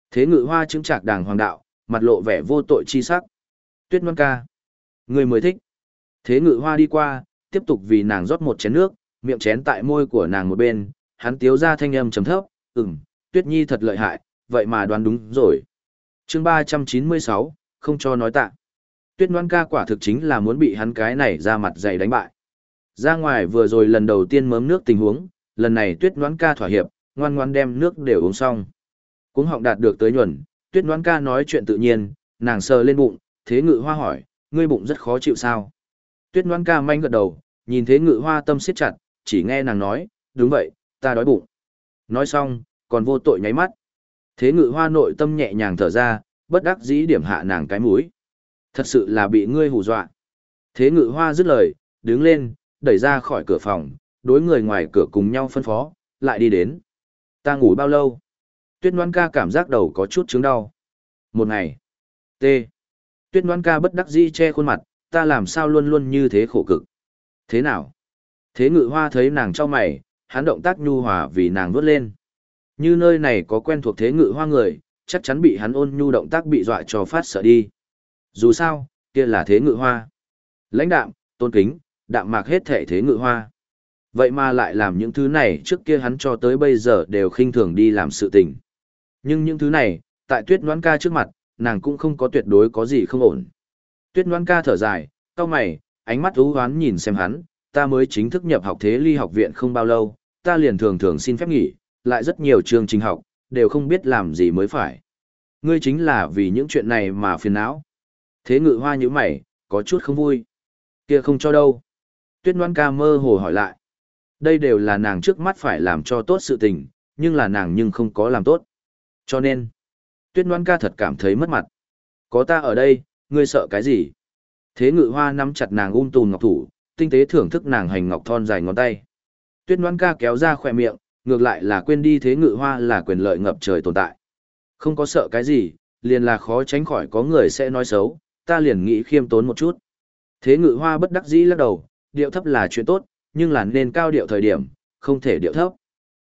Thế Ngự Hoa chứng trạc đàng hoàng đạo, mặt lộ vẻ vô tội chi sắc. Tuyết Ngoan ca, người mới thích. Thế Ngự Hoa đi qua, tiếp tục vì nàng rót một chén nước, miệng chén tại môi của nàng một bên, hắn tiếu ra thanh âm trầm thấp, Tuyết Nhi thật lợi hại, vậy mà đoán đúng rồi. Chương 396, không cho nói tạ. Tuyết Ngoan ca quả thực chính là muốn bị hắn cái này ra mặt dày đánh bại. Ra ngoài vừa rồi lần đầu tiên mớm nước tình huống, lần này Tuyết Ngoan ca thỏa hiệp, ngoan ngoan đem nước đều uống xong. Cuống họng đạt được tới nhuần, Tuyết Ngoan ca nói chuyện tự nhiên, nàng sờ lên bụng, Thế Ngự Hoa hỏi, ngươi bụng rất khó chịu sao? Tuyết Ngoan ca manh gật đầu, nhìn Thế Ngự Hoa tâm siết chặt, chỉ nghe nàng nói, đúng vậy, ta đói bụng. Nói xong, còn vô tội nháy mắt. Thế Ngự Hoa nội tâm nhẹ nhàng thở ra, bất đắc dĩ điểm hạ nàng cái mũi. Thật sự là bị ngươi hù dọa. Thế Ngự Hoa dứt lời, đứng lên, đẩy ra khỏi cửa phòng, đối người ngoài cửa cùng nhau phân phó, lại đi đến. Ta ngủ bao lâu? Tuyết Ngoan ca cảm giác đầu có chút chứng đau. Một ngày. T. Tuyết Ngoan ca bất đắc dĩ che khuôn mặt, ta làm sao luôn luôn như thế khổ cực. Thế nào? Thế Ngự Hoa thấy nàng cho mày, hắn động tác nhu hòa vì nàng vuốt lên. Như nơi này có quen thuộc Thế Ngự Hoa người, chắc chắn bị hắn ôn nhu động tác bị dọa cho phát sợ đi. Dù sao, kia là Thế Ngự Hoa. Lãnh đạm, tôn kính, đạm mạc hết thể Thế Ngự Hoa. Vậy mà lại làm những thứ này trước kia hắn cho tới bây giờ đều khinh thường đi làm sự tình. Nhưng những thứ này, tại Tuyết Ngoãn ca trước mặt, nàng cũng không có tuyệt đối có gì không ổn. Tuyết Ngoãn ca thở dài, cau mày, ánh mắt u hoán nhìn xem hắn, ta mới chính thức nhập học Thế Ly học viện không bao lâu, ta liền thường thường xin phép nghỉ, lại rất nhiều chương trình học, đều không biết làm gì mới phải. Ngươi chính là vì những chuyện này mà phiền não. Thế Ngự Hoa nhíu mày, có chút không vui. Kia không cho đâu. Tuyết Ngoãn ca mơ hồ hỏi lại. Đây đều là nàng trước mắt phải làm cho tốt sự tình, nhưng là nàng nhưng không có làm tốt. Cho nên, Tuyết Ngoãn ca thật cảm thấy mất mặt. Có ta ở đây, ngươi sợ cái gì? Thế Ngự Hoa nắm chặt nàng tùm ngọc thủ, tinh tế thưởng thức nàng hành ngọc thon dài ngón tay. Tuyết Ngoãn ca kéo ra khỏe miệng, ngược lại là quên đi Thế Ngự Hoa là quyền lợi ngập trời tồn tại. Không có sợ cái gì, liền là khó tránh khỏi có người sẽ nói xấu, ta liền nghĩ khiêm tốn một chút. Thế Ngự Hoa bất đắc dĩ lắc đầu, điệu thấp là chuyện tốt, nhưng là nên cao điệu thời điểm, không thể điệu thấp.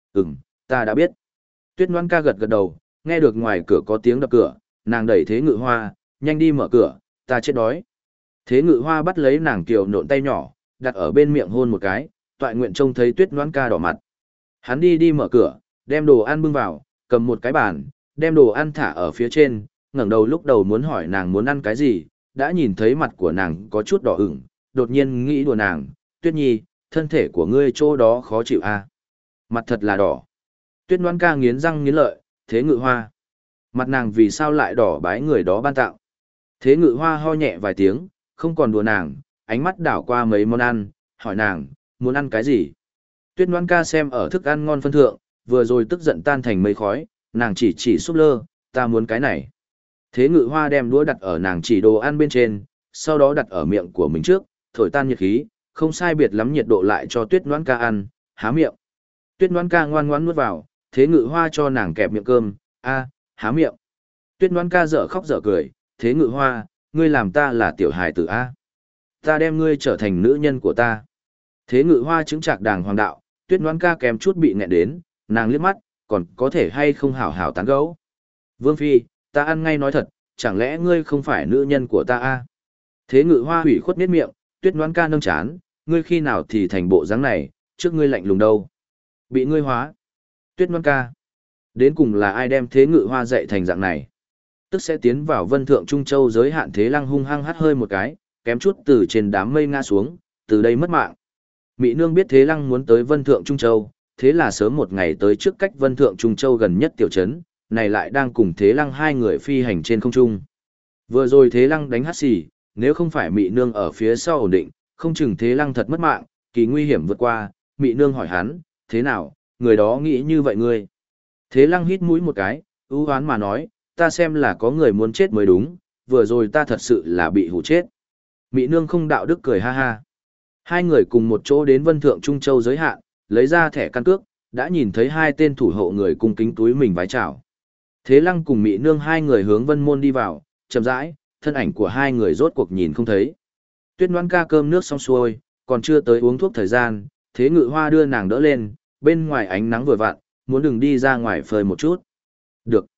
Ta đã biết. Tuyết Ngoãn ca gật gật đầu, nghe được ngoài cửa có tiếng đập cửa, nàng đẩy Thế Ngự Hoa, nhanh đi mở cửa, ta chết đói. Thế Ngự Hoa bắt lấy nàng kiều nộn tay nhỏ, đặt ở bên miệng hôn một cái, toại nguyện trông thấy Tuyết Ngoãn ca đỏ mặt. Hắn đi mở cửa, đem đồ ăn bưng vào, cầm một cái bàn, đem đồ ăn thả ở phía trên, ngẩng đầu lúc đầu muốn hỏi nàng muốn ăn cái gì, đã nhìn thấy mặt của nàng có chút đỏ ửng, đột nhiên nghĩ đùa nàng, Tuyết Nhi, thân thể của ngươi chỗ đó khó chịu à? Mặt thật là đỏ. Tuyết Ngoãn ca nghiến răng nghiến lợi, Thế Ngự Hoa. Mặt nàng vì sao lại đỏ bái người đó ban tặng. Thế Ngự Hoa ho nhẹ vài tiếng, không còn đùa nàng, ánh mắt đảo qua mấy món ăn, hỏi nàng, muốn ăn cái gì? Tuyết Ngoãn ca xem ở thức ăn ngon phân thượng, vừa rồi tức giận tan thành mây khói, nàng chỉ súp lơ, ta muốn cái này. Thế Ngự Hoa đem đũa đặt ở nàng chỉ đồ ăn bên trên, sau đó đặt ở miệng của mình trước, thổi tan nhiệt khí, không sai biệt lắm nhiệt độ lại cho Tuyết Ngoãn ca ăn, há miệng. Tuyết Ngoãn ca ngoan ngoãn nuốt vào, Thế Ngự Hoa cho nàng kẹp miệng cơm, há miệng. Tuyết Ngoãn ca dở khóc dở cười, Thế Ngự Hoa, ngươi làm ta là tiểu hài tử a? Ta đem ngươi trở thành nữ nhân của ta. Thế Ngự Hoa chứng trạc đàng hoàng đạo, Tuyết Ngoãn ca kèm chút bị nghẹn đến, nàng liếc mắt, còn có thể hay không hảo hảo tán gẫu. Vương Phi, ta ăn ngay nói thật, chẳng lẽ ngươi không phải nữ nhân của ta a? Thế Ngự Hoa hủy khuất miết miệng, Tuyết Ngoãn ca nâng chán, ngươi khi nào thì thành bộ dáng này, trước ngươi lạnh lùng đâu. Bị ngươi hóa. Tuyết Ngoãn ca. Đến cùng là ai đem Thế Ngự Hoa dạy thành dạng này? Tức sẽ tiến vào Vân Thượng Trung Châu giới hạn Thế Lăng hung hăng hắt hơi một cái, kém chút từ trên đám mây ngã xuống, từ đây mất mạng. Mỹ nương biết Thế Lăng muốn tới Vân Thượng Trung Châu, thế là sớm một ngày tới trước cách Vân Thượng Trung Châu gần nhất tiểu trấn, này lại đang cùng Thế Lăng hai người phi hành trên không trung. Vừa rồi Thế Lăng đánh hắt xì, nếu không phải Mỹ nương ở phía sau ổn định, không chừng Thế Lăng thật mất mạng, kỳ nguy hiểm vượt qua. Mỹ nương hỏi hắn, thế nào, người đó nghĩ như vậy ngươi? Thế Lăng hít mũi một cái, ưu hoán mà nói, ta xem là có người muốn chết mới đúng, vừa rồi ta thật sự là bị hù chết. Mỹ nương không đạo đức cười ha ha. Hai người cùng một chỗ đến Vân Thượng Trung Châu giới hạn, lấy ra thẻ căn cước, đã nhìn thấy hai tên thủ hộ người cung kính túi mình vái chào. Thế Lăng cùng Mỹ nương hai người hướng Vân Môn đi vào, chậm rãi, thân ảnh của hai người rốt cuộc nhìn không thấy. Tuyết Ngoãn ca cơm nước xong xuôi, còn chưa tới uống thuốc thời gian, Thế Ngự Hoa đưa nàng đỡ lên, bên ngoài ánh nắng vừa vặn, muốn đừng đi ra ngoài phơi một chút. Được.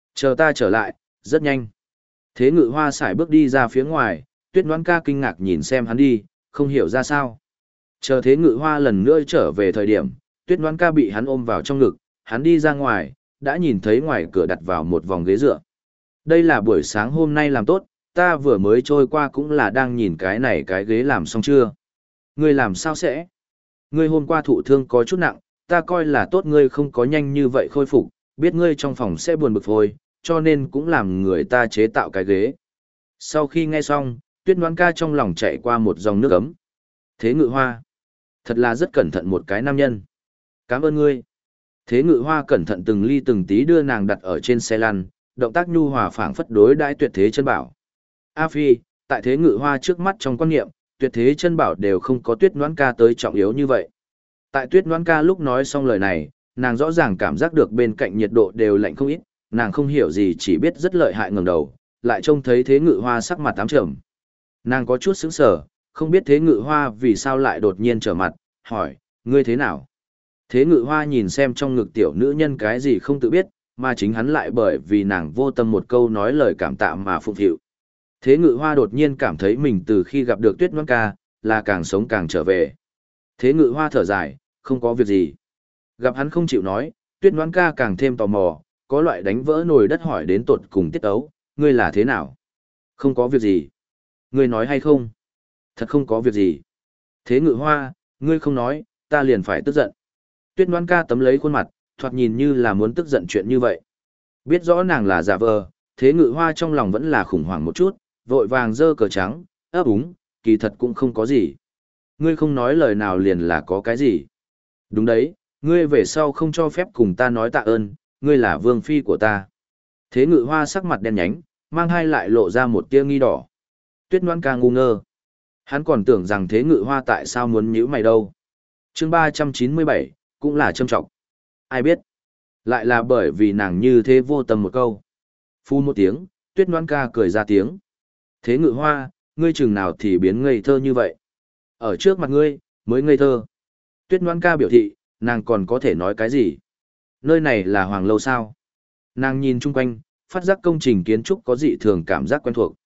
Chờ ta trở lại, rất nhanh. Thế Ngự Hoa sải bước đi ra phía ngoài, Tuyết Ngoãn Ca kinh ngạc nhìn xem hắn đi, không hiểu ra sao. Chờ Thế Ngự Hoa lần nữa trở về thời điểm, Tuyết Ngoãn Ca bị hắn ôm vào trong ngực, hắn đi ra ngoài, đã nhìn thấy ngoài cửa đặt vào một vòng ghế dựa. Đây là buổi sáng hôm nay làm tốt, ta vừa mới trôi qua cũng là đang nhìn cái này cái ghế làm xong chưa. Ngươi làm sao sẽ? Ngươi hôm qua thụ thương có chút nặng, ta coi là tốt ngươi không có nhanh như vậy khôi phục, biết ngươi trong phòng sẽ buồn bực thôi, cho nên cũng làm người ta chế tạo cái ghế. Sau khi nghe xong, Tuyết Ngoãn Ca trong lòng chạy qua một dòng nước ấm. Thế Ngự Hoa, thật là rất cẩn thận một cái nam nhân. Cảm ơn ngươi. Thế Ngự Hoa cẩn thận từng ly từng tí đưa nàng đặt ở trên xe lăn, động tác nhu hòa phảng phất đối đãi tuyệt thế chân bảo. A Phi, tại Thế Ngự Hoa trước mắt trong quan niệm, tuyệt thế chân bảo đều không có Tuyết Ngoãn Ca tới trọng yếu như vậy. Tại Tuyết Ngoãn Ca lúc nói xong lời này, nàng rõ ràng cảm giác được bên cạnh nhiệt độ đều lạnh không ít, nàng không hiểu gì chỉ biết rất lợi hại ngẩng đầu, lại trông thấy Thế Ngự Hoa sắc mặt ám trầm. Nàng có chút sững sờ, không biết Thế Ngự Hoa vì sao lại đột nhiên trở mặt, hỏi, ngươi thế nào? Thế Ngự Hoa nhìn xem trong ngực tiểu nữ nhân cái gì không tự biết, mà chính hắn lại bởi vì nàng vô tâm một câu nói lời cảm tạ mà phụng phịu. Thế Ngự Hoa đột nhiên cảm thấy mình từ khi gặp được Tuyết Ngoãn Ca, là càng sống càng trở về. Thế Ngự Hoa thở dài, không có việc gì. Gặp hắn không chịu nói, Tuyết Ngoãn Ca càng thêm tò mò, có loại đánh vỡ nồi đất hỏi đến tột cùng tiết ấu, ngươi là thế nào? Không có việc gì. Ngươi nói hay không? Thật không có việc gì. Thế Ngự Hoa, ngươi không nói, ta liền phải tức giận. Tuyết Ngoãn Ca tấm lấy khuôn mặt, thoạt nhìn như là muốn tức giận chuyện như vậy. Biết rõ nàng là giả vờ, Thế Ngự Hoa trong lòng vẫn là khủng hoảng một chút, vội vàng giơ cờ trắng, ấp úng, kỳ thật cũng không có gì. Ngươi không nói lời nào liền là có cái gì. Đúng đấy, ngươi về sau không cho phép cùng ta nói tạ ơn, ngươi là vương phi của ta. Thế Ngự Hoa sắc mặt đen nhánh, mang hai lại lộ ra một tia nghi đỏ. Tuyết Ngoãn Ca ngu ngơ. Hắn còn tưởng rằng Thế Ngự Hoa tại sao muốn nhíu mày đâu. Chương 397, cũng là châm trọng. Ai biết? Lại là bởi vì nàng như thế vô tâm một câu. Phu một tiếng, Tuyết Ngoãn Ca cười ra tiếng. Thế Ngự Hoa, ngươi chừng nào thì biến ngây thơ như vậy? Ở trước mặt ngươi, mới ngây thơ. Tuyết Ngoãn Ca biểu thị, nàng còn có thể nói cái gì? Nơi này là Hoàng Lâu sao? Nàng nhìn chung quanh, phát giác công trình kiến trúc có dị thường cảm giác quen thuộc.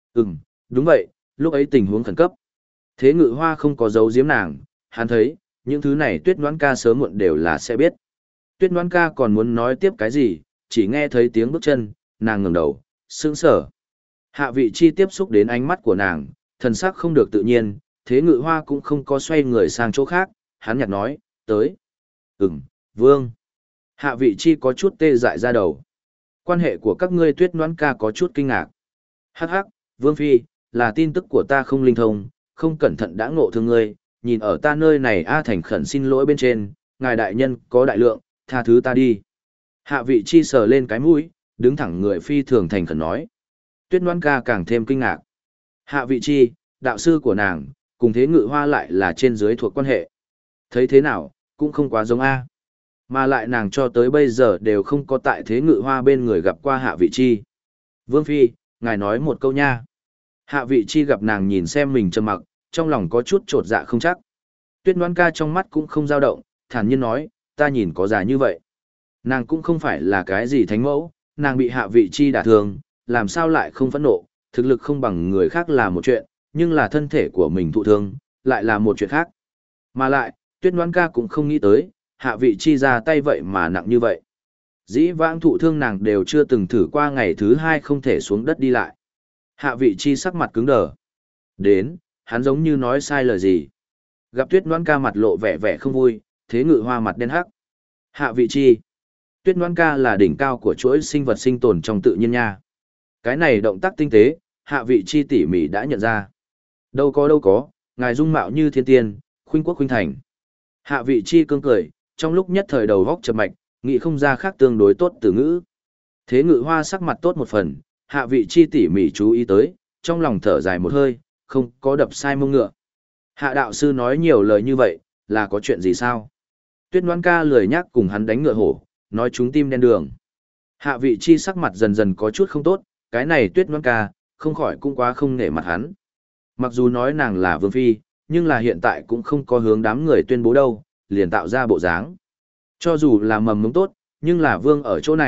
Đúng vậy, lúc ấy tình huống khẩn cấp. Thế Ngự Hoa không có giấu giếm nàng, hắn thấy, những thứ này Tuyết Ngoãn Ca sớm muộn đều là sẽ biết. Tuyết Ngoãn Ca còn muốn nói tiếp cái gì, chỉ nghe thấy tiếng bước chân, nàng ngẩng đầu, sững sờ. Hạ Vị Chi tiếp xúc đến ánh mắt của nàng, thần sắc không được tự nhiên, Thế Ngự Hoa cũng không có xoay người sang chỗ khác, hắn nhạt nói, tới. Vương. Hạ Vị Chi có chút tê dại ra đầu. Quan hệ của các ngươi Tuyết Ngoãn Ca có chút kinh ngạc. Hắc hắc, Vương Phi, là tin tức của ta không linh thông, không cẩn thận đã ngộ thương ngươi, nhìn ở ta nơi này A thành khẩn xin lỗi bên trên, ngài đại nhân có đại lượng, tha thứ ta đi. Hạ Vị Chi sờ lên cái mũi, đứng thẳng người phi thường thành khẩn nói. Tuyết Ngoãn Ca càng thêm kinh ngạc. Hạ Vị Chi, đạo sư của nàng, cùng Thế Ngự Hoa lại là trên dưới thuộc quan hệ. Thấy thế nào, cũng không quá giống A. Mà lại nàng cho tới bây giờ đều không có tại Thế Ngự Hoa bên người gặp qua Hạ Vị Chi. Vương Phi, ngài nói một câu nha. Hạ Vị Chi gặp nàng nhìn xem mình trầm mặc, trong lòng có chút trột dạ không chắc. Tuyết Ngoãn Ca trong mắt cũng không dao động, thản nhiên nói, ta nhìn có già như vậy. Nàng cũng không phải là cái gì thánh mẫu, nàng bị Hạ Vị Chi đả thương, làm sao lại không phẫn nộ, thực lực không bằng người khác là một chuyện, nhưng là thân thể của mình thụ thương, lại là một chuyện khác. Mà lại, Tuyết Ngoãn Ca cũng không nghĩ tới, Hạ Vị Chi ra tay vậy mà nặng như vậy. Dĩ vãng thụ thương nàng đều chưa từng thử qua ngày thứ hai không thể xuống đất đi lại. Hạ Vị Chi sắc mặt cứng đờ. Đến, hắn giống như nói sai lời gì. Gặp Tuyết Ngoãn Ca mặt lộ vẻ vẻ không vui, Thế Ngự Hoa mặt đen hắc. Hạ Vị Chi. Tuyết Ngoãn Ca là đỉnh cao của chuỗi sinh vật sinh tồn trong tự nhiên nha. Cái này động tác tinh tế, Hạ Vị Chi tỉ mỉ đã nhận ra. Đâu có, ngài dung mạo như thiên tiên, khuynh quốc khuynh thành. Hạ Vị Chi cương cười, trong lúc nhất thời đầu góc chập mạch, nghĩ không ra khác tương đối tốt từ ngữ. Thế Ngự Hoa sắc mặt tốt một phần, Hạ Vị Chi tỉ mỉ chú ý tới, trong lòng thở dài một hơi, không có đập sai mông ngựa. Hạ đạo sư nói nhiều lời như vậy, là có chuyện gì sao? Tuyết Ngoãn Ca lười nhác cùng hắn đánh ngựa hổ, nói chúng tim đen đường. Hạ Vị Chi sắc mặt dần dần có chút không tốt, cái này Tuyết Ngoãn Ca, không khỏi cũng quá không nể mặt hắn. Mặc dù nói nàng là vương phi, nhưng là hiện tại cũng không có hướng đám người tuyên bố đâu, liền tạo ra bộ dáng. Cho dù là mầm mống tốt, nhưng là vương ở chỗ này,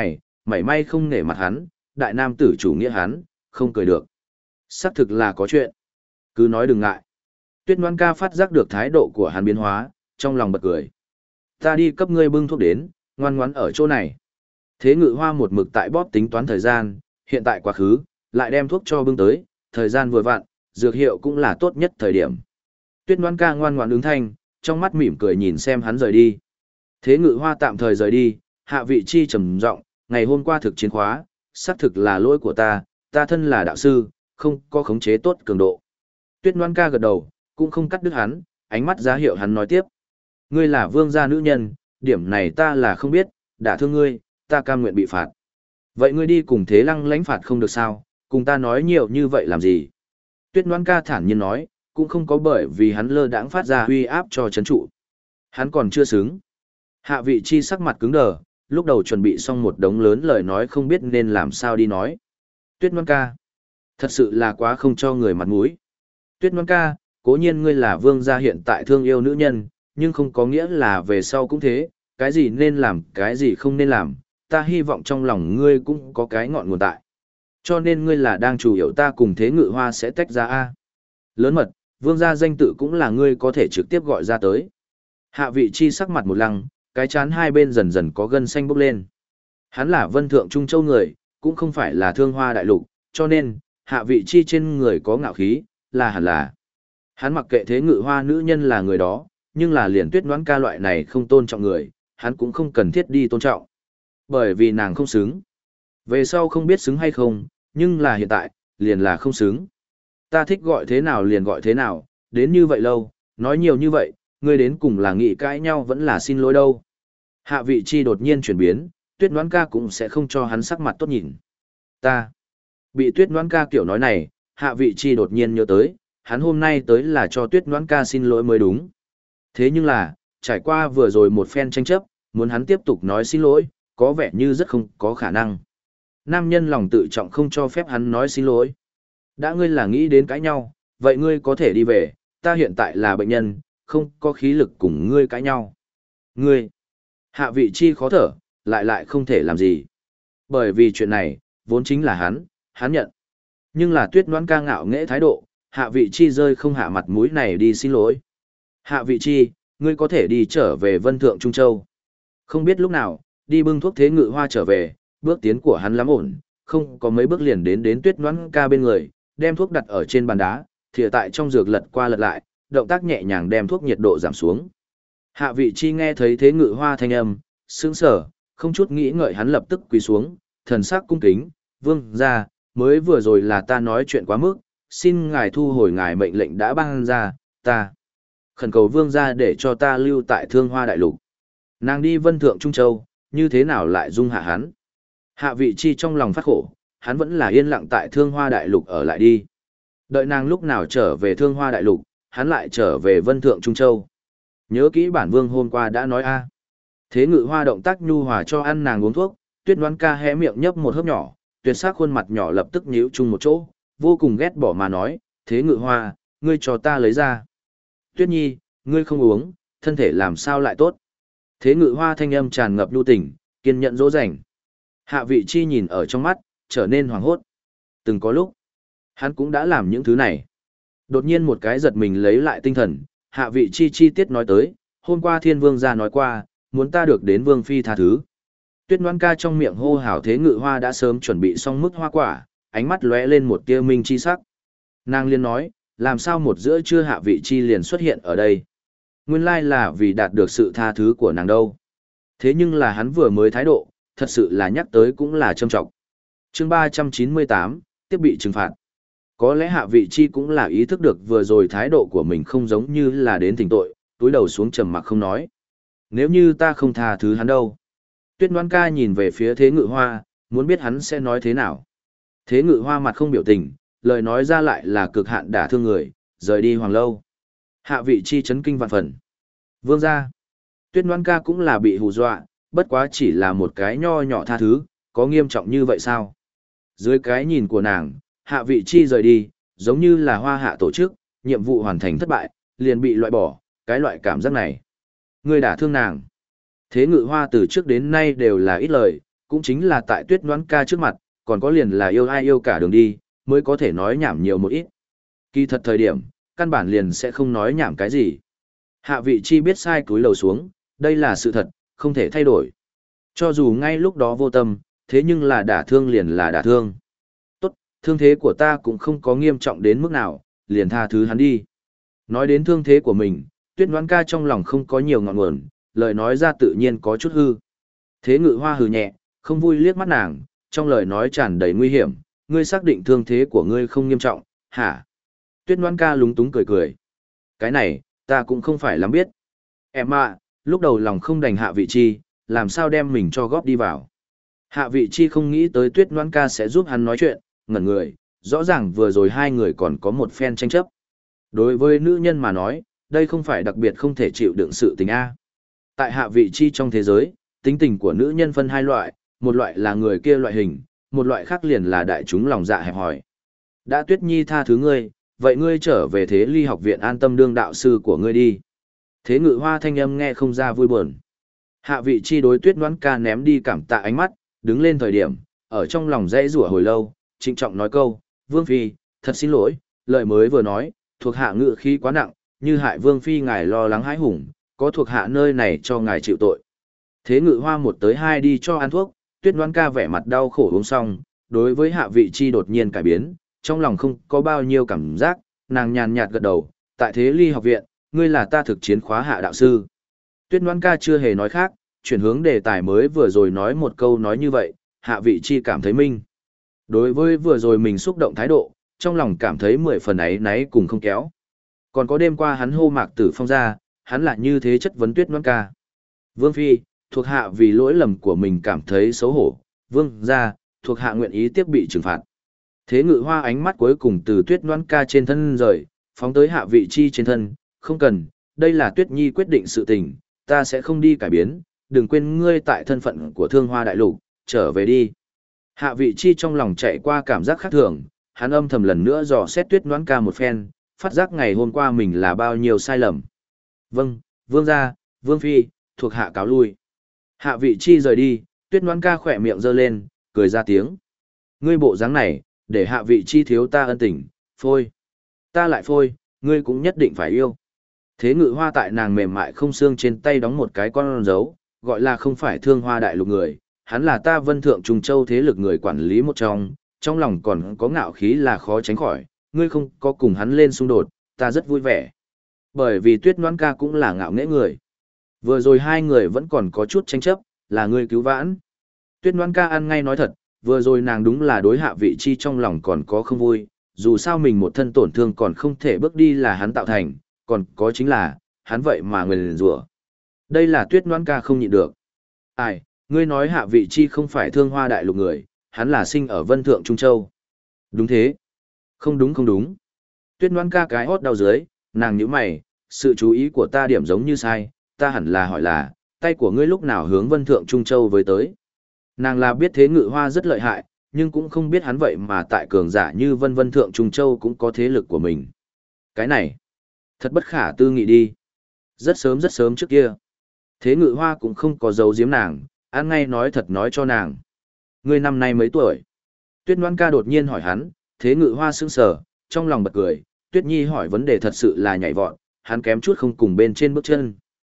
mảy may không nể mặt hắn, đại nam tử chủ nghĩa hắn, không cười được. Xác thực là có chuyện. Cứ nói đừng ngại. Tuyết Ngoan Ca phát giác được thái độ của hắn biến hóa, trong lòng bật cười. Ta đi cấp ngươi bưng thuốc đến, ngoan ngoãn ở chỗ này. Thế Ngự Hoa một mực tại bóp tính toán thời gian, hiện tại quá khứ, lại đem thuốc cho bưng tới, thời gian vừa vặn, dược hiệu cũng là tốt nhất thời điểm. Tuyết Ngoan Ca ngoan ngoãn ứng thanh, trong mắt mỉm cười nhìn xem hắn rời đi. Thế Ngự Hoa tạm thời rời đi, Hạ Vị Chi trầm giọng, ngày hôm qua thực chiến khóa, xác thực là lỗi của ta thân là đạo sư, không có khống chế tốt cường độ. Tuyết Ngoan Ca gật đầu, cũng không cắt đứt hắn, ánh mắt giá hiệu hắn nói tiếp. Ngươi là vương gia nữ nhân, điểm này ta là không biết, đã thương ngươi, ta cam nguyện bị phạt. Vậy ngươi đi cùng Thế Lăng lãnh phạt không được sao, cùng ta nói nhiều như vậy làm gì? Tuyết Ngoan Ca thản nhiên nói, cũng không có bởi vì hắn lơ đãng phát ra uy áp cho chấn trụ. Hắn còn chưa xứng. Hạ Vị Chi sắc mặt cứng đờ, lúc đầu chuẩn bị xong một đống lớn lời nói không biết nên làm sao đi nói. Tuyết Ngoan Ca, thật sự là quá không cho người mặt mũi. Tuyết Ngoan Ca, cố nhiên ngươi là vương gia hiện tại thương yêu nữ nhân, nhưng không có nghĩa là về sau cũng thế, cái gì nên làm, cái gì không nên làm, ta hy vọng trong lòng ngươi cũng có cái ngọn nguồn tại. Cho nên ngươi là đang chủ yếu ta cùng Thế Ngự Hoa sẽ tách ra a. Lớn mật, vương gia danh tự cũng là ngươi có thể trực tiếp gọi ra tới. Hạ Vị Chi sắc mặt một lăng, cái chán hai bên dần dần có gân xanh bốc lên. Hắn là Vân Thượng Trung Châu người, cũng không phải là Thương Hoa Đại Lục, cho nên, Hạ Vị Chi trên người có ngạo khí, là hẳn là. Hắn mặc kệ Thế Ngự Hoa nữ nhân là người đó, nhưng là liền Tuyết Ngoãn Ca loại này không tôn trọng người, hắn cũng không cần thiết đi tôn trọng. Bởi vì nàng không xứng. Về sau không biết xứng hay không, nhưng là hiện tại, liền là không xứng. Ta thích gọi thế nào liền gọi thế nào, đến như vậy lâu, nói nhiều như vậy, ngươi đến cùng là nghị cãi nhau vẫn là xin lỗi đâu. Hạ Vị Chi đột nhiên chuyển biến, Tuyết Ngoãn Ca cũng sẽ không cho hắn sắc mặt tốt nhìn. Ta, bị Tuyết Ngoãn Ca kiểu nói này, Hạ Vị Chi đột nhiên nhớ tới, hắn hôm nay tới là cho Tuyết Ngoãn Ca xin lỗi mới đúng. Thế nhưng là, trải qua vừa rồi một phen tranh chấp, muốn hắn tiếp tục nói xin lỗi, có vẻ như rất không có khả năng. Nam nhân lòng tự trọng không cho phép hắn nói xin lỗi. Đã ngươi là nghĩ đến cãi nhau, vậy ngươi có thể đi về, ta hiện tại là bệnh nhân, không có khí lực cùng ngươi cãi nhau. Ngươi, Hạ Vị Chi khó thở, lại không thể làm gì. Bởi vì chuyện này, vốn chính là hắn nhận. Nhưng là Tuyết Ngoãn Ca ngạo nghễ thái độ, Hạ Vị Chi rơi không hạ mặt mũi này đi xin lỗi. Hạ Vị Chi, ngươi có thể đi trở về Vân Thượng Trung Châu. Không biết lúc nào, đi bưng thuốc Thế Ngự Hoa trở về, bước tiến của hắn lắm ổn, không có mấy bước liền đến Tuyết Ngoãn Ca bên người, đem thuốc đặt ở trên bàn đá, thìa tại trong dược lật qua lật lại, động tác nhẹ nhàng đem thuốc nhiệt độ giảm xuống. Hạ Vị Chi nghe thấy Thế Ngự Hoa thanh âm, sững sờ, không chút nghĩ ngợi hắn lập tức quỳ xuống, thần sắc cung kính, vương gia, mới vừa rồi là ta nói chuyện quá mức, xin ngài thu hồi ngài mệnh lệnh đã ban ra, ta khẩn cầu vương gia để cho ta lưu tại Thương Hoa Đại Lục. Nàng đi Vân Thượng Trung Châu, như thế nào lại dung hạ hắn? Hạ Vị Chi trong lòng phát khổ, hắn vẫn là yên lặng tại Thương Hoa Đại Lục ở lại đi. Đợi nàng lúc nào trở về Thương Hoa Đại Lục, hắn lại trở về Vân Thượng Trung Châu. Nhớ kỹ bản vương hôm qua đã nói a. Thế Ngự Hoa động tác nhu hòa cho ăn nàng uống thuốc, Tuyết Ngoãn Ca hé miệng nhấp một hớp nhỏ, tuyệt sắc khuôn mặt nhỏ lập tức nhíu chung một chỗ, vô cùng ghét bỏ mà nói, Thế Ngự Hoa, ngươi cho ta lấy ra. Tuyết Nhi, ngươi không uống, thân thể làm sao lại tốt. Thế Ngự Hoa thanh âm tràn ngập nhu tình, kiên nhẫn dỗ dành. Hạ Vị Chi nhìn ở trong mắt, trở nên hoảng hốt. Từng có lúc, hắn cũng đã làm những thứ này. Đột nhiên một cái giật mình lấy lại tinh thần, Hạ Vị Chi chi tiết nói tới, hôm qua Thiên Vương gia nói qua, muốn ta được đến Vương Phi tha thứ. Tuyết Ngoãn Ca trong miệng hô hào Thế Ngự Hoa đã sớm chuẩn bị xong mức hoa quả, ánh mắt lóe lên một tia minh chi sắc. Nàng liền nói, làm sao một giữa trưa Hạ Vị Chi liền xuất hiện ở đây. Nguyên lai là vì đạt được sự tha thứ của nàng đâu. Thế nhưng là hắn vừa mới thái độ, thật sự là nhắc tới cũng là trâm trọng. Chương 398, tiếp bị trừng phạt. Có lẽ Hạ Vị Chi cũng là ý thức được vừa rồi thái độ của mình không giống như là đến thỉnh tội, túi đầu xuống trầm mặc không nói. Nếu như ta không tha thứ hắn đâu. Tuyết Ngoãn Ca nhìn về phía Thế Ngự Hoa, muốn biết hắn sẽ nói thế nào. Thế Ngự Hoa mặt không biểu tình, lời nói ra lại là cực hạn đả thương người, rời đi Hoàng Lâu. Hạ Vị Chi chấn kinh vạn phần. Vương gia. Tuyết Ngoãn Ca cũng là bị hù dọa, bất quá chỉ là một cái nho nhỏ tha thứ, có nghiêm trọng như vậy sao? Dưới cái nhìn của nàng, Hạ Vị Chi rời đi, giống như là Hoa Hạ tổ chức, nhiệm vụ hoàn thành thất bại, liền bị loại bỏ, cái loại cảm giác này. Ngươi đả thương nàng. Thế Ngự Hoa từ trước đến nay đều là ít lời, cũng chính là tại Tuyết Ngoãn ca trước mặt, còn có liền là yêu ai yêu cả đường đi, mới có thể nói nhảm nhiều một ít. Kỳ thật thời điểm, căn bản liền sẽ không nói nhảm cái gì. Hạ vị chi biết sai cúi lầu xuống, đây là sự thật, không thể thay đổi. Cho dù ngay lúc đó vô tâm, thế nhưng là đả thương liền là đả thương. Tốt, thương thế của ta cũng không có nghiêm trọng đến mức nào, liền tha thứ hắn đi. Nói đến thương thế của mình, Tuyết Ngoãn ca trong lòng không có nhiều ngọn nguồn, lời nói ra tự nhiên có chút hư. Thế Ngự Hoa hừ nhẹ, không vui liếc mắt nàng, trong lời nói tràn đầy nguy hiểm, ngươi xác định thương thế của ngươi không nghiêm trọng, hả? Tuyết Ngoãn ca lúng túng cười cười. Cái này, ta cũng không phải lắm biết. Em ạ, lúc đầu lòng không đành Hạ vị chi, làm sao đem mình cho góp đi vào. Hạ vị chi không nghĩ tới Tuyết Ngoãn ca sẽ giúp hắn nói chuyện, ngẩn người, rõ ràng vừa rồi hai người còn có một phen tranh chấp. Đối với nữ nhân mà nói, đây không phải đặc biệt không thể chịu đựng sự tình A. Tại Hạ vị chi trong thế giới, tính tình của nữ nhân phân hai loại, một loại là người kia loại hình, một loại khác liền là đại chúng lòng dạ hẹp hòi. Đã Tuyết Nhi tha thứ ngươi, vậy ngươi trở về Thế Ly học viện an tâm đương đạo sư của ngươi đi. Thế Ngự Hoa thanh âm nghe không ra vui buồn. Hạ vị chi đối Tuyết Ngoãn ca ném đi cảm tạ ánh mắt, đứng lên thời điểm, ở trong lòng dãy rủa hồi lâu, trịnh trọng nói câu, Vương Phi, thật xin lỗi, lời mới vừa nói, thuộc hạ ngự khí quá nặng, như hại Vương Phi ngài lo lắng hãi hùng, có thuộc hạ nơi này cho ngài chịu tội. Thế Ngự Hoa một tới hai đi cho ăn thuốc, Tuyết Ngoãn ca vẻ mặt đau khổ uống xong, đối với Hạ vị chi đột nhiên cải biến, trong lòng không có bao nhiêu cảm giác, nàng nhàn nhạt gật đầu, tại Thế Ly học viện, ngươi là ta thực chiến khóa hạ đạo sư. Tuyết Ngoãn ca chưa hề nói khác, chuyển hướng đề tài mới vừa rồi nói một câu nói như vậy, Hạ vị chi cảm thấy minh. Đối với vừa rồi mình xúc động thái độ, trong lòng cảm thấy 10 phần ấy náy cùng không kéo. Còn có đêm qua hắn hô Mạc Tử Phong ra, hắn lại như thế chất vấn Tuyết Ngoãn ca. Vương Phi, thuộc hạ vì lỗi lầm của mình cảm thấy xấu hổ, vương ra, thuộc hạ nguyện ý tiếp bị trừng phạt. Thế Ngự Hoa ánh mắt cuối cùng từ Tuyết Ngoãn ca trên thân rời, phóng tới Hạ vị chi trên thân, không cần, đây là Tuyết Nhi quyết định sự tình, ta sẽ không đi cải biến, đừng quên ngươi tại thân phận của Thương Hoa Đại Lục, trở về đi. Hạ vị chi trong lòng chạy qua cảm giác khác thường, hắn âm thầm lần nữa dò xét Tuyết Ngoãn ca một phen, phát giác ngày hôm qua mình là bao nhiêu sai lầm. Vâng, vương gia, vương phi, thuộc hạ cáo lui. Hạ vị chi rời đi, Tuyết Ngoãn ca khỏe miệng giơ lên, cười ra tiếng. Ngươi bộ dáng này, để hạ vị chi thiếu ta ân tình, phôi. Ta lại phôi, ngươi cũng nhất định phải yêu. Thế Ngự Hoa tại nàng mềm mại không xương trên tay đóng một cái con dấu, gọi là không phải Thương Hoa Đại Lục người, hắn là ta Vân Thượng Trung Châu thế lực người quản lý một trong lòng còn có ngạo khí là khó tránh khỏi, ngươi không có cùng hắn lên xung đột, ta rất vui vẻ. Bởi vì Tuyết Ngoãn ca cũng là ngạo nghễ người. Vừa rồi hai người vẫn còn có chút tranh chấp, là ngươi cứu vãn. Tuyết Ngoãn ca ăn ngay nói thật, vừa rồi nàng đúng là đối hạ vị chi trong lòng còn có không vui, dù sao mình một thân tổn thương còn không thể bước đi là hắn tạo thành, còn có chính là, hắn vậy mà nguyền rủa. Đây là Tuyết Ngoãn ca không nhịn được. Ai, ngươi nói hạ vị chi không phải Thương Hoa Đại Lục người, hắn là sinh ở Vân Thượng Trung Châu. Đúng thế. Không đúng không đúng. Tuyết Ngoãn ca cái hót đau dưới, nàng nhíu mày, sự chú ý của ta điểm giống như sai, ta hẳn là hỏi là, tay của ngươi lúc nào hướng Vân Thượng Trung Châu với tới. Nàng là biết Thế Ngự Hoa rất lợi hại, nhưng cũng không biết hắn vậy mà tại cường giả như Vân Thượng Trung Châu cũng có thế lực của mình. Cái này, thật bất khả tư nghị đi. Rất sớm trước kia. Thế Ngự Hoa cũng không có giấu giếm nàng, ăn ngay nói thật nói cho nàng. Ngươi năm nay mấy tuổi? Tuyết Ngoãn ca đột nhiên hỏi hắn, Thế Ngự Hoa sững sờ, trong lòng bật cười, Tuyết Nhi hỏi vấn đề thật sự là nhảy vọt, hắn kém chút không cùng bên trên bước chân.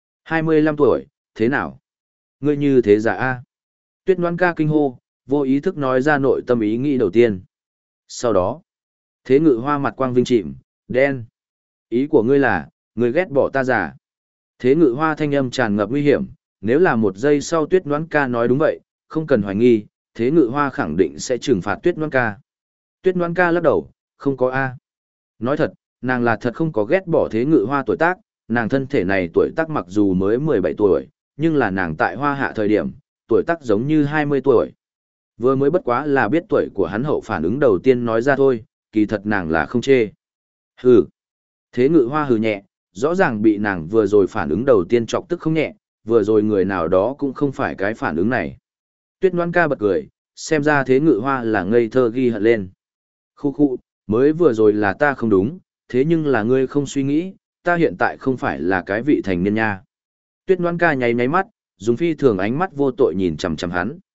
25 tuổi, thế nào? Ngươi như thế già a? Tuyết Ngoãn ca kinh hô, vô ý thức nói ra nội tâm ý nghĩ đầu tiên. Sau đó, Thế Ngự Hoa mặt quang vinh chìm, đen. Ý của ngươi là, ngươi ghét bỏ ta già. Thế Ngự Hoa thanh âm tràn ngập nguy hiểm, nếu là một giây sau Tuyết Ngoãn ca nói đúng vậy, không cần hoài nghi, Thế Ngự Hoa khẳng định sẽ trừng phạt Tuyết Ngoãn ca. Tuyết Ngoãn ca lắc đầu, không có a. Nói thật, nàng là thật không có ghét bỏ Thế Ngự Hoa tuổi tác, nàng thân thể này tuổi tác mặc dù mới 17 tuổi, nhưng là nàng tại Hoa Hạ thời điểm, tuổi tác giống như 20 tuổi. Vừa mới bất quá là biết tuổi của hắn hậu phản ứng đầu tiên nói ra thôi, kỳ thật nàng là không chê. Hừ. Thế Ngự Hoa hừ nhẹ, rõ ràng bị nàng vừa rồi phản ứng đầu tiên chọc tức không nhẹ, vừa rồi người nào đó cũng không phải cái phản ứng này. Tuyết Ngoãn ca bật cười, xem ra Thế Ngự Hoa là ngây thơ ghi hận lên. Khu khu, mới vừa rồi là ta không đúng, thế nhưng là ngươi không suy nghĩ, ta hiện tại không phải là cái vị thành niên nha. Tuyết Ngoãn ca nháy nháy mắt, dùng phi thường ánh mắt vô tội nhìn chằm chằm hắn.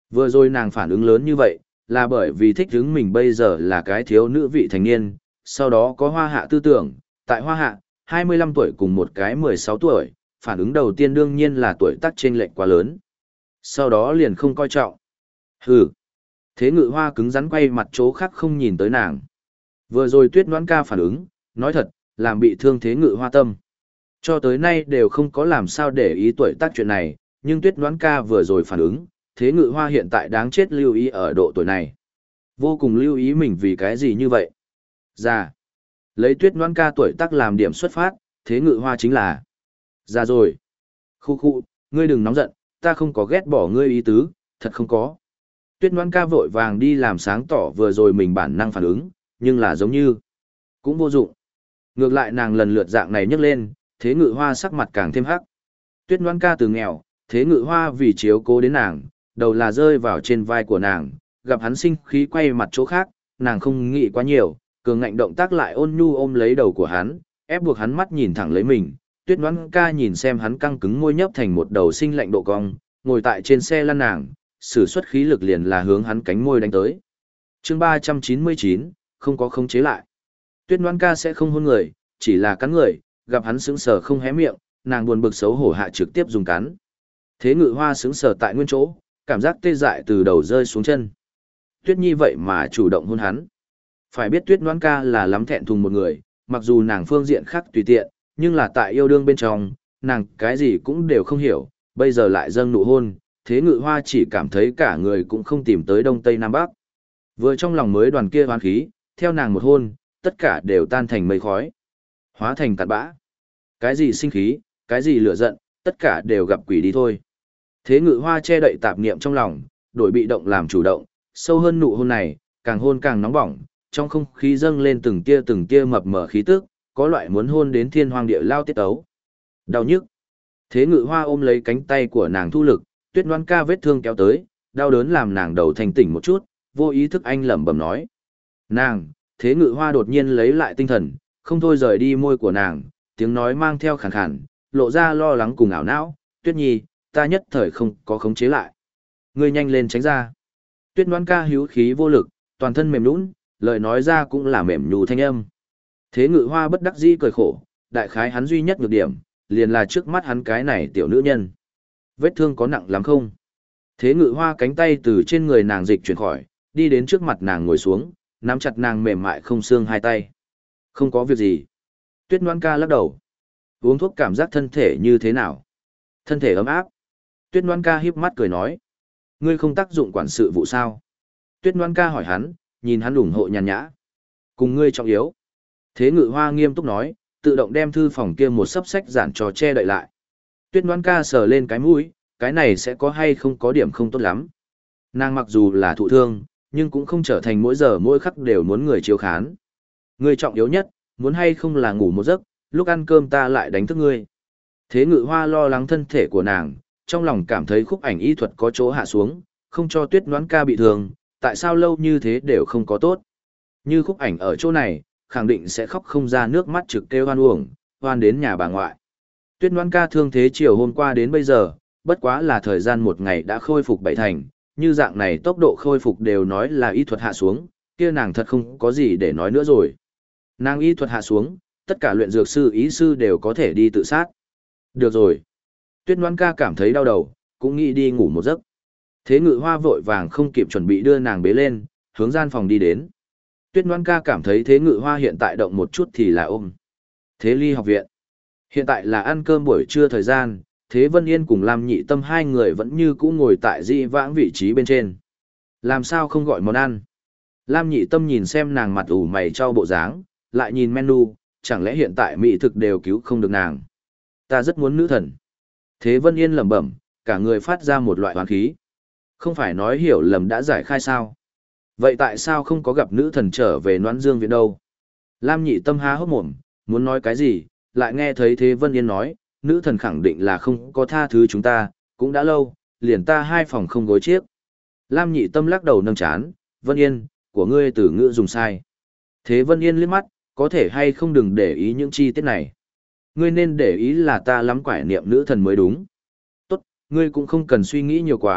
Vừa rồi nàng phản ứng lớn như vậy, là bởi vì thích hứng mình bây giờ là cái thiếu nữ vị thành niên, sau đó có hoa hạ tư tưởng, tại hoa hạ, 25 tuổi cùng một cái 16 tuổi, phản ứng đầu tiên đương nhiên là tuổi tác chênh lệch quá lớn. Sau đó liền không coi trọng. Hừ. Thế Ngự Hoa cứng rắn quay mặt chỗ khác không nhìn tới nàng. Vừa rồi Tuyết Noãn ca phản ứng, nói thật, làm bị thương Thế Ngự Hoa tâm. Cho tới nay đều không có làm sao để ý tuổi tác chuyện này, nhưng Tuyết Noãn ca vừa rồi phản ứng, Thế Ngự Hoa hiện tại đáng chết lưu ý ở độ tuổi này. Vô cùng lưu ý mình vì cái gì như vậy. Già. Lấy Tuyết Noãn ca tuổi tác làm điểm xuất phát, Thế Ngự Hoa chính là già rồi. Khu khu, ngươi đừng nóng giận, ta không có ghét bỏ ngươi ý tứ, thật không có. Tuyết Noãn ca vội vàng đi làm sáng tỏ vừa rồi mình bản năng phản ứng, nhưng là giống như cũng vô dụng. Ngược lại nàng lần lượt dạng này nhấc lên, Thế Ngự Hoa sắc mặt càng thêm hắc. Tuyết Noãn ca từ nghèo, Thế Ngự Hoa vì chiếu cố đến nàng, đầu là rơi vào trên vai của nàng, gặp hắn sinh khí quay mặt chỗ khác, nàng không nghĩ quá nhiều, cường ngạnh động tác lại ôn nhu ôm lấy đầu của hắn, ép buộc hắn mắt nhìn thẳng lấy mình. Tuyết Noãn ca nhìn xem hắn căng cứng môi nhấp thành một đầu sinh lạnh độ cong, ngồi tại trên xe lăn nàng, sử xuất khí lực liền là hướng hắn cánh môi đánh tới. Chương 399, không có khống chế lại. Tuyết Noãn ca sẽ không hôn người, chỉ là cắn người, gặp hắn sững sờ không hé miệng, nàng buồn bực xấu hổ hạ trực tiếp dùng cắn. Thế Ngự Hoa sững sờ tại nguyên chỗ, cảm giác tê dại từ đầu rơi xuống chân. Tuyết Nhi vậy mà chủ động hôn hắn. Phải biết Tuyết Noãn ca là lắm thẹn thùng một người, mặc dù nàng phương diện khác tùy tiện, nhưng là tại yêu đương bên trong, nàng cái gì cũng đều không hiểu, bây giờ lại dâng nụ hôn, Thế Ngự Hoa chỉ cảm thấy cả người cũng không tìm tới đông tây nam bắc. Vừa trong lòng mới đoàn kia hoán khí, theo nàng một hôn, tất cả đều tan thành mây khói, hóa thành cặn bã. Cái gì sinh khí, cái gì lửa giận, tất cả đều gặp quỷ đi thôi. Thế Ngự Hoa che đậy tạp niệm trong lòng, đổi bị động làm chủ động, sâu hơn nụ hôn này, càng hôn càng nóng bỏng, trong không khí dâng lên từng tia mập mờ khí tức, có loại muốn hôn đến thiên hoàng địa lao tiết ấu. Đau nhức. Thế Ngự Hoa ôm lấy cánh tay của nàng thu lực, Tuyết Noãn ca vết thương kéo tới, đau đớn làm nàng đầu thành tỉnh một chút, vô ý thức anh lẩm bẩm nói. Nàng, Thế Ngự Hoa đột nhiên lấy lại tinh thần, không thôi rời đi môi của nàng, tiếng nói mang theo khàn khàn, lộ ra lo lắng cùng ảo não, Tuyết Nhi, ta nhất thời không có khống chế lại. Ngươi nhanh lên tránh ra. Tuyết Noãn ca hữu khí vô lực, toàn thân mềm nhũn, lời nói ra cũng là mềm nhù thanh âm. Thế Ngự Hoa bất đắc dĩ cười khổ, đại khái hắn duy nhất nhược điểm, liền là trước mắt hắn cái này tiểu nữ nhân. Vết thương có nặng lắm không? Thế Ngự Hoa cánh tay từ trên người nàng dịch chuyển khỏi, đi đến trước mặt nàng ngồi xuống, nắm chặt nàng mềm mại không xương hai tay. Không có việc gì. Tuyết Noãn ca lắc đầu. Uống thuốc cảm giác thân thể như thế nào? Thân thể ấm áp. Tuyết Noãn ca híp mắt cười nói. Ngươi không tác dụng quản sự vụ sao? Tuyết Noãn ca hỏi hắn, nhìn hắn ủng hộ nhàn nhã. Cùng ngươi trọng yếu. Thế Ngự Hoa nghiêm túc nói, tự động đem thư phòng kia một sấp sách giản trò che đậy lại. Tuyết Noãn ca sờ lên cái mũi, cái này sẽ có hay không có điểm không tốt lắm. Nàng mặc dù là thụ thương, nhưng cũng không trở thành mỗi giờ mỗi khắc đều muốn người chiếu khán. Ngươi trọng yếu nhất, muốn hay không là ngủ một giấc, lúc ăn cơm ta lại đánh thức ngươi. Thế Ngự Hoa lo lắng thân thể của nàng, trong lòng cảm thấy khúc ảnh y thuật có chỗ hạ xuống, không cho Tuyết Noãn ca bị thương, tại sao lâu như thế đều không có tốt. Như khúc ảnh ở chỗ này, khẳng định sẽ khóc không ra nước mắt trực kêu hoan uổng, hoan đến nhà bà ngoại. Tuyết Noãn ca thương thế chiều hôm qua đến bây giờ, bất quá là thời gian một ngày đã khôi phục bảy thành, như dạng này tốc độ khôi phục đều nói là y thuật hạ xuống, kia nàng thật không có gì để nói nữa rồi. Nàng y thuật hạ xuống, tất cả luyện dược sư ý sư đều có thể đi tự sát. Được rồi. Tuyết Noãn ca cảm thấy đau đầu, cũng nghĩ đi ngủ một giấc. Thế Ngự Hoa vội vàng không kịp chuẩn bị đưa nàng bế lên, hướng gian phòng đi đến. Tuyết Noãn ca cảm thấy Thế Ngự Hoa hiện tại động một chút thì là ôm. Thế Ly học viện. Hiện tại là ăn cơm buổi trưa thời gian, Thế Vân Yên cùng Lam Nhị Tâm hai người vẫn như cũ ngồi tại dị vãng vị trí bên trên. Làm sao không gọi món ăn? Lam Nhị Tâm nhìn xem nàng mặt ủ mày cho bộ dáng, lại nhìn menu, chẳng lẽ hiện tại mỹ thực đều cứu không được nàng. Ta rất muốn nữ thần. Thế Vân Yên lẩm bẩm, cả người phát ra một loại hoán khí. Không phải nói hiểu lầm đã giải khai sao? Vậy tại sao không có gặp nữ thần trở về Noãn Dương viện đâu? Lam Nhị Tâm há hốc mồm, muốn nói cái gì, lại nghe thấy Thế Vân Yên nói, nữ thần khẳng định là không có tha thứ chúng ta, cũng đã lâu, liền ta hai phòng không gối chiếc. Lam Nhị Tâm lắc đầu nâng chán, Vân Yên, của ngươi từ ngữ dùng sai. Thế Vân Yên liếc mắt, có thể hay không đừng để ý những chi tiết này. Ngươi nên để ý là ta lắm quải niệm nữ thần mới đúng. Tốt, ngươi cũng không cần suy nghĩ nhiều quá,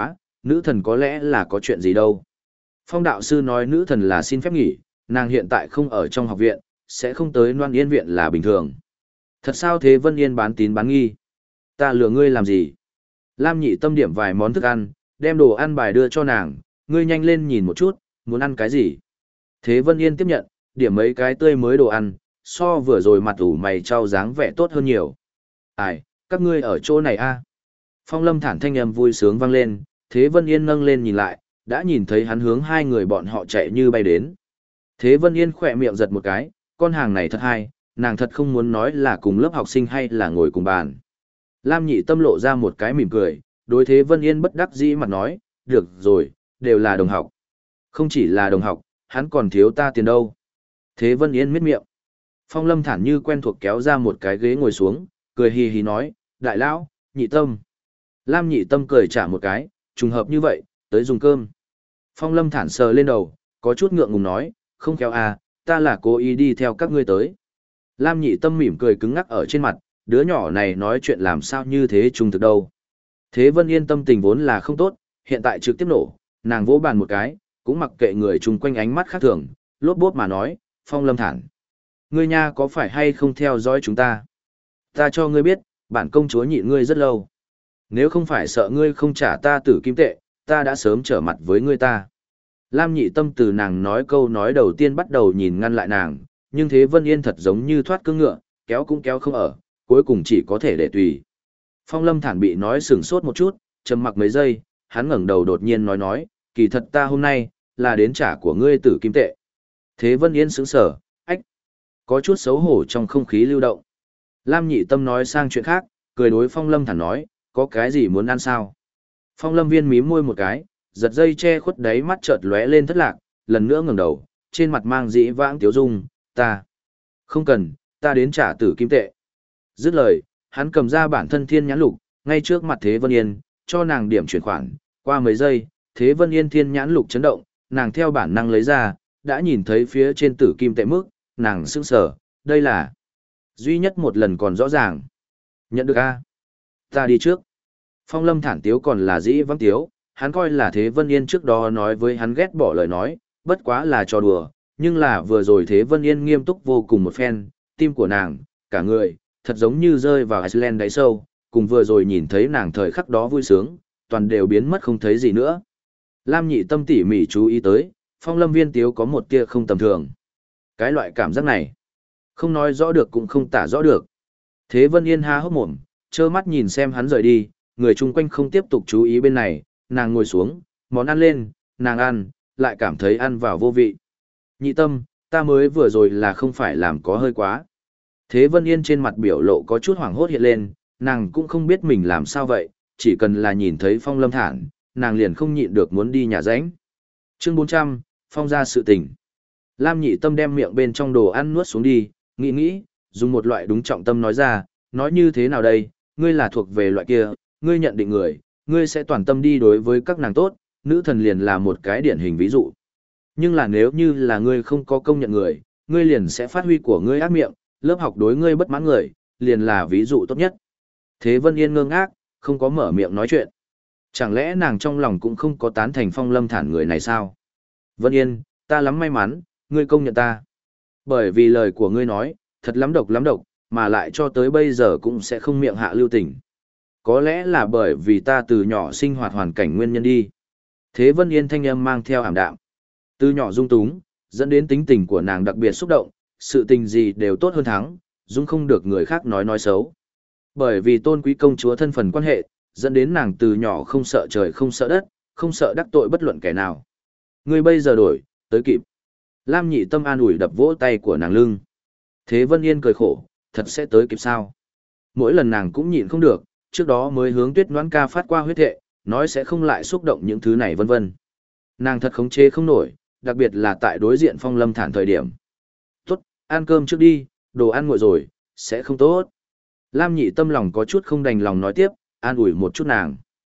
nữ thần có lẽ là có chuyện gì đâu. Phong đạo sư nói nữ thần là xin phép nghỉ, nàng hiện tại không ở trong học viện, sẽ không tới Loan Yên viện là bình thường. Thật sao thế Vân Yên bán tín bán nghi? Ta lừa ngươi làm gì? Lam Nhị Tâm điểm vài món thức ăn, đem đồ ăn bài đưa cho nàng, ngươi nhanh lên nhìn một chút, muốn ăn cái gì? Thế Vân Yên tiếp nhận, điểm mấy cái tươi mới đồ ăn, so vừa rồi mặt ủ mày trao dáng vẻ tốt hơn nhiều. Ai, các ngươi ở chỗ này a? Phong Lâm Thản thanh âm vui sướng vang lên, Thế Vân Yên nâng lên nhìn lại, đã nhìn thấy hắn hướng hai người bọn họ chạy như bay đến. Thế Vân Yên khỏe miệng giật một cái, con hàng này thật hay, nàng thật không muốn nói là cùng lớp học sinh hay là ngồi cùng bàn. Lam Nhị Tâm lộ ra một cái mỉm cười, đối Thế Vân Yên bất đắc dĩ mặt nói, được rồi, đều là đồng học. Không chỉ là đồng học, hắn còn thiếu ta tiền đâu. Thế Vân Yên miết miệng. Phong Lâm Thản như quen thuộc kéo ra một cái ghế ngồi xuống, cười hì hì nói, đại lão, Nhị Tâm. Lam Nhị Tâm cười trả một cái, trùng hợp như vậy, tới dùng cơm. Phong Lâm Thản sờ lên đầu, có chút ngượng ngùng nói, không khéo à, ta là cố ý đi theo các ngươi tới. Lam Nhị Tâm mỉm cười cứng ngắc ở trên mặt, đứa nhỏ này nói chuyện làm sao như thế trung thực đâu. Thế Vân Yên tâm tình vốn là không tốt, hiện tại trực tiếp nổ, nàng vỗ bàn một cái, cũng mặc kệ người chung quanh ánh mắt khác thường, lốp bốp mà nói, Phong Lâm Thản. Ngươi nha có phải hay không theo dõi chúng ta? Ta cho ngươi biết, bản công chúa nhịn ngươi rất lâu. Nếu không phải sợ ngươi không trả ta tử kim tệ, ta đã sớm trở mặt với ngươi ta. Lam Nhị Tâm từ nàng nói câu nói đầu tiên bắt đầu nhìn ngăn lại nàng, nhưng Thế Vân Yên thật giống như thoát cương ngựa, kéo cũng kéo không ở, cuối cùng chỉ có thể để tùy. Phong Lâm Thản bị nói sửng sốt một chút, trầm mặc mấy giây, hắn ngẩng đầu đột nhiên nói, kỳ thật ta hôm nay, là đến trả của ngươi tử kim tệ. Thế Vân Yên sững sờ, ách, có chút xấu hổ trong không khí lưu động. Lam Nhị Tâm nói sang chuyện khác, cười đối Phong Lâm Thản nói, có cái gì muốn ăn sao? Phong Lâm Viên mím môi một cái, giật dây che khuất đáy mắt chợt lóe lên thất lạc, lần nữa ngẩng đầu, trên mặt mang dĩ vãng tiếu dung, ta. Không cần, ta đến trả tử kim tệ. Dứt lời, hắn cầm ra bản thân thiên nhãn lục, ngay trước mặt Thế Vân Yên, cho nàng điểm chuyển khoản. Qua mấy giây, Thế Vân Yên thiên nhãn lục chấn động, nàng theo bản năng lấy ra, đã nhìn thấy phía trên tử kim tệ mức, nàng sững sờ, đây là duy nhất một lần còn rõ ràng. Nhận được a? Ta đi trước. Phong Lâm Thản tiếu còn là dĩ vãng tiếu, hắn coi là Thế Vân Yên trước đó nói với hắn ghét bỏ lời nói, bất quá là trò đùa, nhưng là vừa rồi Thế Vân Yên nghiêm túc vô cùng một phen, tim của nàng, cả người, thật giống như rơi vào Iceland đáy sâu, cùng vừa rồi nhìn thấy nàng thời khắc đó vui sướng, toàn đều biến mất không thấy gì nữa. Lam Nhị Tâm tỉ mỉ chú ý tới, Phong Lâm Viên tiếu có một tia không tầm thường. Cái loại cảm giác này, không nói rõ được cũng không tả rõ được. Thế Vân Yên há hốc mồm, trơ mắt nhìn xem hắn rời đi, người chung quanh không tiếp tục chú ý bên này, nàng ngồi xuống, món ăn lên, nàng ăn, lại cảm thấy ăn vào vô vị. Nhị Tâm, ta mới vừa rồi là không phải làm có hơi quá. Thế Vân Yên trên mặt biểu lộ có chút hoảng hốt hiện lên, nàng cũng không biết mình làm sao vậy, chỉ cần là nhìn thấy Phong Lâm Thản, nàng liền không nhịn được muốn đi nhà ránh. Chương 400, Phong ra sự tình. Lam Nhị Tâm đem miệng bên trong đồ ăn nuốt xuống đi, nghĩ, dùng một loại đúng trọng tâm nói ra, nói như thế nào đây, ngươi là thuộc về loại kia, ngươi nhận định người, ngươi sẽ toàn tâm đi đối với các nàng tốt, nữ thần liền là một cái điển hình ví dụ. Nhưng là nếu như là ngươi không có công nhận người, ngươi liền sẽ phát huy của ngươi ác miệng, lớp học đối ngươi bất mãn người, liền là ví dụ tốt nhất. Thế Vân Yên ngơ ngác, không có mở miệng nói chuyện. Chẳng lẽ nàng trong lòng cũng không có tán thành Phong Lâm Thản người này sao? Vân Yên, ta lắm may mắn, ngươi công nhận ta. Bởi vì lời của ngươi nói, thật lắm độc, mà lại cho tới bây giờ cũng sẽ không miệng hạ lưu tình. Có lẽ là bởi vì ta từ nhỏ sinh hoạt hoàn cảnh nguyên nhân đi. Thế Vân Yên thanh âm mang theo ảm đạm. Từ nhỏ dung túng, dẫn đến tính tình của nàng đặc biệt xúc động, sự tình gì đều tốt hơn thắng, dung không được người khác nói xấu. Bởi vì tôn quý công chúa thân phần quan hệ, dẫn đến nàng từ nhỏ không sợ trời không sợ đất, không sợ đắc tội bất luận kẻ nào. Ngươi bây giờ đổi, tới kịp. Lam Nhị Tâm an ủi đập vỗ tay của nàng lưng. Thế Vân Yên cười khổ, thật sẽ tới kịp sao? Mỗi lần nàng cũng nhịn không được, trước đó mới hướng Tuyết Noãn ca phát qua huyết thệ, nói sẽ không lại xúc động những thứ này vân vân. Nàng thật khống chế không nổi, đặc biệt là tại đối diện Phong Lâm Thản thời điểm. Tốt, ăn cơm trước đi, đồ ăn nguội rồi, sẽ không tốt. Lam Nhị Tâm lòng có chút không đành lòng nói tiếp, an ủi một chút nàng.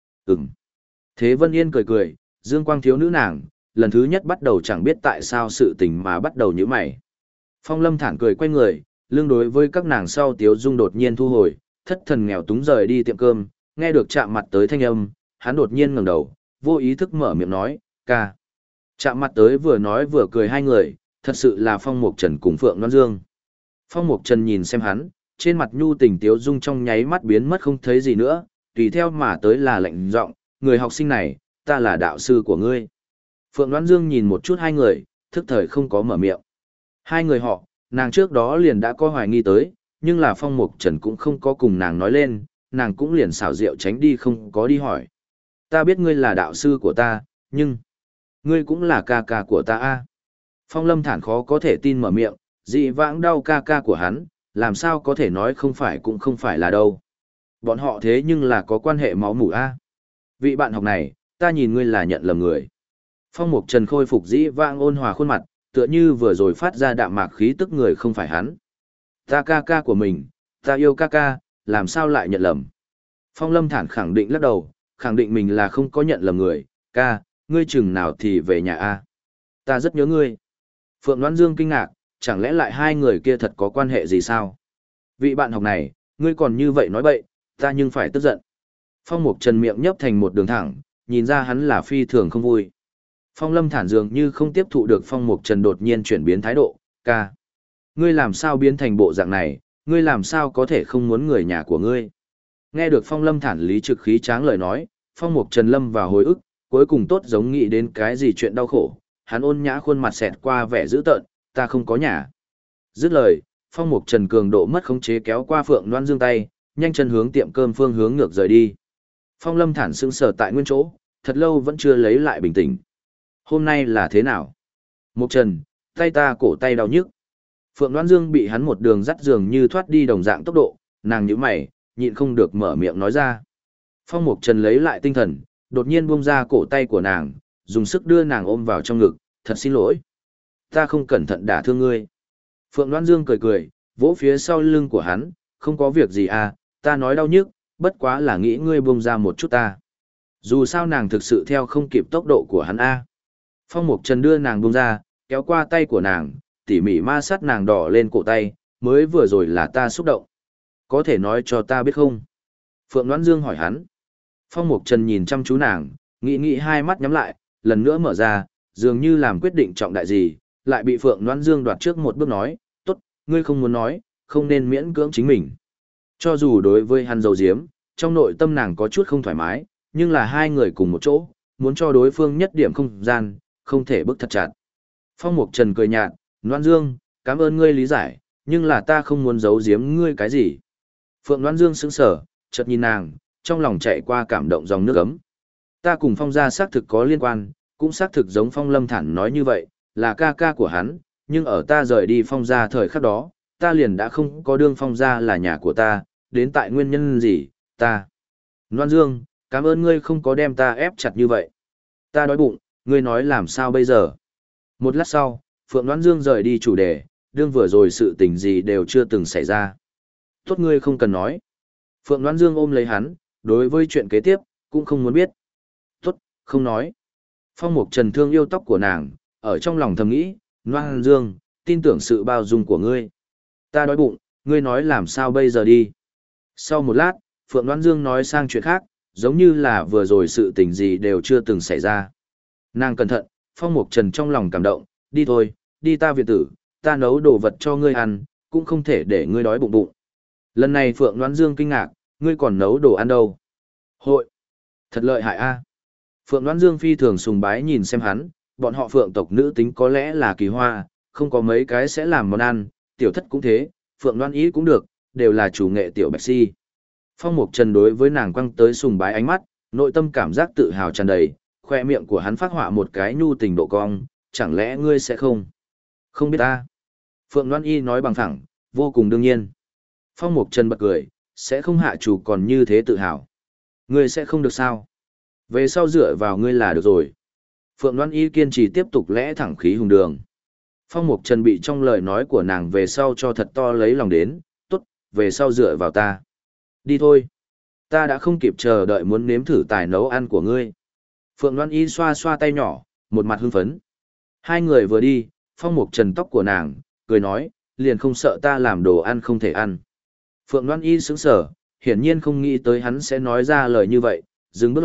Thế Vân Yên cười, dương quang thiếu nữ nàng, lần thứ nhất bắt đầu chẳng biết tại sao sự tình mà bắt đầu như mày. Phong Lâm Thản cười quay người, lương đối với các nàng sau tiếu dung đột nhiên thu hồi, thất thần nghèo túng rời đi tiệm cơm, nghe được chạm mặt tới thanh âm, hắn đột nhiên ngẩng đầu, vô ý thức mở miệng nói, ca. Chạm mặt tới vừa nói vừa cười hai người, thật sự là Phong Mục Trần cùng Phượng Loan Dương. Phong Mục Trần nhìn xem hắn, trên mặt nhu tình tiếu dung trong nháy mắt biến mất không thấy gì nữa, tùy theo mà tới là lạnh giọng, người học sinh này, ta là đạo sư của ngươi. Phượng Loan Dương nhìn một chút hai người, thức thời không có mở miệng. Hai người họ, nàng trước đó liền đã có hoài nghi tới, nhưng là Phong Mục Trần cũng không có cùng nàng nói lên, nàng cũng liền xảo diệu tránh đi không có đi hỏi. Ta biết ngươi là đạo sư của ta, nhưng ngươi cũng là ca ca của ta a. Phong Lâm Thản khó có thể tin mở miệng, dị vãng đau ca ca của hắn, làm sao có thể nói không phải cũng không phải là đâu. Bọn họ thế nhưng là có quan hệ máu mủ a. Vị bạn học này, ta nhìn ngươi là nhận lầm người. Phong Mục Trần khôi phục dĩ vãng ôn hòa khuôn mặt, tựa như vừa rồi phát ra đạm mạc khí tức người không phải hắn. Ta ca ca của mình, ta yêu ca ca, làm sao lại nhận lầm. Phong Lâm Thản khẳng định lắc đầu, khẳng định mình là không có nhận lầm người, ca, ngươi chừng nào thì về nhà a. Ta rất nhớ ngươi. Phượng Loan Dương kinh ngạc, chẳng lẽ lại hai người kia thật có quan hệ gì sao? Vị bạn học này, ngươi còn như vậy nói bậy, ta nhưng phải tức giận. Phong Mục Trần miệng nhấp thành một đường thẳng, nhìn ra hắn là phi thường không vui. Phong Lâm Thản dường như không tiếp thụ được Phong Mục Trần đột nhiên chuyển biến thái độ, ca. Ngươi làm sao biến thành bộ dạng này, ngươi làm sao có thể không muốn người nhà của ngươi. Nghe được Phong Lâm Thản lý trực khí tráng lời nói, Phong Mục Trần lâm vào hồi ức, cuối cùng tốt giống nghĩ đến cái gì chuyện đau khổ, hắn ôn nhã khuôn mặt xẹt qua vẻ dữ tợn, ta không có nhà. Dứt lời, Phong Mục Trần cường độ mất khống chế kéo qua Phượng Loan Dương tay, nhanh chân hướng tiệm cơm phương hướng ngược rời đi. Phong Lâm Thản sững sờ tại nguyên chỗ, thật lâu vẫn chưa lấy lại bình tĩnh. Hôm nay là thế nào? Mục Trần, tay ta cổ tay đau nhức. Phượng Loan Dương bị hắn một đường dắt dường như thoát đi đồng dạng tốc độ, nàng nhíu mày, nhịn không được mở miệng nói ra. Phong Mục Trần lấy lại tinh thần, đột nhiên buông ra cổ tay của nàng, dùng sức đưa nàng ôm vào trong ngực, thật xin lỗi. Ta không cẩn thận đả thương ngươi. Phượng Loan Dương cười cười, vỗ phía sau lưng của hắn, không có việc gì à, ta nói đau nhức, bất quá là nghĩ ngươi buông ra một chút ta. Dù sao nàng thực sự theo không kịp tốc độ của hắn a. Phong Mục Trần đưa nàng buông ra, kéo qua tay của nàng, tỉ mỉ ma sát nàng đỏ lên cổ tay, mới vừa rồi là ta xúc động. Có thể nói cho ta biết không? Phượng Loan Dương hỏi hắn. Phong Mục Trần nhìn chăm chú nàng, nghĩ hai mắt nhắm lại, lần nữa mở ra, dường như làm quyết định trọng đại gì, lại bị Phượng Loan Dương đoạt trước một bước nói, tốt, ngươi không muốn nói, không nên miễn cưỡng chính mình. Cho dù đối với hắn giấu giếm, trong nội tâm nàng có chút không thoải mái, nhưng là hai người cùng một chỗ, muốn cho đối phương nhất điểm không gian, không thể bức thật chặt. Phong Mục Trần cười nhạt, Loan Dương, cảm ơn ngươi lý giải, nhưng là ta không muốn giấu giếm ngươi cái gì. Phượng Loan Dương sững sờ, chợt nhìn nàng, trong lòng chạy qua cảm động dòng nước ấm. Ta cùng Phong gia xác thực có liên quan, cũng xác thực giống Phong Lâm Thản nói như vậy, là ca ca của hắn, nhưng ở ta rời đi Phong gia thời khắc đó, ta liền đã không có đương Phong gia là nhà của ta, đến tại nguyên nhân gì, ta. Loan Dương, cảm ơn ngươi không có đem ta ép chặt như vậy. Ta đói bụng, ngươi nói làm sao bây giờ. Một lát sau, Phượng Loan Dương rời đi chủ đề, đương vừa rồi sự tình gì đều chưa từng xảy ra. Tốt ngươi không cần nói. Phượng Loan Dương ôm lấy hắn, đối với chuyện kế tiếp, cũng không muốn biết. Tốt, không nói. Phong Mục Trần thương yêu tóc của nàng, ở trong lòng thầm nghĩ, Loan Dương, tin tưởng sự bao dung của ngươi. Ta đói bụng, ngươi nói làm sao bây giờ đi. Sau một lát, Phượng Loan Dương nói sang chuyện khác, giống như là vừa rồi sự tình gì đều chưa từng xảy ra. Nàng cẩn thận, Phong Mục Trần trong lòng cảm động, đi thôi, đi ta viện tử, ta nấu đồ vật cho ngươi ăn, cũng không thể để ngươi đói bụng bụng. Lần này Phượng Loan Dương kinh ngạc, ngươi còn nấu đồ ăn đâu? Hội! Thật lợi hại a. Phượng Loan Dương phi thường sùng bái nhìn xem hắn, bọn họ Phượng tộc nữ tính có lẽ là kỳ hoa, không có mấy cái sẽ làm món ăn, tiểu thất cũng thế, Phượng Loan Ý cũng được, đều là chủ nghệ tiểu bạch si. Phong Mục Trần đối với nàng quăng tới sùng bái ánh mắt, nội tâm cảm giác tự hào tràn đầy, khoe miệng của hắn phát họa một cái nhu tình độ cong, chẳng lẽ ngươi sẽ không? Không biết ta. Phượng Loan Y nói bằng thẳng, vô cùng đương nhiên. Phong Mục Trần bật cười, sẽ không hạ chủ còn như thế tự hào. Ngươi sẽ không được sao? Về sau dựa vào ngươi là được rồi. Phượng Loan Y kiên trì tiếp tục lẽ thẳng khí hùng đường. Phong Mục Trần bị trong lời nói của nàng về sau cho thật to lấy lòng đến, tốt, về sau dựa vào ta. Đi thôi. Ta đã không kịp chờ đợi muốn nếm thử tài nấu ăn của ngươi. Phượng Loan Y xoa xoa tay nhỏ, một mặt hưng phấn. Hai người vừa đi, Phong Mục Trần tóc của nàng, cười nói, liền không sợ ta làm đồ ăn không thể ăn. Phượng Loan Y sững sờ, hiển nhiên không nghĩ tới hắn sẽ nói ra lời như vậy, dừng bước lại,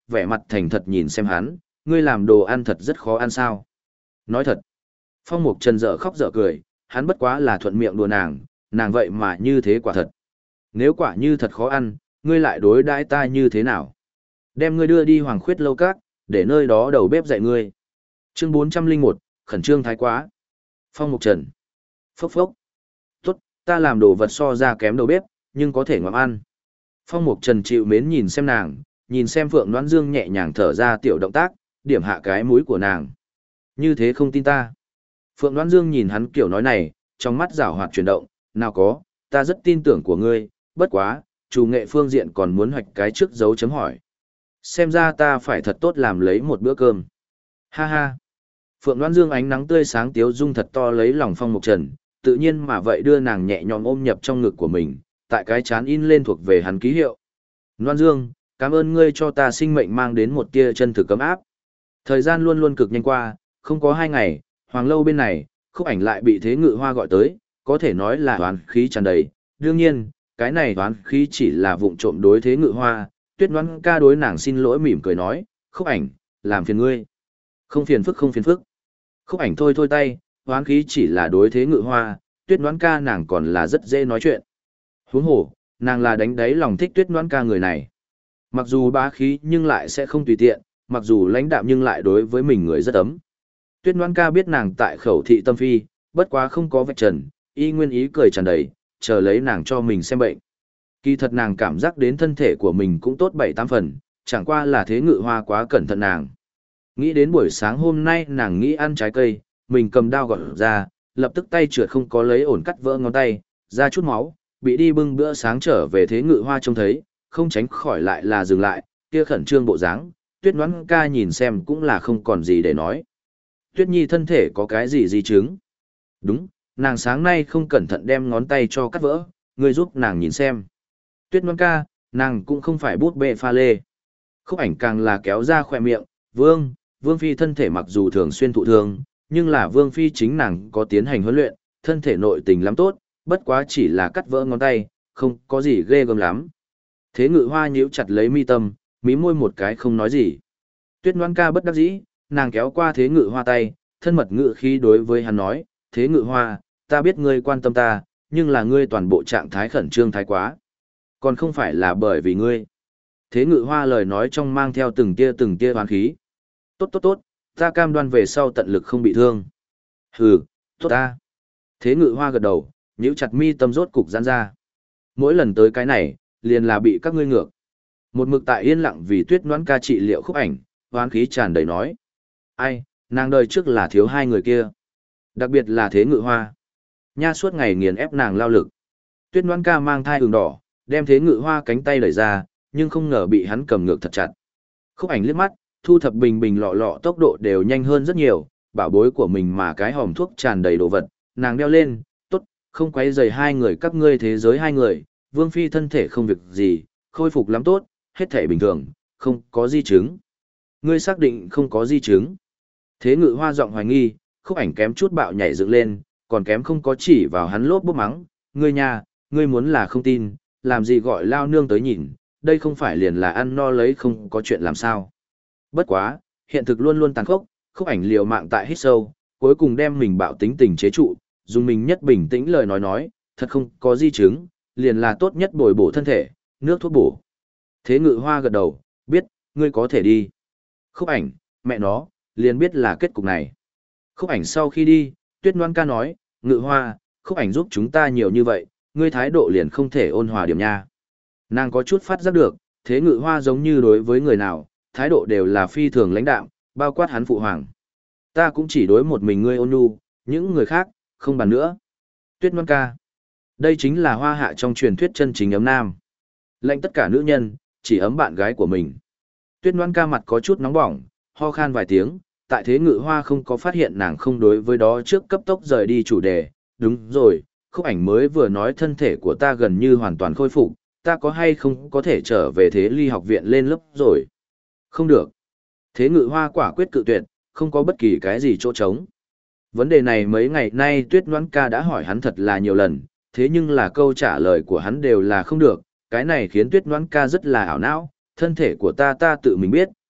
vẻ mặt thành thật nhìn xem hắn, ngươi làm đồ ăn thật rất khó ăn sao. Nói thật, Phong Mục Trần dở khóc dở cười, hắn bất quá là thuận miệng đùa nàng vậy mà như thế quả thật. Nếu quả như thật khó ăn, ngươi lại đối đãi ta như thế nào? Đem ngươi đưa đi Hoàng Khuyết lâu các, để nơi đó đầu bếp dạy ngươi. Chương 401, khẩn trương thái quá. Phong Mục Trần. Phốc phốc. Tốt, ta làm đồ vật so ra kém đầu bếp, nhưng có thể ngậm ăn. Phong Mục Trần chịu mến nhìn xem nàng, nhìn xem Phượng Đoán Dương nhẹ nhàng thở ra tiểu động tác, điểm hạ cái mũi của nàng. Như thế không tin ta. Phượng Đoán Dương nhìn hắn kiểu nói này, trong mắt rảo hoạt chuyển động, nào có, ta rất tin tưởng của ngươi, bất quá, chủ nghệ phương diện còn muốn hoạch cái trước dấu chấm hỏi. Xem ra ta phải thật tốt làm lấy một bữa cơm. Ha ha. Phượng Đoán Dương ánh nắng tươi sáng tiếu dung thật to lấy lòng Phong Mục Trần, tự nhiên mà vậy đưa nàng nhẹ nhõm ôm nhập trong ngực của mình, tại cái chán in lên thuộc về hắn ký hiệu. Đoán Dương, cảm ơn ngươi cho ta sinh mệnh mang đến một tia chân thực cấm áp. Thời gian luôn luôn cực nhanh qua, không có 2 ngày, Hoàng lâu bên này, Khúc Ảnh lại bị Thế Ngự Hoa gọi tới, có thể nói là oán khí tràn đầy. Đương nhiên, cái này oán khí chỉ là vụng trộm đối Thế Ngự Hoa, Tuyết Ngoãn ca đối nàng xin lỗi mỉm cười nói, Khúc Ảnh, làm phiền ngươi. Không phiền phức không phiền phức. Khúc Ảnh thôi thôi tay, oán khí chỉ là đối Thế Ngự Hoa, Tuyết Ngoãn ca nàng còn là rất dễ nói chuyện. Huống hồ, nàng là đánh đáy lòng thích Tuyết Ngoãn ca người này. Mặc dù bá khí nhưng lại sẽ không tùy tiện, mặc dù lãnh đạm nhưng lại đối với mình người rất ấm. Tuyết Ngoãn ca biết nàng tại khẩu thị tâm phi, bất quá không có vạch trần, y nguyên ý cười tràn đầy, chờ lấy nàng cho mình xem bệnh. Kỳ thật nàng cảm giác đến thân thể của mình cũng tốt 7-8 phần, chẳng qua là Thế Ngự Hoa quá cẩn thận nàng. Nghĩ đến buổi sáng hôm nay nàng nghĩ ăn trái cây, mình cầm dao gọt ra, lập tức tay trượt không có lấy ổn cắt vỡ ngón tay, ra chút máu, bị đi bưng bữa sáng trở về Thế Ngự Hoa trông thấy, không tránh khỏi lại là dừng lại, kia khẩn trương bộ dáng, Tuyết Ngoãn ca nhìn xem cũng là không còn gì để nói. Tuyết Nhi thân thể có cái gì di chứng? Đúng, nàng sáng nay không cẩn thận đem ngón tay cho cắt vỡ, ngươi giúp nàng nhìn xem. Tuyết Ngoãn ca, nàng cũng không phải bút bê pha lê. Khúc Ảnh càng là kéo ra khỏe miệng, Vương Phi thân thể mặc dù thường xuyên thụ thương, nhưng là Vương Phi chính nàng có tiến hành huấn luyện, thân thể nội tình lắm tốt, bất quá chỉ là cắt vỡ ngón tay, không có gì ghê gớm lắm. Thế Ngự Hoa nhíu chặt lấy mi tâm, mí môi một cái không nói gì. Tuyết Ngoãn ca bất đắc dĩ, nàng kéo qua Thế Ngự Hoa tay, thân mật ngự khí đối với hắn nói, Thế Ngự Hoa, ta biết ngươi quan tâm ta, nhưng là ngươi toàn bộ trạng thái khẩn trương thái quá. Còn không phải là bởi vì ngươi. Thế Ngự Hoa lời nói trong mang theo từng tia hoán khí. Tốt, ta cam đoan về sau tận lực không bị thương. Hừ, tốt ta. Thế Ngự Hoa gật đầu, nhíu chặt mi tâm rốt cục giãn ra. Mỗi lần tới cái này, liền là bị các ngươi ngược. Một mực tại yên lặng vì Tuyết Ngoãn ca trị liệu Khúc Ảnh, hoán khí tràn đầy nói. Ai, nàng đời trước là thiếu hai người kia. Đặc biệt là Thế Ngự Hoa. Nha suốt ngày nghiền ép nàng lao lực. Tuyết Ngoãn ca mang thai ửng đỏ, đem Thế Ngự Hoa cánh tay đẩy ra, nhưng không ngờ bị hắn cầm ngược thật chặt. Khúc Ảnh liếc mắt, thu thập bình lọ tốc độ đều nhanh hơn rất nhiều, bảo bối của mình mà cái hòm thuốc tràn đầy đồ vật, nàng đeo lên, tốt, không quấy rầy hai người các ngươi thế giới hai người, Vương Phi thân thể không việc gì, khôi phục lắm tốt, hết thể bình thường, không có di chứng. Ngươi xác định không có di chứng. Thế Ngự Hoa giọng hoài nghi, Khúc Ảnh kém chút bạo nhảy dựng lên, còn kém không có chỉ vào hắn lốp bốp mắng, ngươi nhà, ngươi muốn là không tin, làm gì gọi lao nương tới nhìn, đây không phải liền là ăn no lấy không có chuyện làm sao. Bất quá, hiện thực luôn luôn tàn khốc, Khúc Ảnh liều mạng tại hít sâu, cuối cùng đem mình bạo tính tình chế trụ, dùng mình nhất bình tĩnh lời nói, thật không có di chứng, liền là tốt nhất bồi bổ thân thể, nước thuốc bổ. Thế Ngự Hoa gật đầu, biết, ngươi có thể đi. Khúc Ảnh, mẹ nó, liền biết là kết cục này. Khúc Ảnh sau khi đi, Tuyết Ngoãn ca nói, Ngự Hoa, Khúc Ảnh giúp chúng ta nhiều như vậy, ngươi thái độ liền không thể ôn hòa điểm nha. Nàng có chút phát giác được, Thế Ngự Hoa giống như đối với người nào, thái độ đều là phi thường lãnh đạm, bao quát hắn phụ hoàng. Ta cũng chỉ đối một mình ngươi ôn nhu, những người khác, không bàn nữa. Tuyết Ngoãn ca. Đây chính là Hoa Hạ trong truyền thuyết chân chính ấm nam. Lệnh tất cả nữ nhân, chỉ ấm bạn gái của mình. Tuyết Ngoãn ca mặt có chút nóng bỏng, ho khan vài tiếng, tại Thế Ngự Hoa không có phát hiện nàng không đối với đó trước cấp tốc rời đi chủ đề. Đúng rồi, Khúc Ảnh mới vừa nói thân thể của ta gần như hoàn toàn khôi phục, ta có hay không có thể trở về Thế Ly học viện lên lớp rồi? Không được. Thế Ngự Hoa quả quyết cự tuyệt, không có bất kỳ cái gì chỗ trống. Vấn đề này mấy ngày nay Tuyết Ngoãn ca đã hỏi hắn thật là nhiều lần, thế nhưng là câu trả lời của hắn đều là không được, cái này khiến Tuyết Ngoãn ca rất là ảo não, thân thể của ta tự mình biết,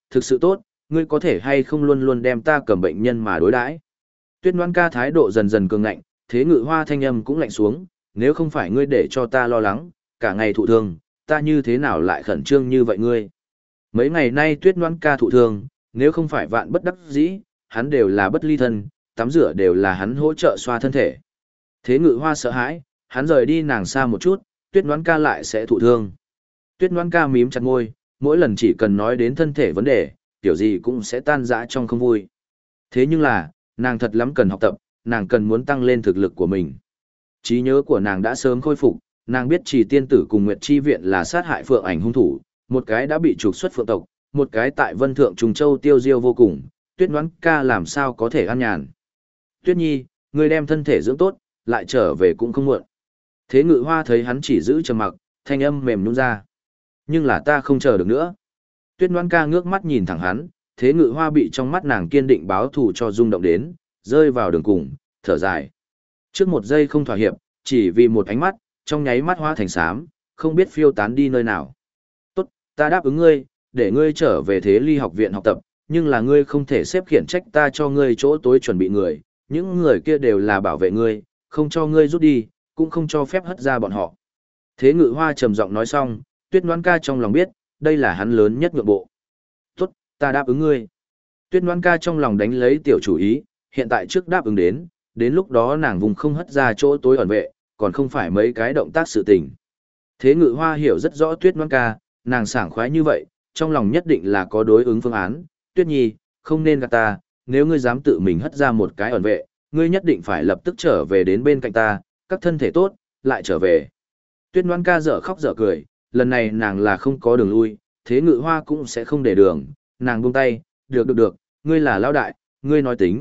thực sự tốt, ngươi có thể hay không luôn luôn đem ta cầm bệnh nhân mà đối đãi. Tuyết Ngoan ca thái độ dần dần cường ngạnh, Thế Ngự Hoa thanh âm cũng lạnh xuống, nếu không phải ngươi để cho ta lo lắng, cả ngày thụ thương, ta như thế nào lại khẩn trương như vậy ngươi. Mấy ngày nay Tuyết Ngoan ca thụ thương, nếu không phải vạn bất đắc dĩ, hắn đều là bất ly thân, tắm rửa đều là hắn hỗ trợ xoa thân thể. Thế Ngự Hoa sợ hãi, hắn rời đi nàng xa một chút, Tuyết Ngoan ca lại sẽ thụ thương. Tuyết Ngoan ca mím chặt môi, mỗi lần chỉ cần nói đến thân thể vấn đề, kiểu gì cũng sẽ tan rã trong không vui. Thế nhưng là, nàng thật lắm cần học tập, nàng cần muốn tăng lên thực lực của mình. Trí nhớ của nàng đã sớm khôi phục, nàng biết Trì Tiên Tử cùng Nguyệt Chi Viện là sát hại Phượng Ảnh hung thủ, một cái đã bị trục xuất Phượng tộc, một cái tại Vân Thượng Trùng Châu tiêu diêu vô cùng, Tuyết Ngoãn ca làm sao có thể an nhàn. Tuyết Nhi, ngươi đem thân thể dưỡng tốt, lại trở về cũng không muộn. Thế Ngự Hoa thấy hắn chỉ giữ trầm mặc, thanh âm mềm nhũn ra. Nhưng là ta không chờ được nữa. Tuyết Ngoãn ca ngước mắt nhìn thẳng hắn, Thế Ngự Hoa bị trong mắt nàng kiên định báo thù cho rung động đến, rơi vào đường cùng, thở dài. Trước một giây không thỏa hiệp, chỉ vì một ánh mắt, trong nháy mắt hóa thành xám, không biết phiêu tán đi nơi nào. Tốt, ta đáp ứng ngươi, để ngươi trở về Thế Ly học viện học tập, nhưng là ngươi không thể xếp khiển trách ta cho ngươi chỗ tối chuẩn bị người, những người kia đều là bảo vệ ngươi, không cho ngươi rút đi, cũng không cho phép hất ra bọn họ. Thế Ngự Hoa trầm giọng nói xong, Tuyết Ngoãn ca trong lòng biết, đây là hắn lớn nhất nhượng bộ. Tốt, ta đáp ứng ngươi. Tuyết Ngoãn ca trong lòng đánh lấy tiểu chủ ý, hiện tại trước đáp ứng đến lúc đó nàng vùng không hất ra chỗ tối ẩn vệ, còn không phải mấy cái động tác sự tình. Thế Ngự Hoa hiểu rất rõ Tuyết Ngoãn ca, nàng sảng khoái như vậy, trong lòng nhất định là có đối ứng phương án. Tuyết Nhi, không nên gạt ta, nếu ngươi dám tự mình hất ra một cái ẩn vệ, ngươi nhất định phải lập tức trở về đến bên cạnh ta, các thân thể tốt, lại trở về. Tuyết Ngoãn ca dở khóc dở cười, lần này nàng là không có đường lui, Thế Ngự Hoa cũng sẽ không để đường, nàng buông tay, được, ngươi là lão đại, ngươi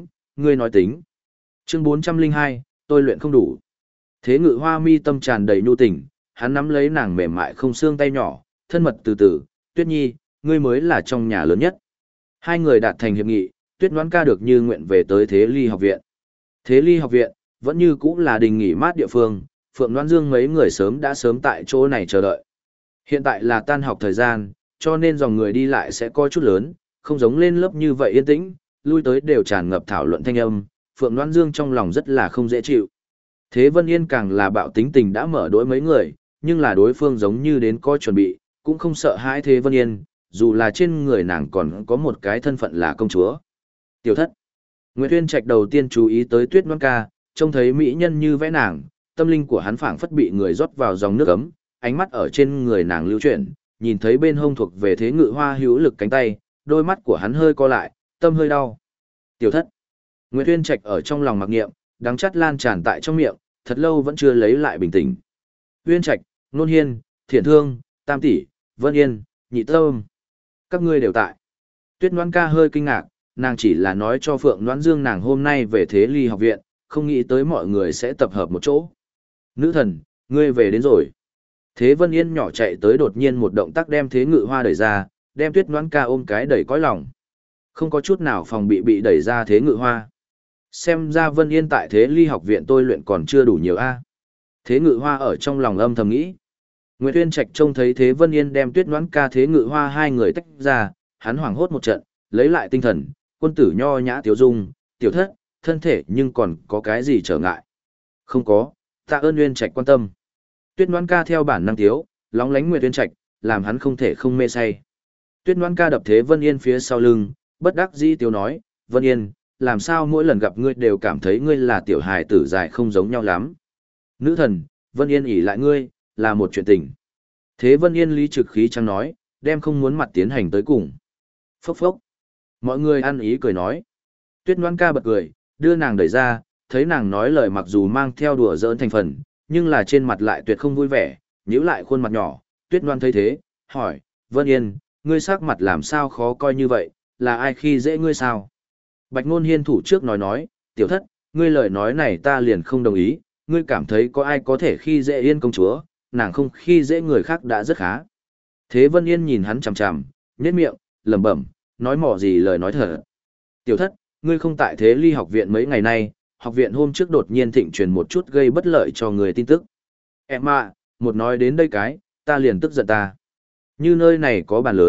nói tính. Chương 402, tôi luyện không đủ. Thế Ngự Hoa mi tâm tràn đầy nhu tình, hắn nắm lấy nàng mềm mại không xương tay nhỏ, thân mật từ từ, Tuyết Nhi, ngươi mới là trong nhà lớn nhất. Hai người đạt thành hiệp nghị, Tuyết Ngoãn ca được như nguyện về tới Thế Ly học viện. Thế Ly học viện, vẫn như cũ là đình nghỉ mát địa phương, Phượng Loan Dương mấy người đã sớm tại chỗ này chờ đợi. Hiện tại là tan học thời gian, cho nên dòng người đi lại sẽ có chút lớn, không giống lên lớp như vậy yên tĩnh, lui tới đều tràn ngập thảo luận thanh âm, Phượng Loan Dương trong lòng rất là không dễ chịu. Thế Vân Yên càng là bạo tính tình đã mở đối mấy người, nhưng là đối phương giống như đến coi chuẩn bị, cũng không sợ hãi Thế Vân Yên, dù là trên người nàng còn có một cái thân phận là công chúa. Tiểu thất. Nguyệt Uyên Trạch đầu tiên chú ý tới Tuyết Ngoãn ca, trông thấy mỹ nhân như vẽ nàng, tâm linh của hắn phảng phất bị người rót vào dòng nước ấm, ánh mắt ở trên người nàng lưu chuyển, nhìn thấy bên hông thuộc về Thế Ngự Hoa hữu lực cánh tay, đôi mắt của hắn hơi co lại, tâm hơi đau. Tiểu thất. Nguyệt Uyên Trạch ở trong lòng mặc niệm, đắng chát lan tràn tại trong miệng, thật lâu vẫn chưa lấy lại bình tĩnh. Uyên Trạch, Nôn Hiên, Thiện Thương, Tam tỷ, Vân Yên, Nhị Tâm, các ngươi đều tại. Tuyết Ngoãn ca hơi kinh ngạc, nàng chỉ là nói cho Phượng Loan Dương nàng hôm nay về Thế Ly học viện, không nghĩ tới mọi người sẽ tập hợp một chỗ. Nữ thần, ngươi về đến rồi. Thế Vân Yên nhỏ chạy tới đột nhiên một động tác đem Thế Ngự Hoa đẩy ra, đem Tuyết Ngoãn ca ôm cái đẩy cõi lòng. Không có chút nào phòng bị đẩy ra Thế Ngự Hoa. Xem ra Vân Yên tại Thế Ly học viện tôi luyện còn chưa đủ nhiều a. Thế Ngự Hoa ở trong lòng âm thầm nghĩ. Nguyệt Uyên Trạch trông thấy Thế Vân Yên đem Tuyết Ngoãn ca Thế Ngự Hoa hai người tách ra, hắn hoảng hốt một trận, lấy lại tinh thần, quân tử nho nhã tiếu dung, tiểu thất, thân thể nhưng còn có cái gì trở ngại. Không có, tạ ơn Uyên Trạch quan tâm. Tuyết Ngoãn ca theo bản năng tiếu, lóng lánh Nguyệt Uyên Trạch, làm hắn không thể không mê say. Tuyết Ngoãn ca đập Thế Vân Yên phía sau lưng, bất đắc dĩ tiếu nói, Vân Yên, làm sao mỗi lần gặp ngươi đều cảm thấy ngươi là tiểu hài tử dài không giống nhau lắm. Nữ thần, Vân Yên ỷ lại ngươi, là một chuyện tình. Thế Vân Yên lý trực khí trắng nói, đem không muốn mặt tiến hành tới cùng. Phốc phốc. Mọi người ăn ý cười nói. Tuyết Ngoãn ca bật cười, đưa nàng đẩy ra, thấy nàng nói lời mặc dù mang theo đùa giỡn thành phần, nhưng là trên mặt lại tuyệt không vui vẻ, nhíu lại khuôn mặt nhỏ. Tuyết Ngoãn thấy thế, hỏi, Vân Yên, ngươi sắc mặt làm sao khó coi như vậy, là ai khi dễ ngươi sao? Bạch Ngôn Hiên thủ trước nói, tiểu thất, ngươi lời nói này ta liền không đồng ý, ngươi cảm thấy có ai có thể khi dễ Yên công chúa, nàng không khi dễ người khác đã rất khá. Thế Vân Yên nhìn hắn chằm chằm, nhếch miệng, lẩm bẩm, nói mỏ gì lời nói thật. Tiểu thất, ngươi không tại Thế Ly học viện mấy ngày nay, học viện hôm trước đột nhiên thịnh truyền một chút gây bất lợi cho người tin tức. Em ạ, một nói đến đây cái, ta liền tức giận ta. Như nơi này có bàn lớn,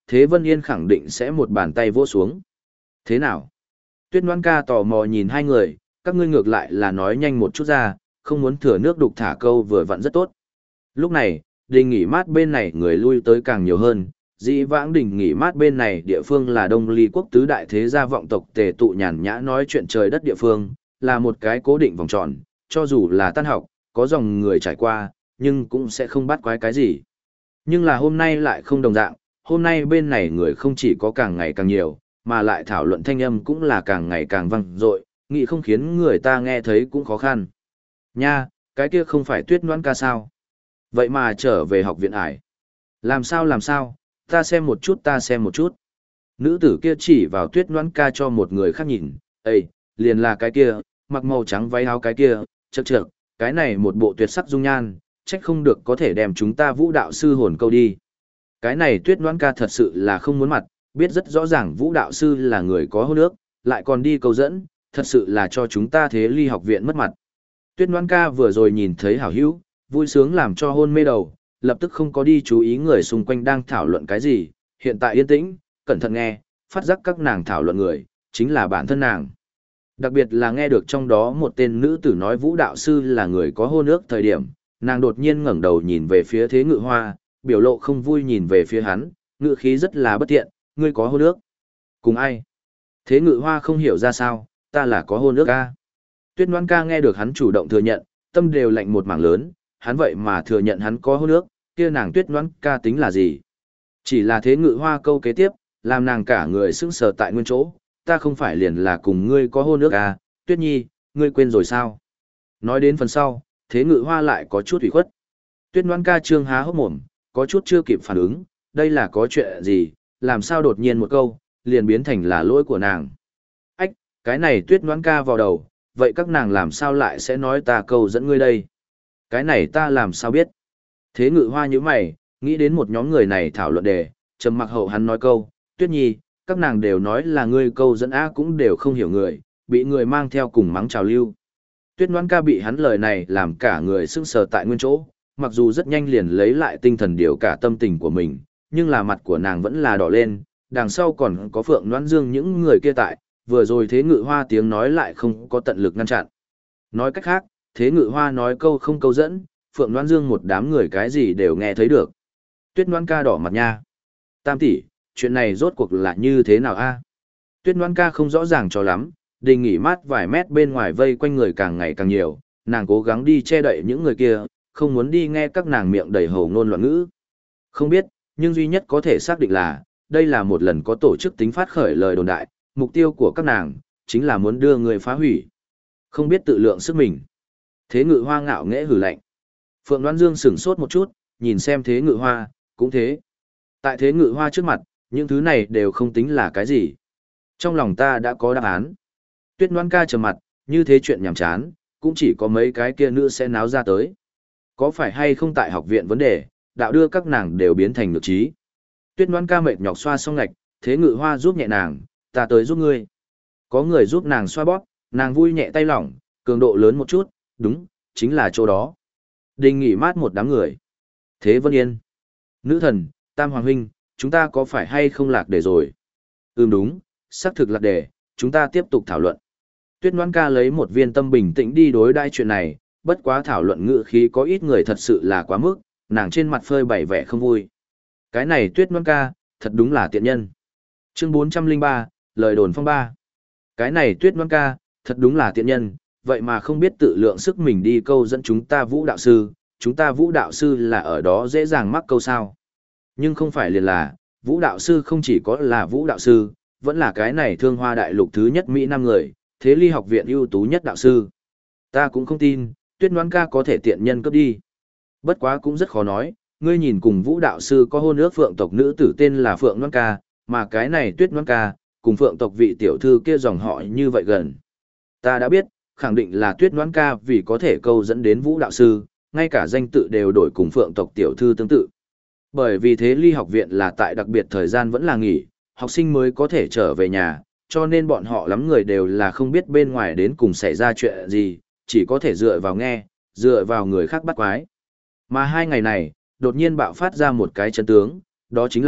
Thế Vân Yên khẳng định sẽ một bàn tay vỗ xuống. Thế nào? Tuyết Ngoan ca tò mò nhìn hai người, các ngươi ngược lại là nói nhanh một chút ra, không muốn thừa nước đục thả câu vừa vặn rất tốt. Lúc này, đình nghỉ mát bên này người lui tới càng nhiều hơn, dĩ vãng đình nghỉ mát bên này địa phương là Đông Ly quốc tứ đại thế gia vọng tộc tề tụ nhàn nhã nói chuyện trời đất địa phương, là một cái cố định vòng tròn, cho dù là tan học, có dòng người trải qua, nhưng cũng sẽ không bắt quái cái gì. Nhưng là hôm nay lại không đồng dạng, hôm nay bên này người không chỉ có càng ngày càng nhiều, mà lại thảo luận thanh âm cũng là càng ngày càng vang dội, nghĩ không khiến người ta nghe thấy cũng khó khăn. Nha, cái kia không phải Tuyết Ngoãn ca sao? Vậy mà trở về học viện ải. Làm sao, ta xem một chút ta xem một chút. Nữ tử kia chỉ vào Tuyết Ngoãn ca cho một người khác nhìn, Ê, liền là cái kia, mặc màu trắng váy áo cái kia, chậc chậc, cái này một bộ tuyệt sắc dung nhan, trách không được có thể đem chúng ta vũ đạo sư hồn câu đi. Cái này Tuyết Ngoãn ca thật sự là không muốn mặt, biết rất rõ ràng vũ đạo sư là người có hôn ước, lại còn đi câu dẫn, thật sự là cho chúng ta Thế Ly học viện mất mặt. Tuyết Ngoãn ca vừa rồi nhìn thấy hảo hữu, vui sướng làm cho hôn mê đầu, lập tức không có đi chú ý người xung quanh đang thảo luận cái gì, hiện tại yên tĩnh, cẩn thận nghe, phát giác các nàng thảo luận người, chính là bản thân nàng. Đặc biệt là nghe được trong đó một tên nữ tử nói vũ đạo sư là người có hôn ước thời điểm, nàng đột nhiên ngẩng đầu nhìn về phía Thế Ngự Hoa, biểu lộ không vui nhìn về phía hắn, ngữ khí rất là bất tiện, ngươi có hôn ước. Cùng ai? Thế Ngự Hoa không hiểu ra sao, ta là có hôn ước ca. Tuyết Ngoãn ca nghe được hắn chủ động thừa nhận, tâm đều lạnh một mảng lớn, hắn vậy mà thừa nhận hắn có hôn ước, kia nàng Tuyết Ngoãn ca tính là gì? Chỉ là Thế Ngự Hoa câu kế tiếp, làm nàng cả người sững sờ tại nguyên chỗ, ta không phải liền là cùng ngươi có hôn ước à, Tuyết Nhi, ngươi quên rồi sao? Nói đến phần sau, Thế Ngự Hoa lại có chút ủy khuất. Tuyết Ngoãn ca trương há hốc mồm, có chút chưa kịp phản ứng, đây là có chuyện gì, làm sao đột nhiên một câu, liền biến thành là lỗi của nàng. Ách, cái này Tuyết Ngoãn ca vào đầu, vậy các nàng làm sao lại sẽ nói ta câu dẫn ngươi đây? Cái này ta làm sao biết? Thế Ngự Hoa nhíu mày, nghĩ đến một nhóm người này thảo luận đề, trầm mặc hậu hắn nói câu, Tuyết Nhi, các nàng đều nói là ngươi câu dẫn á cũng đều không hiểu người, bị người mang theo cùng mắng trào lưu. Tuyết Ngoãn ca bị hắn lời này làm cả người sững sờ tại nguyên chỗ, mặc dù rất nhanh liền lấy lại tinh thần điều cả tâm tình của mình, nhưng là mặt của nàng vẫn là đỏ lên, đằng sau còn có Phượng Noãn Dương những người kia tại, vừa rồi Thế Ngự Hoa tiếng nói lại không có tận lực ngăn chặn. Nói cách khác, Thế Ngự Hoa nói câu không câu dẫn, Phượng Noãn Dương một đám người cái gì đều nghe thấy được. Tuyết Ngoãn ca đỏ mặt nha. Tam tỷ, chuyện này rốt cuộc là như thế nào a? Tuyết Ngoãn ca không rõ ràng cho lắm, đình nghỉ mát vài mét bên ngoài vây quanh người càng ngày càng nhiều, nàng cố gắng đi che đậy những người kia, không muốn đi nghe các nàng miệng đầy hầu ngôn loạn ngữ. Không biết, nhưng duy nhất có thể xác định là, đây là một lần có tổ chức tính phát khởi lời đồn đại, mục tiêu của các nàng, chính là muốn đưa người phá hủy. Không biết tự lượng sức mình. Thế Ngự Hoa ngạo nghễ hừ lạnh. Phượng Đoan Dương sửng sốt một chút, nhìn xem Thế Ngự Hoa, cũng thế. Tại Thế Ngự Hoa trước mặt, những thứ này đều không tính là cái gì. Trong lòng ta đã có đáp án. Tuyết Ngoãn ca trầm mặt, như thế chuyện nhảm chán, cũng chỉ có mấy cái kia nữ sẽ náo ra tới. Có phải hay không tại học viện vấn đề, đạo đưa các nàng đều biến thành nhược trí. Tuyết Ngoãn ca mệt nhọc xoa xong ngạch, Thế Ngự Hoa giúp nhẹ nàng, ta tới giúp ngươi. Có người giúp nàng xoa bóp, nàng vui nhẹ tay lỏng, cường độ lớn một chút, đúng, chính là chỗ đó. Đình nghỉ mát một đám người. Thế Vân Yên. Nữ thần, Tam Hoàng Huynh, chúng ta có phải hay không lạc đề rồi? Đúng, xác thực lạc đề, chúng ta tiếp tục thảo luận. Tuyết Ngoãn ca lấy một viên tâm bình tĩnh đi đối đãi chuyện này, bất quá thảo luận ngữ khí có ít người thật sự là quá mức, nàng trên mặt phơi bày vẻ không vui. Cái này Tuyết Ngoãn ca, thật đúng là tiện nhân. Chương 403, lời đồn phong ba. Cái này Tuyết Ngoãn ca, thật đúng là tiện nhân, vậy mà không biết tự lượng sức mình đi câu dẫn chúng ta vũ đạo sư, chúng ta vũ đạo sư là ở đó dễ dàng mắc câu sao. Nhưng không phải liền là, vũ đạo sư không chỉ có là vũ đạo sư, vẫn là cái này Thương Hoa đại lục thứ nhất Mỹ Nam người, Thế Ly học viện ưu tú nhất đạo sư. Ta cũng không tin, Tuyết Ngoãn ca có thể tiện nhân cướp đi. Bất quá cũng rất khó nói, ngươi nhìn cùng vũ đạo sư có hôn ước phượng tộc nữ tử tên là Phượng Ngoãn ca, mà cái này Tuyết Ngoãn ca, cùng phượng tộc vị tiểu thư kia dòng họ như vậy gần. Ta đã biết, khẳng định là Tuyết Ngoãn ca vì có thể câu dẫn đến vũ đạo sư, ngay cả danh tự đều đổi cùng phượng tộc tiểu thư tương tự. Bởi vì Thế Ly học viện là tại đặc biệt thời gian vẫn là nghỉ, học sinh mới có thể trở về nhà, cho nên bọn họ lắm người đều là không biết bên ngoài đến cùng xảy ra chuyện gì, chỉ có thể dựa vào nghe, dựa vào người khác bắt quái. Mà 2 ngày này, đột nhiên bạo phát ra một cái chân tướng, đó chính là,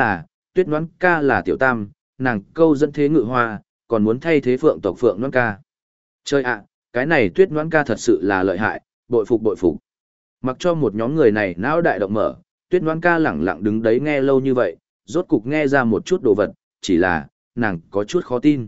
Tuyết Ngoãn ca là tiểu tam, nàng câu dẫn Thế Ngự Hoa, còn muốn thay thế Phượng tộc Phượng Ngoãn ca. Chơi ạ, cái này Tuyết Ngoãn ca thật sự là lợi hại, bội phục bội phục. Mặc cho một nhóm người này não đại động mở, Tuyết Ngoãn ca lẳng lặng đứng đấy nghe lâu như vậy, rốt cục nghe ra một chút đồ vật, chỉ là, nàng có chút khó tin.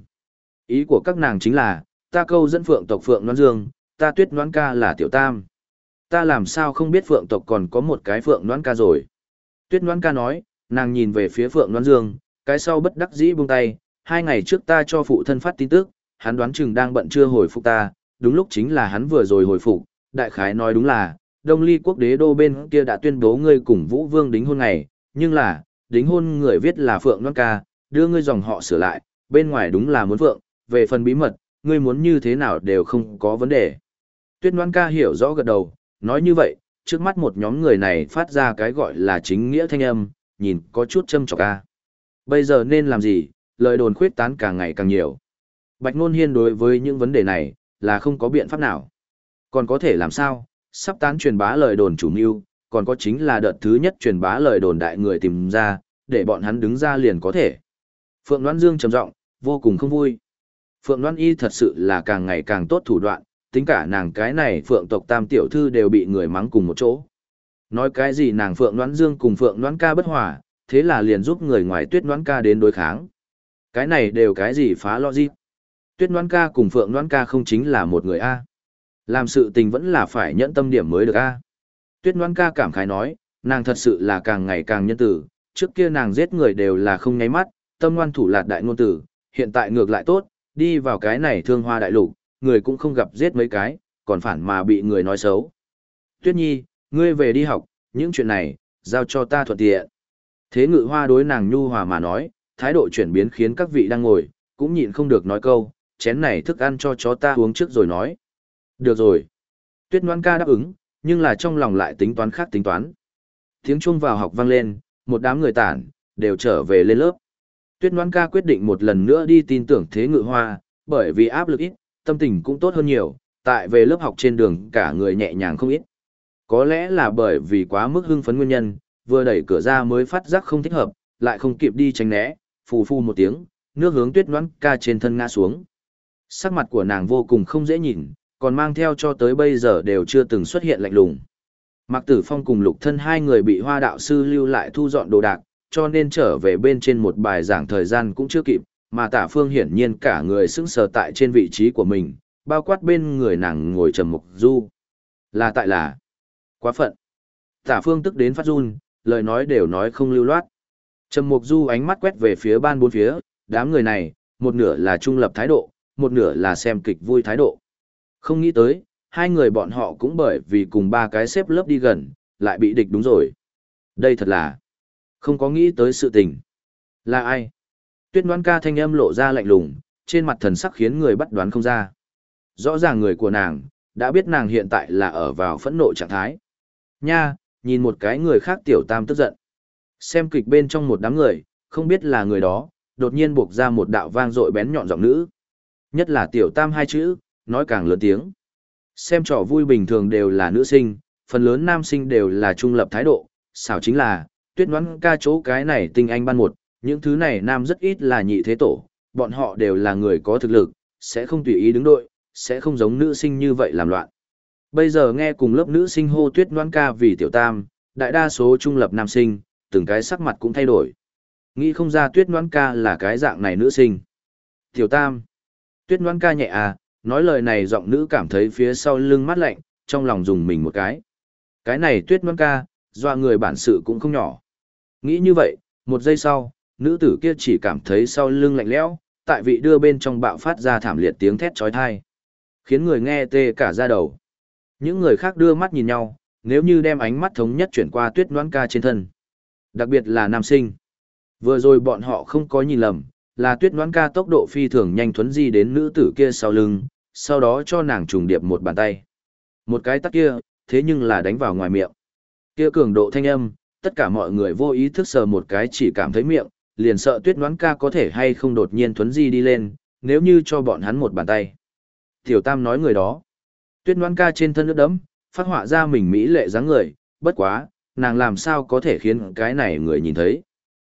Ý của các nàng chính là, ta câu dẫn Phượng tộc Phượng Ngoãn Dương, ta Tuyết Ngoãn ca là tiểu tam. Ta làm sao không biết Phượng tộc còn có một cái Phượng Ngoãn ca rồi. Tuyết Ngoãn ca nói, nàng nhìn về phía Phượng Ngoãn Dương, cái sau bất đắc dĩ buông tay, 2 ngày trước ta cho phụ thân phát tin tức, hắn đoán chừng đang bận chưa hồi phục ta, đúng lúc chính là hắn vừa rồi hồi phục, đại khái nói đúng là, Đông Ly quốc đế đô bên kia đã tuyên bố ngươi cùng Vũ Vương đính hôn ngày, nhưng là, đính hôn người viết là Phượng Ngoãn ca, đưa ngươi dòng họ sửa lại, bên ngoài đúng là muốn Phượng, về phần bí mật, ngươi muốn như thế nào đều không có vấn đề. Tuyết Ngoãn ca hiểu rõ gật đầu, nói như vậy, trước mắt một nhóm người này phát ra cái gọi là chính nghĩa thanh âm, nhìn có chút châm chọc ca. Bây giờ nên làm gì, lời đồn khuyết tán càng ngày càng nhiều. Bạch Nôn Hiên đối với những vấn đề này, là không có biện pháp nào. Còn có thể làm sao, sắp tán truyền bá lời đồn chủ mưu, còn có chính là đợt thứ nhất truyền bá lời đồn đại người tìm ra, để bọn hắn đứng ra liền có thể. Phượng Loan Dương trầm giọng, vô cùng không vui. Phượng Loan Y thật sự là càng ngày càng tốt thủ đoạn, tính cả nàng cái này Phượng tộc tam tiểu thư đều bị người mắng cùng một chỗ. Nói cái gì nàng Phượng Loan Dương cùng Phượng Loan ca bất hòa, thế là liền giúp người ngoài Tuyết Loan ca đến đối kháng. Cái này đều cái gì phá logic. Tuyết Loan ca cùng Phượng Loan ca không chính là một người A. Làm sự tình vẫn là phải nhẫn tâm điểm mới được A. Tuyết Loan ca cảm khái nói, nàng thật sự là càng ngày càng nhân tử, trước kia nàng giết người đều là không nháy mắt, tâm ngoan thủ lạt đại ngôn tử, hiện tại ngược lại tốt, đi vào cái này thương hoa đại lục, người cũng không gặp giết mấy cái, còn phản mà bị người nói xấu. Tuyết Nhi, ngươi về đi học, những chuyện này, giao cho ta thuận tiện. Thế Ngự Hoa đối nàng nhu hòa mà nói, thái độ chuyển biến khiến các vị đang ngồi, cũng nhịn không được nói câu, chén này thức ăn cho chó ta uống trước rồi nói. Được rồi. Tuyết Ngoãn ca đáp ứng, nhưng là trong lòng lại tính toán khác tính toán. Tiếng chuông vào học vang lên, một đám người tản, đều trở về lên lớp. Tuyết Ngoãn ca quyết định một lần nữa đi tin tưởng Thế Ngự Hoa, bởi vì áp lực ít, tâm tình cũng tốt hơn nhiều, tại về lớp học trên đường cả người nhẹ nhàng không ít. Có lẽ là bởi vì quá mức hưng phấn nguyên nhân, vừa đẩy cửa ra mới phát giác không thích hợp, lại không kịp đi tránh né, phù phù một tiếng, nước hướng Tuyết Ngoãn ca trên thân ngã xuống. Sắc mặt của nàng vô cùng không dễ nhìn, còn mang theo cho tới bây giờ đều chưa từng xuất hiện lạnh lùng. Mạc Tử Phong cùng Lục Thân hai người bị Hoa đạo sư lưu lại thu dọn đồ đạc, cho nên trở về bên trên một bài giảng thời gian cũng chưa kịp, mà Tả Phương hiển nhiên cả người sững sờ tại trên vị trí của mình, bao quát bên người nàng ngồi Trầm Mục Du. Là tại là quá phận. Tả Phương tức đến phát run, lời nói đều nói không lưu loát. Trầm Mục Du ánh mắt quét về phía ban bốn phía, đám người này, một nửa là trung lập thái độ, một nửa là xem kịch vui thái độ. Không nghĩ tới, hai người bọn họ cũng bởi vì cùng ba cái xếp lớp đi gần, lại bị địch đúng rồi. Đây thật là không có nghĩ tới sự tình. Là ai? Tuyết Ngoãn ca thanh âm lộ ra lạnh lùng, trên mặt thần sắc khiến người bắt đoán không ra. Rõ ràng người của nàng, đã biết nàng hiện tại là ở vào phẫn nộ trạng thái. Nha, nhìn một cái người khác tiểu tam tức giận. Xem kịch bên trong một đám người, không biết là người đó, đột nhiên buộc ra một đạo vang dội bén nhọn giọng nữ. Nhất là tiểu tam hai chữ, nói càng lớn tiếng. Xem trò vui bình thường đều là nữ sinh, phần lớn nam sinh đều là trung lập thái độ, xảo chính là, Tuyết Ngoãn ca chỗ cái này tinh anh ban một, những thứ này nam rất ít là nhị thế tổ, bọn họ đều là người có thực lực, sẽ không tùy ý đứng đội, sẽ không giống nữ sinh như vậy làm loạn. Bây giờ nghe cùng lớp nữ sinh hô Tuyết Ngoãn ca vì tiểu tam, đại đa số trung lập nam sinh, từng cái sắc mặt cũng thay đổi. Nghĩ không ra Tuyết Ngoãn ca là cái dạng này nữ sinh. Tiểu tam. Tuyết Ngoãn ca nhẹ à, nói lời này giọng nữ cảm thấy phía sau lưng mát lạnh, trong lòng dùng mình một cái. Cái này Tuyết Ngoãn ca, doa người bản sự cũng không nhỏ. Nghĩ như vậy, một giây sau, nữ tử kia chỉ cảm thấy sau lưng lạnh lẽo, tại vị đưa bên trong bạo phát ra thảm liệt tiếng thét chói tai, khiến người nghe tê cả da đầu. Những người khác đưa mắt nhìn nhau, nếu như đem ánh mắt thống nhất chuyển qua Tuyết Ngoãn ca trên thân. Đặc biệt là nam sinh. Vừa rồi bọn họ không có nhìn lầm, là Tuyết Ngoãn ca tốc độ phi thường nhanh thuấn di đến nữ tử kia sau lưng, sau đó cho nàng trùng điệp một bàn tay. Một cái tát kia, thế nhưng là đánh vào ngoài miệng. Kia cường độ thanh âm, tất cả mọi người vô ý thức sờ một cái chỉ cảm thấy miệng, liền sợ Tuyết Ngoãn ca có thể hay không đột nhiên thuấn di đi lên, nếu như cho bọn hắn một bàn tay. Tiểu Tam nói người đó. Tuyết Ngoãn ca trên thân nước đẫm, phát họa ra mình mỹ lệ dáng người, bất quá, nàng làm sao có thể khiến cái này người nhìn thấy.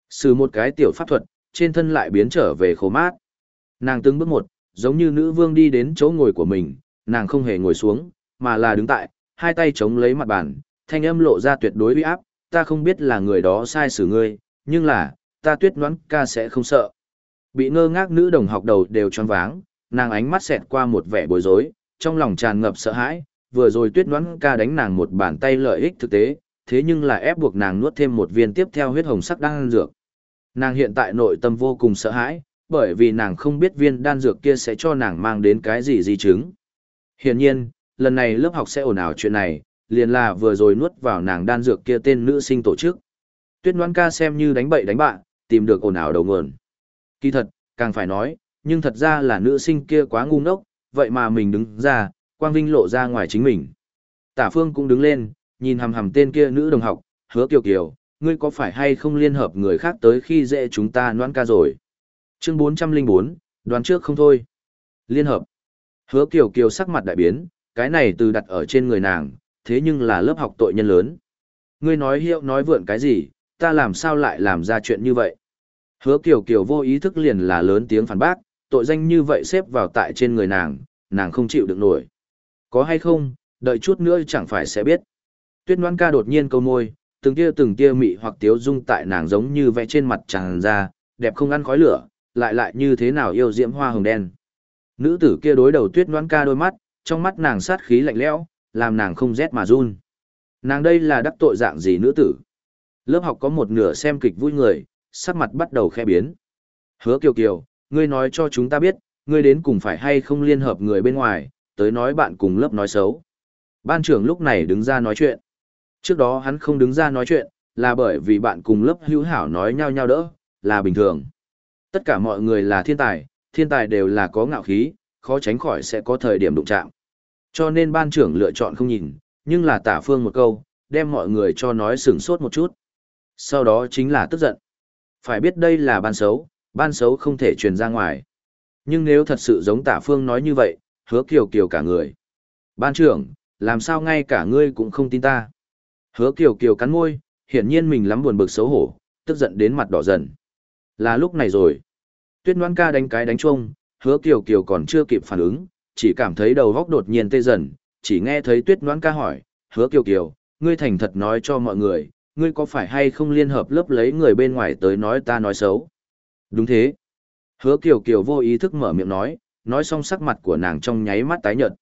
Sử một cái tiểu pháp thuật, trên thân lại biến trở về khô mát. Nàng từng bước một, giống như nữ vương đi đến chỗ ngồi của mình, nàng không hề ngồi xuống, mà là đứng tại, hai tay chống lấy mặt bàn, thanh âm lộ ra tuyệt đối uy áp, ta không biết là người đó sai xử ngươi, nhưng là, ta Tuyết Ngoãn ca sẽ không sợ. Bị ngơ ngác nữ đồng học đầu đều choáng váng, nàng ánh mắt xẹt qua một vẻ bối rối, trong lòng tràn ngập sợ hãi, vừa rồi Tuyết Ngoãn ca đánh nàng một bàn tay lợi ích thực tế, thế nhưng là ép buộc nàng nuốt thêm một viên tiếp theo huyết hồng sắc đan dược. Nàng hiện tại nội tâm vô cùng sợ hãi, bởi vì nàng không biết viên đan dược kia sẽ cho nàng mang đến cái gì di chứng. Hiển nhiên, lần này lớp học sẽ ồn ào chuyện này, liền là vừa rồi nuốt vào nàng đan dược kia tên nữ sinh tổ chức. Tuyết Ngoãn ca xem như đánh bậy đánh bạ, tìm được ồn ào đầu nguồn. Kỳ thật, càng phải nói, nhưng thật ra là nữ sinh kia quá ngu ngốc, vậy mà mình đứng ra, quang vinh lộ ra ngoài chính mình. Tả Phương cũng đứng lên, nhìn hằm hằm tên kia nữ đồng học, Hứa Kiều Kiều, ngươi có phải hay không liên hợp người khác tới khi dễ chúng ta Ngoãn ca rồi. Chương 404, đoán trước không thôi. Liên hợp. Hứa Kiều Kiều sắc mặt đại biến, cái này từ đặt ở trên người nàng, thế nhưng là lớp học tội nhân lớn. Ngươi nói hiệu nói vượn cái gì, ta làm sao lại làm ra chuyện như vậy? Hứa Kiều Kiều vô ý thức liền là lớn tiếng phản bác, tội danh như vậy xếp vào tại trên người nàng không chịu được nổi. Có hay không, đợi chút nữa chẳng phải sẽ biết. Tuyết Ngoãn ca đột nhiên câu môi, từng tia mị hoặc tiếu dung tại nàng giống như vẽ trên mặt tràn ra, đẹp không ăn khói lửa, lại như thế nào yêu diễm hoa hồng đen. Nữ tử kia đối đầu Tuyết Ngoãn ca đôi mắt, trong mắt nàng sát khí lạnh lẽo, làm nàng không rét mà run. Nàng đây là đắc tội dạng gì nữ tử? Lớp học có một nửa xem kịch vui người, sắc mặt bắt đầu khẽ biến. Hứa Kiều Kiều, ngươi nói cho chúng ta biết, ngươi đến cùng phải hay không liên hợp người bên ngoài, tới nói bạn cùng lớp nói xấu. Ban trưởng lúc này đứng ra nói chuyện. Trước đó hắn không đứng ra nói chuyện, là bởi vì bạn cùng lớp hữu hảo nói nhau đỡ, là bình thường. Tất cả mọi người là thiên tài đều là có ngạo khí, khó tránh khỏi sẽ có thời điểm đụng chạm. Cho nên ban trưởng lựa chọn không nhìn, nhưng là Tả Phương một câu, đem mọi người cho nói sửng sốt một chút. Sau đó chính là tức giận. Phải biết đây là ban xấu không thể truyền ra ngoài. Nhưng nếu thật sự giống Tả Phương nói như vậy, Hứa Kiều Kiều cả người. Ban trưởng, làm sao ngay cả ngươi cũng không tin ta? Hứa Kiều Kiều cắn môi, hiển nhiên mình lắm buồn bực xấu hổ, tức giận đến mặt đỏ dần. Là lúc này rồi. Tuyết Ngoãn ca đánh cái đánh chuông, Hứa Kiều Kiều còn chưa kịp phản ứng, chỉ cảm thấy đầu óc đột nhiên tê dần, chỉ nghe thấy Tuyết Ngoãn ca hỏi, Hứa Kiều Kiều, ngươi thành thật nói cho mọi người, ngươi có phải hay không liên hợp lớp lấy người bên ngoài tới nói ta nói xấu? Đúng thế. Hứa Kiều Kiều vô ý thức mở miệng nói xong sắc mặt của nàng trong nháy mắt tái nhợt.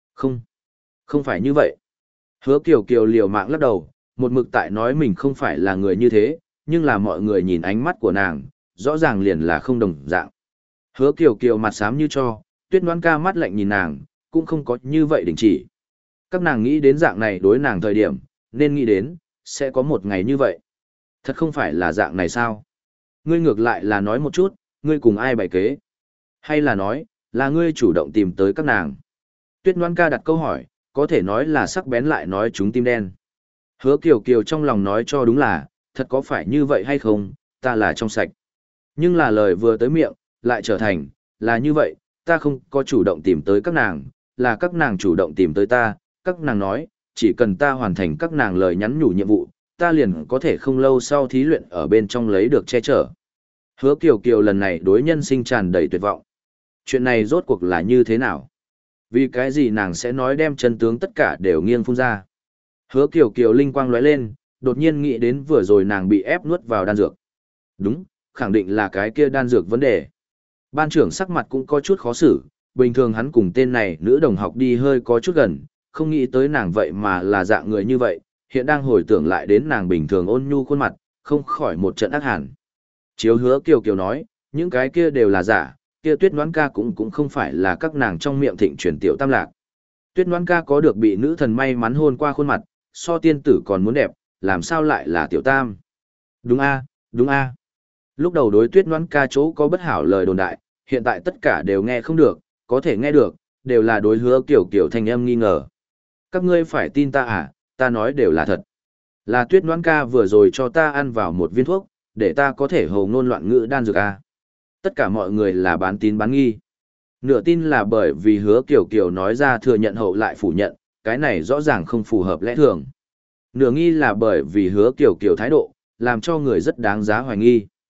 Không phải như vậy. Hứa Kiều Kiều liều mạng lắc đầu, một mực tại nói mình không phải là người như thế, nhưng là mọi người nhìn ánh mắt của nàng, rõ ràng liền là không đồng dạng. Hứa Kiều Kiều mặt xám như cho, Tuyết Ngoãn ca mắt lạnh nhìn nàng, cũng không có như vậy đình chỉ. Các nàng nghĩ đến dạng này đối nàng thời điểm, nên nghĩ đến, sẽ có một ngày như vậy. Thật không phải là dạng này sao? Ngươi ngược lại là nói một chút, ngươi cùng ai bày kế? Hay là nói, là ngươi chủ động tìm tới các nàng? Tuyết Ngoãn ca đặt câu hỏi, có thể nói là sắc bén lại nói chúng tim đen. Hứa Kiều Kiều trong lòng nói cho đúng là, thật có phải như vậy hay không, ta là trong sạch. Nhưng là lời vừa tới miệng, lại trở thành, là như vậy, ta không có chủ động tìm tới các nàng, là các nàng chủ động tìm tới ta, các nàng nói, chỉ cần ta hoàn thành các nàng lời nhắn nhủ nhiệm vụ, ta liền có thể không lâu sau thí luyện ở bên trong lấy được che chở. Hứa Kiều Kiều lần này đối nhân sinh tràn đầy tuyệt vọng. Chuyện này rốt cuộc là như thế nào? Vì cái gì nàng sẽ nói đem chân tướng tất cả đều nghiêng phun ra? Hứa Kiều Kiều linh quang lóe lên, đột nhiên nghĩ đến vừa rồi nàng bị ép nuốt vào đan dược. Đúng, khẳng định là cái kia đan dược vấn đề. Ban trưởng sắc mặt cũng có chút khó xử, bình thường hắn cùng tên này nữ đồng học đi hơi có chút gần, không nghĩ tới nàng vậy mà là dạng người như vậy, hiện đang hồi tưởng lại đến nàng bình thường ôn nhu khuôn mặt, không khỏi một trận ác hàn. Chiếu Hứa Kiều Kiều nói, những cái kia đều là giả, kia Tuyết Ngoãn ca cũng không phải là các nàng trong miệng thịnh truyền tiểu tam lạc. Tuyết Ngoãn ca có được bị nữ thần may mắn hôn qua khuôn mặt, so tiên tử còn muốn đẹp, làm sao lại là tiểu tam? Đúng a, đúng a. Lúc đầu đối Tuyết Ngoãn ca chỗ có bất hảo lời đồn đại, hiện tại tất cả đều nghe không được, có thể nghe được, đều là đối Hứa Kiều Kiều thanh âm nghi ngờ. Các ngươi phải tin ta à, ta nói đều là thật. Là Tuyết Ngoãn ca vừa rồi cho ta ăn vào một viên thuốc, để ta có thể hồ ngôn loạn ngữ đan dược a. Tất cả mọi người là bán tín bán nghi. Nửa tin là bởi vì Hứa Kiều Kiều nói ra thừa nhận hậu lại phủ nhận, cái này rõ ràng không phù hợp lẽ thường. Nửa nghi là bởi vì Hứa Kiều Kiều thái độ, làm cho người rất đáng giá hoài nghi.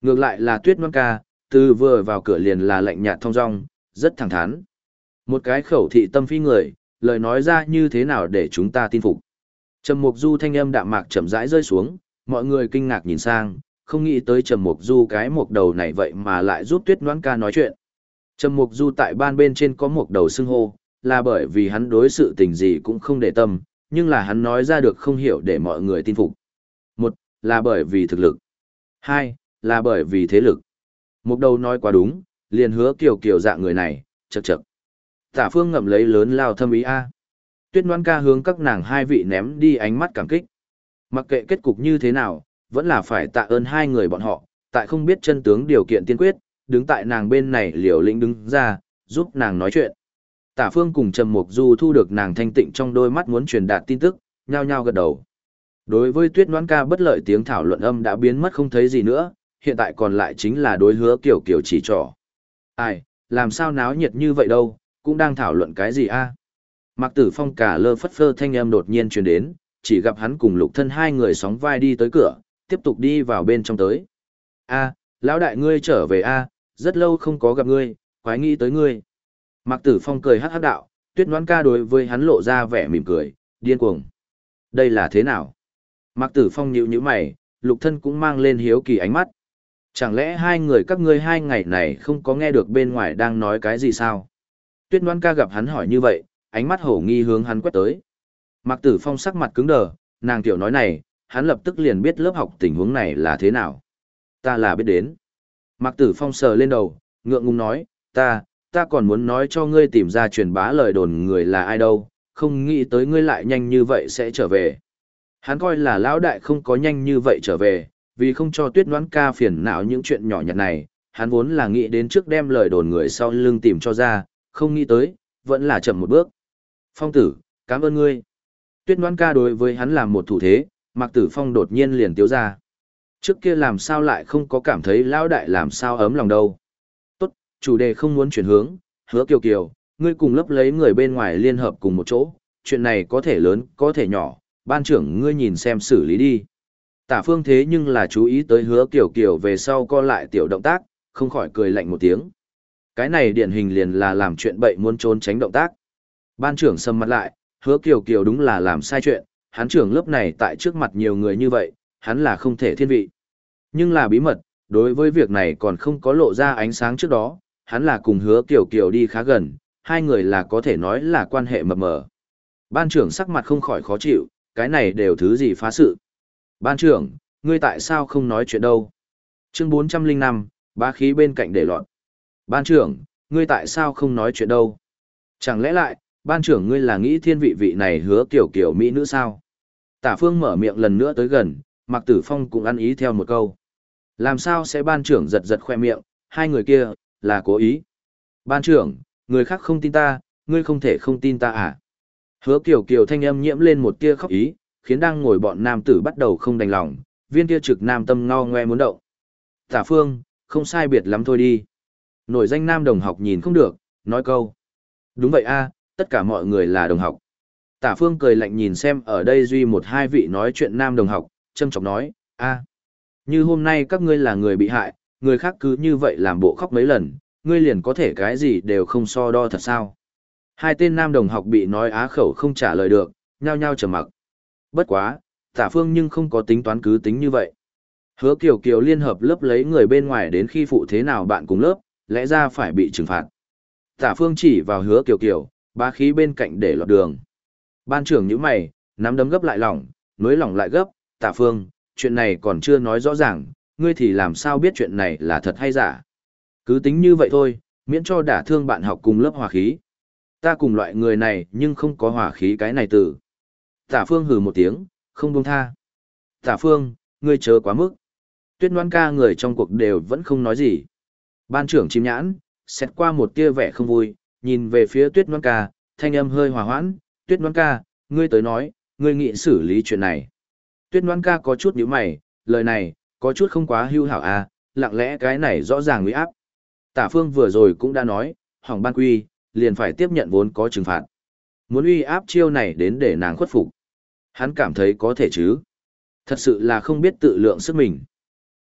Ngược lại là Tuyết Ngoan ca, từ vừa vào cửa liền là lạnh nhạt thong dong, rất thẳng thắn. Một cái khẩu thị tâm phi người, lời nói ra như thế nào để chúng ta tin phục. Trầm Mục Du thanh âm đạm mạc chậm rãi rơi xuống, mọi người kinh ngạc nhìn sang, không nghĩ tới Trầm Mục Du cái mục đầu này vậy mà lại giúp Tuyết Ngoan ca nói chuyện. Trầm Mục Du tại ban bên trên có một đầu xưng hô, là bởi vì hắn đối sự tình gì cũng không để tâm, nhưng là hắn nói ra được không hiểu để mọi người tin phục. Một, là bởi vì thực lực. Hai, là bởi vì thế lực. Một đầu nói quá đúng, liền Hứa Kiều Kiều dạng người này, chậc chậc. Tả Phương ngậm lấy lớn lao thâm ý a. Tuyết Ngoan ca hướng các nàng hai vị ném đi ánh mắt cảm kích. Mặc kệ kết cục như thế nào, vẫn là phải tạ ơn hai người bọn họ, tại không biết chân tướng điều kiện tiên quyết, đứng tại nàng bên này liều lĩnh đứng ra, giúp nàng nói chuyện. Tả Phương cùng Trầm Mục Du thu được nàng thanh tịnh trong đôi mắt muốn truyền đạt tin tức, nhao nhao gật đầu. Đối với Tuyết Ngoan ca bất lợi tiếng thảo luận âm đã biến mất không thấy gì nữa, hiện tại còn lại chính là đối Hứa Kiều Kiều chỉ trỏ. Ai, làm sao náo nhiệt như vậy đâu, cũng đang thảo luận cái gì a? Mạc Tử Phong cả lơ phất phơ thanh âm đột nhiên truyền đến, chỉ gặp hắn cùng Lục Thân hai người sóng vai đi tới cửa, tiếp tục đi vào bên trong tới. A, lão đại ngươi trở về a, rất lâu không có gặp ngươi, quái nghĩ tới ngươi. Mạc Tử Phong cười hắc hắc đạo, Tuyết Ngoan ca đối với hắn lộ ra vẻ mỉm cười, điên cuồng. Đây là thế nào? Mạc Tử Phong nhíu nhíu mày, Lục Thân cũng mang lên hiếu kỳ ánh mắt. Chẳng lẽ hai người các ngươi hai ngày này không có nghe được bên ngoài đang nói cái gì sao? Tuyết Ngoan ca gặp hắn hỏi như vậy, ánh mắt hổ nghi hướng hắn quét tới. Mạc Tử Phong sắc mặt cứng đờ, nàng tiểu nói này, hắn lập tức liền biết lớp học tình huống này là thế nào. Ta là biết đến. Mạc Tử Phong sờ lên đầu, ngượng ngùng nói, ta còn muốn nói cho ngươi tìm ra truyền bá lời đồn người là ai đâu, không nghĩ tới ngươi lại nhanh như vậy sẽ trở về. Hắn coi là lão đại không có nhanh như vậy trở về, vì không cho Tuyết Ngoãn ca phiền não những chuyện nhỏ nhặt này, hắn vốn là nghĩ đến trước đem lời đồn người sau lưng tìm cho ra, không nghĩ tới, vẫn là chậm một bước. Phong tử, cảm ơn ngươi. Tuyết Ngoãn ca đối với hắn làm một thủ thế, Mạc Tử Phong đột nhiên liền tiếu ra. Trước kia làm sao lại không có cảm thấy lão đại làm sao ấm lòng đâu. Tốt, chủ đề không muốn chuyển hướng, Hứa Kiều Kiều, ngươi cùng lớp lấy người bên ngoài liên hợp cùng một chỗ, chuyện này có thể lớn, có thể nhỏ, ban trưởng ngươi nhìn xem xử lý đi. Tả Phương thế nhưng là chú ý tới Hứa Kiều Kiều về sau co lại tiểu động tác, không khỏi cười lạnh một tiếng. Cái này điển hình liền là làm chuyện bậy muốn trốn tránh động tác. Ban trưởng sầm mặt lại, Hứa Kiều Kiều đúng là làm sai chuyện, hắn trưởng lớp này tại trước mặt nhiều người như vậy, hắn là không thể thiên vị. Nhưng là bí mật, đối với việc này còn không có lộ ra ánh sáng trước đó, hắn là cùng Hứa Kiều Kiều đi khá gần, hai người là có thể nói là quan hệ mập mờ. Ban trưởng sắc mặt không khỏi khó chịu, cái này đều thứ gì phá sự. Ban trưởng, ngươi tại sao không nói chuyện đâu? Chương 405, bá khí bên cạnh để lọt. Ban trưởng, ngươi tại sao không nói chuyện đâu? Chẳng lẽ lại, ban trưởng ngươi là nghĩ thiên vị vị này Hứa Kiều Kiều mỹ nữ sao? Tả Phương mở miệng lần nữa tới gần, Mạc Tử Phong cũng ăn ý theo một câu. Làm sao sẽ ban trưởng giật giật khoe miệng, hai người kia, là cố ý. Ban trưởng, người khác không tin ta, ngươi không thể không tin ta à? Hứa Kiều Kiều thanh âm nhiễm lên một tia khóc ý, khiến đang ngồi bọn nam tử bắt đầu không đành lòng, viên kia trực nam tâm ngao ngoe muốn động. Tả Phương, không sai biệt lắm thôi đi. Nổi danh nam đồng học nhìn không được, nói câu. Đúng vậy a, tất cả mọi người là đồng học. Tả Phương cười lạnh nhìn xem ở đây duy một hai vị nói chuyện nam đồng học, châm chọc nói, như hôm nay các ngươi là người bị hại, người khác cứ như vậy làm bộ khóc mấy lần, ngươi liền có thể cái gì đều không so đo thật sao. Hai tên nam đồng học bị nói á khẩu không trả lời được, nhao nhao trầm mặc. Bất quá, Tả Phương nhưng không có tính toán cứ tính như vậy. Hứa Kiều Kiều liên hợp lớp lấy người bên ngoài đến khi phụ thế nào bạn cùng lớp, lẽ ra phải bị trừng phạt. Tả Phương chỉ vào Hứa Kiều Kiều, bá khí bên cạnh để lọt đường. Ban trưởng nhíu mày, nắm đấm gấp lại lỏng, nối lỏng lại gấp, Tả Phương, chuyện này còn chưa nói rõ ràng, ngươi thì làm sao biết chuyện này là thật hay giả. Cứ tính như vậy thôi, miễn cho đả thương bạn học cùng lớp hòa khí. Ta cùng loại người này nhưng không có hòa khí cái này từ. Tả Phương hừ một tiếng, không buông tha. Tả Phương, ngươi chớ quá mức. Tuyết Ngoãn ca người trong cuộc đều vẫn không nói gì. Ban trưởng chim nhãn, xét qua một tia vẻ không vui, nhìn về phía Tuyết Ngoãn ca, thanh âm hơi hòa hoãn. Tuyết Ngoãn ca, ngươi tới nói, ngươi nghĩ xử lý chuyện này. Tuyết Ngoãn ca có chút nhíu mày, lời này, có chút không quá hưu hảo à, lặng lẽ cái này rõ ràng uy áp. Tả Phương vừa rồi cũng đã nói, hỏng ban quy, liền phải tiếp nhận vốn có trừng phạt. Muốn uy áp chiêu này đến để nàng khuất phục. Hắn cảm thấy có thể chứ. Thật sự là không biết tự lượng sức mình.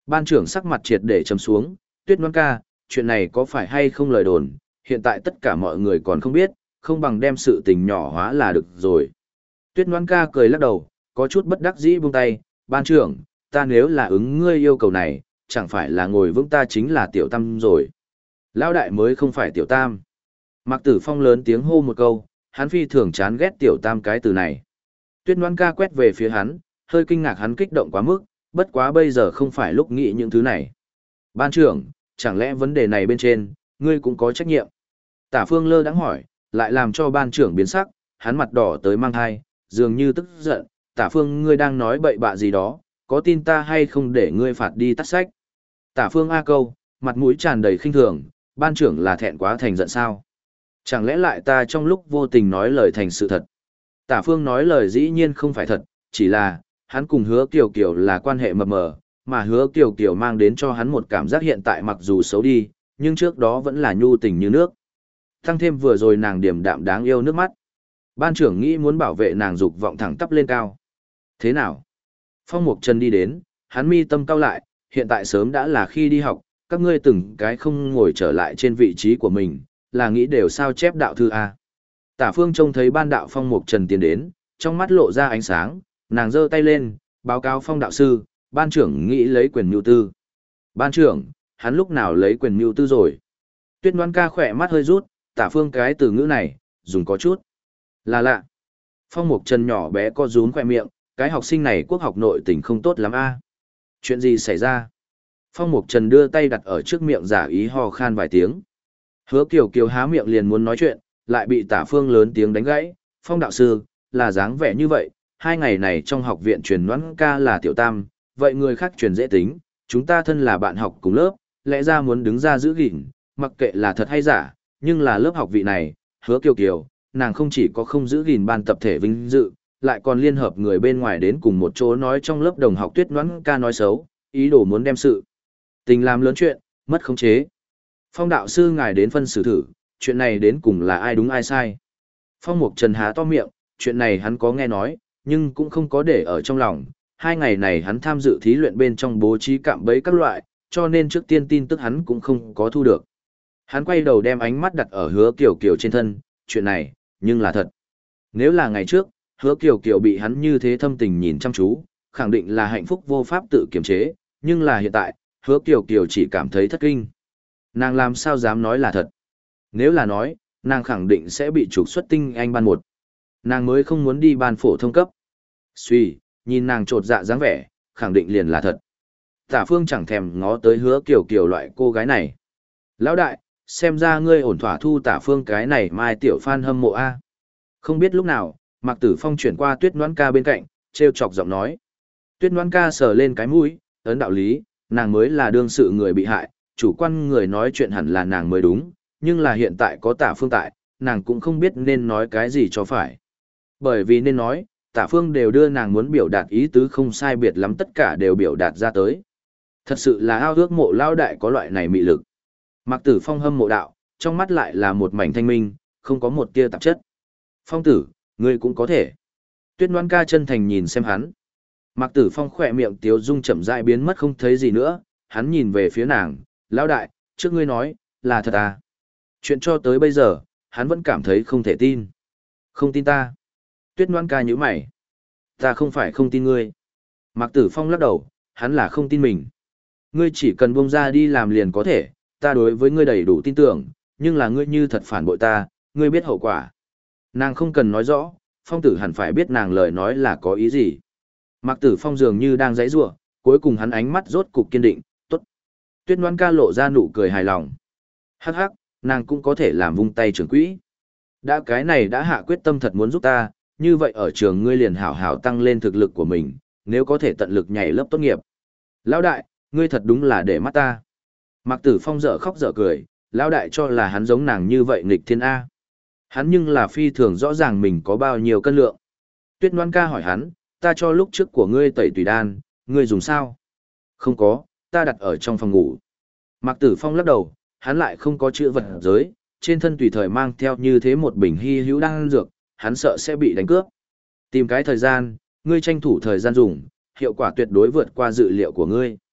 Ban trưởng sắc mặt triệt để trầm xuống, Tuyết Ngoan ca, chuyện này có phải hay không lời đồn, hiện tại tất cả mọi người còn không biết, không bằng đem sự tình nhỏ hóa là được rồi. Tuyết Ngoan ca cười lắc đầu, có chút bất đắc dĩ buông tay, ban trưởng, ta nếu là ứng ngươi yêu cầu này, chẳng phải là ngồi vững ta chính là tiểu tam rồi. Lão đại mới không phải tiểu tam. Mạc Tử Phong lớn tiếng hô một câu, hắn phi thường chán ghét tiểu tam cái từ này. Tuyết Ngoan ca quét về phía hắn, hơi kinh ngạc hắn kích động quá mức, bất quá bây giờ không phải lúc nghĩ những thứ này. Ban trưởng, chẳng lẽ vấn đề này bên trên, ngươi cũng có trách nhiệm? Tả Phương lơ đãng hỏi, lại làm cho ban trưởng biến sắc, hắn mặt đỏ tới mang hai, dường như tức giận, Tả Phương ngươi đang nói bậy bạ gì đó, có tin ta hay không để ngươi phạt đi tắt sách? Tả Phương A câu, mặt mũi tràn đầy khinh thường, ban trưởng là thẹn quá thành giận sao? Chẳng lẽ lại ta trong lúc vô tình nói lời thành sự thật? Tả Phương nói lời dĩ nhiên không phải thật, chỉ là, hắn cùng Hứa Kiều Kiều là quan hệ mập mờ, mà Hứa Kiều Kiều mang đến cho hắn một cảm giác hiện tại mặc dù xấu đi, nhưng trước đó vẫn là nhu tình như nước. Tăng thêm vừa rồi nàng điềm đạm đáng yêu nước mắt. Ban trưởng nghĩ muốn bảo vệ nàng dục vọng thẳng tắp lên cao. Thế nào? Phong Mục Trần đi đến, hắn mi tâm cao lại, hiện tại sớm đã là khi đi học, các ngươi từng cái không ngồi trở lại trên vị trí của mình, là nghĩ đều sao chép đạo thư A. Tả Phương trông thấy ban đạo Phong Mục Trần tiến đến, trong mắt lộ ra ánh sáng, nàng giơ tay lên, báo cáo Phong đạo sư, ban trưởng nghĩ lấy quyền mưu tư. Ban trưởng, hắn lúc nào lấy quyền mưu tư rồi? Tuyết Ngoan ca khỏe mắt hơi rút, Tả Phương cái từ ngữ này, dùng có chút là lạ. Phong Mục Trần nhỏ bé co rúm khỏe miệng, cái học sinh này quốc học nội tình không tốt lắm a. Chuyện gì xảy ra? Phong Mục Trần đưa tay đặt ở trước miệng giả ý ho khan vài tiếng. Hứa Kiều Kiều há miệng liền muốn nói chuyện, lại bị Tả Phương lớn tiếng đánh gãy. Phong đạo sư, là dáng vẻ như vậy, 2 ngày này trong học viện truyền Ngoãn ca là tiểu tam, vậy người khác truyền dễ tính, chúng ta thân là bạn học cùng lớp, lẽ ra muốn đứng ra giữ gìn, mặc kệ là thật hay giả, nhưng là lớp học vị này, Hứa Kiều Kiều, nàng không chỉ có không giữ gìn ban tập thể vinh dự, lại còn liên hợp người bên ngoài đến cùng một chỗ nói trong lớp đồng học Tuyết Ngoãn ca nói xấu, ý đồ muốn đem sự tình làm lớn chuyện, mất khống chế. Phong đạo sư ngài đến phân xử thử, chuyện này đến cùng là ai đúng ai sai. Phong Mục Trần há to miệng, chuyện này hắn có nghe nói, nhưng cũng không có để ở trong lòng. 2 ngày này hắn tham dự thí luyện bên trong bố trí cạm bẫy các loại, cho nên trước tiên tin tức hắn cũng không có thu được. Hắn quay đầu đem ánh mắt đặt ở Hứa Kiều Kiều trên thân, chuyện này, nhưng là thật. Nếu là ngày trước, Hứa Kiều Kiều bị hắn như thế thâm tình nhìn chăm chú, khẳng định là hạnh phúc vô pháp tự kiềm chế, nhưng là hiện tại, Hứa Kiều Kiều chỉ cảm thấy thất kinh. Nàng làm sao dám nói là thật? Nếu là nói, nàng khẳng định sẽ bị trục xuất tinh anh ban 1. Nàng mới không muốn đi ban phổ thông cấp. Suy, nhìn nàng trột dạ dáng vẻ, khẳng định liền là thật. Tả Phương chẳng thèm ngó tới Hứa Kiều Kiều loại cô gái này. Lão đại, xem ra ngươi ổn thỏa thu Tả Phương cái này mai tiểu fan hâm mộ A. Không biết lúc nào, Mạc Tử Phong chuyển qua Tuyết Ngoãn ca bên cạnh, treo chọc giọng nói. Tuyết Ngoãn ca sờ lên cái mũi, ấn đạo lý, nàng mới là đương sự người bị hại, chủ quan người nói chuyện hẳn là nàng mới đúng, nhưng là hiện tại có Tả Phương tại, nàng cũng không biết nên nói cái gì cho phải. Bởi vì nên nói, Tả Phương đều đưa nàng muốn biểu đạt ý tứ không sai biệt lắm tất cả đều biểu đạt ra tới. Thật sự là ao ước mộ lao đại có loại này mị lực. Mạc Tử Phong hâm mộ đạo, trong mắt lại là một mảnh thanh minh, không có một tia tạp chất. Phong tử, ngươi cũng có thể. Tuyết Ngoãn ca chân thành nhìn xem hắn. Mạc Tử Phong khỏe miệng tiếu dung chậm rãi biến mất không thấy gì nữa, hắn nhìn về phía nàng, lão đại, trước ngươi nói, là thật à? Chuyện cho tới bây giờ, hắn vẫn cảm thấy không thể tin. Không tin ta. Tuyết Ngoãn ca nhíu mày. Ta không phải không tin ngươi. Mạc Tử Phong lắc đầu, hắn là không tin mình. Ngươi chỉ cần buông ra đi làm liền có thể, ta đối với ngươi đầy đủ tin tưởng, nhưng là ngươi như thật phản bội ta, ngươi biết hậu quả. Nàng không cần nói rõ, Phong tử hẳn phải biết nàng lời nói là có ý gì. Mạc Tử Phong dường như đang giãy giụa, cuối cùng hắn ánh mắt rốt cục kiên định, tốt. Tuyết Ngoãn ca lộ ra nụ cười hài lòng. Hắc hắc, nàng cũng có thể làm vung tay trưởng quỹ. Đã cái này đã hạ quyết tâm thật muốn giúp ta, như vậy ở trường ngươi liền hảo hảo tăng lên thực lực của mình, nếu có thể tận lực nhảy lớp tốt nghiệp. Lão đại, ngươi thật đúng là để mắt ta. Mạc Tử Phong dở khóc dở cười, lão đại cho là hắn giống nàng như vậy nghịch thiên A. Hắn nhưng là phi thường rõ ràng mình có bao nhiêu cân lượng. Tuyết Ngoãn ca hỏi hắn, ta cho lúc trước của ngươi tẩy tùy đan, ngươi dùng sao? Không có, ta đặt ở trong phòng ngủ. Mạc Tử Phong lắc đầu, hắn lại không có chữ vật giới, trên thân tùy thời mang theo như thế một bình hy hữu đan dược, hắn sợ sẽ bị đánh cướp. Tìm cái thời gian, ngươi tranh thủ thời gian dùng, hiệu quả tuyệt đối vượt qua dự liệu của ngươi.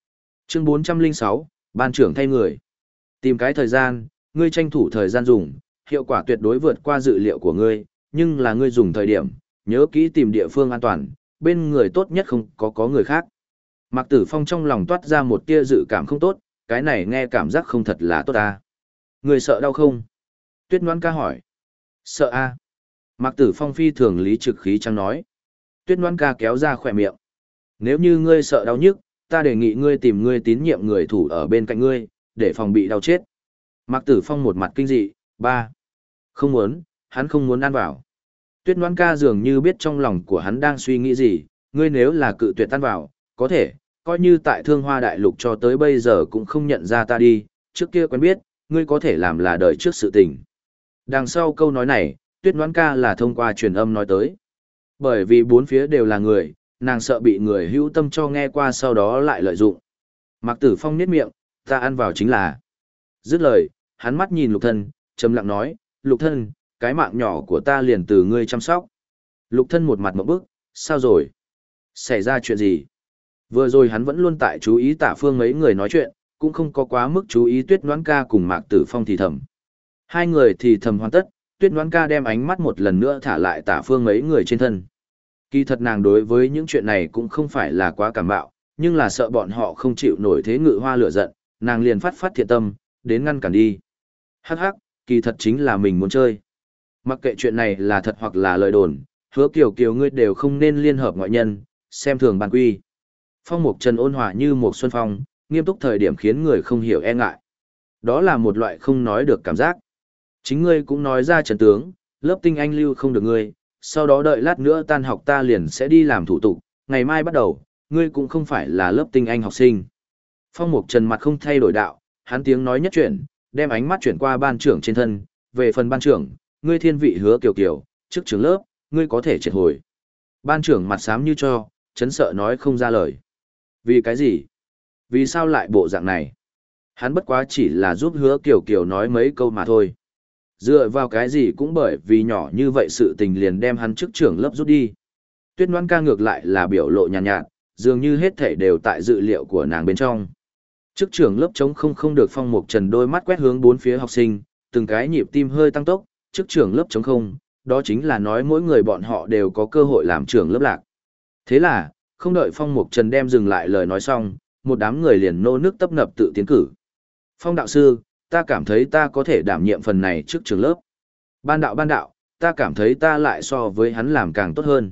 Chương 406, ban trưởng thay người. Tìm cái thời gian, ngươi tranh thủ thời gian dùng, hiệu quả tuyệt đối vượt qua dự liệu của ngươi, nhưng là ngươi dùng thời điểm, nhớ kỹ tìm địa phương an toàn, bên người tốt nhất không có người khác. Mạc Tử Phong trong lòng toát ra một tia dự cảm không tốt, cái này nghe cảm giác không thật là tốt ta. Ngươi sợ đau không? Tuyết Ngoãn ca hỏi. Sợ a. Mạc Tử Phong phi thường lý trực khí trắng nói. Tuyết Ngoãn ca kéo ra khỏe miệng. Nếu như ngươi sợ đau nhức, ta đề nghị ngươi tìm ngươi tín nhiệm người thủ ở bên cạnh ngươi, để phòng bị đau chết. Mạc Tử Phong một mặt kinh dị, ba. Không muốn, hắn không muốn ăn vào. Tuyết Ngoãn ca dường như biết trong lòng của hắn đang suy nghĩ gì, ngươi nếu là cự tuyệt ăn vào, có thể, coi như tại Thương Hoa Đại Lục cho tới bây giờ cũng không nhận ra ta đi, trước kia quen biết, ngươi có thể làm là đời trước sự tình. Đằng sau câu nói này, Tuyết Ngoãn ca là thông qua truyền âm nói tới. Bởi vì bốn phía đều là người, nàng sợ bị người hữu tâm cho nghe qua sau đó lại lợi dụng. Mạc Tử Phong nhếch miệng, ta ăn vào chính là. Dứt lời, hắn mắt nhìn Lục Thân, trầm lặng nói, Lục Thân, cái mạng nhỏ của ta liền từ ngươi chăm sóc. Lục Thân một mặt ngộp bức, sao rồi? Xảy ra chuyện gì? Vừa rồi hắn vẫn luôn tại chú ý Tả Phương mấy người nói chuyện, cũng không có quá mức chú ý Tuyết Ngoãn ca cùng Mạc Tử Phong thì thầm. Hai người thì thầm hoàn tất, Tuyết Ngoãn ca đem ánh mắt một lần nữa thả lại Tả Phương mấy người trên thân. Kỳ thật nàng đối với những chuyện này cũng không phải là quá cảm bạo, nhưng là sợ bọn họ không chịu nổi thế ngự hoa lửa giận, nàng liền phát thiện tâm, đến ngăn cản đi. Hắc hắc, kỳ thật chính là mình muốn chơi. Mặc kệ chuyện này là thật hoặc là lời đồn, Hứa Kiều Kiều ngươi đều không nên liên hợp ngoại nhân, xem thường bản quy. Phong Mục Trần ôn hòa như một xuân phong, nghiêm túc thời điểm khiến người không hiểu e ngại. Đó là một loại không nói được cảm giác. Chính ngươi cũng nói ra Trần tướng, lớp tinh anh lưu không được ngươi, sau đó đợi lát nữa tan học ta liền sẽ đi làm thủ tục, ngày mai bắt đầu, ngươi cũng không phải là lớp tinh anh học sinh. Phong Mục Trần mặt không thay đổi đạo, hắn tiếng nói nhất chuyển, đem ánh mắt chuyển qua ban trưởng trên thân, về phần ban trưởng, ngươi thiên vị Hứa Kiều Kiều, trước trưởng lớp, ngươi có thể triệt hồi. Ban trưởng mặt xám như cho, chấn sợ nói không ra lời. Vì cái gì? Vì sao lại bộ dạng này? Hắn bất quá chỉ là giúp Hứa Kiều Kiều nói mấy câu mà thôi. Dựa vào cái gì cũng bởi vì nhỏ như vậy sự tình liền đem hắn chức trưởng lớp rút đi. Tuyết Ngoãn ca ngược lại là biểu lộ nhàn nhạt, dường như hết thảy đều tại dự liệu của nàng bên trong. Chức trưởng lớp trống không được. Phong Mục Trần đôi mắt quét hướng bốn phía học sinh, từng cái nhịp tim hơi tăng tốc, chức trưởng lớp trống không, đó chính là nói mỗi người bọn họ đều có cơ hội làm trưởng lớp lạc. Thế là, không đợi Phong Mục Trần đem dừng lại lời nói xong, một đám người liền nô nước tấp nập tự tiến cử. Phong đạo sư, ta cảm thấy ta có thể đảm nhiệm phần này trước trường lớp. Ban đạo, ta cảm thấy ta lại so với hắn làm càng tốt hơn.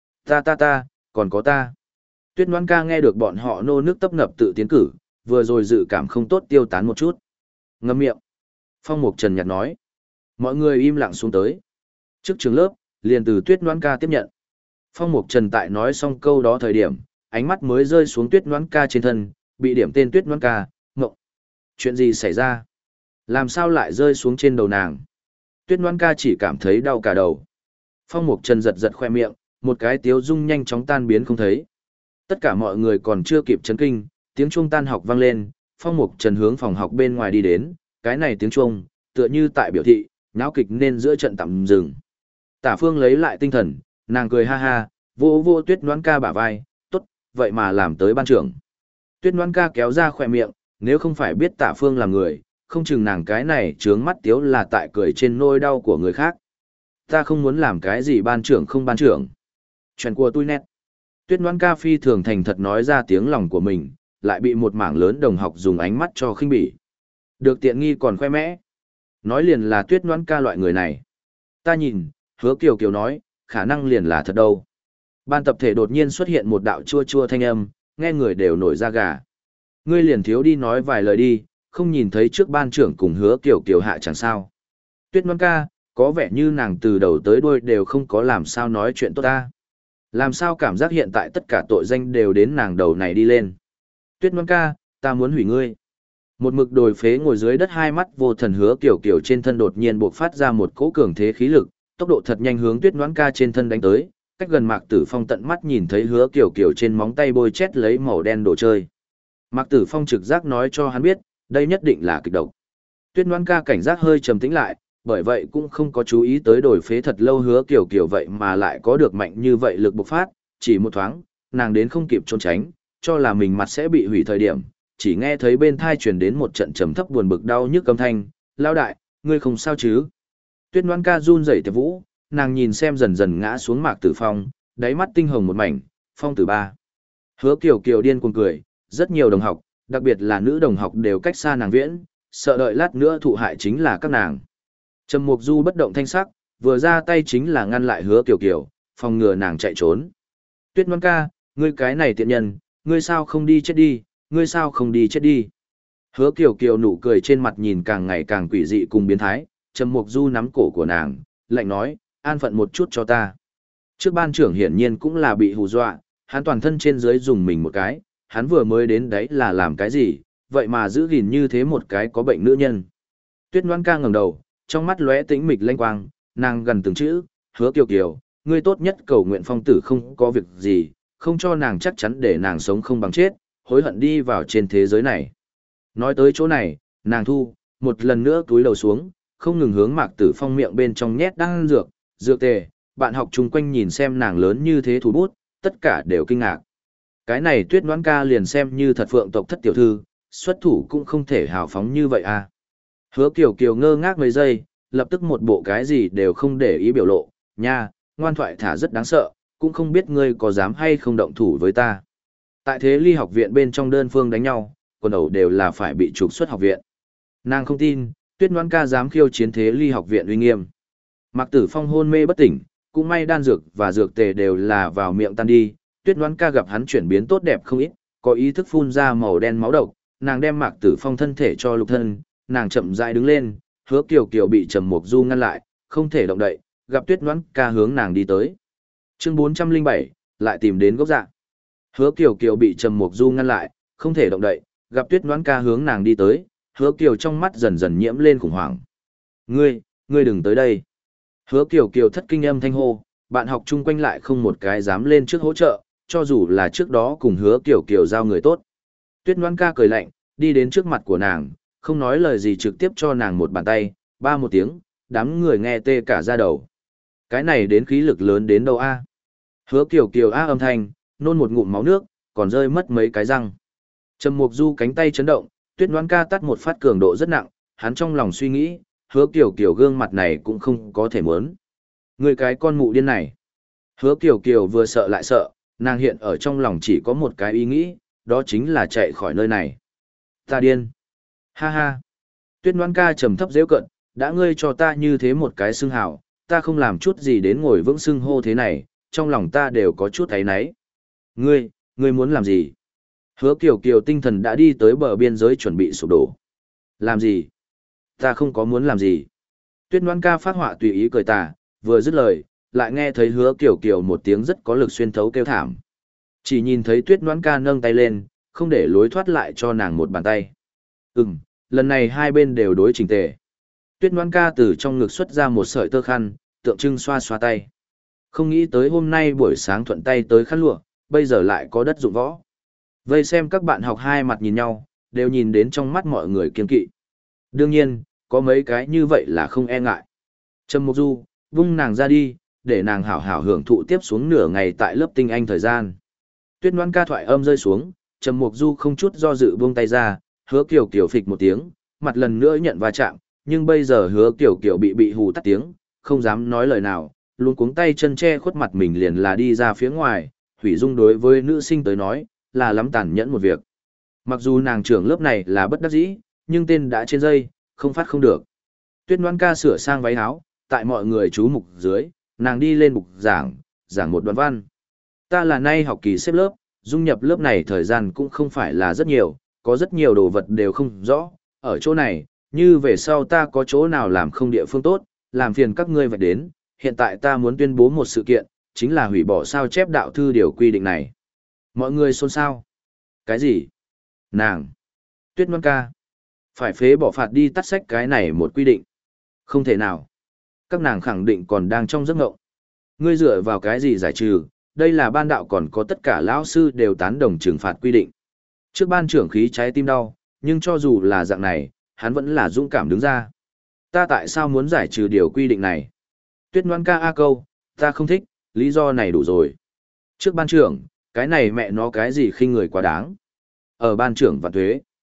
Ta, còn có ta. Tuyết Ngoãn ca nghe được bọn họ nô nước tấp nập tự tiến cử, vừa rồi dự cảm không tốt tiêu tán một chút. Ngậm miệng. Phong Mục Trần nhạt nói. Mọi người im lặng xuống tới. Trước trường lớp, liền từ Tuyết Ngoãn ca tiếp nhận. Phong Mục Trần tại nói xong câu đó thời điểm, ánh mắt mới rơi xuống Tuyết Ngoãn ca trên thân, bị điểm tên Tuyết Ngoãn ca, ngộng. Chuyện gì xảy ra? Làm sao lại rơi xuống trên đầu nàng? Tuyết Ngoãn ca chỉ cảm thấy đau cả đầu. Phong Mục Trần giật khoe miệng, một cái tiếu dung nhanh chóng tan biến không thấy. Tất cả mọi người còn chưa kịp chấn kinh, tiếng chuông tan học vang lên, Phong Mục Trần hướng phòng học bên ngoài đi đến, cái này tiếng chuông, tựa như tại biểu thị, náo kịch nên giữa trận tạm dừng. Tả Phương lấy lại tinh thần, nàng cười ha ha, vô Tuyết Ngoãn ca bả vai, tốt, vậy mà làm tới ban trưởng. Tuyết Ngoãn ca kéo ra khoe miệng, nếu không phải biết Tả Phương là người, không chừng nàng cái này trướng mắt tiếu là tại cười trên nỗi đau của người khác. Ta không muốn làm cái gì ban trưởng không ban trưởng. Chuyện của tôi nét. Tuyết Ngoãn ca phi thường thành thật nói ra tiếng lòng của mình, lại bị một mảng lớn đồng học dùng ánh mắt cho khinh bỉ. Được tiện nghi còn khoe mẽ. Nói liền là Tuyết Ngoãn ca loại người này. Ta nhìn, Hứa Kiều Kiều nói, khả năng liền là thật đâu. Ban tập thể đột nhiên xuất hiện một đạo chua chua thanh âm, nghe người đều nổi da gà. Ngươi liền thiếu đi nói vài lời đi, không nhìn thấy trước ban trưởng cùng Hứa Kiều Kiều hạ chẳng sao. Tuyết Ngoãn ca, có vẻ như nàng từ đầu tới đuôi đều không có làm sao nói chuyện tốt ta. Làm sao cảm giác hiện tại tất cả tội danh đều đến nàng đầu này đi lên. Tuyết Ngoãn ca, ta muốn hủy ngươi. Một mực đồi phế ngồi dưới đất hai mắt vô thần Hứa Kiều Kiều trên thân đột nhiên bộc phát ra một cỗ cường thế khí lực, tốc độ thật nhanh hướng Tuyết Ngoãn ca trên thân đánh tới, cách gần Mạc Tử Phong tận mắt nhìn thấy Hứa Kiều Kiều trên móng tay bôi chét lấy màu đen đồ chơi. Mạc Tử Phong trực giác nói cho hắn biết, đây nhất định là kịch độc. Tuyết Ngoãn ca cảnh giác hơi trầm tĩnh lại, bởi vậy cũng không có chú ý tới đổi phế thật lâu Hứa Kiều Kiều vậy mà lại có được mạnh như vậy lực bộc phát, chỉ một thoáng, nàng đến không kịp trốn tránh, cho là mình mặt sẽ bị hủy thời điểm, chỉ nghe thấy bên thai truyền đến một trận trầm thấp buồn bực đau nhức âm thanh, lao đại, ngươi không sao chứ? Tuyết Ngoan ca run rẩy Tiệp Vũ, nàng nhìn xem dần dần ngã xuống Mạc Tử Phong, đáy mắt tinh hồng một mảnh, phong tử ba. Hứa Kiều Kiều điên cuồng cười, rất nhiều đồng học, đặc biệt là nữ đồng học đều cách xa nàng viễn, sợ đợi lát nữa thụ hại chính là các nàng. Trầm Mục Du bất động thanh sắc, vừa ra tay chính là ngăn lại Hứa Kiều Kiều, phòng ngừa nàng chạy trốn. Tuyết Ngoan ca, ngươi cái này tiện nhân, ngươi sao không đi chết đi, ngươi sao không đi chết đi. Hứa Kiều Kiều nụ cười trên mặt nhìn càng ngày càng quỷ dị cùng biến thái, Trầm Mục Du nắm cổ của nàng, lạnh nói, an phận một chút cho ta. Trước ban trưởng hiển nhiên cũng là bị hù dọa, hắn toàn thân trên dưới dùng mình một cái, hắn vừa mới đến đấy là làm cái gì, vậy mà giữ gìn như thế một cái có bệnh nữ nhân. Tuyết Ngoan ca ngẩng đầu, trong mắt lóe tĩnh mịch lanh quang, nàng gần từng chữ, Hứa Kiều Kiều, ngươi tốt nhất cầu nguyện phong tử không có việc gì, không cho nàng chắc chắn để nàng sống không bằng chết, hối hận đi vào trên thế giới này. Nói tới chỗ này, nàng thu, một lần nữa cúi đầu xuống, không ngừng hướng Mạc Tử Phong miệng bên trong nhét đan dược, dược tề, bạn học chung quanh nhìn xem nàng lớn như thế thủ bút, tất cả đều kinh ngạc. Cái này Tuyết Ngoãn ca liền xem như thật phượng tộc thất tiểu thư, xuất thủ cũng không thể hào phóng như vậy à. Hứa Kiều Kiều ngơ ngác mấy giây, lập tức một bộ cái gì đều không để ý biểu lộ, nha, ngoan thoại thả rất đáng sợ, cũng không biết ngươi có dám hay không động thủ với ta. Tại Thế Ly học viện bên trong đơn phương đánh nhau, quần ẩu đều là phải bị trục xuất học viện. Nàng không tin, Tuyết Ngoãn ca dám khiêu chiến Thế Ly học viện uy nghiêm. Mạc Tử Phong hôn mê bất tỉnh, cũng may đan dược và dược tề đều là vào miệng tan đi, Tuyết Ngoãn ca gặp hắn chuyển biến tốt đẹp không ít, có ý thức phun ra màu đen máu độc, nàng đem Mạc Tử Phong thân thể cho Lục Thân, nàng chậm rãi đứng lên, Hứa Kiều Kiều bị Trầm Mục Du ngăn lại, không thể động đậy, gặp Tuyết Ngoãn ca hướng nàng đi tới. Chương 407, lại tìm đến gốc dạ. Hứa Kiều Kiều bị Trầm Mục Du ngăn lại, không thể động đậy, gặp Tuyết Ngoãn ca hướng nàng đi tới, Hứa Kiều trong mắt dần dần nhiễm lên khủng hoảng. Ngươi đừng tới đây. Hứa Kiều Kiều thất kinh âm thanh hô, bạn học chung quanh lại không một cái dám lên trước hỗ trợ, cho dù là trước đó cùng Hứa Kiều Kiều giao người tốt. Tuyết Ngoãn ca cười lạnh, đi đến trước mặt của nàng, không nói lời gì trực tiếp cho nàng một bàn tay, ba một tiếng, đám người nghe tê cả da đầu. Cái này đến khí lực lớn đến đâu a? Hứa Kiều Kiều a âm thanh, nôn một ngụm máu nước, còn rơi mất mấy cái răng. Trầm Mục Du cánh tay chấn động, Tuyết Ngoãn ca tắt một phát cường độ rất nặng, hắn trong lòng suy nghĩ, Hứa Kiều Kiều gương mặt này cũng không có thể muốn. Người cái con mụ điên này. Hứa Kiều Kiều vừa sợ lại sợ, nàng hiện ở trong lòng chỉ có một cái ý nghĩ, đó chính là chạy khỏi nơi này. Ta điên. Ha ha. Tuyết Ngoãn ca trầm thấp giễu cận, đã ngươi cho ta như thế một cái xưng hào, ta không làm chút gì đến ngồi vững xưng hô thế này, trong lòng ta đều có chút áy náy. Ngươi muốn làm gì? Hứa Kiều Kiều tinh thần đã đi tới bờ biên giới chuẩn bị sụp đổ. Làm gì? Ta không có muốn làm gì. Tuyết Ngoãn ca phát họa tùy ý cười tà, vừa dứt lời, lại nghe thấy Hứa Kiều Kiều một tiếng rất có lực xuyên thấu kêu thảm. Chỉ nhìn thấy Tuyết Ngoãn ca nâng tay lên, không để lối thoát lại cho nàng một bàn tay. Lần này hai bên đều đối chỉnh tề. Tuyết Ngoãn ca từ trong ngực xuất ra một sợi tơ khăn, tượng trưng xoa xoa tay. Không nghĩ tới hôm nay buổi sáng thuận tay tới khăn lụa, bây giờ lại có đất dụng võ. Vây xem các bạn học hai mặt nhìn nhau, đều nhìn đến trong mắt mọi người kiên kỵ. Đương nhiên, có mấy cái như vậy là không e ngại. Trầm Mục Du, vung nàng ra đi, để nàng hảo hảo hưởng thụ tiếp xuống nửa ngày tại lớp tinh anh thời gian. Tuyết Ngoãn ca thoại âm rơi xuống, Trầm Mục Du không chút do dự buông tay ra, Hứa Kiều Kiều phịch một tiếng, mặt lần nữa nhận va chạm, nhưng bây giờ Hứa Kiều Kiều bị hù tắt tiếng, không dám nói lời nào, luôn cuống tay chân che khuất mặt mình liền là đi ra phía ngoài, hủy dung đối với nữ sinh tới nói, là lắm tàn nhẫn một việc. Mặc dù nàng trưởng lớp này là bất đắc dĩ, nhưng tên đã trên dây, không phát không được. Tuyết Ngoãn ca sửa sang váy áo, tại mọi người chú mục dưới, nàng đi lên mục giảng một đoạn văn. Ta là nay học kỳ xếp lớp, dung nhập lớp này thời gian cũng không phải là rất nhiều, có rất nhiều đồ vật đều không rõ, ở chỗ này, như về sau ta có chỗ nào làm không địa phương tốt, làm phiền các ngươi vạch đến, hiện tại ta muốn tuyên bố một sự kiện, chính là hủy bỏ sao chép đạo thư điều quy định này. Mọi người xôn xao. Cái gì? Nàng! Tuyết Ngoãn ca! Phải phế bỏ phạt đi tắt sách cái này một quy định. Không thể nào. Các nàng khẳng định còn đang trong giấc ngộng. Ngươi dựa vào cái gì giải trừ, đây là ban đạo còn có tất cả lão sư đều tán đồng trừng phạt quy định. Trước ban trưởng khí trái tim đau, nhưng cho dù là dạng này, hắn vẫn là dũng cảm đứng ra. Ta tại sao muốn giải trừ điều quy định này? Tuyết Ngoãn ca a câu, ta không thích, lý do này đủ rồi. Trước ban trưởng, cái này mẹ nó cái gì khinh người quá đáng. Ở ban trưởng Vạn Tuế,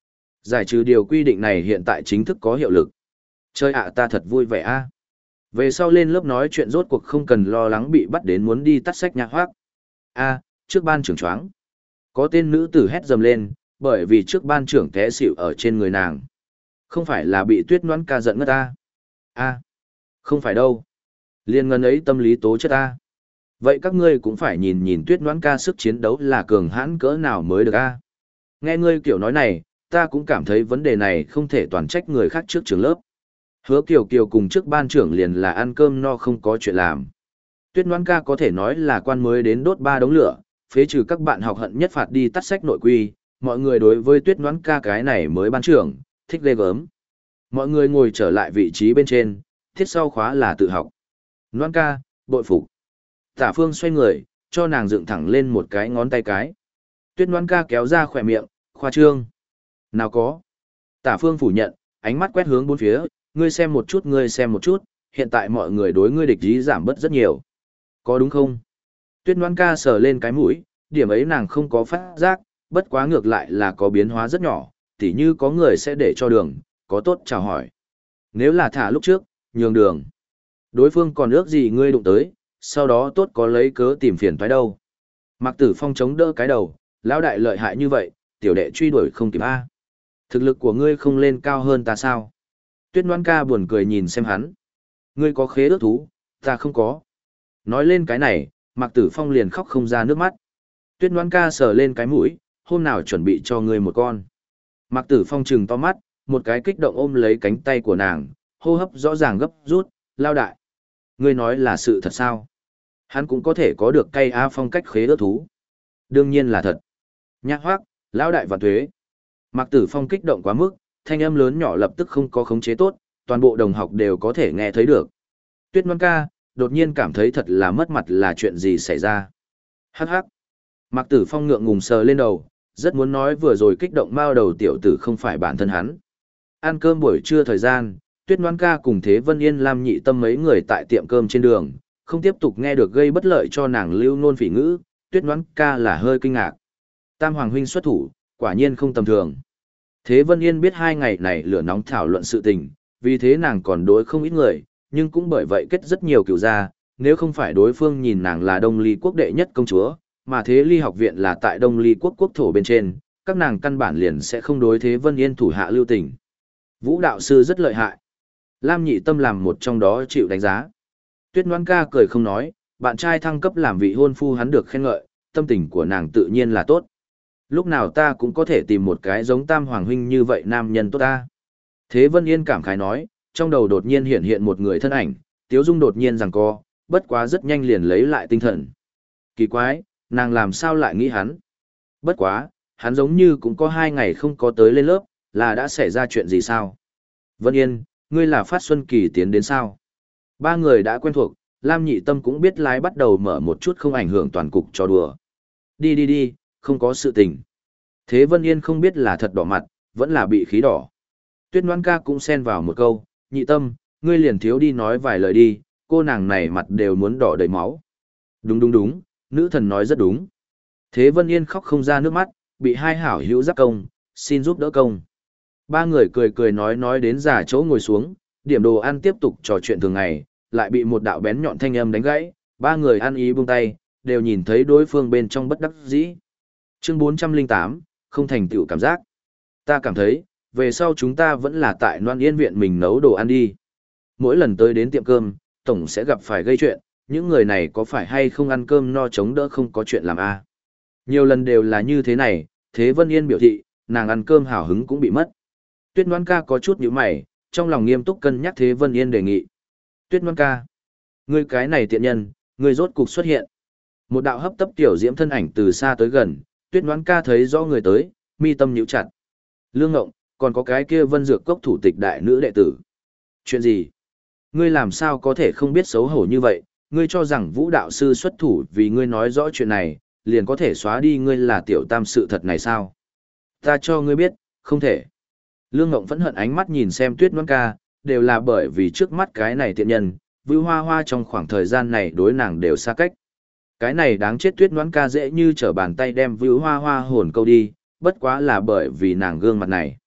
Giải trừ điều quy định này hiện tại chính thức có hiệu lực. Chơi ạ ta thật vui vẻ a. Về sau lên lớp nói chuyện rốt cuộc không cần lo lắng bị bắt đến muốn đi tắt sách nhạc hoác. A, trước ban trưởng choáng. Có tên nữ tử hét dầm lên, bởi vì trước ban trưởng té xỉu ở trên người nàng. Không phải là bị Tuyết Ngoãn ca giận ngất ta. A, không phải đâu. Liên ngân ấy tâm lý tố chất ta. Vậy các ngươi cũng phải nhìn nhìn Tuyết Ngoãn ca sức chiến đấu là cường hãn cỡ nào mới được a. Nghe ngươi kiểu nói này, ta cũng cảm thấy vấn đề này không thể toàn trách người khác trước trường lớp. Hứa Kiều Kiều cùng trước ban trưởng liền là ăn cơm no không có chuyện làm. Tuyết Ngoãn ca có thể nói là quan mới đến đốt 3 đống lửa, phế trừ các bạn học hận nhất phạt đi tắt sách nội quy, mọi người đối với Tuyết Ngoãn ca cái này mới ban trưởng, thích ghê gớm. Mọi người ngồi trở lại vị trí bên trên, thiết sau khóa là tự học. Ngoãn ca, bội phục. Tả Phương xoay người, cho nàng dựng thẳng lên một cái ngón tay cái. Tuyết Ngoãn ca kéo ra khỏe miệng, khoa trương. Nào có. Tả Phương phủ nhận, ánh mắt quét hướng bốn phía, ngươi xem một chút ngươi xem một chút, hiện tại mọi người đối ngươi địch ý giảm bớt rất nhiều. Có đúng không? Tuyết Ngoãn ca sờ lên cái mũi, điểm ấy nàng không có phát giác, bất quá ngược lại là có biến hóa rất nhỏ, tỉ như có người sẽ để cho đường, có tốt chào hỏi. Nếu là thả lúc trước, nhường đường. Đối phương còn ước gì ngươi đụng tới, sau đó tốt có lấy cớ tìm phiền toái đâu. Mạc Tử Phong chống đỡ cái đầu, lão đại lợi hại như vậy, tiểu đệ truy đuổi không kịp a. Thực lực của ngươi không lên cao hơn ta sao? Tuyết Ngoãn ca buồn cười nhìn xem hắn. Ngươi có khế ước thú, ta không có. Nói lên cái này, Mạc Tử Phong liền khóc không ra nước mắt. Tuyết Ngoãn ca sờ lên cái mũi, hôm nào chuẩn bị cho ngươi một con. Mạc Tử Phong trừng to mắt, một cái kích động ôm lấy cánh tay của nàng, hô hấp rõ ràng gấp rút, lao đại. Ngươi nói là sự thật sao? Hắn cũng có thể có được cây A Phong cách khế ước thú. Đương nhiên là thật. Nhạc hoác, lão đại và thuế. Mạc Tử Phong kích động quá mức, thanh âm lớn nhỏ lập tức không có khống chế tốt, toàn bộ đồng học đều có thể nghe thấy được. Tuyết Ngoãn ca, đột nhiên cảm thấy thật là mất mặt là chuyện gì xảy ra. Hắc hắc. Mạc Tử Phong ngượng ngùng sờ lên đầu, rất muốn nói vừa rồi kích động mao đầu tiểu tử không phải bản thân hắn. Ăn cơm buổi trưa thời gian, Tuyết Ngoãn ca cùng Thế Vân Yên Lam Nhị Tâm mấy người tại tiệm cơm trên đường, không tiếp tục nghe được gây bất lợi cho nàng lưu nôn phỉ ngữ, Tuyết Ngoãn ca là hơi kinh ngạc. Tam Hoàng huynh xuất thủ, quả nhiên không tầm thường. Thế Vân Yên biết 2 ngày này lửa nóng thảo luận sự tình, vì thế nàng còn đối không ít người, nhưng cũng bởi vậy kết rất nhiều cựu gia, nếu không phải đối phương nhìn nàng là Đông Ly quốc đệ nhất công chúa, mà Thế Ly học viện là tại Đông Ly quốc quốc thổ bên trên, các nàng căn bản liền sẽ không đối Thế Vân Yên thủ hạ lưu tình. Vũ đạo sư rất lợi hại. Lam Nhị Tâm làm một trong đó chịu đánh giá. Tuyết Ngoãn ca cười không nói, bạn trai thăng cấp làm vị hôn phu hắn được khen ngợi, tâm tình của nàng tự nhiên là tốt. Lúc nào ta cũng có thể tìm một cái giống Tam Hoàng huynh như vậy nam nhân tốt ta. Thế Vân Yên cảm khái nói, trong đầu đột nhiên hiện hiện một người thân ảnh, Tiếu Dung đột nhiên giằng co, bất quá rất nhanh liền lấy lại tinh thần. Kỳ quái, nàng làm sao lại nghĩ hắn? Bất quá, hắn giống như cũng có 2 ngày không có tới lên lớp, là đã xảy ra chuyện gì sao? Vân Yên, ngươi là Phát Xuân Kỳ tiến đến sao? 3 người đã quen thuộc, Lam Nhị Tâm cũng biết lái bắt đầu mở một chút không ảnh hưởng toàn cục cho đùa. Đi đi đi, không có sự tình. Thế Vân Yên không biết là thật đỏ mặt, vẫn là bị khí đỏ. Tuyết Ngoãn ca cũng xen vào một câu, Nhị Tâm, ngươi liền thiếu đi nói vài lời đi, cô nàng này mặt đều muốn đỏ đầy máu. Đúng đúng đúng, nữ thần nói rất đúng. Thế Vân Yên khóc không ra nước mắt, bị 2 hảo hữu giáp công, xin giúp đỡ công. 3 người cười cười nói đến giả chỗ ngồi xuống, điểm đồ ăn tiếp tục trò chuyện thường ngày, lại bị một đạo bén nhọn thanh âm đánh gãy, 3 người ăn ý buông tay, đều nhìn thấy đối phương bên trong bất đắc dĩ. Chương 408, không thành tựu cảm giác. Ta cảm thấy, về sau chúng ta vẫn là tại Loan Yên viện mình nấu đồ ăn đi. Mỗi lần tới đến tiệm cơm, tổng sẽ gặp phải gây chuyện, những người này có phải hay không ăn cơm no chống đỡ không có chuyện làm a? Nhiều lần đều là như thế này, Thế Vân Yên biểu thị, nàng ăn cơm hào hứng cũng bị mất. Tuyết Ngoãn ca có chút nhíu mày, trong lòng nghiêm túc cân nhắc Thế Vân Yên đề nghị. Tuyết Ngoãn ca, ngươi cái này tiện nhân, ngươi rốt cục xuất hiện. Một đạo hấp tấp tiểu diễm thân ảnh từ xa tới gần, Tuyết Ngoãn ca thấy rõ người tới, mi tâm nhíu chặt. Lương Ngộng, còn có cái kia Vân Dược Cốc thủ tịch đại nữ đệ tử. Chuyện gì? Ngươi làm sao có thể không biết xấu hổ như vậy? Ngươi cho rằng Vũ đạo sư xuất thủ vì ngươi nói rõ chuyện này, liền có thể xóa đi ngươi là tiểu tam sự thật này sao? Ta cho ngươi biết, không thể. Lương Ngộng vẫn hận ánh mắt nhìn xem Tuyết Ngoãn ca, đều là bởi vì trước mắt cái này tiện nhân, Vưu Hoa Hoa trong khoảng thời gian này đối nàng đều xa cách. Cái này đáng chết Tuyết Ngoãn ca dễ như trở bàn tay đem Vưu Hoa Hoa hồn câu đi, bất quá là bởi vì nàng gương mặt này.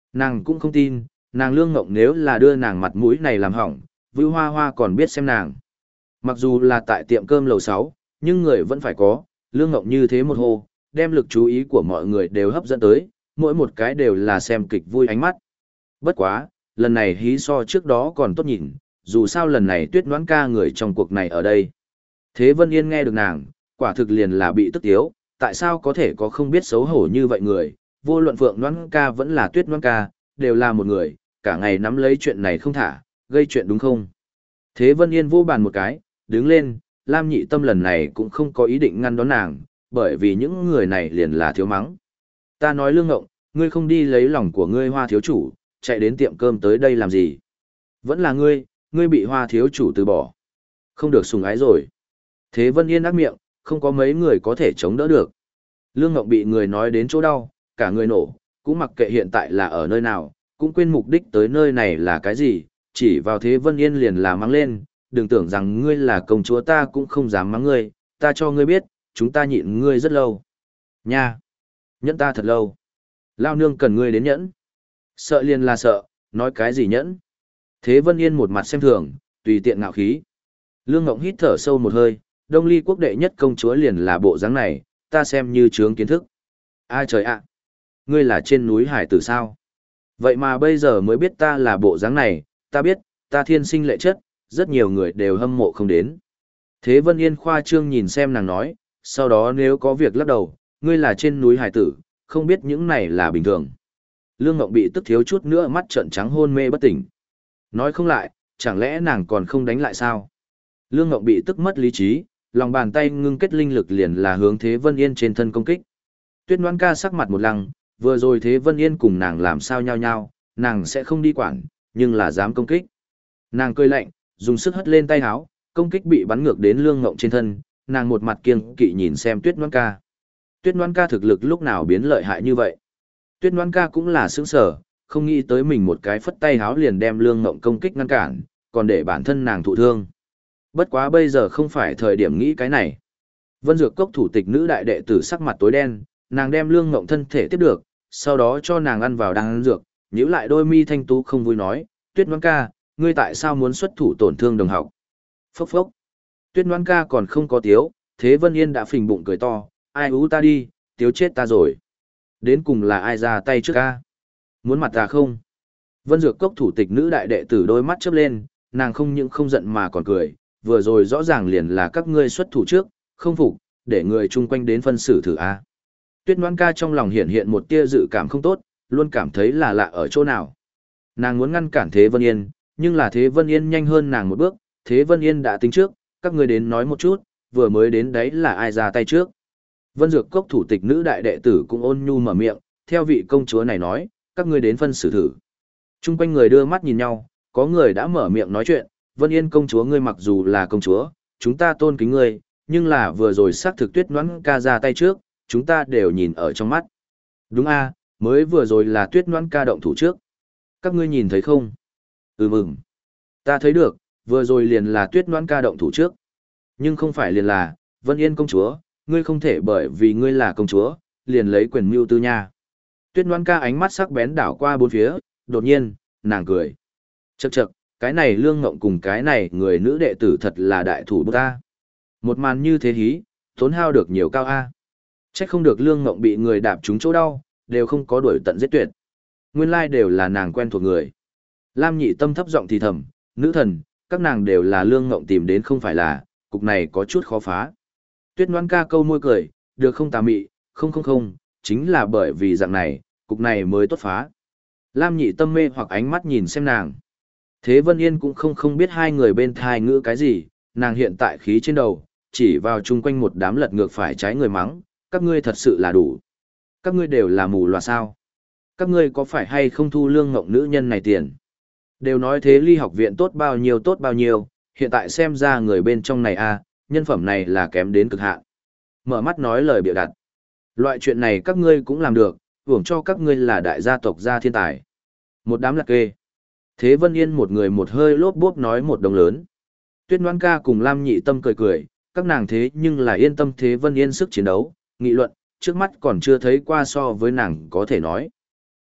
Nàng cũng không tin, nàng Lương Ngộng nếu là đưa nàng mặt mũi này làm hỏng, Vưu Hoa Hoa còn biết xem nàng. Mặc dù là tại tiệm cơm lầu 6, nhưng người vẫn phải có, Lương Ngộng như thế một hồ, đem lực chú ý của mọi người đều hấp dẫn tới, mỗi một cái đều là xem kịch vui ánh mắt. Bất quá, lần này hí so trước đó còn tốt nhìn, dù sao lần này Tuyết Noãn ca người trong cuộc này ở đây. Thế Vân Yên nghe được nàng, quả thực liền là bị tức tiếu, tại sao có thể có không biết xấu hổ như vậy người, vô luận Phượng Noãn ca vẫn là Tuyết Noãn ca, đều là một người, cả ngày nắm lấy chuyện này không thả, gây chuyện đúng không? Thế Vân Yên vô bàn một cái, đứng lên, Lam Nhị Tâm lần này cũng không có ý định ngăn đón nàng, bởi vì những người này liền là thiếu mắng. Ta nói Lương Ngộng, ngươi không đi lấy lòng của ngươi Hoa thiếu chủ, chạy đến tiệm cơm tới đây làm gì? Vẫn là ngươi bị Hoa thiếu chủ từ bỏ. Không được sủng ái rồi. Thế Vân Yên ác miệng, không có mấy người có thể chống đỡ được. Lương Ngộng bị người nói đến chỗ đau, cả người nổ, cũng mặc kệ hiện tại là ở nơi nào, cũng quên mục đích tới nơi này là cái gì, chỉ vào Thế Vân Yên liền là mắng lên, đừng tưởng rằng ngươi là công chúa ta cũng không dám mắng ngươi, ta cho ngươi biết, chúng ta nhịn ngươi rất lâu. Nha! Nhẫn ta thật lâu. Lao nương cần ngươi đến nhẫn. Sợ liền là sợ, nói cái gì nhẫn. Thế Vân Yên một mặt xem thường, tùy tiện ngạo khí. Lương Ngộng hít thở sâu một hơi, Đông Ly quốc đệ nhất công chúa liền là bộ dáng này, ta xem như chướng kiến thức. Ai trời ạ! Ngươi là trên núi hải tử sao? Vậy mà bây giờ mới biết ta là bộ dáng này, ta biết, ta thiên sinh lệ chất, rất nhiều người đều hâm mộ không đến. Thế Vân Yên khoa trương nhìn xem nàng nói, sau đó nếu có việc lắc đầu, ngươi là trên núi hải tử, không biết những này là bình thường. Lương Ngộng bị tức thiếu chút nữa mắt trợn trắng hôn mê bất tỉnh. Nói không lại, chẳng lẽ nàng còn không đánh lại sao? Lương Ngộng bị tức mất lý trí, lòng bàn tay ngưng kết linh lực liền là hướng Thế Vân Yên trên thân công kích. Tuyết Noãn ca sắc mặt một lăng, vừa rồi Thế Vân Yên cùng nàng làm sao nhau nhau, nàng sẽ không đi quản, nhưng là dám công kích. Nàng cười lạnh, dùng sức hất lên tay háo, công kích bị bắn ngược đến Lương Ngộng trên thân, nàng một mặt kiêng kỵ nhìn xem Tuyết Noãn ca. Tuyết Noãn ca thực lực lúc nào biến lợi hại như vậy? Tuyết Noãn ca cũng là sững sờ, không nghĩ tới mình một cái phất tay háo liền đem Lương Ngộng công kích ngăn cản, còn để bản thân nàng thụ thương. Bất quá bây giờ không phải thời điểm nghĩ cái này. Vân Dược Cốc thủ tịch nữ đại đệ tử sắc mặt tối đen, nàng đem Lương Ngộng thân thể tiếp được, sau đó cho nàng ăn vào đan dược, nhíu lại đôi mi thanh tú không vui nói, Tuyết Noãn ca, ngươi tại sao muốn xuất thủ tổn thương đồng học? Phốc phốc. Tuyết Noãn ca còn không có tiếu, Thế Vân Yên đã phình bụng cười to, ai ú ta đi, tiếu chết ta rồi. Đến cùng là ai ra tay trước ca? Muốn mặt ta không? Vân Dược Cốc thủ tịch nữ đại đệ tử đôi mắt chớp lên, nàng không những không giận mà còn cười, vừa rồi rõ ràng liền là các ngươi xuất thủ trước, không phục, để người chung quanh đến phân xử thử a. Tuyết Noãn ca trong lòng hiện hiện một tia dự cảm không tốt, luôn cảm thấy là lạ ở chỗ nào. Nàng muốn ngăn cản Thế Vân Yên, nhưng là Thế Vân Yên nhanh hơn nàng một bước, Thế Vân Yên đã tính trước, các ngươi đến nói một chút, vừa mới đến đấy là ai ra tay trước. Vân Dược Cốc thủ tịch nữ đại đệ tử cũng ôn nhu mở miệng, theo vị công chúa này nói, các ngươi đến phân xử thử. Trung quanh người đưa mắt nhìn nhau, có người đã mở miệng nói chuyện, Vân Yên công chúa ngươi mặc dù là công chúa, chúng ta tôn kính ngươi, nhưng là vừa rồi xác thực Tuyết Noãn ca ra tay trước, chúng ta đều nhìn ở trong mắt. Đúng a, mới vừa rồi là Tuyết Noãn ca động thủ trước. Các ngươi nhìn thấy không? Mừng. Ta thấy được, vừa rồi liền là Tuyết Noãn ca động thủ trước. Nhưng không phải liền là, Vân Yên công chúa, ngươi không thể bởi vì ngươi là công chúa, liền lấy quyền mưu tư nha. Tuyết Noãn ca ánh mắt sắc bén đảo qua bốn phía, đột nhiên, nàng cười. Chậc chậc, cái này Lương Ngộng cùng cái này người nữ đệ tử thật là đại thủ bút ta. Một màn như thế hí, tốn hao được nhiều cao a. Trách không được Lương Ngộng bị người đạp trúng chỗ đau, đều không có đuổi tận giết tuyệt. Nguyên lai đều là nàng quen thuộc người. Lam Nhị Tâm thấp giọng thì thầm, nữ thần, các nàng đều là Lương Ngộng tìm đến không phải là, cục này có chút khó phá. Tuyết Noãn ca câu môi cười, được không tà mị, không, chính là bởi vì dạng này, cục này mới tốt phá. Lam Nhị Tâm mê hoặc ánh mắt nhìn xem nàng. Thế Vân Yên cũng không biết hai người bên thai ngữ cái gì, nàng hiện tại khí trên đầu, chỉ vào chung quanh một đám lật ngược phải trái người mắng, các ngươi thật sự là đủ. Các ngươi đều là mù loà sao? Các ngươi có phải hay không thu Lương Ngộng nữ nhân này tiền? Đều nói thế Ly học viện tốt bao nhiêu, hiện tại xem ra người bên trong này a, nhân phẩm này là kém đến cực hạn. Mở mắt nói lời bịa đặt. Loại chuyện này các ngươi cũng làm được, hưởng cho các ngươi là đại gia tộc gia thiên tài. Một đám lạc kê. Thế Vân Yên một người một hơi lốp bốp nói một đồng lớn. Tuyết Noãn ca cùng Lam Nhị Tâm cười, các nàng thế nhưng là yên tâm Thế Vân Yên sức chiến đấu, nghị luận, trước mắt còn chưa thấy qua so với nàng có thể nói.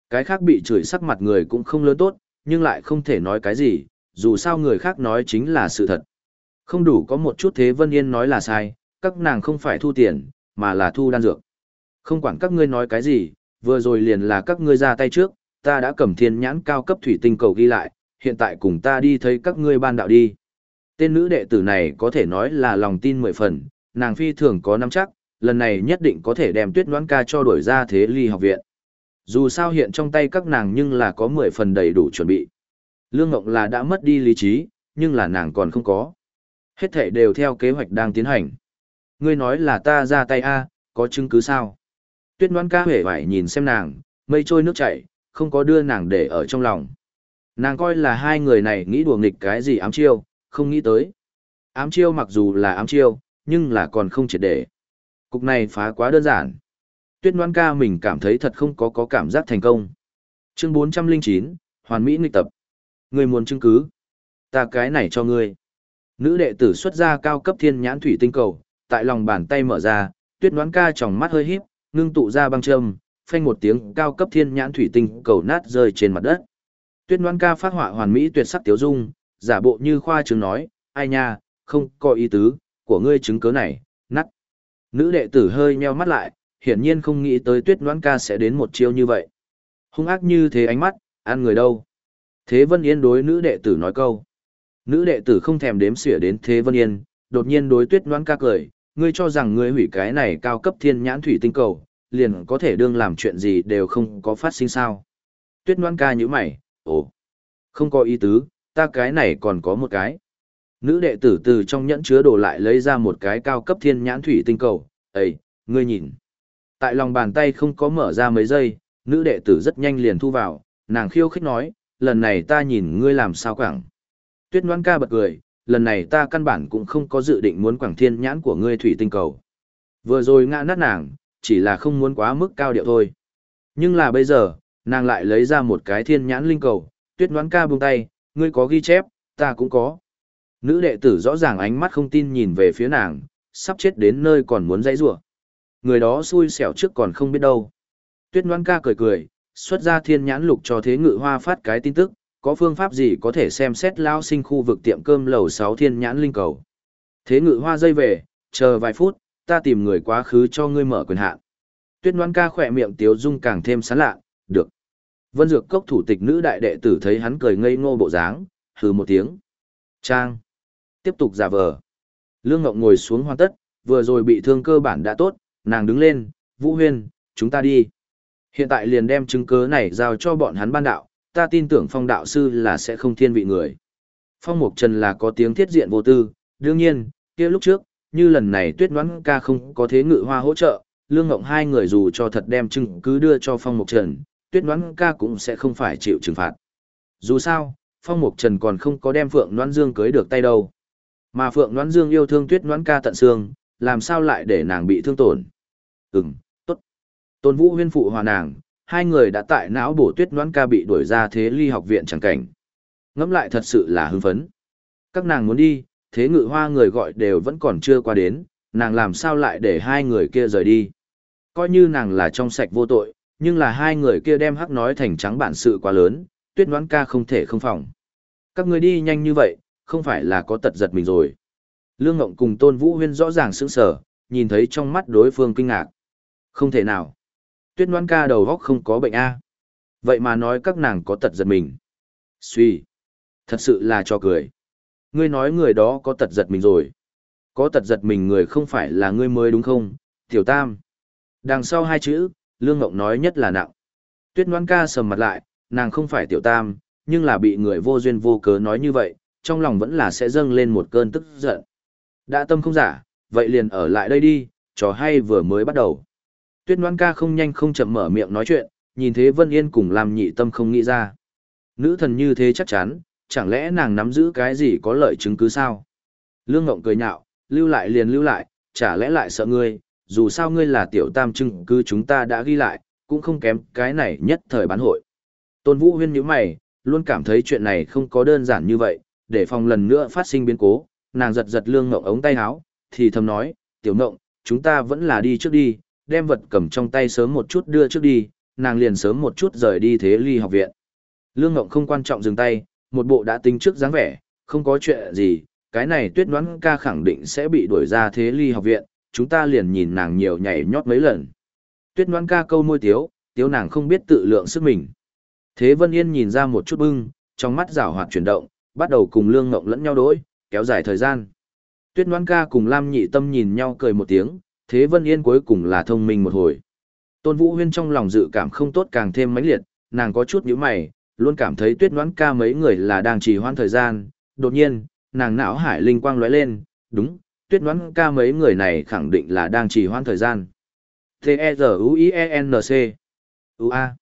Cái khác bị chửi sắc mặt người cũng không lớn tốt, nhưng lại không thể nói cái gì, dù sao người khác nói chính là sự thật. Không đủ có một chút Thế Vân Yên nói là sai, các nàng không phải thu tiền, mà là thu đan dược. Không quản các ngươi nói cái gì, vừa rồi liền là các ngươi ra tay trước, ta đã cầm thiên nhãn cao cấp thủy tinh cầu ghi lại, hiện tại cùng ta đi thấy các ngươi ban đạo đi. Tên nữ đệ tử này có thể nói là lòng tin 10 phần, nàng phi thường có nắm chắc, lần này nhất định có thể đem Tuyết Noãn Ca cho đuổi ra Thế Ly học viện. Dù sao hiện trong tay các nàng nhưng là có 10 phần đầy đủ chuẩn bị. Lương Ngộng là đã mất đi lý trí, nhưng là nàng còn không có. Hết thể đều theo kế hoạch đang tiến hành. Ngươi nói là ta ra tay a, có chứng cứ sao? Tuyết Noãn Ca hề vải nhìn xem nàng, mây trôi nước chảy, không có đưa nàng để ở trong lòng. Nàng coi là hai người này nghĩ đùa nghịch cái gì ám chiêu, không nghĩ tới. Ám chiêu mặc dù là ám chiêu, nhưng là còn không triệt để. Cục này phá quá đơn giản. Tuyết Noãn Ca mình cảm thấy thật không có cảm giác thành công. Chương 409, Hoàn Mỹ nghịch tập. Ngươi muốn chứng cứ? Ta cái này cho ngươi. Nữ đệ tử xuất ra cao cấp thiên nhãn thủy tinh cầu, tại lòng bàn tay mở ra, Tuyết Noãn Ca tròng mắt hơi híp, ngưng tụ ra băng châm, phanh một tiếng cao cấp thiên nhãn thủy tinh cầu nát rơi trên mặt đất. Tuyết Noãn Ca phát họa hoàn mỹ tuyệt sắc tiếu dung, giả bộ như khoa trương nói, ai nha, không có ý tứ, của ngươi chứng cớ này, nắt. Nữ đệ tử hơi nheo mắt lại, hiển nhiên không nghĩ tới Tuyết Noãn Ca sẽ đến một chiêu như vậy. Hung ác như thế ánh mắt, ăn người đâu. Thế Vân Yên đối nữ đệ tử nói câu. Nữ đệ tử không thèm đếm xỉa đến Thế Vân Yên, đột nhiên đối Tuyết Noãn Ca cười, ngươi cho rằng ngươi hủy cái này cao cấp thiên nhãn thủy tinh cầu, liền có thể đương làm chuyện gì đều không có phát sinh sao. Tuyết Noãn Ca nhíu mày, ồ, không có ý tứ, ta cái này còn có một cái. Nữ đệ tử từ trong nhẫn chứa đồ lại lấy ra một cái cao cấp thiên nhãn thủy tinh cầu, Ê, ngươi nhìn. Tại lòng bàn tay không có mở ra mấy giây, nữ đệ tử rất nhanh liền thu vào, nàng khiêu khích nói, lần này ta nhìn ngươi làm sao quảng. Tuyết Noãn Ca bật cười, lần này ta căn bản cũng không có dự định muốn quảng thiên nhãn của ngươi thủy tinh cầu. Vừa rồi ngã nát nàng, chỉ là không muốn quá mức cao điệu thôi. Nhưng là bây giờ, nàng lại lấy ra một cái thiên nhãn linh cầu, Tuyết Noãn Ca buông tay, ngươi có ghi chép, ta cũng có. Nữ đệ tử rõ ràng ánh mắt không tin nhìn về phía nàng, sắp chết đến nơi còn muốn dãy rủa. Người đó xui xẻo trước còn không biết đâu. Tuyết Noãn Ca cười cười, xuất ra thiên nhãn lục cho Thế Ngự Hoa phát cái tin tức, có phương pháp gì có thể xem xét lao sinh khu vực tiệm cơm lầu 6 thiên nhãn linh cầu. Thế Ngự Hoa dây về, chờ vài phút, ta tìm người quá khứ cho ngươi mở quyền hạn. Tuyết Noãn Ca khỏe miệng tiếu dung càng thêm sán lạ, được. Vân Dược Cốc thủ tịch nữ đại đệ tử thấy hắn cười ngây ngô bộ dáng, hừ một tiếng. Trang. Tiếp tục giả vờ. Lương Ngộng ngồi xuống hoàn tất, vừa rồi bị thương cơ bản đã tốt, nàng đứng lên, Vũ Huyên, chúng ta đi. Hiện tại liền đem chứng cứ này giao cho bọn hắn ban đạo, ta tin tưởng Phong đạo sư là sẽ không thiên vị người. Phong Mục Trần là có tiếng thiết diện vô tư, đương nhiên, kia lúc trước, như lần này Tuyết Noãn Ca không có Thế Ngự Hoa hỗ trợ, Lương Ngộng hai người dù cho thật đem chứng cứ đưa cho Phong Mục Trần, Tuyết Noãn Ca cũng sẽ không phải chịu trừng phạt. Dù sao, Phong Mục Trần còn không có đem Phượng Noãn Dương cưới được tay đâu. Mà Phượng Noãn Dương yêu thương Tuyết Noãn Ca tận xương, làm sao lại để nàng bị thương tổn. Tốt. Tôn Vũ Huyên phụ hòa nàng, hai người đã tại não bổ Tuyết Noãn Ca bị đuổi ra Thế Ly học viện chẳng cảnh. Ngẫm lại thật sự là hưng phấn. Các nàng muốn đi, Thế Ngự Hoa người gọi đều vẫn còn chưa qua đến, nàng làm sao lại để hai người kia rời đi. Coi như nàng là trong sạch vô tội, nhưng là hai người kia đem hắc nói thành trắng bản sự quá lớn, Tuyết Noãn Ca không thể không phòng. Các người đi nhanh như vậy, không phải là có tật giật mình rồi. Lương Ngộng cùng Tôn Vũ Huyên rõ ràng sững sờ, nhìn thấy trong mắt đối phương kinh ngạc. Không thể nào. Tuyết Noãn Ca đầu óc không có bệnh a. Vậy mà nói các nàng có tật giật mình. Suy. Thật sự là cho cười. Ngươi nói người đó có tật giật mình rồi. Có tật giật mình người không phải là ngươi mới đúng không, Tiểu Tam. Đằng sau hai chữ, Lương Ngộng nói nhất là nặng. Tuyết Noãn Ca sầm mặt lại, nàng không phải Tiểu Tam, nhưng là bị người vô duyên vô cớ nói như vậy, trong lòng vẫn là sẽ dâng lên một cơn tức giận. Đã tâm không giả, vậy liền ở lại đây đi, trò hay vừa mới bắt đầu. Tuyết Noãn Ca không nhanh không chậm mở miệng nói chuyện, nhìn thế Vân Yên cùng làm nhị tâm không nghĩ ra. Nữ thần như thế chắc chắn, chẳng lẽ nàng nắm giữ cái gì có lợi chứng cứ sao? Lương Ngộng cười nhạo, lưu lại liền lưu lại, chả lẽ lại sợ ngươi, dù sao ngươi là Tiểu Tam chứng cứ chúng ta đã ghi lại, cũng không kém cái này nhất thời bán hội. Tôn Vũ Huyên nhíu mày, luôn cảm thấy chuyện này không có đơn giản như vậy, để phòng lần nữa phát sinh biến cố, nàng giật giật Lương Ngộng ống tay áo, thì thầm nói, Tiểu Ngộng, chúng ta vẫn là đi trước đi, đem vật cầm trong tay sớm một chút đưa trước đi, nàng liền sớm một chút rời đi Thế Ly học viện. Lương Ngộng không quan trọng dừng tay, một bộ đã tính trước dáng vẻ, không có chuyện gì, cái này Tuyết Đoán ca khẳng định sẽ bị đuổi ra Thế Ly học viện, chúng ta liền nhìn nàng nhiều nhảy nhót mấy lần. Tuyết Đoán ca câu môi tiếu, tiếu nàng không biết tự lượng sức mình. Thế Vân Yên nhìn ra một chút bưng, trong mắt rảo hoạt chuyển động, bắt đầu cùng Lương Ngộng lẫn nhau đối, kéo dài thời gian. Tuyết Đoán ca cùng Lam Nhị Tâm nhìn nhau cười một tiếng, Thế Vân Yên cuối cùng là thông minh một hồi. Tôn Vũ Huyên trong lòng dự cảm không tốt càng thêm mãnh liệt, nàng có chút nhíu mày, luôn cảm thấy Tuyết Đoán ca mấy người là đang trì hoãn thời gian, đột nhiên, nàng não hải linh quang lóe lên, đúng, Tuyết Đoán ca mấy người này khẳng định là đang trì hoãn thời gian. T-E-Z-U-I-E-N-C U-A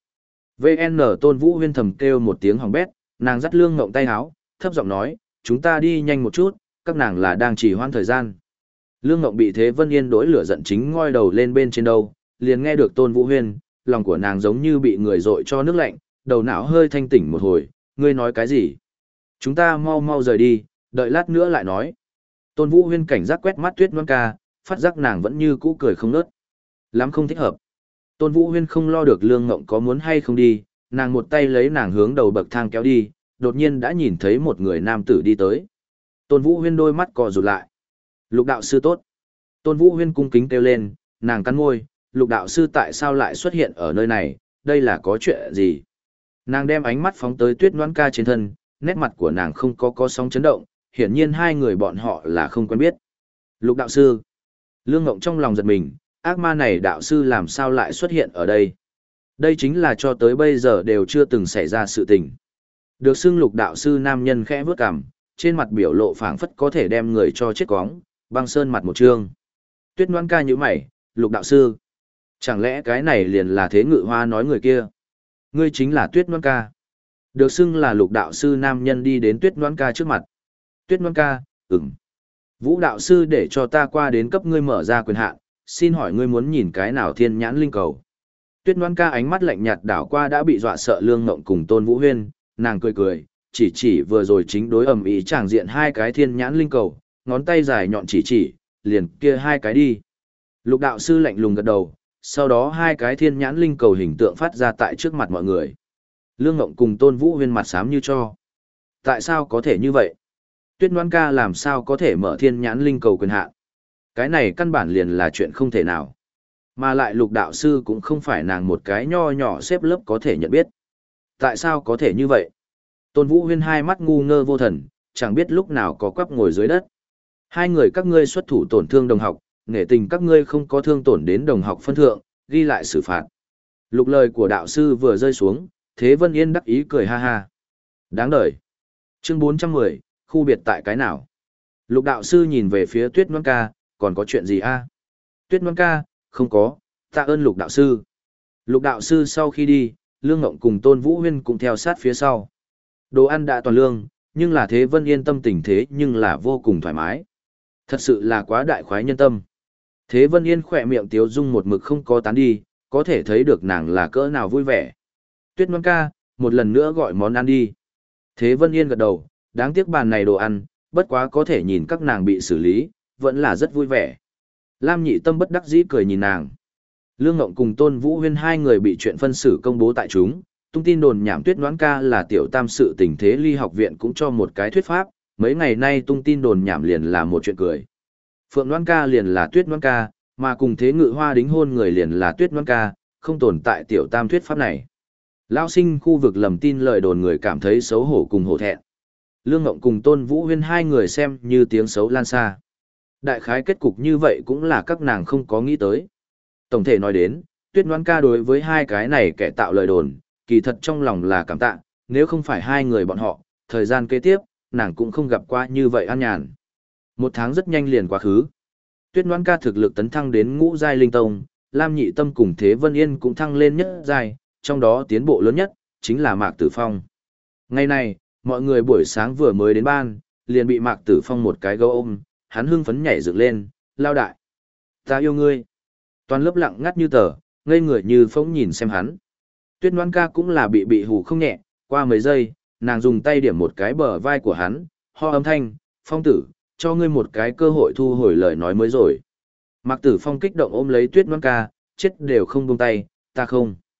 VN Tôn Vũ Huyên thầm kêu một tiếng hỏng bét, nàng dắt Lương Ngộng tay háo, thấp giọng nói, chúng ta đi nhanh một chút, các nàng là đang trì hoãn thời gian. Lương Ngộng bị Thế Vân Yên đối lửa giận chính ngoi đầu lên bên trên đầu, liền nghe được Tôn Vũ Huyên, lòng của nàng giống như bị người dội cho nước lạnh, đầu não hơi thanh tỉnh một hồi, ngươi nói cái gì? Chúng ta mau mau rời đi, đợi lát nữa lại nói. Tôn Vũ Huyên cảnh giác quét mắt Tuyết Đoán ca, phát giác nàng vẫn như cũ cười không ngớt. Lắm không thích hợp. Tôn Vũ Huyên không lo được Lương Ngộng có muốn hay không đi, nàng một tay lấy nàng hướng đầu bậc thang kéo đi, đột nhiên đã nhìn thấy một người nam tử đi tới. Tôn Vũ Huyên đôi mắt cò rụt lại. Lục đạo sư tốt. Tôn Vũ Huyên cung kính kêu lên, nàng cắn môi, Lục đạo sư tại sao lại xuất hiện ở nơi này, đây là có chuyện gì? Nàng đem ánh mắt phóng tới Tuyết Đoán ca trên thân, nét mặt của nàng không có sóng chấn động, hiển nhiên hai người bọn họ là không quen biết. Lục đạo sư. Lương Ngộng trong lòng giật mình, ác ma này đạo sư làm sao lại xuất hiện ở đây? Đây chính là cho tới bây giờ đều chưa từng xảy ra sự tình. Được xưng Lục đạo sư nam nhân khẽ vướt cằm, trên mặt biểu lộ phảng phất có thể đem người cho chết cóng, băng sơn mặt một trương. Tuyết Đoán ca nhíu mày, Lục đạo sư. Chẳng lẽ cái này liền là Thế Ngự Hoa nói người kia? Ngươi chính là Tuyết Đoán ca. Được xưng là Lục đạo sư nam nhân đi đến Tuyết Đoán ca trước mặt. Tuyết Đoán ca, ừm. Vũ đạo sư để cho ta qua đến cấp ngươi mở ra quyền hạn, xin hỏi ngươi muốn nhìn cái nào thiên nhãn linh cầu? Tuyết Đoán ca ánh mắt lạnh nhạt đảo qua đã bị dọa sợ Lương Ngộng cùng Tôn Vũ Huyên, nàng cười cười, chỉ vừa rồi chính đối ầm ĩ tràng diện hai cái thiên nhãn linh cầu, ngón tay dài nhọn chỉ, liền kia hai cái đi. Lục đạo sư lạnh lùng gật đầu, sau đó hai cái thiên nhãn linh cầu hình tượng phát ra tại trước mặt mọi người. Lương Ngộng cùng Tôn Vũ Huyên mặt xám như cho. Tại sao có thể như vậy? Tuyết Đoán ca làm sao có thể mở thiên nhãn linh cầu quyền hạn? Cái này căn bản liền là chuyện không thể nào. Mà lại Lục đạo sư cũng không phải nàng một cái nho nhỏ xếp lớp có thể nhận biết. Tại sao có thể như vậy? Tôn Vũ Huyên hai mắt ngu ngơ vô thần, chẳng biết lúc nào có quắp ngồi dưới đất. Hai người các ngươi xuất thủ tổn thương đồng học, nể tình các ngươi không có thương tổn đến đồng học phân thượng, ghi lại xử phạt. Lục lời của đạo sư vừa rơi xuống, Thế Vân Yên đắc ý cười ha ha. Đáng đời. Chương 410, khu biệt tại cái nào? Lục đạo sư nhìn về phía Tuyết Đoán ca, còn có chuyện gì a? Tuyết Đoán ca, không có, tạ ơn Lục đạo sư. Lục đạo sư sau khi đi, Lương Ngộng cùng Tôn Vũ Huyên cũng theo sát phía sau. Đồ ăn đã toàn lương, nhưng là Thế Vân Yên tâm tình thế nhưng là vô cùng thoải mái. Thật sự là quá đại khoái nhân tâm. Thế Vân Yên khỏe miệng tiếu dung một mực không có tán đi, có thể thấy được nàng là cỡ nào vui vẻ. Tuyết Đoán ca, một lần nữa gọi món ăn đi. Thế Vân Yên gật đầu, đáng tiếc bàn này đồ ăn, bất quá có thể nhìn các nàng bị xử lý, vẫn là rất vui vẻ. Lam Nhị Tâm bất đắc dĩ cười nhìn nàng. Lương Ngộng cùng Tôn Vũ Huyên hai người bị chuyện phân xử công bố tại chúng, tung tin đồn nhảm Tuyết Đoán ca là tiểu tam sự tình Thế Ly học viện cũng cho một cái thuyết pháp, mấy ngày nay tung tin đồn nhảm liền là một chuyện cười. Phượng Đoán ca liền là Tuyết Đoán ca, mà cùng Thế Ngự Hoa đính hôn người liền là Tuyết Đoán ca, không tồn tại tiểu tam thuyết pháp này. Lao sinh khu vực lầm tin lời đồn người cảm thấy xấu hổ cùng hổ thẹn. Lương Ngộng cùng Tôn Vũ Huyên hai người xem như tiếng xấu lan xa. Đại khái kết cục như vậy cũng là các nàng không có nghĩ tới. Tổng thể nói đến, Tuyết Đoán ca đối với hai cái này kẻ tạo lời đồn, kỳ thật trong lòng là cảm tạ, nếu không phải hai người bọn họ, thời gian kế tiếp, nàng cũng không gặp qua như vậy an nhàn. Một tháng rất nhanh liền quá khứ. Tuyết Đoán ca thực lực tấn thăng đến ngũ giai linh tông, Lam Nhị Tâm cùng Thế Vân Yên cũng thăng lên nhất giai, trong đó tiến bộ lớn nhất chính là Mạc Tử Phong. Ngày này, mọi người buổi sáng vừa mới đến ban, liền bị Mạc Tử Phong một cái gấu ôm, hắn hưng phấn nhảy dựng lên, lao đại. Ta yêu ngươi. Toàn lớp lặng ngắt như tờ, ngây người như phóng nhìn xem hắn. Tuyết Đoán ca cũng là bị hù không nhẹ, qua mấy giây, nàng dùng tay điểm một cái bờ vai của hắn, ho âm thanh, Phong tử, cho ngươi một cái cơ hội thu hồi lời nói mới rồi. Mạc Tử Phong kích động ôm lấy Tuyết Đoán ca, chết đều không buông tay, ta không.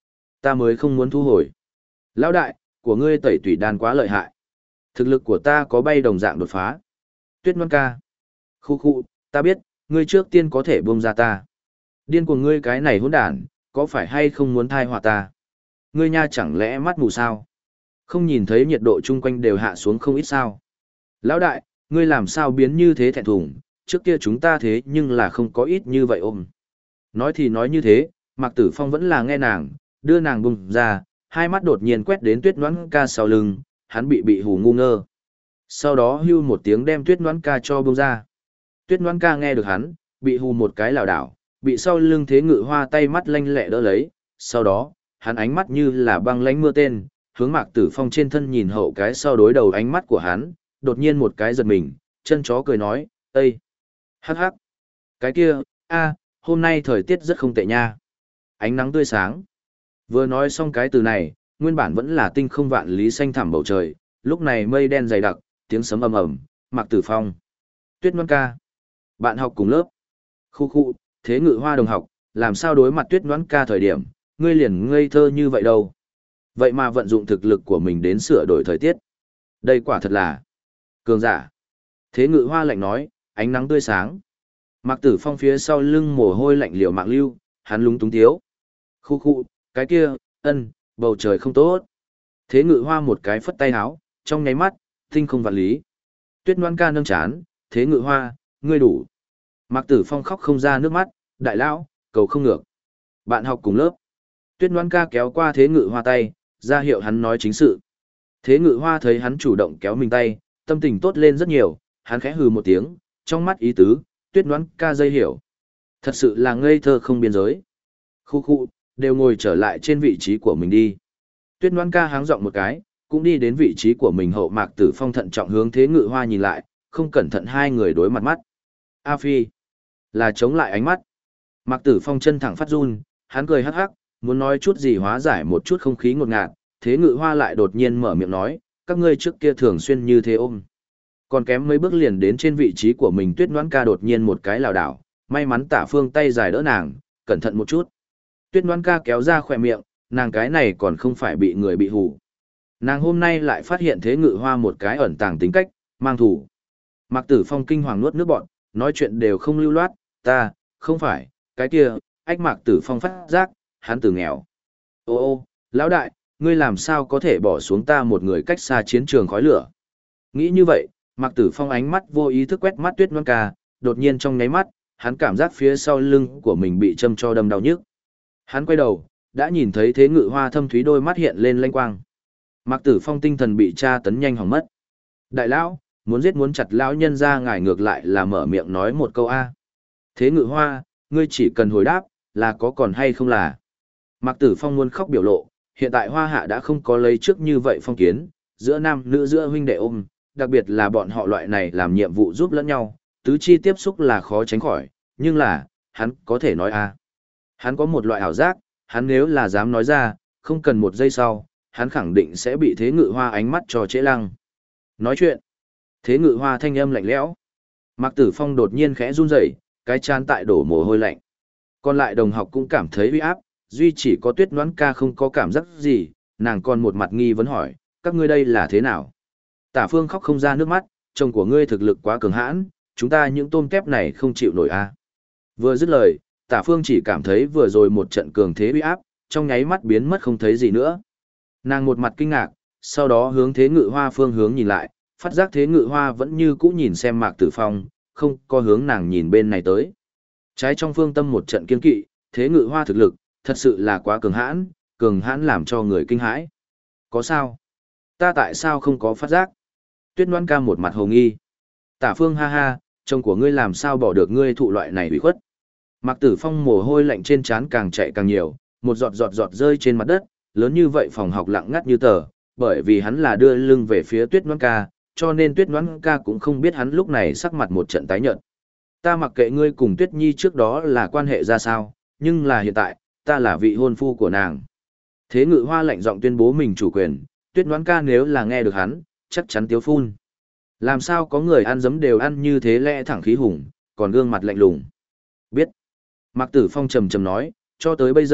ta mới không muốn thu hồi. Lão đại, của ngươi tẩy tủy đan quá lợi hại. Thực lực của ta có bay đồng dạng đột phá. Tuyết Ngoan ca. Khu khu, ta biết, ngươi trước tiên có thể buông ra ta. Điên của ngươi cái này hỗn đản, có phải hay không muốn thai họa ta? Ngươi nha chẳng lẽ mắt mù sao? Không nhìn thấy nhiệt độ chung quanh đều hạ xuống không ít sao? Lão đại, ngươi làm sao biến như thế thẹn thùng, trước kia chúng ta thế nhưng là không có ít như vậy ôm. Nói thì nói như thế, Mạc Tử Phong vẫn là nghe nàng, đưa nàng bùng ra, hai mắt đột nhiên quét đến Tuyết Ngoãn ca sau lưng, hắn bị hù ngu ngơ. Sau đó hưu một tiếng đem Tuyết Ngoãn ca cho bùng ra. Tuyết Ngoãn ca nghe được hắn, bị hù một cái lảo đảo, bị sau lưng Thế Ngự Hoa tay mắt lanh lẹ đỡ lấy, sau đó, hắn ánh mắt như là băng lánh mưa tên, hướng Mạc Tử Phong trên thân nhìn hậu cái sau đối đầu ánh mắt của hắn, đột nhiên một cái giật mình, chân chó cười nói, "Ê, hắc hắc, cái kia, hôm nay thời tiết rất không tệ nha." Ánh nắng tươi sáng. Vừa nói xong cái từ này, nguyên bản vẫn là tinh không vạn lý xanh thẳm bầu trời, lúc này mây đen dày đặc, tiếng sấm ầm ầm, Mạc Tử Phong. Tuyết Ngoãn ca. Bạn học cùng lớp. Khu khu, Thế Ngự Hoa đồng học, làm sao đối mặt Tuyết Ngoãn ca thời điểm, ngươi liền ngây thơ như vậy đâu. Vậy mà vận dụng thực lực của mình đến sửa đổi thời tiết. Đây quả thật là cường giả. Thế Ngự Hoa lạnh nói, ánh nắng tươi sáng. Mạc Tử Phong phía sau lưng mồ hôi lạnh liều mạng lưu, hắn lúng túng thiếu. Khu khu, cái kia, bầu trời không tốt. Thế Ngự Hoa một cái phất tay háo, trong nháy mắt, tinh không vạn lý. Tuyết Ngoãn ca nâng chán, Thế Ngự Hoa, ngươi đủ. Mạc Tử Phong khóc không ra nước mắt, đại lão, cầu không ngược. Bạn học cùng lớp. Tuyết Ngoãn ca kéo qua Thế Ngự Hoa tay, ra hiệu hắn nói chính sự. Thế Ngự Hoa thấy hắn chủ động kéo mình tay, tâm tình tốt lên rất nhiều, hắn khẽ hừ một tiếng, trong mắt ý tứ, Tuyết Ngoãn ca dây hiểu. Thật sự là ngây thơ không biên giới. Khu khu, đều ngồi trở lại trên vị trí của mình đi. Tuyết Ngoãn ca háng giọng một cái, cũng đi đến vị trí của mình hậu Mạc Tử Phong thận trọng hướng Thế Ngự Hoa nhìn lại, không cẩn thận hai người đối mặt mắt. A Phi, là chống lại ánh mắt. Mạc Tử Phong chân thẳng phát run, hắn cười hắc hắc, muốn nói chút gì hóa giải một chút không khí ngột ngạt, Thế Ngự Hoa lại đột nhiên mở miệng nói, các ngươi trước kia thường xuyên như thế ôm. Còn kém mấy bước liền đến trên vị trí của mình, Tuyết Ngoãn ca đột nhiên một cái lảo đảo, may mắn Tả Phương tay dài đỡ nàng, cẩn thận một chút. Tuyết Ngoãn ca kéo ra khỏe miệng, nàng cái này còn không phải bị người bị hù. Nàng hôm nay lại phát hiện Thế Ngự Hoa một cái ẩn tàng tính cách, mang thủ. Mạc Tử Phong kinh hoàng nuốt nước bọt, nói chuyện đều không lưu loát, ta, không phải, cái kia, ách Mạc Tử Phong phát giác, hắn từ nghèo. Ô, lão đại, ngươi làm sao có thể bỏ xuống ta một người cách xa chiến trường khói lửa. Nghĩ như vậy, Mạc Tử Phong ánh mắt vô ý thức quét mắt Tuyết Ngoãn ca, đột nhiên trong nháy mắt, hắn cảm giác phía sau lưng của mình bị châm cho đâm đau nhức. Hắn quay đầu, đã nhìn thấy Thế Ngự Hoa thâm thúy đôi mắt hiện lên lanh quang. Mạc Tử Phong tinh thần bị tra tấn nhanh hỏng mất. Đại lão, muốn giết muốn chặt lão nhân ra ngài ngược lại là mở miệng nói một câu A. Thế Ngự Hoa, ngươi chỉ cần hồi đáp, là có còn hay không là. Mạc Tử Phong muốn khóc biểu lộ, hiện tại Hoa Hạ đã không có lấy trước như vậy phong kiến, giữa nam nữ giữa huynh đệ ôm, đặc biệt là bọn họ loại này làm nhiệm vụ giúp lẫn nhau, tứ chi tiếp xúc là khó tránh khỏi, nhưng là, hắn có thể nói A. Hắn có một loại ảo giác, hắn nếu là dám nói ra, không cần một giây sau, hắn khẳng định sẽ bị Thế Ngự Hoa ánh mắt cho trễ lăng. Nói chuyện, Thế Ngự Hoa thanh âm lạnh lẽo. Mạc Tử Phong đột nhiên khẽ run rẩy, cái chán tại đổ mồ hôi lạnh. Còn lại đồng học cũng cảm thấy uy áp, duy chỉ có Tuyết Ngoãn ca không có cảm giác gì, nàng còn một mặt nghi vấn hỏi, các ngươi đây là thế nào? Tả Phương khóc không ra nước mắt, chồng của ngươi thực lực quá cường hãn, chúng ta những tôm kép này không chịu nổi a. Vừa dứt lời, Tả Phương chỉ cảm thấy vừa rồi một trận cường thế uy áp, trong nháy mắt biến mất không thấy gì nữa. Nàng một mặt kinh ngạc, sau đó hướng Thế Ngự Hoa phương hướng nhìn lại, phát giác Thế Ngự Hoa vẫn như cũ nhìn xem Mạc Tử Phong, không có hướng nàng nhìn bên này tới. Trái trong phương tâm một trận kiên kỵ, Thế Ngự Hoa thực lực, thật sự là quá cường hãn làm cho người kinh hãi. Có sao? Ta tại sao không có phát giác? Tuyết Ngoãn ca một mặt hồ nghi. Tả Phương ha ha, chồng của ngươi làm sao bỏ được ngươi thụ loại này ủy khuất? Mạc Tử Phong mồ hôi lạnh trên trán càng chạy càng nhiều, một giọt giọt giọt rơi trên mặt đất, lớn như vậy phòng học lặng ngắt như tờ, bởi vì hắn là đưa lưng về phía Tuyết Ngoãn ca, cho nên Tuyết Ngoãn ca cũng không biết hắn lúc này sắc mặt một trận tái nhợt. Ta mặc kệ ngươi cùng Tuyết Nhi trước đó là quan hệ ra sao, nhưng là hiện tại, ta là vị hôn phu của nàng. Thế Ngự Hoa lạnh giọng tuyên bố mình chủ quyền, Tuyết Ngoãn ca nếu là nghe được hắn, chắc chắn tiếu phun. Làm sao có người ăn dấm đều ăn như thế lẽ thẳng khí hùng, còn gương mặt lạnh lùng. Biết. Mạc Tử Phong trầm trầm nói, cho tới bây giờ,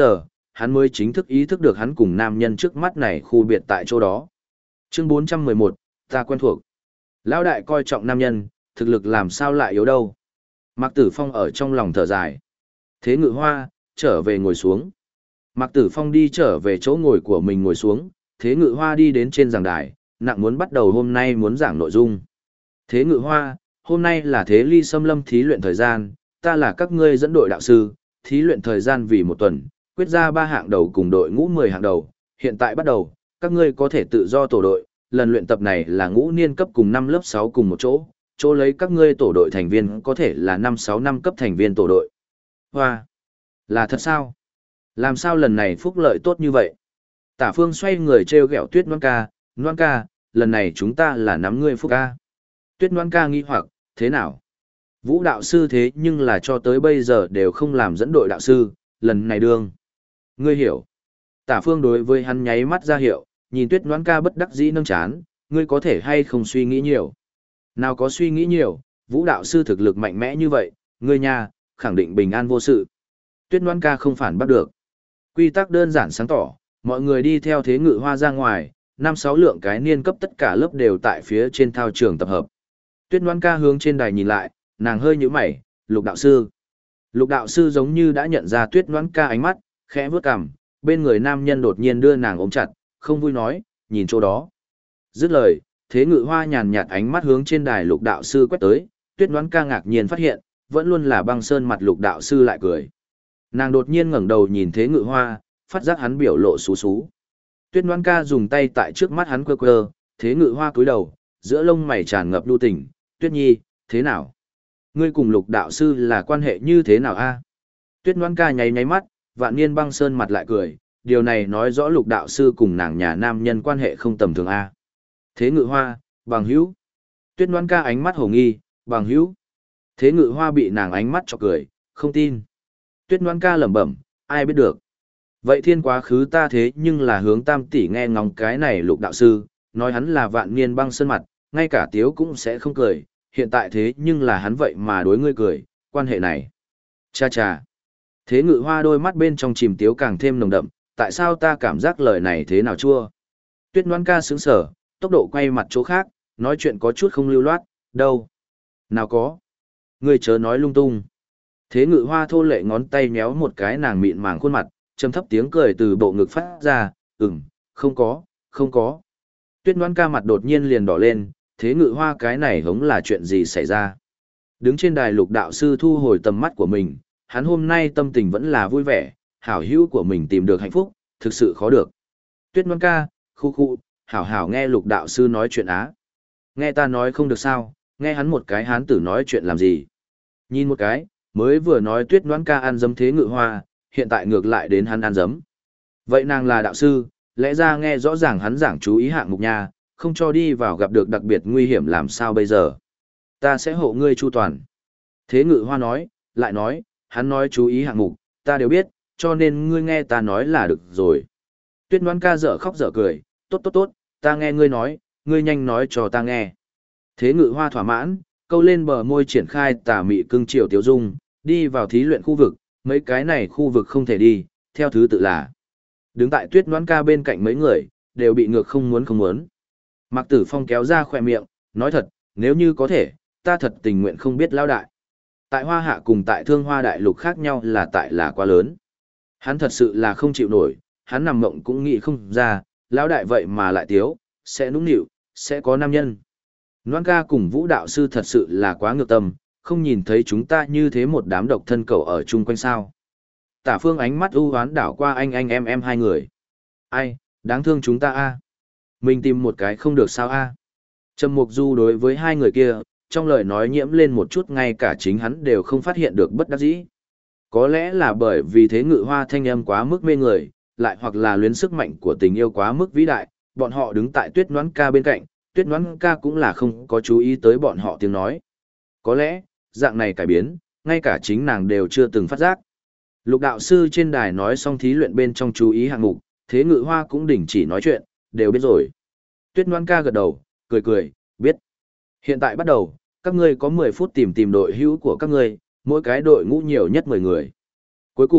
hắn mới chính thức ý thức được hắn cùng nam nhân trước mắt này khu biệt tại chỗ đó. Chương 411, ta quen thuộc. Lão đại coi trọng nam nhân, thực lực làm sao lại yếu đâu. Mạc Tử Phong ở trong lòng thở dài. Thế Ngự Hoa, trở về ngồi xuống. Mạc Tử Phong đi trở về chỗ ngồi của mình ngồi xuống, Thế Ngự Hoa đi đến trên giảng đài, nặng muốn bắt đầu hôm nay muốn giảng nội dung. Thế Ngự Hoa, hôm nay là Thế Ly Xâm Lâm thí luyện thời gian, ta là các ngươi dẫn đội đạo sư, thí luyện thời gian vì một tuần, quyết ra 3 hạng đầu cùng đội ngũ 10 hạng đầu, hiện tại bắt đầu, các ngươi có thể tự do tổ đội, lần luyện tập này là ngũ niên cấp cùng 5 lớp 6 cùng một chỗ lấy các ngươi tổ đội thành viên có thể là 5-6 năm cấp thành viên tổ đội. Hoa! Là thật sao? Làm sao lần này phúc lợi tốt như vậy? Tả Phương xoay người trêu ghẹo Tuyết Noãn ca, lần này chúng ta là nắm ngươi phúc ca. Tuyết Noãn ca nghi hoặc, thế nào? Vũ đạo sư thế nhưng là cho tới bây giờ đều không làm dẫn đội đạo sư, lần này đương. Ngươi hiểu. Tả Phương đối với hắn nháy mắt ra hiệu, nhìn Tuyết Noãn ca bất đắc dĩ nâng chán, ngươi có thể hay không suy nghĩ nhiều. Nào có suy nghĩ nhiều, Vũ đạo sư thực lực mạnh mẽ như vậy, ngươi nha, khẳng định bình an vô sự. Tuyết Noãn ca không phản bắt được. Quy tắc đơn giản sáng tỏ, mọi người đi theo Thế Ngự Hoa ra ngoài, 5-6 lượng cái niên cấp tất cả lớp đều tại phía trên thao trường tập hợp. Tuyết Noãn ca hướng trên đài nhìn lại, nàng hơi nhíu mày, Lục đạo sư. Lục đạo sư giống như đã nhận ra Tuyết Noãn ca ánh mắt, khẽ vướt cằm, bên người nam nhân đột nhiên đưa nàng ôm chặt, không vui nói, nhìn chỗ đó. Dứt lời, Thế Ngự Hoa nhàn nhạt ánh mắt hướng trên đài Lục đạo sư quét tới, Tuyết Noãn ca ngạc nhiên phát hiện, vẫn luôn là băng sơn mặt Lục đạo sư lại cười. Nàng đột nhiên ngẩng đầu nhìn Thế Ngự Hoa, phát giác hắn biểu lộ xú xú. Tuyết Noãn ca dùng tay tại trước mắt hắn quơ quơ, Thế Ngự Hoa cúi đầu, giữa lông mày tràn ngập lưu tình, Tuyết Nhi, thế nào? Ngươi cùng Lục đạo sư là quan hệ như thế nào a? Tuyết Noãn ca nháy nháy mắt, Vạn Niên băng sơn mặt lại cười, điều này nói rõ Lục đạo sư cùng nàng nhà nam nhân quan hệ không tầm thường a. Thế Ngự Hoa, bằng hữu. Tuyết Noãn ca ánh mắt hồ nghi, bằng hữu. Thế Ngự Hoa bị nàng ánh mắt chọc cười, không tin. Tuyết Noãn ca lẩm bẩm, ai biết được. Vậy thiên quá khứ ta thế nhưng là hướng Tam tỷ nghe ngóng cái này Lục đạo sư, nói hắn là Vạn Niên băng sơn mặt, ngay cả tiếu cũng sẽ không cười, hiện tại thế nhưng là hắn vậy mà đối ngươi cười, quan hệ này. Cha cha. Thế Ngự Hoa đôi mắt bên trong chìm tiếu càng thêm nồng đậm, tại sao ta cảm giác lời này thế nào chua? Tuyết Noãn ca sững sờ, tốc độ quay mặt chỗ khác, nói chuyện có chút không lưu loát, đâu? Nào có? Ngươi chớ nói lung tung. Thế Ngự Hoa thô lệ ngón tay méo một cái nàng mịn màng khuôn mặt, trầm thấp tiếng cười từ bộ ngực phát ra, không có, không có. Tuyết Noãn ca mặt đột nhiên liền đỏ lên, Thế Ngự Hoa cái này hống là chuyện gì xảy ra? Đứng trên đài Lục đạo sư thu hồi tầm mắt của mình, hắn hôm nay tâm tình vẫn là vui vẻ, hảo hữu của mình tìm được hạnh phúc, thực sự khó được. Tuyết Noãn ca, khu, hảo hảo nghe Lục đạo sư nói chuyện á. Nghe ta nói không được sao, nghe hắn một cái hán tử nói chuyện làm gì. Nhìn một cái, mới vừa nói Tuyết Noãn ca ăn dấm Thế Ngự Hoa, hiện tại ngược lại đến hắn ăn dấm. Vậy nàng là đạo sư, lẽ ra nghe rõ ràng hắn giảng chú ý hạng mục nha, không cho đi vào gặp được đặc biệt nguy hiểm làm sao bây giờ. Ta sẽ hộ ngươi chu toàn. Thế Ngự Hoa nói, lại nói, hắn nói chú ý hạng mục, ta đều biết, cho nên ngươi nghe ta nói là được rồi. Tuyết Noãn ca dở khóc dở cười, tốt, ta nghe ngươi nói, ngươi nhanh nói cho ta nghe. Thế Ngự Hoa thỏa mãn, câu lên bờ môi triển khai tà mị cưng chiều tiếu dung, đi vào thí luyện khu vực, mấy cái này khu vực không thể đi, theo thứ tự là. Đứng tại Tuyết Noãn ca bên cạnh mấy người, đều bị ngược không muốn. Mạc Tử Phong kéo ra khỏe miệng, nói thật, nếu như có thể, ta thật tình nguyện không biết lão đại. Tại Hoa Hạ cùng tại Thương Hoa Đại Lục khác nhau là tại là quá lớn. Hắn thật sự là không chịu nổi, hắn nằm mộng cũng nghĩ không ra, lão đại vậy mà lại tiếu, sẽ nũng nịu, sẽ có nam nhân. Noãn ca cùng Vũ đạo sư thật sự là quá ngược tâm, không nhìn thấy chúng ta như thế một đám độc thân cầu ở chung quanh sao. Tả Phương ánh mắt u hoán đảo qua anh em hai người. Ai, đáng thương chúng ta a. Mình tìm một cái không được sao a. Trầm Mục Du đối với hai người kia, trong lời nói nhiễm lên một chút ngay cả chính hắn đều không phát hiện được bất đắc dĩ. Có lẽ là bởi vì Thế Ngự Hoa thanh âm quá mức mê người, lại hoặc là luyến sức mạnh của tình yêu quá mức vĩ đại, bọn họ đứng tại Tuyết Noãn ca bên cạnh, Tuyết Noãn ca cũng là không có chú ý tới bọn họ tiếng nói. Có lẽ, dạng này cải biến, ngay cả chính nàng đều chưa từng phát giác. Lục đạo sư trên đài nói xong thí luyện bên trong chú ý hạng mục, Thế Ngự Hoa cũng đình chỉ nói chuyện, đều biết rồi. Tuyết Noãn ca gật đầu, cười, biết. Hiện tại bắt đầu, các ngươi có 10 phút tìm đội hữu của các ngươi, mỗi cái đội ngũ nhiều nhất 10 người. Cuối cùng,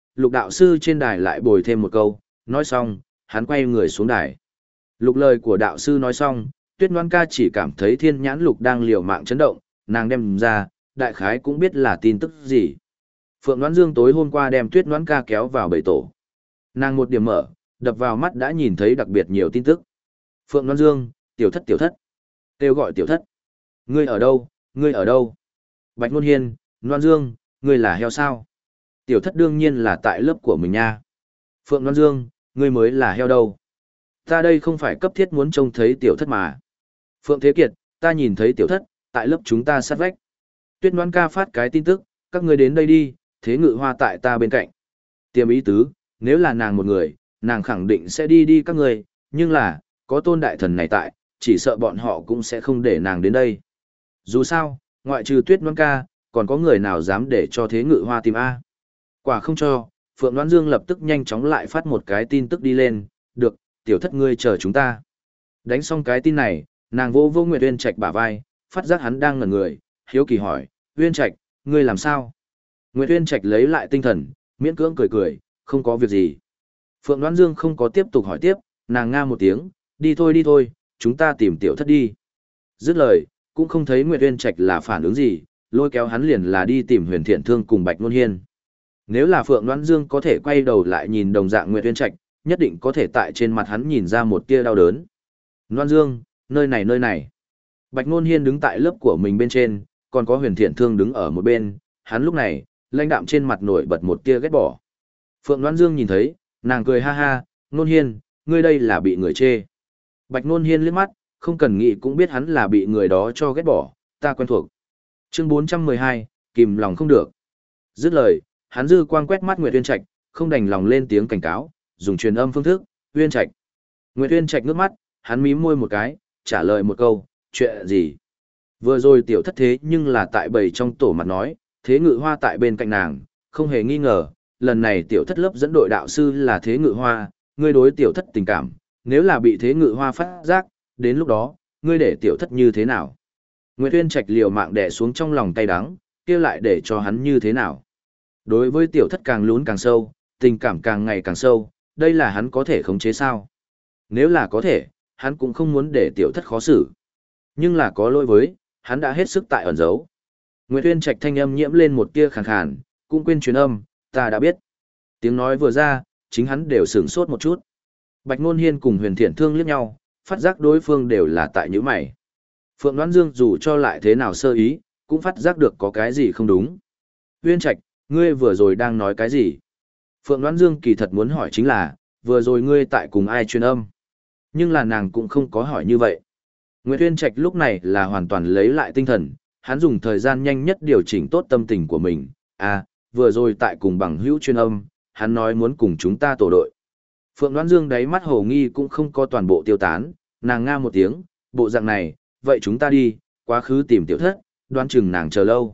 Lục đạo sư trên đài lại bồi thêm một câu, nói xong, hắn quay người xuống đài. Lục lời của đạo sư nói xong, Tuyết Ngoan ca chỉ cảm thấy thiên nhãn lục đang liều mạng chấn động, nàng đem ra, đại khái cũng biết là tin tức gì. Phượng Ngoãn Dương tối hôm qua đem Tuyết Ngoan ca kéo vào bầy tổ. Nàng một điểm mở, đập vào mắt đã nhìn thấy đặc biệt nhiều tin tức. Phượng Ngoãn Dương, tiểu thất. Kêu gọi tiểu thất. Ngươi ở đâu, ngươi ở đâu? Bạch Nôn Hiên, Ngoãn Dương, ngươi là heo sao? Tiểu thất đương nhiên là tại lớp của mình nha. Phượng Ngoãn Dương, ngươi mới là heo đâu? Ta đây không phải cấp thiết muốn trông thấy tiểu thất mà. Phượng Thế Kiệt, ta nhìn thấy tiểu thất, tại lớp chúng ta sát vách. Tuyết Ngoãn ca phát cái tin tức, các ngươi đến đây đi, Thế Ngự Hoa tại ta bên cạnh. Tiềm ý tứ, nếu là nàng một người, nàng khẳng định sẽ đi các ngươi, nhưng là, có tôn đại thần này tại, chỉ sợ bọn họ cũng sẽ không để nàng đến đây. Dù sao, ngoại trừ Tuyết Ngoãn ca, còn có người nào dám để cho Thế Ngự Hoa tìm A. Quả không cho, Phượng Ngoãn Dương lập tức nhanh chóng lại phát một cái tin tức đi lên, được, tiểu thất ngươi chờ chúng ta. Đánh xong cái tin này, nàng vô Nguyệt Uyên Trạch bả vai, phát giác hắn đang ngẩn người, hiếu kỳ hỏi, Uyên Trạch, ngươi làm sao? Nguyệt Uyên Trạch lấy lại tinh thần, miễn cưỡng cười, không có việc gì. Phượng Ngoãn Dương không có tiếp tục hỏi tiếp, nàng nga một tiếng, đi thôi, chúng ta tìm tiểu thất đi. Dứt lời, cũng không thấy Nguyệt Uyên Trạch là phản ứng gì, lôi kéo hắn liền là đi tìm Huyền Thiện Thương cùng Bạch Nôn Hiên. Nếu là Phượng Ngoãn Dương có thể quay đầu lại nhìn đồng dạng Nguyệt Uyên Trạch, nhất định có thể tại trên mặt hắn nhìn ra một tia đau đớn. Ngoãn Dương, nơi này. Bạch Nôn Hiên đứng tại lớp của mình bên trên, còn có Huyền Thiện Thương đứng ở một bên, hắn lúc này, lãnh đạm trên mặt nổi bật một tia ghét bỏ. Phượng Ngoãn Dương nhìn thấy, nàng cười ha ha, Nôn Hiên, ngươi đây là bị người chê. Bạch Nôn Hiên liếc mắt, không cần nghĩ cũng biết hắn là bị người đó cho ghét bỏ, ta quen thuộc. Chương 412, kìm lòng không được. Dứt lời, hắn dư quang quét mắt Nguyệt Uyên Trạch, không đành lòng lên tiếng cảnh cáo, dùng truyền âm phương thức, Uyên Trạch. Nguyệt Uyên Trạch ngước mắt, hắn mím môi một cái, trả lời một câu, chuyện gì? Vừa rồi tiểu thất thế nhưng là tại bầy trong tổ mặt nói, Thế Ngự Hoa tại bên cạnh nàng, không hề nghi ngờ, lần này tiểu thất lớp dẫn đội đạo sư là Thế Ngự Hoa, ngươi đối tiểu thất tình cảm, nếu là bị Thế Ngự Hoa phát giác, đến lúc đó, ngươi để tiểu thất như thế nào? Nguyệt Uyên Trạch liều mạng đè xuống trong lòng cay đắng, kia lại để cho hắn như thế nào? Đối với tiểu thất càng lún càng sâu, tình cảm càng ngày càng sâu, đây là hắn có thể khống chế sao? Nếu là có thể, hắn cũng không muốn để tiểu thất khó xử. Nhưng là có lỗi với, hắn đã hết sức tại ẩn giấu. Nguyệt Uyên Trạch thanh âm nhiễm lên một tia khàn khàn, cũng quên truyền âm, ta đã biết. Tiếng nói vừa ra, chính hắn đều sửng sốt một chút. Bạch Nôn Hiên cùng Huyền Thiện Thương liếc nhau, phát giác đối phương đều là tại nhíu mày. Phượng Ngoãn Dương dù cho lại thế nào sơ ý, cũng phát giác được có cái gì không đúng. Uyên Trạch, ngươi vừa rồi đang nói cái gì? Phượng Ngoãn Dương kỳ thật muốn hỏi chính là, vừa rồi ngươi tại cùng ai truyền âm? Nhưng là nàng cũng không có hỏi như vậy. Nguyệt Uyên Trạch lúc này là hoàn toàn lấy lại tinh thần, hắn dùng thời gian nhanh nhất điều chỉnh tốt tâm tình của mình. À, vừa rồi tại cùng bằng hữu truyền âm, hắn nói muốn cùng chúng ta tổ đội. Phượng Ngoãn Dương đáy mắt hồ nghi cũng không có toàn bộ tiêu tán, nàng nga một tiếng, bộ dạng này, vậy chúng ta đi, quá khứ tìm tiểu thất, đoán chừng nàng chờ lâu.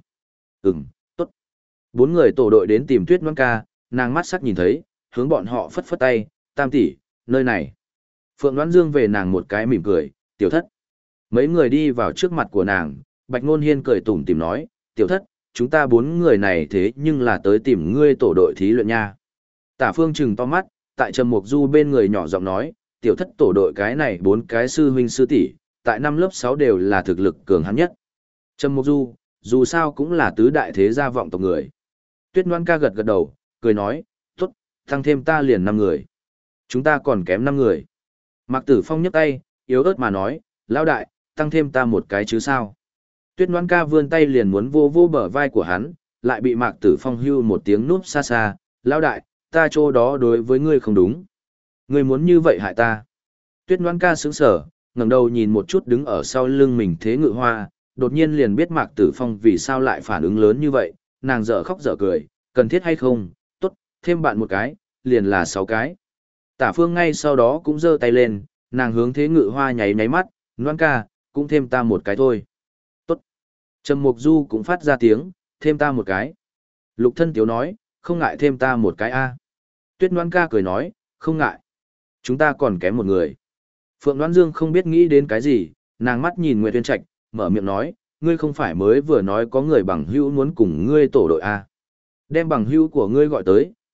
Tốt. Bốn người tổ đội đến tìm Tuyết Ngoãn ca, nàng mắt sắc nhìn thấy, hướng bọn họ phất phất tay, Tam tỷ, nơi này. Phượng Ngoãn Dương về nàng một cái mỉm cười, tiểu thất. Mấy người đi vào trước mặt của nàng, Bạch Nôn Hiên cười tủm tỉm nói, tiểu thất, chúng ta bốn người này thế nhưng là tới tìm ngươi tổ đội thí luyện nha. Tả Phương trừng to mắt, tại Trầm Mục Du bên người nhỏ giọng nói, tiểu thất tổ đội cái này bốn cái sư huynh sư tỷ, tại năm lớp 6 đều là thực lực cường hãn nhất. Trầm Mục Du, dù sao cũng là tứ đại thế gia vọng tộc người. Tuyết Ngoãn ca gật gật đầu, cười nói, tốt, tăng thêm ta liền 5 người. Chúng ta còn kém 5 người. Mạc Tử Phong nhấc tay, yếu ớt mà nói, lão đại, tăng thêm ta một cái chứ sao. Tuyết Ngoãn ca vươn tay liền muốn vô bờ vai của hắn, lại bị Mạc Tử Phong hưu một tiếng núp xa xa, lão đại, ta chỗ đó đối với ngươi không đúng. Ngươi muốn như vậy hại ta. Tuyết Ngoãn ca sững sờ, ngẩng đầu nhìn một chút đứng ở sau lưng mình Thế Ngự Hoa, đột nhiên liền biết Mạc Tử Phong vì sao lại phản ứng lớn như vậy, nàng dở khóc dở cười, cần thiết hay không, tốt, thêm bạn một cái, liền là 6 cái. Tả Phương ngay sau đó cũng giơ tay lên, nàng hướng Thế Ngự Hoa nháy nháy mắt, Ngoãn ca, cũng thêm ta một cái thôi. Tốt. Trầm Mục Du cũng phát ra tiếng, thêm ta một cái. Lục Thân Tiếu nói, không ngại thêm ta một cái a. Tuyết Ngoãn ca cười nói, không ngại. Chúng ta còn kém một người. Phượng Ngoãn Dương không biết nghĩ đến cái gì, nàng mắt nhìn Nguyệt Uyên Trạch, mở miệng nói, ngươi không phải mới vừa nói có người bằng hữu muốn cùng ngươi tổ đội a. Đem bằng hữu của ngươi gọi tới,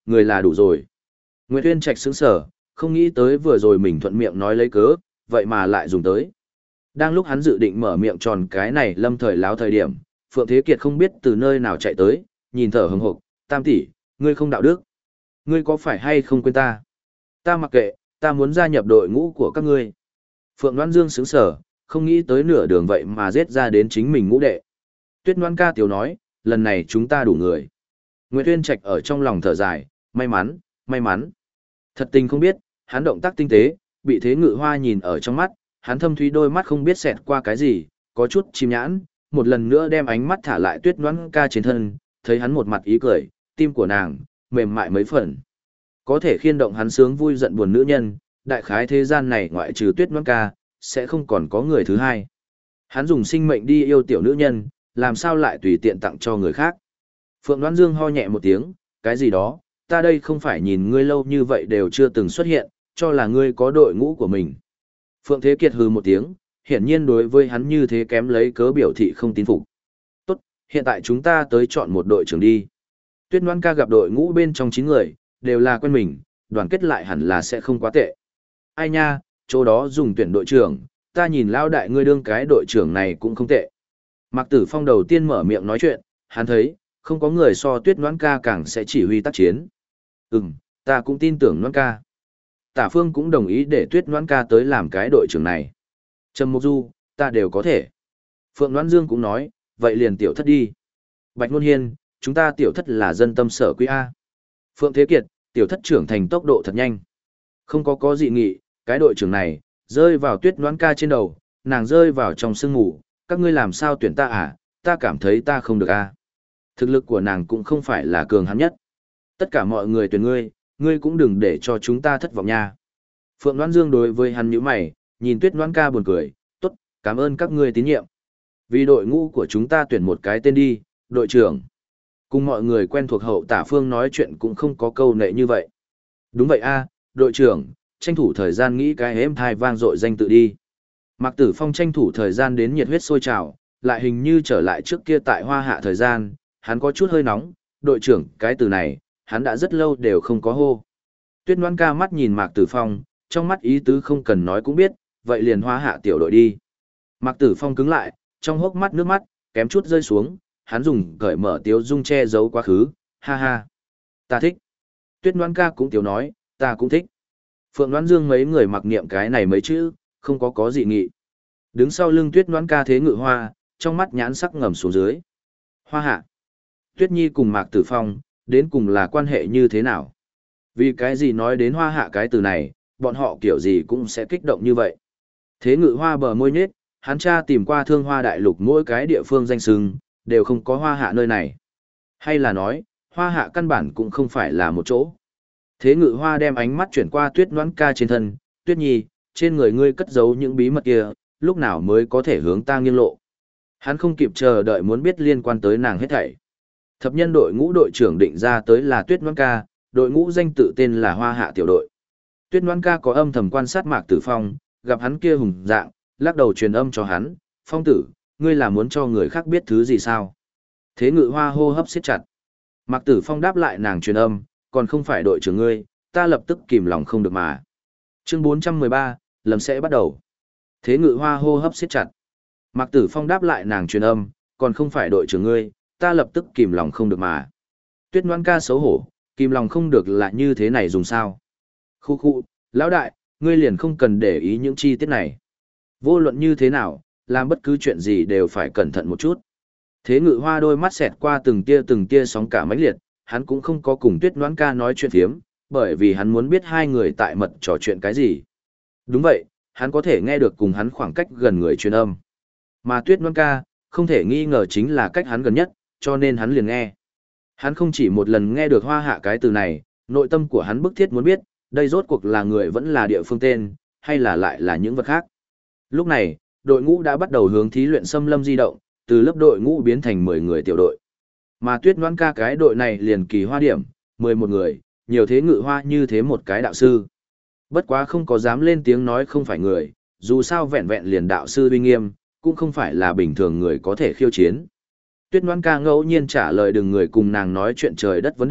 người là đủ rồi. Nguyệt Uyên Trạch sững sờ, không nghĩ tới vừa rồi mình thuận miệng nói lấy cớ, vậy mà lại dùng tới. Đang lúc hắn dự định mở miệng tròn cái này lâm thời láo thời điểm, Phượng Thế Kiệt không biết từ nơi nào chạy tới, nhìn thở hừng hực, Tam tỷ, ngươi không đạo đức. Ngươi có phải hay không quên ta? Ta mặc kệ, ta muốn gia nhập đội ngũ của các ngươi. Phượng Đoan Dương sững sờ, không nghĩ tới nửa đường vậy mà giết ra đến chính mình ngũ đệ. Tuyết Đoan ca tiểu nói, lần này chúng ta đủ người. Nguyệt Uyên Trạch ở trong lòng thở dài, may mắn, may mắn. Thật tình không biết, hắn động tác tinh tế, bị Thế Ngự Hoa nhìn ở trong mắt, hắn thâm thúy đôi mắt không biết xẹt qua cái gì, có chút chim nhãn, một lần nữa đem ánh mắt thả lại Tuyết Đoan ca trên thân, thấy hắn một mặt ý cười, tim của nàng mềm mại mấy phần. Có thể khiên động hắn sướng vui giận buồn nữ nhân, đại khái thế gian này ngoại trừ Tuyết Đoan ca, sẽ không còn có người thứ hai. Hắn dùng sinh mệnh đi yêu tiểu nữ nhân, làm sao lại tùy tiện tặng cho người khác. Phượng Đoan Dương ho nhẹ một tiếng, cái gì đó, ta đây không phải nhìn ngươi lâu như vậy đều chưa từng xuất hiện, cho là ngươi có đội ngũ của mình. Phượng Thế Kiệt hừ một tiếng, hiển nhiên đối với hắn như thế kém lấy cớ biểu thị không tín phục. Tốt, hiện tại chúng ta tới chọn một đội trưởng đi. Tuyết Đoan ca gặp đội ngũ bên trong 9 người, đều là quen mình, đoàn kết lại hẳn là sẽ không quá tệ. Ai nha, chỗ đó dùng tuyển đội trưởng, ta nhìn lao đại ngươi đương cái đội trưởng này cũng không tệ. Mạc Tử Phong đầu tiên mở miệng nói chuyện, hắn thấy, không có người so Tuyết Đoan ca càng sẽ chỉ huy tác chiến. Ta cũng tin tưởng Đoan ca. Tả Phương cũng đồng ý để Tuyết Đoan ca tới làm cái đội trưởng này. Trầm Mục Du, ta đều có thể. Phượng Đoan Dương cũng nói, vậy liền tiểu thất đi. Bạch Ngôn Hiên, chúng ta tiểu thất là dân tâm sở quý A. Phượng Thế Kiệt, tiểu thất trưởng thành tốc độ thật nhanh. Không có dị nghị, cái đội trưởng này, rơi vào Tuyết Đoan ca trên đầu, nàng rơi vào trong sương ngủ, các ngươi làm sao tuyển ta à, ta cảm thấy ta không được a. Thực lực của nàng cũng không phải là cường hắn nhất. Tất cả mọi người tuyển ngươi, ngươi cũng đừng để cho chúng ta thất vọng nha. Phượng Đoan Dương đối với hắn nhíu mày, nhìn Tuyết Đoan ca buồn cười, tốt, cảm ơn các ngươi tín nhiệm. Vì đội ngũ của chúng ta tuyển một cái tên đi, đội trưởng. Cùng mọi người quen thuộc hậu Tả Phương nói chuyện cũng không có câu nệ như vậy. Đúng vậy a, đội trưởng, tranh thủ thời gian nghĩ cái êm thai vang dội danh tự đi. Mạc Tử Phong tranh thủ thời gian đến nhiệt huyết sôi trào, lại hình như trở lại trước kia tại Hoa Hạ thời gian, hắn có chút hơi nóng, đội trưởng, cái từ này, hắn đã rất lâu đều không có hô. Tuyết Đoan ca mắt nhìn Mạc Tử Phong, trong mắt ý tứ không cần nói cũng biết, vậy liền Hoa Hạ tiểu đội đi. Mạc Tử Phong cứng lại, trong hốc mắt nước mắt, kém chút rơi xuống, hắn dùng cởi mở tiếu dung che giấu quá khứ, ha ha. Ta thích. Tuyết Đoan ca cũng tiếu nói, ta cũng thích. Phượng Đoan Dương mấy người mặc niệm cái này mấy chữ, không có dị nghị. Đứng sau lưng Tuyết Đoan ca Thế Ngự Hoa, trong mắt nhãn sắc ngầm xuống dưới. Hoa Hạ. Tuyết Nhi cùng Mạc Tử Phong, đến cùng là quan hệ như thế nào? Vì cái gì nói đến Hoa Hạ cái từ này, bọn họ kiểu gì cũng sẽ kích động như vậy. Thế Ngự Hoa bờ môi nhếch, hắn tra tìm qua Thương Hoa đại lục mỗi cái địa phương danh xưng, đều không có Hoa Hạ nơi này. Hay là nói, Hoa Hạ căn bản cũng không phải là một chỗ. Thế Ngự Hoa đem ánh mắt chuyển qua Tuyết Đoan ca trên thân, Tuyết Nhi, trên người ngươi cất giấu những bí mật kia, lúc nào mới có thể hướng ta nghiêng lộ. Hắn không kịp chờ đợi muốn biết liên quan tới nàng hết thảy. Thập nhân đội ngũ đội trưởng định ra tới là Tuyết Đoan ca, đội ngũ danh tự tên là Hoa Hạ tiểu đội. Tuyết Đoan ca có âm thầm quan sát Mạc Tử Phong, gặp hắn kia hùng dạng, lắc đầu truyền âm cho hắn, Phong tử, ngươi là muốn cho người khác biết thứ gì sao? Thế Ngự Hoa hô hấp siết chặt. Mạc Tử Phong đáp lại nàng truyền âm, còn không phải đội trưởng ngươi, ta lập tức kìm lòng không được mà. Chương 413, lầm sẽ bắt đầu. Thế Ngự Hoa hô hấp siết chặt. Mạc Tử Phong đáp lại nàng truyền âm, còn không phải đội trưởng ngươi, ta lập tức kìm lòng không được mà. Tuyết Đoan ca xấu hổ, kìm lòng không được là như thế này dùng sao? Khu khu, lão đại, ngươi liền không cần để ý những chi tiết này. Vô luận như thế nào, làm bất cứ chuyện gì đều phải cẩn thận một chút. Thế Ngự Hoa đôi mắt xẹt qua từng tia sóng cả mãnh liệt, hắn cũng không có cùng Tuyết Đoan ca nói chuyện phiếm, bởi vì hắn muốn biết hai người tại mật trò chuyện cái gì. Đúng vậy, hắn có thể nghe được cùng hắn khoảng cách gần người truyền âm. Mà Tuyết Đoan ca, không thể nghi ngờ chính là cách hắn gần nhất, cho nên hắn liền nghe. Hắn không chỉ một lần nghe được Hoa Hạ cái từ này, nội tâm của hắn bức thiết muốn biết, đây rốt cuộc là người vẫn là địa phương tên, hay là lại là những vật khác. Lúc này, đội ngũ đã bắt đầu hướng thí luyện xâm lâm di động, từ lớp đội ngũ biến thành 10 người tiểu đội. Mà Tuyết Đoan ca cái đội này liền kỳ hoa điểm, 11 người, nhiều Thế Ngự Hoa như thế một cái đạo sư. Bất quá không có dám lên tiếng nói không phải người, dù sao vẹn vẹn liền đạo sư uy nghiêm, cũng không phải là bình thường người có thể khiêu chiến. Tuyết Đoan ca ngẫu nhiên trả lời đừng người cùng nàng nói chuyện trời đất vấn đề,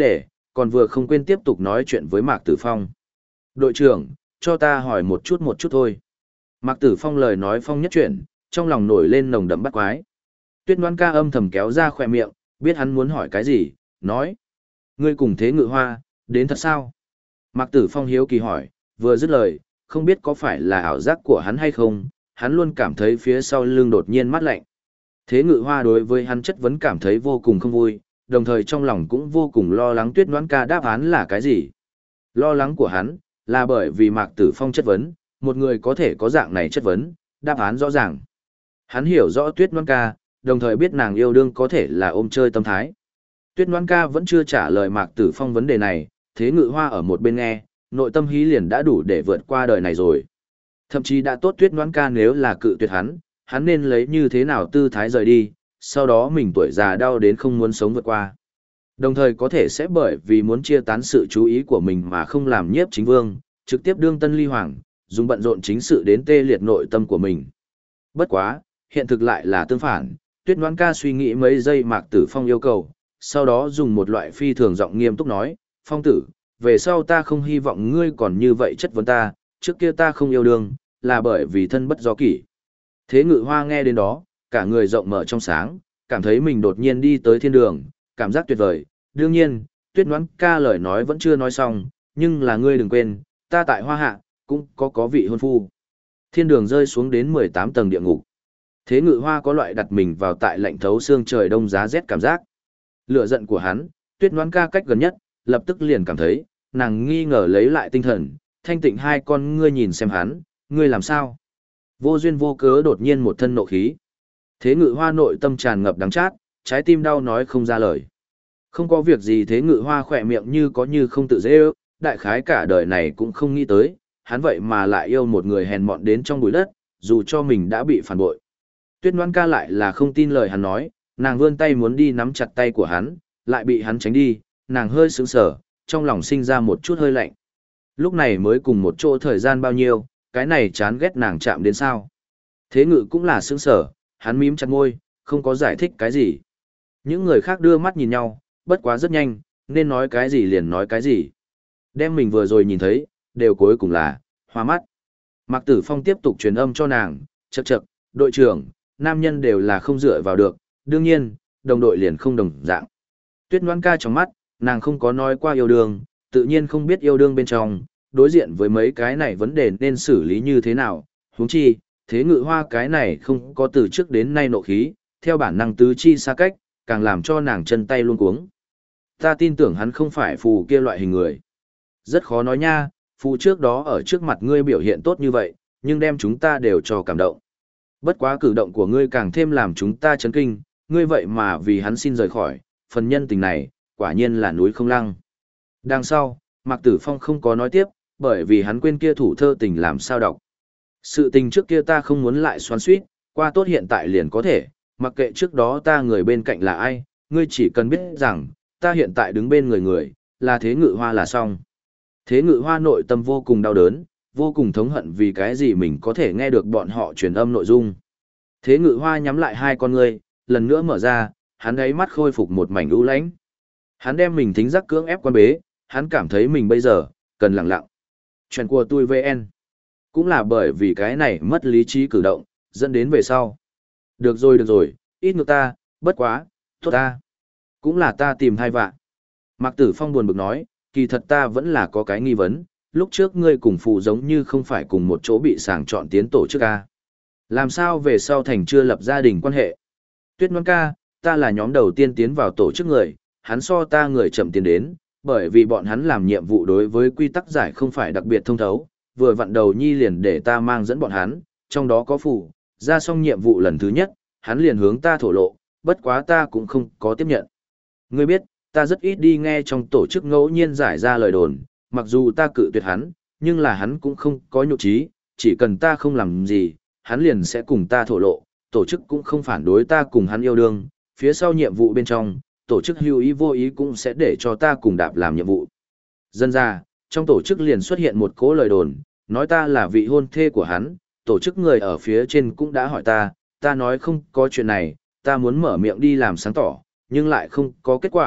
còn vừa không quên tiếp tục nói chuyện với Mạc Tử Phong. Đội trưởng, cho ta hỏi một chút thôi. Mạc Tử Phong lời nói phong nhất chuyển, trong lòng nổi lên nồng đậm bắt quái. Tuyết Ngoan Ca âm thầm kéo ra khỏe miệng, biết hắn muốn hỏi cái gì, nói. Ngươi cùng Thế Ngự Hoa, đến thật sao? Mạc Tử Phong hiếu kỳ hỏi, vừa dứt lời, không biết có phải là ảo giác của hắn hay không, hắn luôn cảm thấy phía sau lưng đột nhiên mát lạnh. Thế Ngự Hoa đối với hắn chất vấn cảm thấy vô cùng không vui, đồng thời trong lòng cũng vô cùng lo lắng Tuyết Ngoãn Ca đáp án là cái gì. Lo lắng của hắn là bởi vì Mạc Tử Phong chất vấn, một người có thể có dạng này chất vấn, đáp án rõ ràng. Hắn hiểu rõ Tuyết Ngoãn Ca, đồng thời biết nàng yêu đương có thể là ôm chơi tâm thái. Tuyết Ngoãn Ca vẫn chưa trả lời Mạc Tử Phong vấn đề này, Thế Ngự Hoa ở một bên nghe, nội tâm hí liền đã đủ để vượt qua đời này rồi. Thậm chí đã tốt Tuyết Ngoãn Ca nếu là cự tuyệt hắn nên lấy như thế nào tư thái rời đi, sau đó mình tuổi già đau đến không muốn sống vượt qua. Đồng thời có thể sẽ bởi vì muốn chia tán sự chú ý của mình mà không làm nhiếp chính vương, trực tiếp đương tân ly hoàng, dùng bận rộn chính sự đến tê liệt nội tâm của mình. Bất quá, hiện thực lại là tương phản, Tuyết Ngoãn Ca suy nghĩ mấy giây Mạc Tử Phong yêu cầu, sau đó dùng một loại phi thường giọng nghiêm túc nói, Phong tử, về sau ta không hy vọng ngươi còn như vậy chất vấn ta, trước kia ta không yêu đương, là bởi vì thân bất do kỷ. Thế Ngự Hoa nghe đến đó, cả người rộng mở trong sáng, cảm thấy mình đột nhiên đi tới thiên đường, cảm giác tuyệt vời. Đương nhiên, Tuyết Ngoãn Ca lời nói vẫn chưa nói xong, nhưng là ngươi đừng quên, ta tại Hoa Hạ, cũng có vị hôn phu. Thiên đường rơi xuống đến 18 tầng địa ngục. Thế Ngự Hoa có loại đặt mình vào tại lạnh thấu xương trời đông giá rét cảm giác. Lửa giận của hắn, Tuyết Ngoãn Ca cách gần nhất, lập tức liền cảm thấy, nàng nghi ngờ lấy lại tinh thần, thanh tịnh hai con ngươi nhìn xem hắn, ngươi làm sao? Vô duyên vô cớ đột nhiên một thân nộ khí. Thế Ngự Hoa nội tâm tràn ngập đắng chát, trái tim đau nói không ra lời. Không có việc gì Thế Ngự Hoa khỏe miệng như có như không tự dễ ước, đại khái cả đời này cũng không nghĩ tới, hắn vậy mà lại yêu một người hèn mọn đến trong bụi đất, dù cho mình đã bị phản bội. Tuyết Ngoãn Ca lại là không tin lời hắn nói, nàng vươn tay muốn đi nắm chặt tay của hắn, lại bị hắn tránh đi, nàng hơi sững sờ, trong lòng sinh ra một chút hơi lạnh. Lúc này mới cùng một chỗ thời gian bao nhiêu, cái này chán ghét nàng chạm đến sao. Thế Ngự cũng là sững sờ, hắn mím chặt môi, không có giải thích cái gì. Những người khác đưa mắt nhìn nhau, bất quá rất nhanh, nên nói cái gì liền nói cái gì. Đem mình vừa rồi nhìn thấy, đều cuối cùng là hoa mắt. Mạc Tử Phong tiếp tục truyền âm cho nàng, chậc chậc, đội trưởng, nam nhân đều là không dựa vào được, đương nhiên, đồng đội liền không đồng dạng. Tuyết Ngoãn Ca trong mắt, nàng không có nói qua yêu đương, tự nhiên không biết yêu đương bên trong, đối diện với mấy cái này vấn đề nên xử lý như thế nào, huống chi, Thế Ngự Hoa cái này không có từ trước đến nay nộ khí, theo bản năng tứ chi xa cách, càng làm cho nàng chân tay luôn cuống. Ta tin tưởng hắn không phải phù kia loại hình người. Rất khó nói nha, phù trước đó ở trước mặt ngươi biểu hiện tốt như vậy, nhưng đem chúng ta đều cho cảm động. Bất quá cử động của ngươi càng thêm làm chúng ta chấn kinh, ngươi vậy mà vì hắn xin rời khỏi, phần nhân tình này, quả nhiên là núi không lăng. Đằng sau, Mạc Tử Phong không có nói tiếp, bởi vì hắn quên kia thủ thơ tình làm sao đọc. Sự tình trước kia ta không muốn lại xoắn xuýt, qua tốt hiện tại liền có thể, mặc kệ trước đó ta người bên cạnh là ai, ngươi chỉ cần biết rằng, ta hiện tại đứng bên người, là Thế Ngự Hoa là xong. Thế Ngự Hoa nội tâm vô cùng đau đớn, vô cùng thống hận vì cái gì mình có thể nghe được bọn họ truyền âm nội dung. Thế Ngự Hoa nhắm lại hai con ngươi, lần nữa mở ra, hắn ấy mắt khôi phục một mảnh u lãnh. Hắn đem mình thính giác cưỡng ép quan bế, hắn cảm thấy mình bây giờ, cần lặng lặng. Chuyện của tôi VN. Cũng là bởi vì cái này mất lý trí cử động, dẫn đến về sau. Được rồi, ít ngược ta, bất quá, tốt ta. Cũng là ta tìm thai vạ. Mạc Tử Phong buồn bực nói, kỳ thật ta vẫn là có cái nghi vấn, lúc trước ngươi cùng phụ giống như không phải cùng một chỗ bị sàng chọn tiến tổ chức A. Làm sao về sau thành chưa lập gia đình quan hệ? Tuyết Ngoãn Ca, ta là nhóm đầu tiên tiến vào tổ chức người, hắn so ta người chậm tiến đến, bởi vì bọn hắn làm nhiệm vụ đối với quy tắc giải không phải đặc biệt thông thấu, vừa vặn đầu nhi liền để ta mang dẫn bọn hắn, trong đó có phụ, ra xong nhiệm vụ lần thứ nhất, hắn liền hướng ta thổ lộ, bất quá ta cũng không có tiếp nhận. Ngươi biết, ta rất ít đi nghe trong tổ chức ngẫu nhiên giải ra lời đồn, mặc dù ta cự tuyệt hắn, nhưng là hắn cũng không có nhục trí, chỉ cần ta không làm gì, hắn liền sẽ cùng ta thổ lộ, tổ chức cũng không phản đối ta cùng hắn yêu đương, phía sau nhiệm vụ bên trong, tổ chức hữu ý vô ý cũng sẽ để cho ta cùng đạp làm nhiệm vụ. Dân ra, trong tổ chức liền xuất hiện một cố lời đồn, nói ta là vị hôn thê của hắn, tổ chức người ở phía trên cũng đã hỏi ta nói không có chuyện này, ta muốn mở miệng đi làm sáng tỏ, nhưng lại không có kết quả,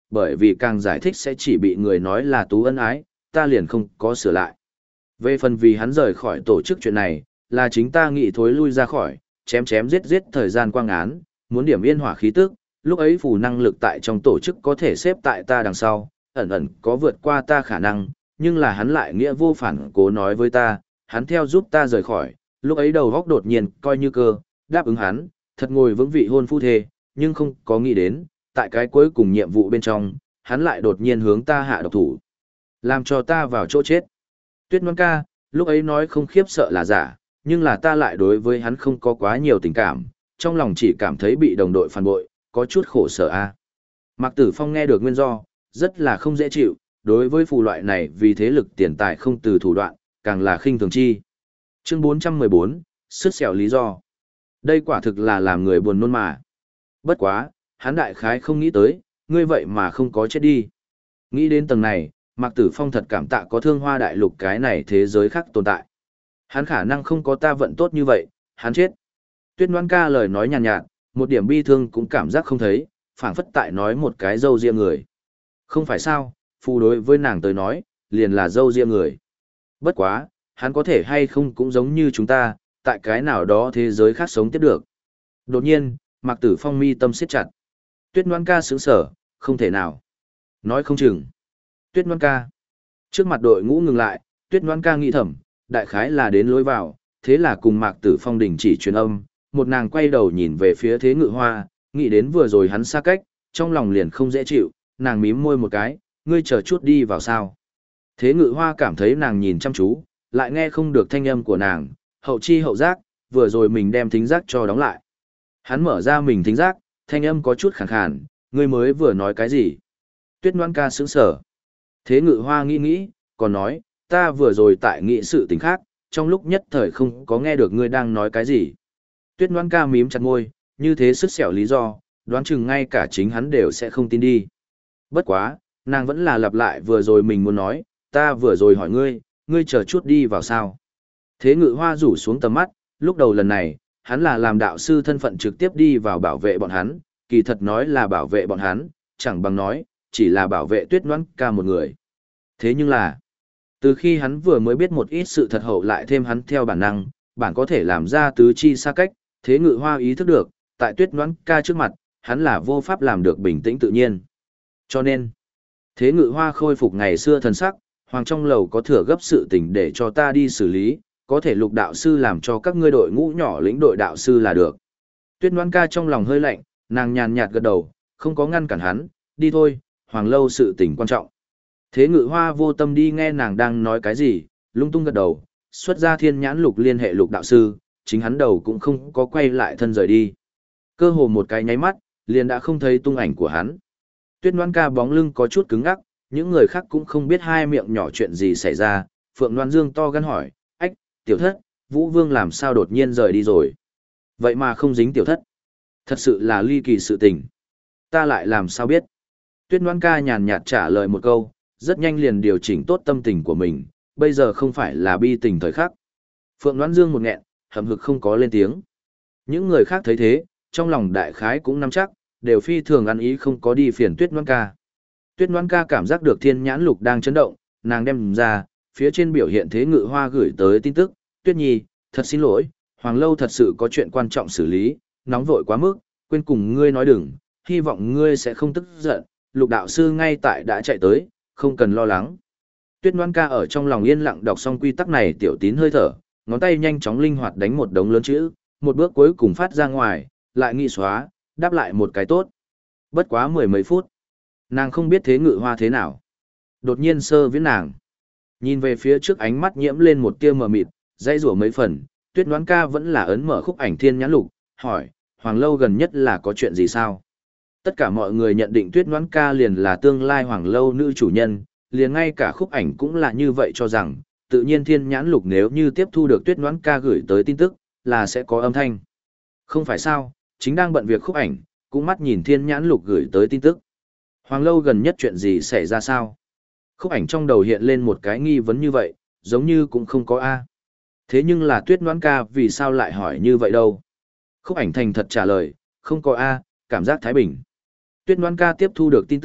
bởi vì càng giải thích sẽ chỉ bị người nói là tú ân ái, ta liền không có sửa lại. Về phần vì hắn rời khỏi tổ chức chuyện này, là chính ta nghĩ thối lui ra khỏi, chém chém giết giết thời gian quang án, muốn điểm yên hỏa khí tức, lúc ấy phù năng lực tại trong tổ chức có thể xếp tại ta đằng sau, ẩn ẩn có vượt qua ta khả năng, nhưng là hắn lại nghĩa vô phản cố nói với ta, hắn theo giúp ta rời khỏi, lúc ấy đầu góc đột nhiên coi như cơ, đáp ứng hắn, thật ngồi vững vị hôn phu thê, nhưng không có nghĩ đến, tại cái cuối cùng nhiệm vụ bên trong, hắn lại đột nhiên hướng ta hạ độc thủ, làm cho ta vào chỗ chết. Tuyết Ngoan ca, lúc ấy nói không khiếp sợ là giả, nhưng là ta lại đối với hắn không có quá nhiều tình cảm, trong lòng chỉ cảm thấy bị đồng đội phản bội, có chút khổ sở a. Mạc Tử Phong nghe được nguyên do, rất là không dễ chịu, đối với phù loại này vì thế lực tiền tài không từ thủ đoạn, càng là khinh thường chi. Chương 414, sứt sẹo lý do. Đây quả thực là làm người buồn nôn mà. Bất quá, hắn đại khái không nghĩ tới, ngươi vậy mà không có chết đi. Nghĩ đến tầng này, Mạc Tử Phong thật cảm tạ có Thương Hoa Đại Lục cái này thế giới khác tồn tại. Hắn khả năng không có ta vận tốt như vậy, hắn chết. Tuyết Ngoan ca lời nói nhàn nhạt, một điểm bi thương cũng cảm giác không thấy, phảng phất tại nói một cái dâu riêng người. Không phải sao, phù đối với nàng tới nói, liền là dâu riêng người. Bất quá, hắn có thể hay không cũng giống như chúng ta, tại cái nào đó thế giới khác sống tiếp được. Đột nhiên, Mạc Tử Phong mi tâm siết chặt. Tuyết Ngoan ca sững sở, không thể nào. Nói không chừng. Tuyết Ngoan ca. Trước mặt đội ngũ ngừng lại, Tuyết Ngoan ca nghĩ thầm, đại khái là đến lối vào, thế là cùng Mạc Tử Phong đình chỉ truyền âm, một nàng quay đầu nhìn về phía Thế Ngự Hoa, nghĩ đến vừa rồi hắn xa cách, trong lòng liền không dễ chịu, nàng mím môi một cái, ngươi chờ chút đi vào sao. Thế Ngự Hoa cảm thấy nàng nhìn chăm chú, lại nghe không được thanh âm của nàng, hậu chi hậu giác, vừa rồi mình đem thính giác cho đóng lại. Hắn mở ra mình thính giác, thanh âm có chút khàn khàn, ngươi mới vừa nói cái gì? Tuyết Ngoan ca sững sờ. Thế Ngự Hoa nghĩ nghĩ, còn nói, ta vừa rồi tại nghị sự tình khác, trong lúc nhất thời không có nghe được ngươi đang nói cái gì. Tuyết Ngoan ca mím chặt môi, như thế sứt sẹo lý do, đoán chừng ngay cả chính hắn đều sẽ không tin đi. Bất quá, nàng vẫn là lặp lại vừa rồi mình muốn nói, ta vừa rồi hỏi ngươi, ngươi chờ chút đi vào sao. Thế Ngự Hoa rủ xuống tầm mắt, lúc đầu lần này, hắn là làm đạo sư thân phận trực tiếp đi vào bảo vệ bọn hắn, kỳ thật nói là bảo vệ bọn hắn, chẳng bằng nói, chỉ là bảo vệ Tuyết Ngoan ca một người. Thế nhưng là, từ khi hắn vừa mới biết một ít sự thật hậu lại thêm hắn theo bản năng, bản có thể làm ra tứ chi xa cách, Thế Ngự Hoa ý thức được, tại Tuyết Ngoan ca trước mặt, hắn là vô pháp làm được bình tĩnh tự nhiên. Cho nên, Thế Ngự Hoa khôi phục ngày xưa thần sắc, hoàng trong lầu có thừa gấp sự tình để cho ta đi xử lý, có thể Lục đạo sư làm cho các ngươi đội ngũ nhỏ lĩnh đội đạo sư là được. Tuyết Ngoan ca trong lòng hơi lạnh, nàng nhàn nhạt gật đầu, không có ngăn cản hắn, đi thôi, hoàng lâu sự tình quan trọng. Thế Ngự Hoa vô tâm đi nghe nàng đang nói cái gì, lung tung gật đầu, xuất ra Thiên Nhãn Lục liên hệ Lục đạo sư, chính hắn đầu cũng không có quay lại thân rời đi. Cơ hồ một cái nháy mắt, liền đã không thấy tung ảnh của hắn. Tuyết Ngoan ca bóng lưng có chút cứng ngắc, những người khác cũng không biết hai miệng nhỏ chuyện gì xảy ra, Phượng Loan Dương to gan hỏi, ách, tiểu thất, Vũ Vương làm sao đột nhiên rời đi rồi. Vậy mà không dính tiểu thất. Thật sự là ly kỳ sự tình. Ta lại làm sao biết. Tuyết Ngoan ca nhàn nhạt trả lời một câu, rất nhanh liền điều chỉnh tốt tâm tình của mình, bây giờ không phải là bi tình thời khắc. Phượng Loan Dương một nghẹn, hậm hực không có lên tiếng. Những người khác thấy thế, trong lòng đại khái cũng nắm chắc, đều phi thường ăn ý không có đi phiền Tuyết Ngoan ca. Tuyết Ngoan ca cảm giác được Thiên Nhãn Lục đang chấn động, nàng đem ra, phía trên biểu hiện Thế Ngự Hoa gửi tới tin tức, Tuyết Nhi, thật xin lỗi, Hoàng Lâu thật sự có chuyện quan trọng xử lý, nóng vội quá mức, quên cùng ngươi nói đừng, hy vọng ngươi sẽ không tức giận, Lục đạo sư ngay tại đã chạy tới, không cần lo lắng. Tuyết Ngoan ca ở trong lòng yên lặng đọc xong quy tắc này tiểu tín hơi thở, ngón tay nhanh chóng linh hoạt đánh một đống lớn chữ, một bước cuối cùng phát ra ngoài, lại nghị xóa, đáp lại một cái tốt. Bất quá mười mấy phút, nàng không biết Thế Ngự Hoa thế nào. Đột nhiên sơ viễn nàng. Nhìn về phía trước ánh mắt nhiễm lên một tia mờ mịt, dãy rủa mấy phần, Tuyết Ngoan ca vẫn là ấn mở khúc ảnh Thiên Nhãn Lục, hỏi, Hoàng Lâu gần nhất là có chuyện gì sao? Tất cả mọi người nhận định Tuyết Ngoan ca liền là tương lai Hoàng Lâu nữ chủ nhân, liền ngay cả khúc ảnh cũng là như vậy cho rằng, tự nhiên Thiên Nhãn Lục nếu như tiếp thu được Tuyết Ngoan ca gửi tới tin tức, là sẽ có âm thanh. Không phải sao, chính đang bận việc khúc ảnh, cũng mắt nhìn Thiên Nhãn Lục gửi tới tin tức. Hoàng Lâu gần nhất chuyện gì xảy ra sao? Khúc ảnh trong đầu hiện lên một cái nghi vấn như vậy, giống như cũng không có A. Thế nhưng là Tuyết Ngoan ca vì sao lại hỏi như vậy đâu? Khúc ảnh thành thật trả lời, không có A, cảm giác thái bình. Tuyết Ngoan ca tiếp thu được tin tức,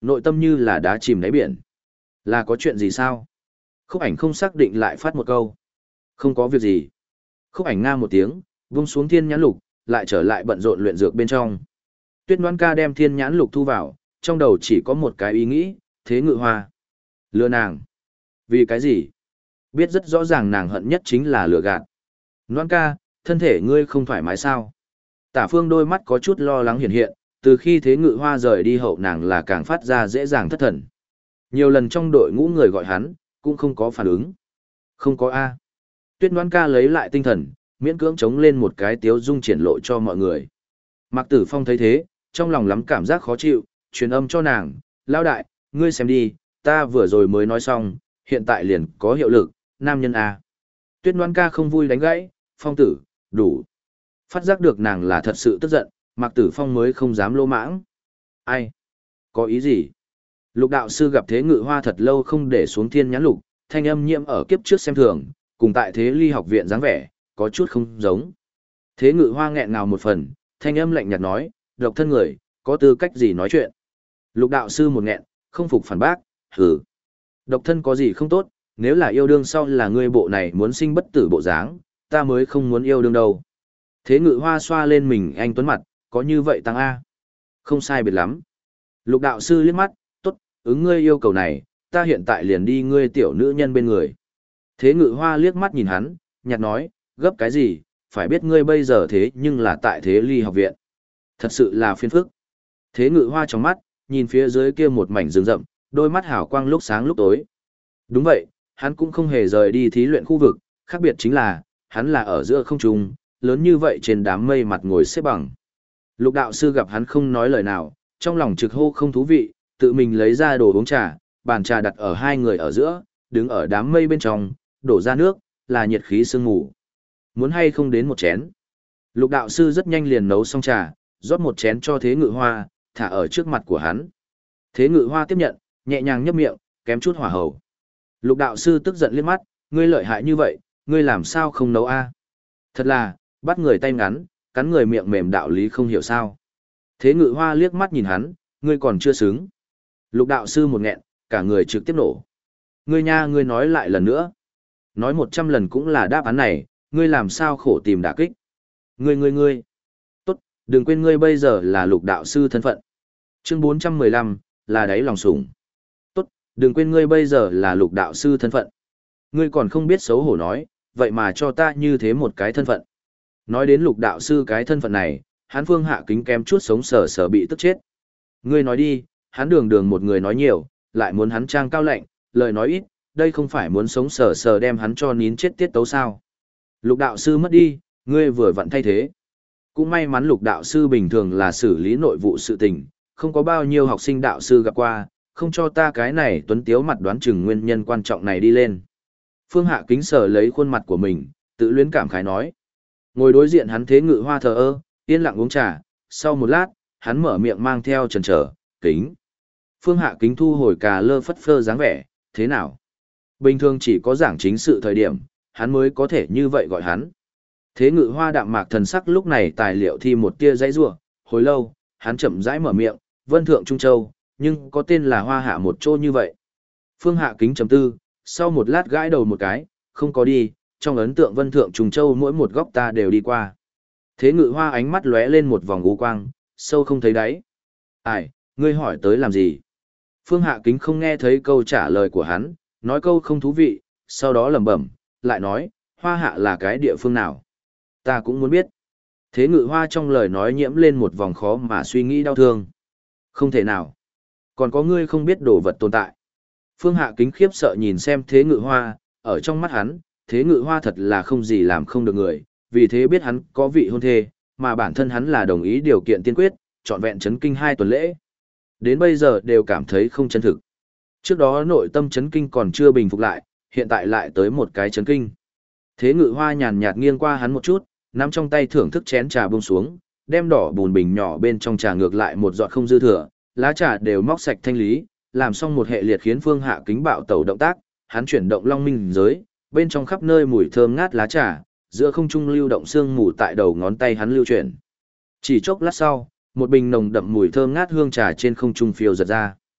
Nội tâm như là đá chìm đáy biển. Là có chuyện gì sao? Khúc ảnh không xác định lại phát một câu. Không có việc gì. Khúc ảnh nga một tiếng, vung xuống thiên nhãn lục, lại trở lại bận rộn luyện dược bên trong. Tuyết Loan ca đem thiên nhãn lục thu vào, trong đầu chỉ có một cái ý nghĩ, Thế Ngự Hoa. Lừa nàng. Vì cái gì? Biết rất rõ ràng nàng hận nhất chính là lừa gạt. Loan ca, thân thể ngươi không thoải mái sao? Tả Phương đôi mắt có chút lo lắng hiện hiện, từ khi Thế Ngự Hoa rời đi hậu nàng là càng phát ra dễ dàng thất thần. Nhiều lần trong đội ngũ người gọi hắn, cũng không có phản ứng. Không có A. Tuyết Loan ca lấy lại tinh thần, miễn cưỡng chống lên một cái tiếu dung triển lộ cho mọi người. Mạc Tử Phong thấy thế, trong lòng lắm cảm giác khó chịu, truyền âm cho nàng, lao đại, ngươi xem đi, ta vừa rồi mới nói xong, hiện tại liền có hiệu lực, nam nhân A. Tuyết Loan ca không vui đánh gãy, Phong tử, đủ. Phát giác được nàng là thật sự tức giận, Mạc Tử Phong mới không dám lô mãng. Ai? Có ý gì? Lục đạo sư gặp Thế Ngự Hoa thật lâu không để xuống thiên nhãn lục, thanh âm nhiễm ở kiếp trước xem thường, cùng tại Thế Ly học viện dáng vẻ, có chút không giống. Thế Ngự Hoa nghẹn ngào một phần, thanh âm lạnh nhạt nói, độc thân người, có tư cách gì nói chuyện. Lục đạo sư một nghẹn, không phục phản bác, hừ. Độc thân có gì không tốt, nếu là yêu đương sau là ngươi bộ này muốn sinh bất tử bộ dáng, ta mới không muốn yêu đương đâu. Thế Ngự Hoa xoa lên mình anh tuấn mặt, có như vậy tăng A. Không sai biệt lắm. Lục đạo sư liếc mắt, tốt, ứng ngươi yêu cầu này, ta hiện tại liền đi ngươi tiểu nữ nhân bên người. Thế Ngự Hoa liếc mắt nhìn hắn, nhạt nói, gấp cái gì, phải biết ngươi bây giờ thế nhưng là tại Thế Ly học viện. Thật sự là phiền phức. Thế Ngự Hoa trong mắt, nhìn phía dưới kia một mảnh rừng rậm, đôi mắt hào quang lúc sáng lúc tối. Đúng vậy, hắn cũng không hề rời đi thí luyện khu vực, khác biệt chính là, hắn là ở giữa không trung, lớn như vậy trên đám mây mặt ngồi xếp bằng. Lục đạo sư gặp hắn không nói lời nào, trong lòng trực hô không thú vị, tự mình lấy ra đồ uống trà, bàn trà đặt ở hai người ở giữa, đứng ở đám mây bên trong, đổ ra nước, là nhiệt khí sương mù. Muốn hay không đến một chén. Lục đạo sư rất nhanh liền nấu xong trà, rót một chén cho Thế Ngự Hoa, thả ở trước mặt của hắn. Thế Ngự Hoa tiếp nhận, nhẹ nhàng nhấp miệng, kém chút hỏa hầu. Lục đạo sư tức giận liếc mắt, ngươi lợi hại như vậy, ngươi làm sao không nấu a? Thật là, bắt người tay ngắn, cắn người miệng mềm đạo lý không hiểu sao. Thế Ngự Hoa liếc mắt nhìn hắn, ngươi còn chưa xứng. Lục đạo sư một nghẹn, cả người trực tiếp nổ. Ngươi nha, ngươi nói lại lần nữa. Nói 100 lần cũng là đáp án này, ngươi làm sao khổ tìm đả kích. Ngươi. Tốt, đừng quên ngươi bây giờ là lục đạo sư thân phận. Chương 415, là đáy lòng sủng. Tốt, đừng quên ngươi bây giờ là lục đạo sư thân phận. Ngươi còn không biết xấu hổ nói, vậy mà cho ta như thế một cái thân phận. Nói đến lục đạo sư cái thân phận này, hắn Phương Hạ Kính kém chút sống sờ sờ bị tức chết. Ngươi nói đi, hắn đường một người nói nhiều, lại muốn hắn trang cao lạnh, lời nói ít, đây không phải muốn sống sờ sờ đem hắn cho nín chết tiết tấu sao. Lục đạo sư mất đi, ngươi vừa vặn thay thế. Cũng may mắn lục đạo sư bình thường là xử lý nội vụ sự tình, không có bao nhiêu học sinh đạo sư gặp qua, không cho ta cái này tuấn tiếu mặt đoán chừng nguyên nhân quan trọng này đi lên. Phương Hạ Kính sờ lấy khuôn mặt của mình, tự luyến cảm khái nói. Ngồi đối diện hắn Thế Ngự Hoa thờ ơ, yên lặng uống trà, sau một lát, hắn mở miệng mang theo chần chờ, Kính. Phương Hạ Kính thu hồi cà lơ phất phơ dáng vẻ, thế nào? Bình thường chỉ có giảng chính sự thời điểm, hắn mới có thể như vậy gọi hắn. Thế Ngự Hoa đạm mạc thần sắc lúc này tài liệu thi một tia dãy rủa, hồi lâu, hắn chậm rãi mở miệng, Vân Thượng Trung Châu, nhưng có tên là Hoa Hạ một chỗ như vậy. Phương Hạ Kính trầm tư, sau một lát gãi đầu một cái, không có đi, trong ấn tượng Vân Thượng Trung Châu mỗi một góc ta đều đi qua. Thế Ngự Hoa ánh mắt lóe lên một vòng u quang, sâu không thấy đáy. Ai, ngươi hỏi tới làm gì? Phương Hạ Kính không nghe thấy câu trả lời của hắn, nói câu không thú vị, sau đó lẩm bẩm, lại nói, Hoa Hạ là cái địa phương nào? Ta cũng muốn biết. Thế Ngự Hoa trong lời nói nhiễm lên một vòng khó mà suy nghĩ đau thương. Không thể nào. Còn có ngươi không biết đồ vật tồn tại. Phương Hạ Kính khiếp sợ nhìn xem Thế Ngự Hoa, ở trong mắt hắn, Thế Ngự Hoa thật là không gì làm không được người, vì thế biết hắn có vị hôn thê, mà bản thân hắn là đồng ý điều kiện tiên quyết, trọn vẹn chấn kinh 2 tuần lễ. Đến bây giờ đều cảm thấy không chân thực. Trước đó nội tâm chấn kinh còn chưa bình phục lại, hiện tại lại tới một cái chấn kinh. Thế Ngự Hoa nhàn nhạt nghiêng qua hắn một chút, nắm trong tay thưởng thức chén trà buông xuống, đem đỏ bùn bình nhỏ bên trong trà ngược lại một giọt không dư thừa, lá trà đều móc sạch thanh lý, làm xong một hệ liệt khiến Phương Hạ Kính bạo tẩu động tác, hắn chuyển động long minh giới, bên trong khắp nơi mùi thơm ngát lá trà, giữa không trung lưu động sương mù tại đầu ngón tay hắn lưu chuyển. Chỉ chốc lát sau, một bình nồng đậm mùi thơm ngát hương trà trên không trung phiêu giật ra.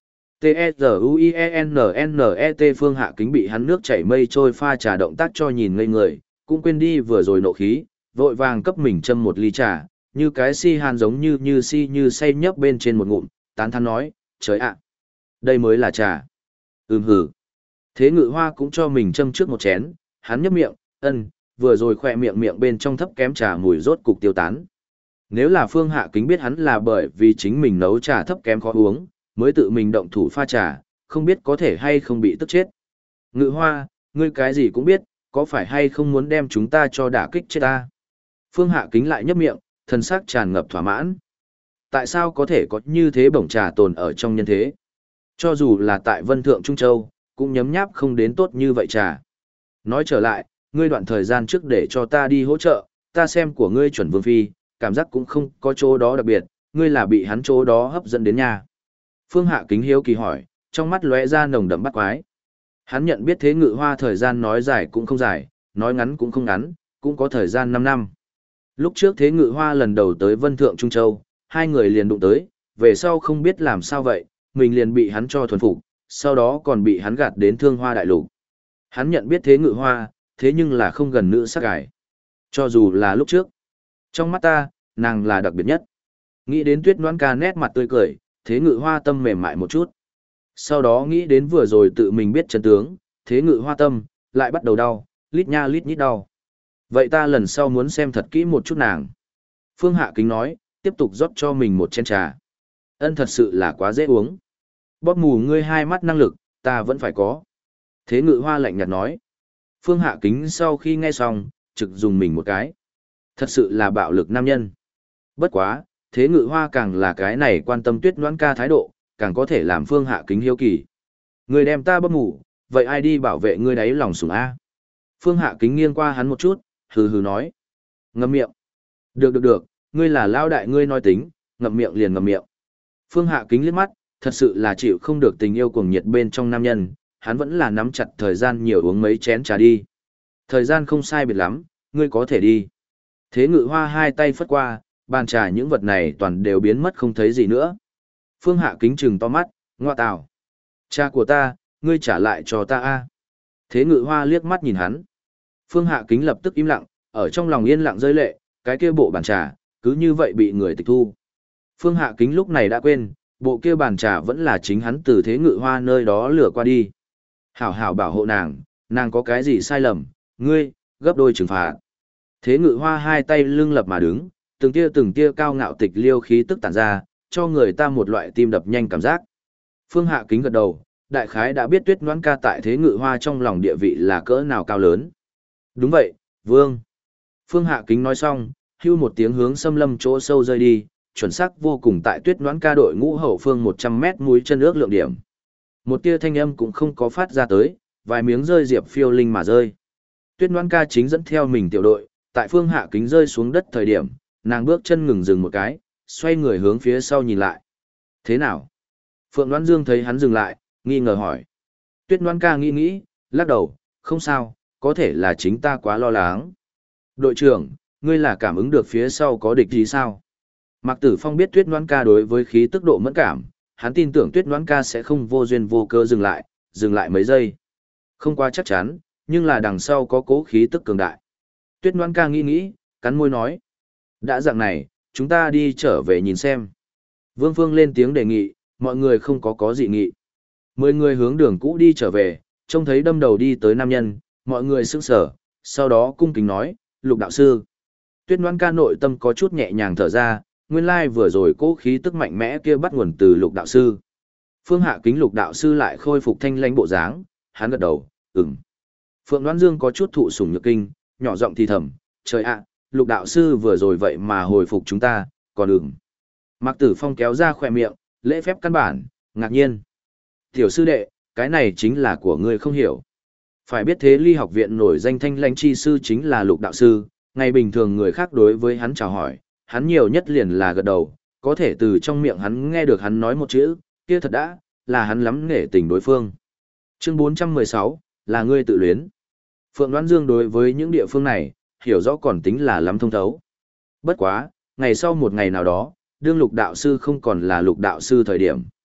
T-E-Z-U-I-E-N-N-E-T Phương Hạ Kính bị hắn nước chảy mây trôi pha trà động tác cho nhìn ngây người, cũng quên đi vừa rồi nộ khí, vội vàng cấp mình châm một ly trà, như cái si hàn giống như say nhấp bên trên một ngụm, tán thán nói, trời ạ, đây mới là trà. Hừ. Thế Ngự Hoa cũng cho mình châm trước một chén, hắn nhấp miệng, vừa rồi khỏe miệng bên trong thấp kém trà mùi rốt cục tiêu tán. Nếu là Phương Hạ Kính biết hắn là bởi vì chính mình nấu trà thấp kém khó uống, mới tự mình động thủ pha trà, không biết có thể hay không bị tức chết. Ngự Hoa, ngươi cái gì cũng biết, có phải hay không muốn đem chúng ta cho đả kích chết ta? Phương Hạ Kính lại nhấp miệng, thần sắc tràn ngập thỏa mãn. Tại sao có thể có như thế bổng trà tồn ở trong nhân thế? Cho dù là tại Vân Thượng Trung Châu, cũng nhấm nháp không đến tốt như vậy trà. Nói trở lại, ngươi đoạn thời gian trước để cho ta đi hỗ trợ, ta xem của ngươi chuẩn vương phi, cảm giác cũng không có chỗ đó đặc biệt, ngươi là bị hắn chỗ đó hấp dẫn đến nhà. Phương Hạ Kính hiếu kỳ hỏi, trong mắt lóe ra nồng đậm bắt quái. Hắn nhận biết Thế Ngự Hoa thời gian nói dài cũng không dài, nói ngắn cũng không ngắn, cũng có thời gian 5 năm. Lúc trước Thế Ngự Hoa lần đầu tới Vân Thượng Trung Châu, hai người liền đụng tới, về sau không biết làm sao vậy, mình liền bị hắn cho thuần phục, sau đó còn bị hắn gạt đến Thương Hoa Đại Lục. Hắn nhận biết Thế Ngự Hoa, thế nhưng là không gần nữ sắc gái. Cho dù là lúc trước, trong mắt ta, nàng là đặc biệt nhất. Nghĩ đến Tuyết Noãn Ca nét mặt tươi cười, Thế Ngự Hoa tâm mềm mại một chút. Sau đó nghĩ đến vừa rồi tự mình biết chân tướng, Thế Ngự Hoa tâm, lại bắt đầu đau, lít nha lít nhít đau. Vậy ta lần sau muốn xem thật kỹ một chút nàng. Phương Hạ Kính nói, tiếp tục rót cho mình một chén trà. Thật sự là quá dễ uống. Bóp mù ngươi hai mắt năng lực, ta vẫn phải có. Thế Ngự Hoa lạnh nhạt nói. Phương Hạ Kính sau khi nghe xong, trực dùng mình một cái. Thật sự là bạo lực nam nhân. Bất quá, Thế Ngự Hoa càng là cái này quan tâm Tuyết Noãn Ca thái độ, càng có thể làm Phương Hạ Kính hiếu kỳ. Ngươi đem ta bóp mù, vậy ai đi bảo vệ ngươi đáy lòng sủng A? Phương Hạ Kính nghiêng qua hắn một chút, hừ hừ nói. Ngậm miệng. Được, ngươi là lao đại ngươi nói tính, ngậm miệng liền ngậm miệng. Phương Hạ Kính liếc mắt, thật sự là chịu không được tình yêu cuồng nhiệt bên trong nam nhân, hắn vẫn là nắm chặt thời gian nhiều uống mấy chén trà đi. Thời gian không sai biệt lắm, ngươi có thể đi. Thế Ngự Hoa hai tay phất qua, bàn trà những vật này toàn đều biến mất không thấy gì nữa. Phương Hạ Kính trừng to mắt, ngoa tào. Cha của ta, ngươi trả lại cho ta a. Thế Ngự Hoa liếc mắt nhìn hắn. Phương Hạ Kính lập tức im lặng, ở trong lòng yên lặng rơi lệ, cái kia bộ bàn trà, cứ như vậy bị người tịch thu. Phương Hạ Kính lúc này đã quên, bộ kia bàn trà vẫn là chính hắn từ Thế Ngự Hoa nơi đó lừa qua đi. Hảo hảo bảo hộ nàng có cái gì sai lầm, ngươi, gấp đôi trừng phạt. Thế Ngự Hoa hai tay lưng lập mà đứng, từng tia cao ngạo tịch liêu khí tức tản ra, cho người ta một loại tim đập nhanh cảm giác. Phương Hạ Kính gật đầu, đại khái đã biết Tuyết Noãn Ca tại Thế Ngự Hoa trong lòng địa vị là cỡ nào cao lớn. Đúng vậy, Vương. Phương Hạ Kính nói xong, hưu một tiếng hướng xâm lâm chỗ sâu rơi đi, chuẩn xác vô cùng tại Tuyết Noãn Ca đội ngũ hậu phương 100 mét mũi chân ước lượng điểm. Một tia thanh âm cũng không có phát ra tới, vài miếng rơi diệp phiêu linh mà rơi. Tuyết Noãn Ca chính dẫn theo mình tiểu đội, tại Phương Hạ Kính rơi xuống đất thời điểm, nàng bước chân ngừng dừng một cái, xoay người hướng phía sau nhìn lại. Thế nào? Phượng Đoán Dương thấy hắn dừng lại, nghi ngờ hỏi. Tuyết Noãn Ca nghĩ, lắc đầu, không sao, có thể là chính ta quá lo lắng. Đội trưởng, ngươi là cảm ứng được phía sau có địch gì sao? Mạc Tử Phong biết Tuyết Noãn Ca đối với khí tức độ mẫn cảm, hắn tin tưởng Tuyết Noãn Ca sẽ không vô duyên vô cớ dừng lại mấy giây. Không quá chắc chắn, nhưng là đằng sau có cố khí tức cường đại. Tuyết Noãn Ca nghĩ, cắn môi nói. Đã dạng này, chúng ta đi trở về nhìn xem. Vương Phương lên tiếng đề nghị, mọi người không có dị nghị. 10 người hướng đường cũ đi trở về, trông thấy đâm đầu đi tới nam nhân, mọi người sững sờ, sau đó cung kính nói, Lục đạo sư. Tuyết Noãn Ca nội tâm có chút nhẹ nhàng thở ra, nguyên lai vừa rồi cố khí tức mạnh mẽ kia bắt nguồn từ Lục đạo sư. Phương Hạ Kính Lục đạo sư lại khôi phục thanh lãnh bộ dáng, hắn gật đầu, ừm. Phượng Đoán Dương có chút thụ sủng nhược kinh, nhỏ giọng thì thầm, trời ạ, Lục đạo sư vừa rồi vậy mà hồi phục chúng ta, còn ừm. Mạc Tử Phong kéo ra khỏe miệng, lễ phép căn bản, ngạc nhiên. Tiểu sư đệ, cái này chính là của ngươi không hiểu. Phải biết Thế Ly học viện nổi danh thanh lãnh chi sư chính là Lục đạo sư, ngày bình thường người khác đối với hắn chào hỏi, hắn nhiều nhất liền là gật đầu, có thể từ trong miệng hắn nghe được hắn nói một chữ, kia thật đã, là hắn lắm nể tình đối phương. Chương 416, là ngươi tự luyến. Phượng Đoán Dương đối với những địa phương này, hiểu rõ còn tính là lắm thông thấu. Bất quá, ngày sau một ngày nào đó, đương Lục đạo sư không còn là Lục đạo sư thời điểm.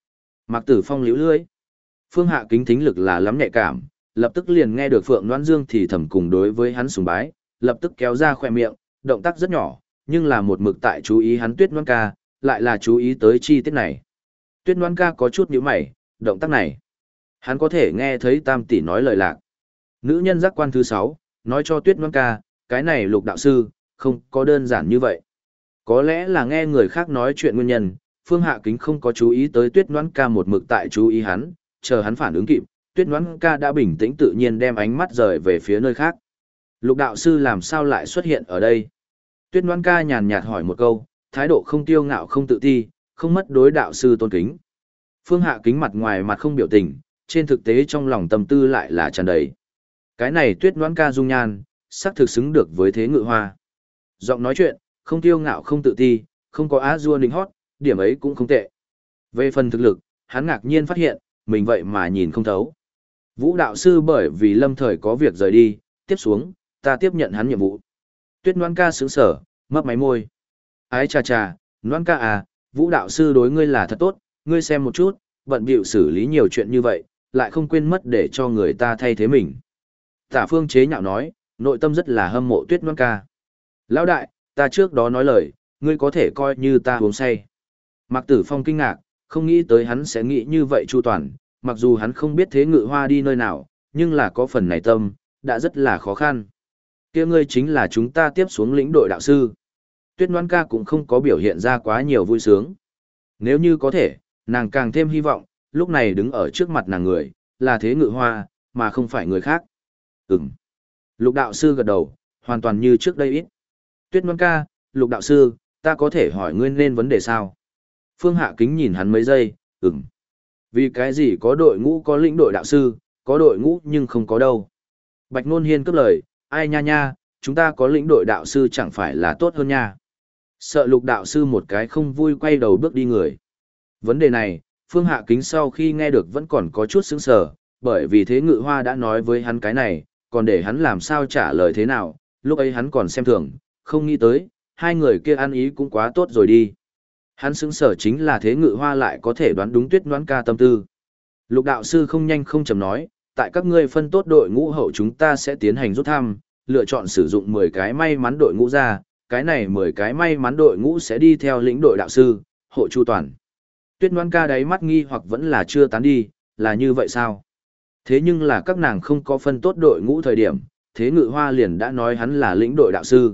Mạc Tử Phong liễu lưỡi. Phương Hạ Kính thính lực là lắm nhạy cảm, lập tức liền nghe được Phượng Loan Dương thì thầm cùng đối với hắn sùng bái, lập tức kéo ra khỏe miệng, động tác rất nhỏ, nhưng là một mực tại chú ý hắn Tuyết Loan ca, lại là chú ý tới chi tiết này. Tuyết Loan ca có chút nhíu mày, động tác này. Hắn có thể nghe thấy Tam tỷ nói lời lạc. Nữ nhân giác quan thứ 6, nói cho Tuyết Loan ca, cái này Lục đạo sư, không có đơn giản như vậy. Có lẽ là nghe người khác nói chuyện nguyên nhân, Phương Hạ Kính không có chú ý tới Tuyết Loan ca một mực tại chú ý hắn, chờ hắn phản ứng kịp, Tuyết Loan ca đã bình tĩnh tự nhiên đem ánh mắt rời về phía nơi khác. Lục đạo sư làm sao lại xuất hiện ở đây? Tuyết Loan ca nhàn nhạt hỏi một câu, thái độ không tiêu ngạo không tự ti, không mất đối đạo sư tôn kính. Phương Hạ Kính mặt ngoài mặt không biểu tình, trên thực tế trong lòng tâm tư lại là tràn đầy. Cái này Tuyết Loan ca dung nhan, sắc thực xứng được với Thế Ngự Hoa. Giọng nói chuyện, không tiêu ngạo không tự ti, không có á dua nịnh hót, điểm ấy cũng không tệ. Về phần thực lực, hắn ngạc nhiên phát hiện, mình vậy mà nhìn không thấu. Vũ đạo sư bởi vì lâm thời có việc rời đi, tiếp xuống, ta tiếp nhận hắn nhiệm vụ. Tuyết Loan ca sướng sở, mấp máy môi. Ái chà chà, Loan ca à, Vũ đạo sư đối ngươi là thật tốt, ngươi xem một chút, bận bịu xử lý nhiều chuyện như vậy, lại không quên mất để cho người ta thay thế mình. Tả Phương chế nhạo nói, nội tâm rất là hâm mộ Tuyết Loan ca. Lão đại, ta trước đó nói lời, ngươi có thể coi như ta uống say. Mạc Tử Phong kinh ngạc, không nghĩ tới hắn sẽ nghĩ như vậy chu toàn, mặc dù hắn không biết Thế Ngự Hoa đi nơi nào, nhưng là có phần này tâm, đã rất là khó khăn. Kia ngươi chính là chúng ta tiếp xuống lĩnh đội đạo sư. Tuyết Loan ca cũng không có biểu hiện ra quá nhiều vui sướng. Nếu như có thể, nàng càng thêm hy vọng, lúc này đứng ở trước mặt nàng người, là Thế Ngự Hoa, mà không phải người khác. Ừm. Lục đạo sư gật đầu, hoàn toàn như trước đây ít. Tuyết Loan ca, Lục đạo sư, ta có thể hỏi ngươi nên vấn đề sao? Phương Hạ Kính nhìn hắn mấy giây, ừm. Vì cái gì có đội ngũ có lĩnh đội đạo sư, có đội ngũ nhưng không có đâu. Bạch Nôn Hiên cướp lời, ai nha nha, chúng ta có lĩnh đội đạo sư chẳng phải là tốt hơn nha. Sợ Lục đạo sư một cái không vui quay đầu bước đi người. Vấn đề này, Phương Hạ Kính sau khi nghe được vẫn còn có chút sững sờ, bởi vì Thế Ngự Hoa đã nói với hắn cái này, còn để hắn làm sao trả lời thế nào, lúc ấy hắn còn xem thường, không nghĩ tới, hai người kia ăn ý cũng quá tốt rồi đi. Hắn sững sờ chính là Thế Ngự Hoa lại có thể đoán đúng Tuyết Loan ca tâm tư. Lục đạo sư không nhanh không chậm nói, tại các ngươi phân tốt đội ngũ hậu chúng ta sẽ tiến hành rút thăm, lựa chọn sử dụng 10 cái may mắn đội ngũ ra, cái này 10 cái may mắn đội ngũ sẽ đi theo lĩnh đội đạo sư, hộ chu toàn. Tuyết Loan ca đáy mắt nghi hoặc vẫn là chưa tán đi, là như vậy sao? Thế nhưng là các nàng không có phân tốt đội ngũ thời điểm, Thế Ngự Hoa liền đã nói hắn là lĩnh đội đạo sư.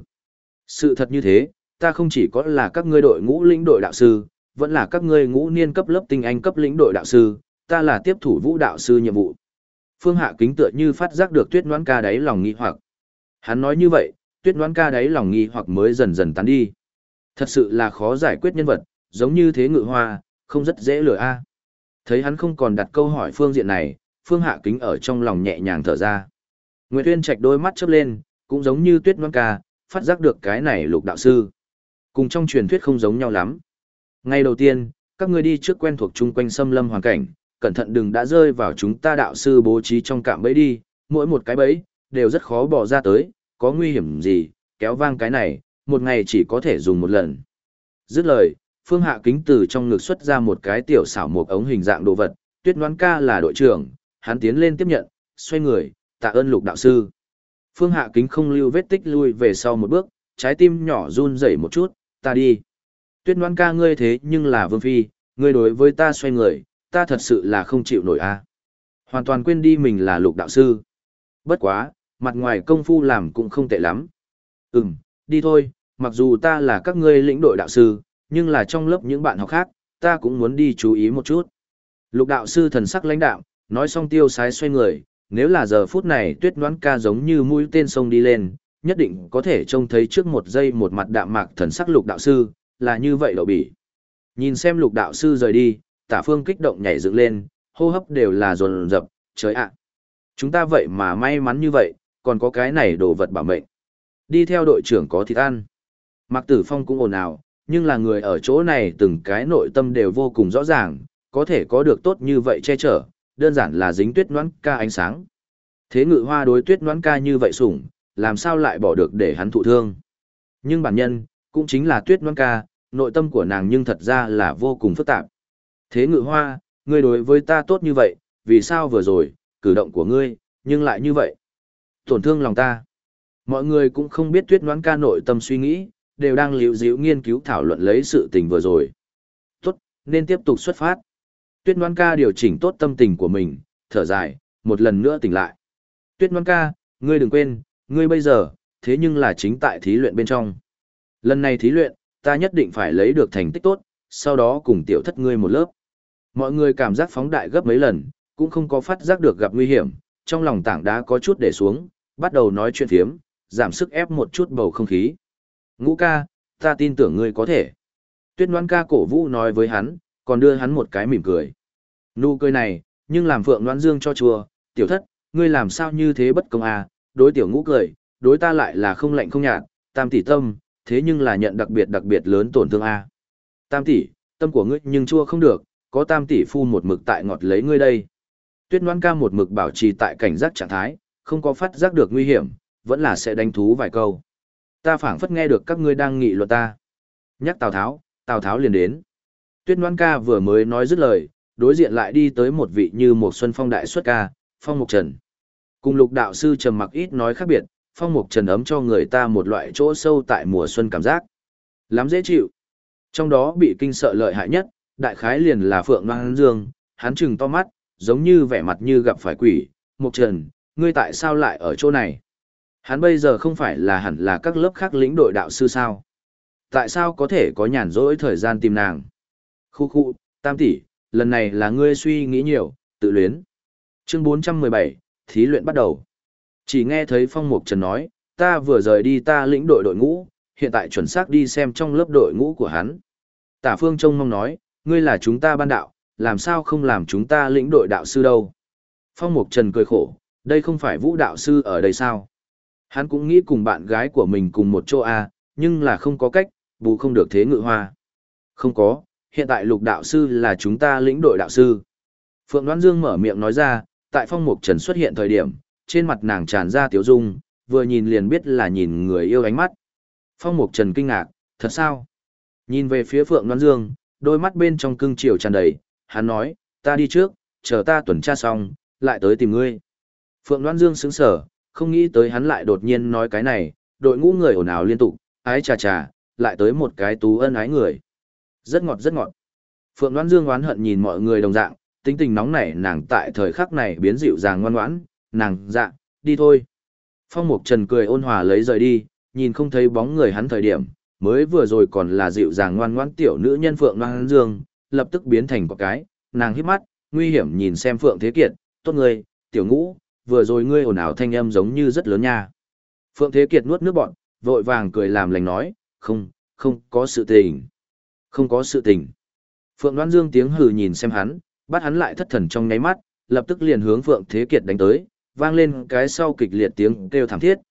Sự thật như thế, ta không chỉ có là các ngươi đội ngũ lĩnh đội đạo sư, vẫn là các ngươi ngũ niên cấp lớp tinh anh cấp lĩnh đội đạo sư, ta là tiếp thủ Vũ đạo sư nhiệm vụ. Phương Hạ Kính tựa như phát giác được Tuyết Loan ca đáy lòng nghi hoặc. Hắn nói như vậy, Tuyết Loan ca đáy lòng nghi hoặc mới dần dần tán đi. Thật sự là khó giải quyết nhân vật, giống như Thế Ngự Hoa, không rất dễ lừa a. Thấy hắn không còn đặt câu hỏi phương diện này, Phương Hạ Kính ở trong lòng nhẹ nhàng thở ra. Nguyệt Uyên Trạch đôi mắt chớp lên, cũng giống như Tuyết Loan ca, phát giác được cái này Lục đạo sư. Cùng trong truyền thuyết không giống nhau lắm. Ngày đầu tiên, các ngươi đi trước quen thuộc chung quanh xâm lâm hoàn cảnh, cẩn thận đừng đã rơi vào chúng ta đạo sư bố trí trong cạm bẫy đi, mỗi một cái bẫy đều rất khó bỏ ra tới, có nguy hiểm gì, kéo vang cái này, một ngày chỉ có thể dùng một lần. Dứt lời, Phương Hạ Kính từ trong ngực xuất ra một cái tiểu xảo một ống hình dạng đồ vật, Tuyết Loan ca là đội trưởng, hắn tiến lên tiếp nhận, xoay người, tạ ơn Lục đạo sư. Phương Hạ Kính không lưu vết tích lui về sau một bước, trái tim nhỏ run rẩy một chút, ta đi. Tuyết Loan ca ngươi thế nhưng là vương phi, ngươi đối với ta xoay người, ta thật sự là không chịu nổi a. Hoàn toàn quên đi mình là Lục đạo sư. Bất quá, mặt ngoài công phu làm cũng không tệ lắm. Đi thôi, mặc dù ta là các ngươi lĩnh đội đạo sư, nhưng là trong lớp những bạn học khác, ta cũng muốn đi chú ý một chút. Lục đạo sư thần sắc lãnh đạm, nói xong tiêu sái xoay người, nếu là giờ phút này Tuyết Loan ca giống như mũi tên sông đi lên, nhất định có thể trông thấy trước một giây một mặt đạm mạc thần sắc Lục đạo sư, là như vậy đậu bỉ. Nhìn xem Lục đạo sư rời đi, Tả Phương kích động nhảy dựng lên, hô hấp đều là dồn dập, trời ạ. Chúng ta vậy mà may mắn như vậy, còn có cái này đồ vật bảo mệnh. Đi theo đội trưởng có thịt ăn. Mạc Tử Phong cũng ồn ào, nhưng là người ở chỗ này từng cái nội tâm đều vô cùng rõ ràng, có thể có được tốt như vậy che chở, đơn giản là dính Tuyết Loan ca ánh sáng. Thế Ngự Hoa đối Tuyết Loan ca như vậy sủng, làm sao lại bỏ được để hắn thụ thương. Nhưng bản nhân, cũng chính là Tuyết Loan ca, nội tâm của nàng nhưng thật ra là vô cùng phức tạp. Thế Ngự Hoa, ngươi đối với ta tốt như vậy, vì sao vừa rồi, cử động của ngươi, nhưng lại như vậy? Tổn thương lòng ta. Mọi người cũng không biết Tuyết Ngoãn ca nội tâm suy nghĩ, đều đang liễu díu nghiên cứu thảo luận lấy sự tình vừa rồi. Tốt, nên tiếp tục xuất phát. Tuyết Ngoãn ca điều chỉnh tốt tâm tình của mình, thở dài, một lần nữa tỉnh lại. Tuyết Ngoãn ca, ngươi đừng quên, ngươi bây giờ, thế nhưng là chính tại thí luyện bên trong. Lần này thí luyện, ta nhất định phải lấy được thành tích tốt, sau đó cùng tiểu thất ngươi một lớp. Mọi người cảm giác phóng đại gấp mấy lần, cũng không có phát giác được gặp nguy hiểm, trong lòng tảng đá có chút để xuống, bắt đầu nói chuyện phiếm, giảm sức ép một chút bầu không khí. Ngũ ca, ta tin tưởng ngươi có thể. Tuyết Ngoãn ca cổ vũ nói với hắn, còn đưa hắn một cái mỉm cười. Nụ cười này, nhưng làm Phượng Loan Dương cho chùa, tiểu thất, ngươi làm sao như thế bất công à, đối tiểu ngũ cười, đối ta lại là không lạnh không nhạt, tam tỷ tâm, thế nhưng là nhận đặc biệt lớn tổn thương à. Tam tỷ, tâm của ngươi nhưng chua không được, có tam tỷ phu một mực tại ngọt lấy ngươi đây. Tuyết Ngoãn ca một mực bảo trì tại cảnh giác trạng thái, không có phát giác được nguy hiểm, vẫn là sẽ đánh thú vài câu. Ta phảng phất nghe được các ngươi đang nghị luận ta. Nhắc Tào Tháo liền đến. Tuyết Ngoãn ca vừa mới nói dứt lời, đối diện lại đi tới một vị như một xuân phong đại xuất ca, Phong Mục Trần. Cùng Lục đạo sư trầm mặc ít nói khác biệt, Phong Mục Trần ấm cho người ta một loại chỗ sâu tại mùa xuân cảm giác. Lắm dễ chịu. Trong đó bị kinh sợ lợi hại nhất, đại khái liền là Phượng Loan Dương, hắn trừng to mắt, giống như vẻ mặt như gặp phải quỷ. Mục Trần, ngươi tại sao lại ở chỗ này? Hắn bây giờ không phải là hẳn là các lớp khác lĩnh đội đạo sư sao? Tại sao có thể có nhàn rỗi thời gian tìm nàng? Khu, tam tỷ, lần này là ngươi suy nghĩ nhiều, tự luyến. Chương 417, thí luyện bắt đầu. Chỉ nghe thấy Phong Mục Trần nói, ta vừa rời đi ta lĩnh đội đội ngũ, hiện tại chuẩn xác đi xem trong lớp đội ngũ của hắn. Tả Phương trông mong nói, ngươi là chúng ta ban đạo, làm sao không làm chúng ta lĩnh đội đạo sư đâu? Phong Mục Trần cười khổ, đây không phải Vũ đạo sư ở đây sao? Hắn cũng nghĩ cùng bạn gái của mình cùng một chỗ nhưng là không có cách, bù không được Thế Ngự Hoa. Không có, hiện tại Lục đạo sư là chúng ta lĩnh đội đạo sư. Phượng Đoan Dương mở miệng nói ra, tại Phong Mục Trần xuất hiện thời điểm, trên mặt nàng tràn ra tiếu dung, vừa nhìn liền biết là nhìn người yêu ánh mắt. Phong Mục Trần kinh ngạc, thật sao? Nhìn về phía Phượng Đoan Dương, đôi mắt bên trong cưng chiều tràn đầy, hắn nói, ta đi trước, chờ ta tuần tra xong, lại tới tìm ngươi. Phượng Đoan Dương sững sờ, không nghĩ tới hắn lại đột nhiên nói cái này, đội ngũ người ồn ào liên tục, ái chà chà, lại tới một cái tú ân ái người. Rất ngọt rất ngọt. Phượng Đoan Dương oán hận nhìn mọi người đồng dạng, tính tình nóng nảy nàng tại thời khắc này biến dịu dàng ngoan ngoãn, nàng dạ, đi thôi. Phong Mục Trần cười ôn hòa lấy rời đi, nhìn không thấy bóng người hắn thời điểm, mới vừa rồi còn là dịu dàng ngoan ngoãn tiểu nữ nhân Phượng Đoan Dương, lập tức biến thành một cái, nàng híp mắt, nguy hiểm nhìn xem Phượng Thế Kiệt, tốt người, tiểu ngũ, vừa rồi ngươi ồn ào thanh âm giống như rất lớn nha. Phượng Thế Kiệt nuốt nước bọt, vội vàng cười làm lành nói, không có sự tình. Không có sự tình. Phượng Đoan Dương tiếng hừ nhìn xem hắn, bắt hắn lại thất thần trong nháy mắt, lập tức liền hướng Phượng Thế Kiệt đánh tới, vang lên cái sau kịch liệt tiếng kêu thảm thiết,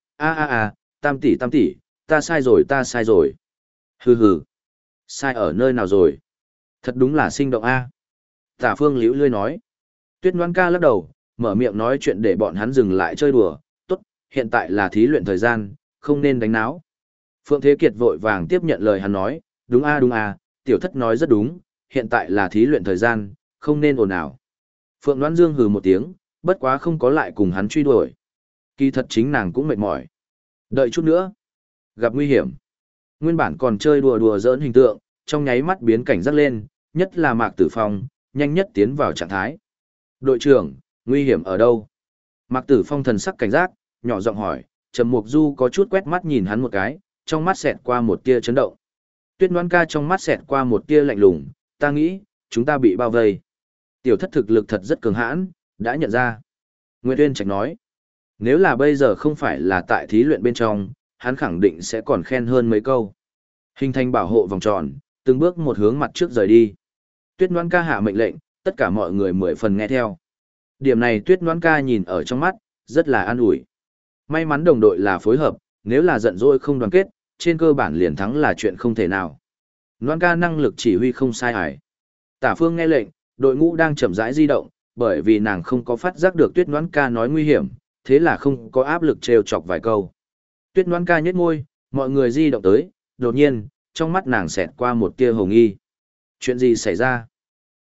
tam tỷ, ta sai rồi. Hừ, sai ở nơi nào rồi? Thật đúng là sinh động a. Tả Phương liễu lươi nói. Tuyết Ngoãn ca lắc đầu, mở miệng nói chuyện để bọn hắn dừng lại chơi đùa, tốt, hiện tại là thí luyện thời gian, không nên đánh náo. Phượng Thế Kiệt vội vàng tiếp nhận lời hắn nói, đúng a, tiểu thất nói rất đúng, hiện tại là thí luyện thời gian, không nên ồn ào. Phượng Đoan Dương hừ một tiếng, bất quá không có lại cùng hắn truy đuổi. Kỳ thật chính nàng cũng mệt mỏi. Đợi chút nữa. Gặp nguy hiểm. Nguyên bản còn chơi đùa giỡn hình tượng, trong nháy mắt biến cảnh giác lên, nhất là Mạc Tử Phong, nhanh nhất tiến vào trạng thái. Đội trưởng, nguy hiểm ở đâu? Mạc Tử Phong thần sắc cảnh giác, nhỏ giọng hỏi, Trầm Mục Du có chút quét mắt nhìn hắn một cái, trong mắt xẹt qua một tia chấn động. Tuyết Ngoãn ca trong mắt xẹt qua một tia lạnh lùng, ta nghĩ, chúng ta bị bao vây. Tiểu thất thực lực thật rất cường hãn, đã nhận ra. Nguyệt Uyên Trạch nói, nếu là bây giờ không phải là tại thí luyện bên trong, hắn khẳng định sẽ còn khen hơn mấy câu. Hình thành bảo hộ vòng tròn, từng bước một hướng mặt trước rời đi. Tuyết Ngoãn ca hạ mệnh lệnh, tất cả mọi người 10 phần nghe theo. Điểm này Tuyết Ngoãn ca nhìn ở trong mắt, rất là an ủi. May mắn đồng đội là phối hợp, nếu là giận dỗi không đoàn kết, trên cơ bản liền thắng là chuyện không thể nào. Ngoãn ca năng lực chỉ huy không sai ải. Tả Phương nghe lệnh, đội ngũ đang chậm rãi di động, bởi vì nàng không có phát giác được Tuyết Ngoãn ca nói nguy hiểm, thế là không có áp lực trêu chọc vài câu. Tuyết Ngoãn ca nhếch môi, mọi người di động tới, đột nhiên, trong mắt nàng xẹt qua một tia hồng nghi. Chuyện gì xảy ra?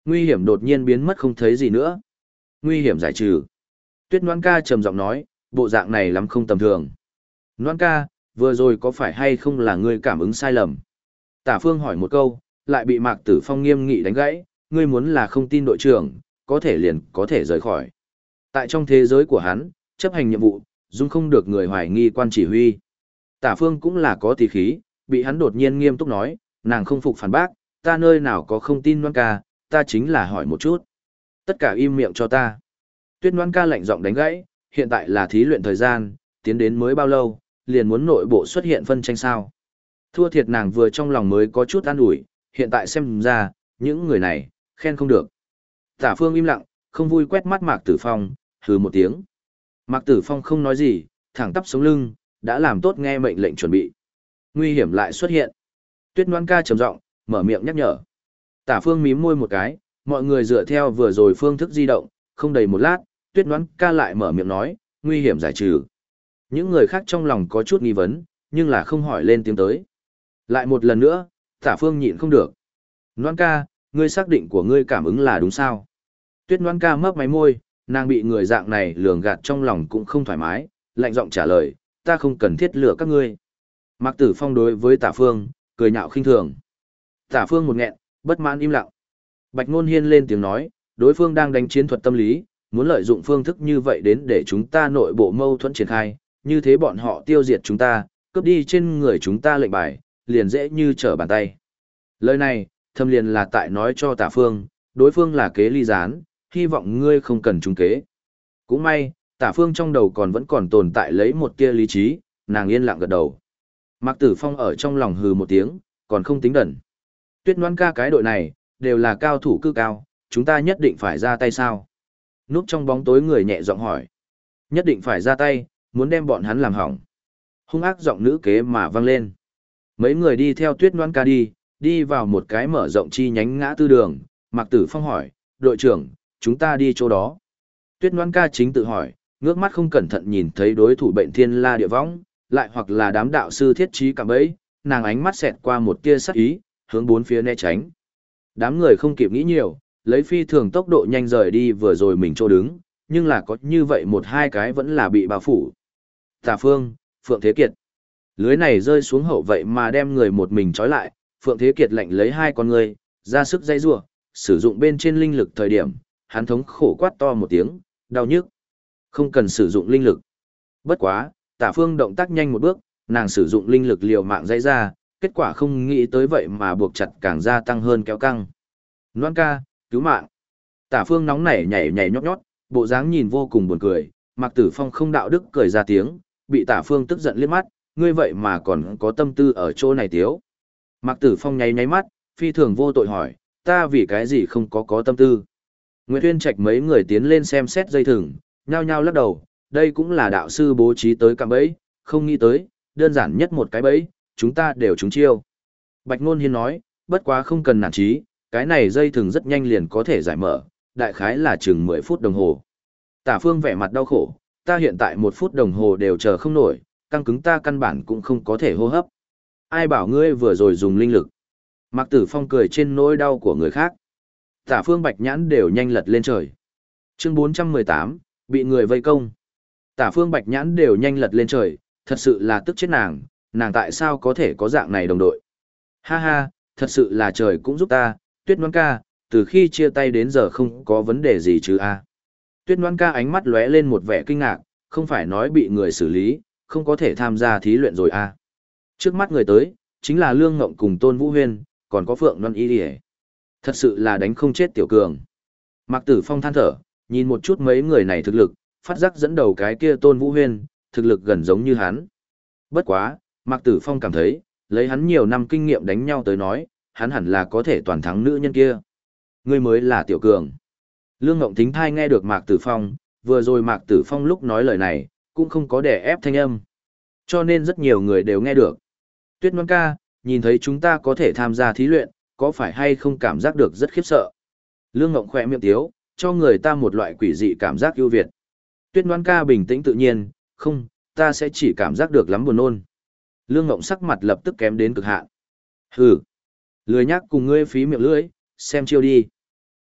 Nguy hiểm đột nhiên biến mất không thấy gì nữa. Nguy hiểm giải trừ. Tuyết Loan ca trầm giọng nói, bộ dạng này lắm không tầm thường. Loan ca, vừa rồi có phải hay không là ngươi cảm ứng sai lầm? Tả Phương hỏi một câu, lại bị Mạc Tử Phong nghiêm nghị đánh gãy, ngươi muốn là không tin đội trưởng, có thể liền có thể rời khỏi. Tại trong thế giới của hắn, chấp hành nhiệm vụ, dung không được người hoài nghi quan chỉ huy. Tả Phương cũng là có tỷ khí, bị hắn đột nhiên nghiêm túc nói, nàng không phục phản bác, ta nơi nào có không tin Loan ca, ta chính là hỏi một chút. Tất cả im miệng cho ta. Tuyết Loan ca lạnh giọng đánh gãy, hiện tại là thí luyện thời gian, tiến đến mới bao lâu, liền muốn nội bộ xuất hiện phân tranh sao. Thua thiệt nàng vừa trong lòng mới có chút an ủi, hiện tại xem ra, những người này, khen không được. Tả Phương im lặng, không vui quét mắt Mạc Tử Phong, hừ một tiếng. Mạc Tử Phong không nói gì, thẳng tắp sống lưng, đã làm tốt nghe mệnh lệnh chuẩn bị. Nguy hiểm lại xuất hiện. Tuyết Loan ca trầm giọng, mở miệng nhắc nhở. Tả Phương mím môi một cái, mọi người dựa theo vừa rồi phương thức di động, không đầy một lát, Tuyết Loan ca lại mở miệng nói, nguy hiểm giải trừ. Những người khác trong lòng có chút nghi vấn, nhưng là không hỏi lên tiếng tới. Lại một lần nữa, Tả Phương nhịn không được. Loan ca, ngươi xác định của ngươi cảm ứng là đúng sao? Tuyết Loan ca mấp máy môi, nàng bị người dạng này lường gạt trong lòng cũng không thoải mái, lạnh giọng trả lời, ta không cần thiết lừa các ngươi. Mạc Tử Phong đối với Tả Phương, cười nhạo khinh thường. Tả Phương một nghẹn, bất mãn im lặng. Bạch Ngôn Hiên lên tiếng nói, đối phương đang đánh chiến thuật tâm lý, muốn lợi dụng phương thức như vậy đến để chúng ta nội bộ mâu thuẫn triển khai, như thế bọn họ tiêu diệt chúng ta, cướp đi trên người chúng ta lệnh bài, liền dễ như trở bàn tay. Lời này, thâm liền là tại nói cho Tả Phương, đối phương là kế ly gián, hy vọng ngươi không cần trúng kế. Cũng may, Tả Phương trong đầu vẫn còn tồn tại lấy một tia lý trí, nàng yên lặng gật đầu. Mạc Tử Phong ở trong lòng hừ một tiếng, còn không tính đần. Tuyết Loan ca cái đội này, đều là cao thủ cư cao, chúng ta nhất định phải ra tay sao? Núp trong bóng tối người nhẹ giọng hỏi. Nhất định phải ra tay, muốn đem bọn hắn làm hỏng. Hung ác giọng nữ kế mà vang lên. Mấy người đi theo Tuyết Loan ca đi vào một cái mở rộng chi nhánh ngã tư đường. Mạc Tử Phong hỏi, đội trưởng, chúng ta đi chỗ đó. Tuyết Loan ca chính tự hỏi, ngước mắt không cẩn thận nhìn thấy đối thủ bệnh thiên la địa võng, lại hoặc là đám đạo sư thiết trí cảm ấy, nàng ánh mắt xẹt qua một tia sắc ý, hướng bốn phía né tránh. Đám người không kịp nghĩ nhiều, lấy phi thường tốc độ nhanh rời đi vừa rồi mình chỗ đứng, nhưng là có như vậy một hai cái vẫn là bị bao phủ. Tả Phương, Phượng Thế Kiệt. Lưới này rơi xuống hậu vậy mà đem người một mình trói lại, Phượng Thế Kiệt lạnh lấy hai con người, ra sức dây rủa, sử dụng bên trên linh lực thời điểm, hắn thống khổ quát to một tiếng, đau nhức. Không cần sử dụng linh lực. Bất quá, Tả Phương động tác nhanh một bước, nàng sử dụng linh lực liều mạng dây ra, kết quả không nghĩ tới vậy mà buộc chặt càng gia tăng hơn kéo căng. Loan ca, cứu mạng. Tả Phương nóng nảy nhảy nhảy nhót nhót, bộ dáng nhìn vô cùng buồn cười, Mạc Tử Phong không đạo đức cười ra tiếng, bị Tả Phương tức giận liếc mắt, ngươi vậy mà còn có tâm tư ở chỗ này tiếu. Mạc Tử Phong nháy nháy mắt, phi thường vô tội hỏi, ta vì cái gì không có tâm tư. Nguyễn Tuyên Trạch mấy người tiến lên xem xét dây thừng, nhao nhao lắc đầu, đây cũng là đạo sư bố trí tới cạm bẫy, không nghĩ tới, đơn giản nhất một cái bẫy, chúng ta đều trúng chiêu. Bạch Ngôn Hiên nói, bất quá không cần nản chí, cái này dây thừng rất nhanh liền có thể giải mở, đại khái là chừng 10 phút đồng hồ. Tả Phương vẻ mặt đau khổ, ta hiện tại 1 phút đồng hồ đều chờ không nổi, căng cứng ta căn bản cũng không có thể hô hấp. Ai bảo ngươi vừa rồi dùng linh lực. Mạc Tử Phong cười trên nỗi đau của người khác. Tả Phương Bạch Nhãn đều nhanh lật lên trời. Chương 418, bị người vây công. Tả Phương Bạch Nhãn đều nhanh lật lên trời, thật sự là tức chết nàng tại sao có thể có dạng này đồng đội. Ha ha, thật sự là trời cũng giúp ta, Tuyết Loan ca, từ khi chia tay đến giờ không có vấn đề gì chứ a. Tuyết Loan ca ánh mắt lóe lên một vẻ kinh ngạc, không phải nói bị người xử lý, không có thể tham gia thí luyện rồi a. Trước mắt người tới, chính là Lương Ngộng cùng Tôn Vũ Huyên, còn có Phượng Loan Y Điề. Thật sự là đánh không chết tiểu cường. Mạc Tử Phong than thở, nhìn một chút mấy người này thực lực, phát giác dẫn đầu cái kia Tôn Vũ Huyên, thực lực gần giống như hắn. Bất quá, Mạc Tử Phong cảm thấy, lấy hắn nhiều năm kinh nghiệm đánh nhau tới nói, hắn hẳn là có thể toàn thắng nữ nhân kia. Ngươi mới là tiểu cường. Lương Ngộng Thính thai nghe được Mạc Tử Phong, vừa rồi Mạc Tử Phong lúc nói lời này, cũng không có đè ép thanh âm. Cho nên rất nhiều người đều nghe được. Tuyết Loan ca, nhìn thấy chúng ta có thể tham gia thí luyện, có phải hay không cảm giác được rất khiếp sợ? Lương Ngộng khỏe miệng tiếu, cho người ta một loại quỷ dị cảm giác ưu việt. Tuyết Loan ca bình tĩnh tự nhiên, không, ta sẽ chỉ cảm giác được lắm buồn nôn. Lương Ngộng sắc mặt lập tức kém đến cực hạn. Hừ, lười nhắc cùng ngươi phí miệng lưỡi, xem chiêu đi.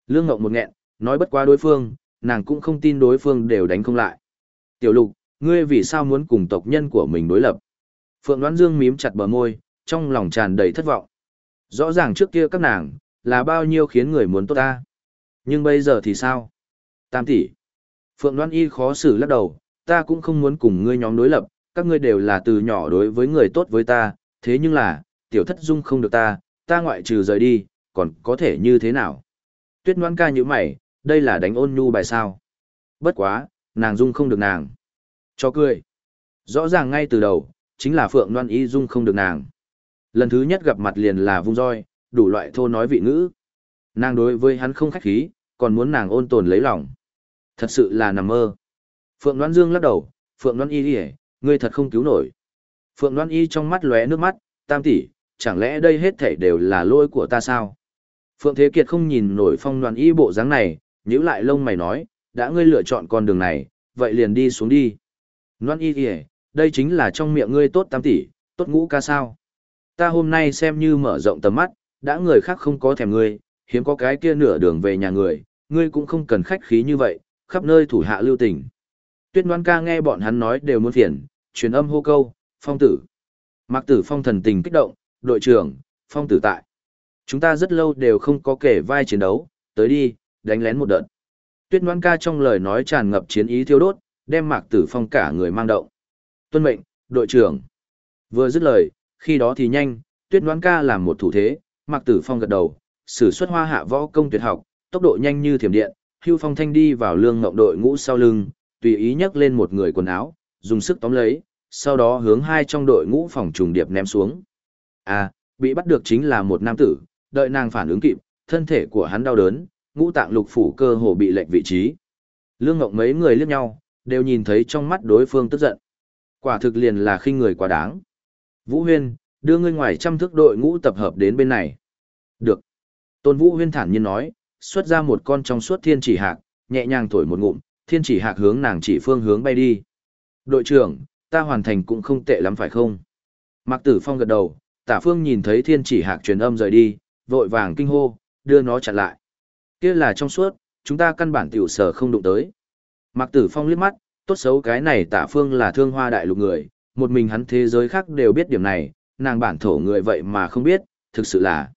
Lương Ngộng một nghẹn, nói bất quá đối phương, nàng cũng không tin đối phương đều đánh không lại. Tiểu Lục, ngươi vì sao muốn cùng tộc nhân của mình đối lập? Phượng Đoán Dương mím chặt bờ môi, trong lòng tràn đầy thất vọng. Rõ ràng trước kia các nàng, là bao nhiêu khiến người muốn tốt ta. Nhưng bây giờ thì sao? Tam tỷ. Phượng Đoán Y khó xử lắc đầu, ta cũng không muốn cùng ngươi nhóm đối lập, các ngươi đều là từ nhỏ đối với người tốt với ta, thế nhưng là, tiểu thất dung không được ta ngoại trừ rời đi, còn có thể như thế nào? Tuyết Đoán ca như mày, đây là đánh ôn nhu bài sao? Bất quá, nàng dung không được nàng. Cho cười. Rõ ràng ngay từ đầu, chính là Phượng Đoán Y dung không được nàng. Lần thứ nhất gặp mặt liền là vung roi, đủ loại thô nói vị ngữ. Nàng đối với hắn không khách khí, còn muốn nàng ôn tồn lấy lòng. Thật sự là nằm mơ. Phượng Đoán Dương lắc đầu, Phượng Đoán Y ngươi thật không cứu nổi. Phượng Đoán Y trong mắt lóe nước mắt, Tam tỷ, chẳng lẽ đây hết thảy đều là lỗi của ta sao? Phượng Thế Kiệt không nhìn nổi Phong Đoán Y bộ dáng này, nhíu lại lông mày nói, đã ngươi lựa chọn con đường này, vậy liền đi xuống đi. Đoán Y đây chính là trong miệng ngươi tốt Tam tỷ, tốt ngũ ca sao? Ta hôm nay xem như mở rộng tầm mắt, đã người khác không có thèm ngươi, hiếm có cái kia nửa đường về nhà người, ngươi cũng không cần khách khí như vậy, khắp nơi thủ hạ lưu tình. Tuyết Đoán ca nghe bọn hắn nói đều muốn phiền, truyền âm hô câu, Phong tử. Mạc Tử Phong thần tình kích động, đội trưởng, Phong tử tại. Chúng ta rất lâu đều không có kể vai chiến đấu, tới đi, đánh lén một đợt. Tuyết Đoán ca trong lời nói tràn ngập chiến ý thiêu đốt, đem Mạc Tử Phong cả người mang động. Tuân mệnh, đội trưởng. Vừa dứt lời, khi đó thì nhanh, Tuyết Đoán ca làm một thủ thế, Mạc Tử Phong gật đầu, sử xuất hoa hạ võ công tuyệt học, tốc độ nhanh như thiểm điện, Hưu Phong Thanh đi vào Lương Ngộng đội ngũ sau lưng, tùy ý nhấc lên một người quần áo, dùng sức tóm lấy, sau đó hướng hai trong đội ngũ phòng trùng điệp ném xuống. À, bị bắt được chính là một nam tử, đợi nàng phản ứng kịp, thân thể của hắn đau đớn, ngũ tạng lục phủ cơ hồ bị lệch vị trí. Lương Ngộng mấy người liếc nhau, đều nhìn thấy trong mắt đối phương tức giận. Quả thực liền là khinh người quá đáng. Vũ Huyên, đưa ngươi ngoài trăm thước đội ngũ tập hợp đến bên này. Được. Tôn Vũ Huyên thản nhiên nói, xuất ra một con trong suốt thiên chỉ hạc, nhẹ nhàng thổi một ngụm, thiên chỉ hạc hướng nàng chỉ phương hướng bay đi. Đội trưởng, ta hoàn thành cũng không tệ lắm phải không? Mạc Tử Phong gật đầu, Tả Phương nhìn thấy thiên chỉ hạc truyền âm rời đi, vội vàng kinh hô, đưa nó chặn lại. Kia là trong suốt, chúng ta căn bản tiểu sở không đụng tới. Mạc Tử Phong liếc mắt, tốt xấu cái này Tả Phương là thương hoa đại lục người, một mình hắn thế giới khác đều biết điểm này, nàng bản thổ người vậy mà không biết, thực sự là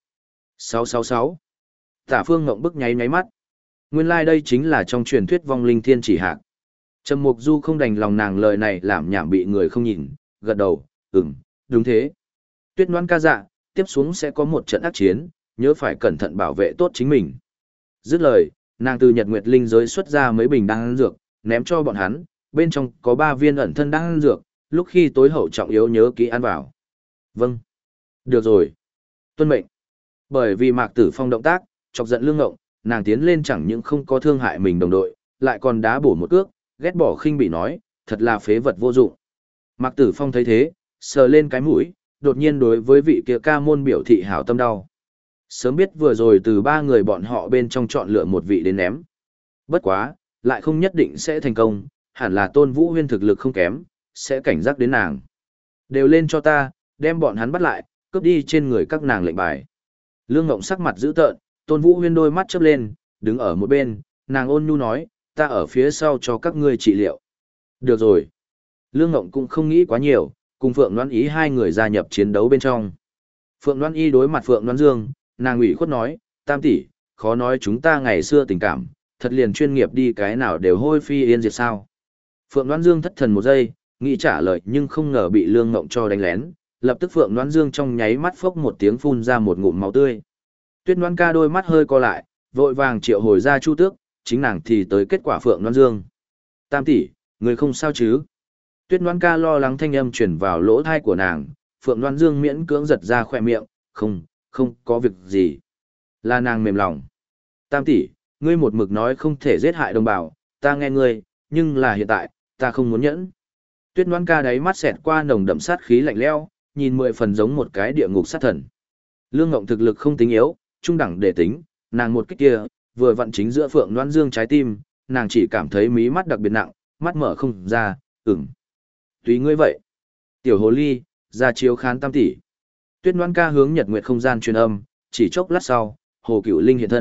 666. Tả Phương ngậm bức nháy mắt. Nguyên lai đây chính là trong truyền thuyết vong linh thiên chỉ hạc. Trầm Mục Du không đành lòng nàng lời này làm nhảm bị người không nhìn, gật đầu, đúng thế. Tuyết Đoán ca dạ, tiếp xuống sẽ có một trận ác chiến, nhớ phải cẩn thận bảo vệ tốt chính mình. Dứt lời, nàng từ Nhật Nguyệt Linh giới xuất ra mấy bình đan dược, ném cho bọn hắn, bên trong có 3 viên ẩn thân đan dược, lúc khi tối hậu trọng yếu nhớ kỹ ăn vào. Vâng. Được rồi. Tuân mệnh. Bởi vì Mạc Tử Phong động tác, chọc giận Lương Ngộng, nàng tiến lên chẳng những không có thương hại mình đồng đội, lại còn đá bổ một cước, ghét bỏ khinh bị nói, thật là phế vật vô dụng. Mạc Tử Phong thấy thế, sờ lên cái mũi, đột nhiên đối với vị kia ca môn biểu thị hảo tâm đau. Sớm biết vừa rồi từ 3 người bọn họ bên trong chọn lựa một vị đến ném. Bất quá, lại không nhất định sẽ thành công, hẳn là Tôn Vũ Huyên thực lực không kém, sẽ cảnh giác đến nàng. Đều lên cho ta, đem bọn hắn bắt lại, cướp đi trên người các nàng lệnh bài. Lương Ngộng sắc mặt dữ tợn, Tôn Vũ Huyên đôi mắt chớp lên, đứng ở một bên, nàng ôn nhu nói, ta ở phía sau cho các ngươi trị liệu. Được rồi. Lương Ngộng cũng không nghĩ quá nhiều, cùng Phượng Loan Ý hai người gia nhập chiến đấu bên trong. Phượng Loan Y đối mặt Phượng Loan Dương, nàng ủy khuất nói, Tam tỷ, khó nói chúng ta ngày xưa tình cảm, thật liền chuyên nghiệp đi cái nào đều hôi phi yên diệt sao. Phượng Loan Dương thất thần một giây, nghĩ trả lời nhưng không ngờ bị Lương Ngộng cho đánh lén, lập tức Phượng Loan Dương trong nháy mắt phốc một tiếng phun ra một ngụm máu tươi. Tuyết Loan ca đôi mắt hơi co lại, vội vàng triệu hồi ra Chu Tước, chính nàng thì tới kết quả Phượng Loan Dương. Tam tỷ, người không sao chứ? Tuyết Loan ca lo lắng thanh âm truyền vào lỗ tai của nàng, Phượng Loan Dương miễn cưỡng giật ra khỏe miệng, không có việc gì. Là nàng mềm lòng. Tam tỷ, ngươi một mực nói không thể giết hại đồng bào, ta nghe ngươi, nhưng là hiện tại, ta không muốn nhẫn. Tuyết Loan ca đáy mắt xẹt qua nồng đậm sát khí lạnh lẽo, nhìn 10 phần giống một cái địa ngục sát thần. Lương Ngộng thực lực không tính yếu, trung đẳng để tính, nàng một kích kia, vừa vặn chính giữa Phượng Loan Dương trái tim, nàng chỉ cảm thấy mí mắt đặc biệt nặng, mắt mở không ra, Tùy ngươi vậy. Tiểu hồ ly, ra chiếu khán Tam tỷ. Tuyết Loan ca hướng Nhật Nguyệt không gian truyền âm, chỉ chốc lát sau, Hồ Cửu Linh hiện thân,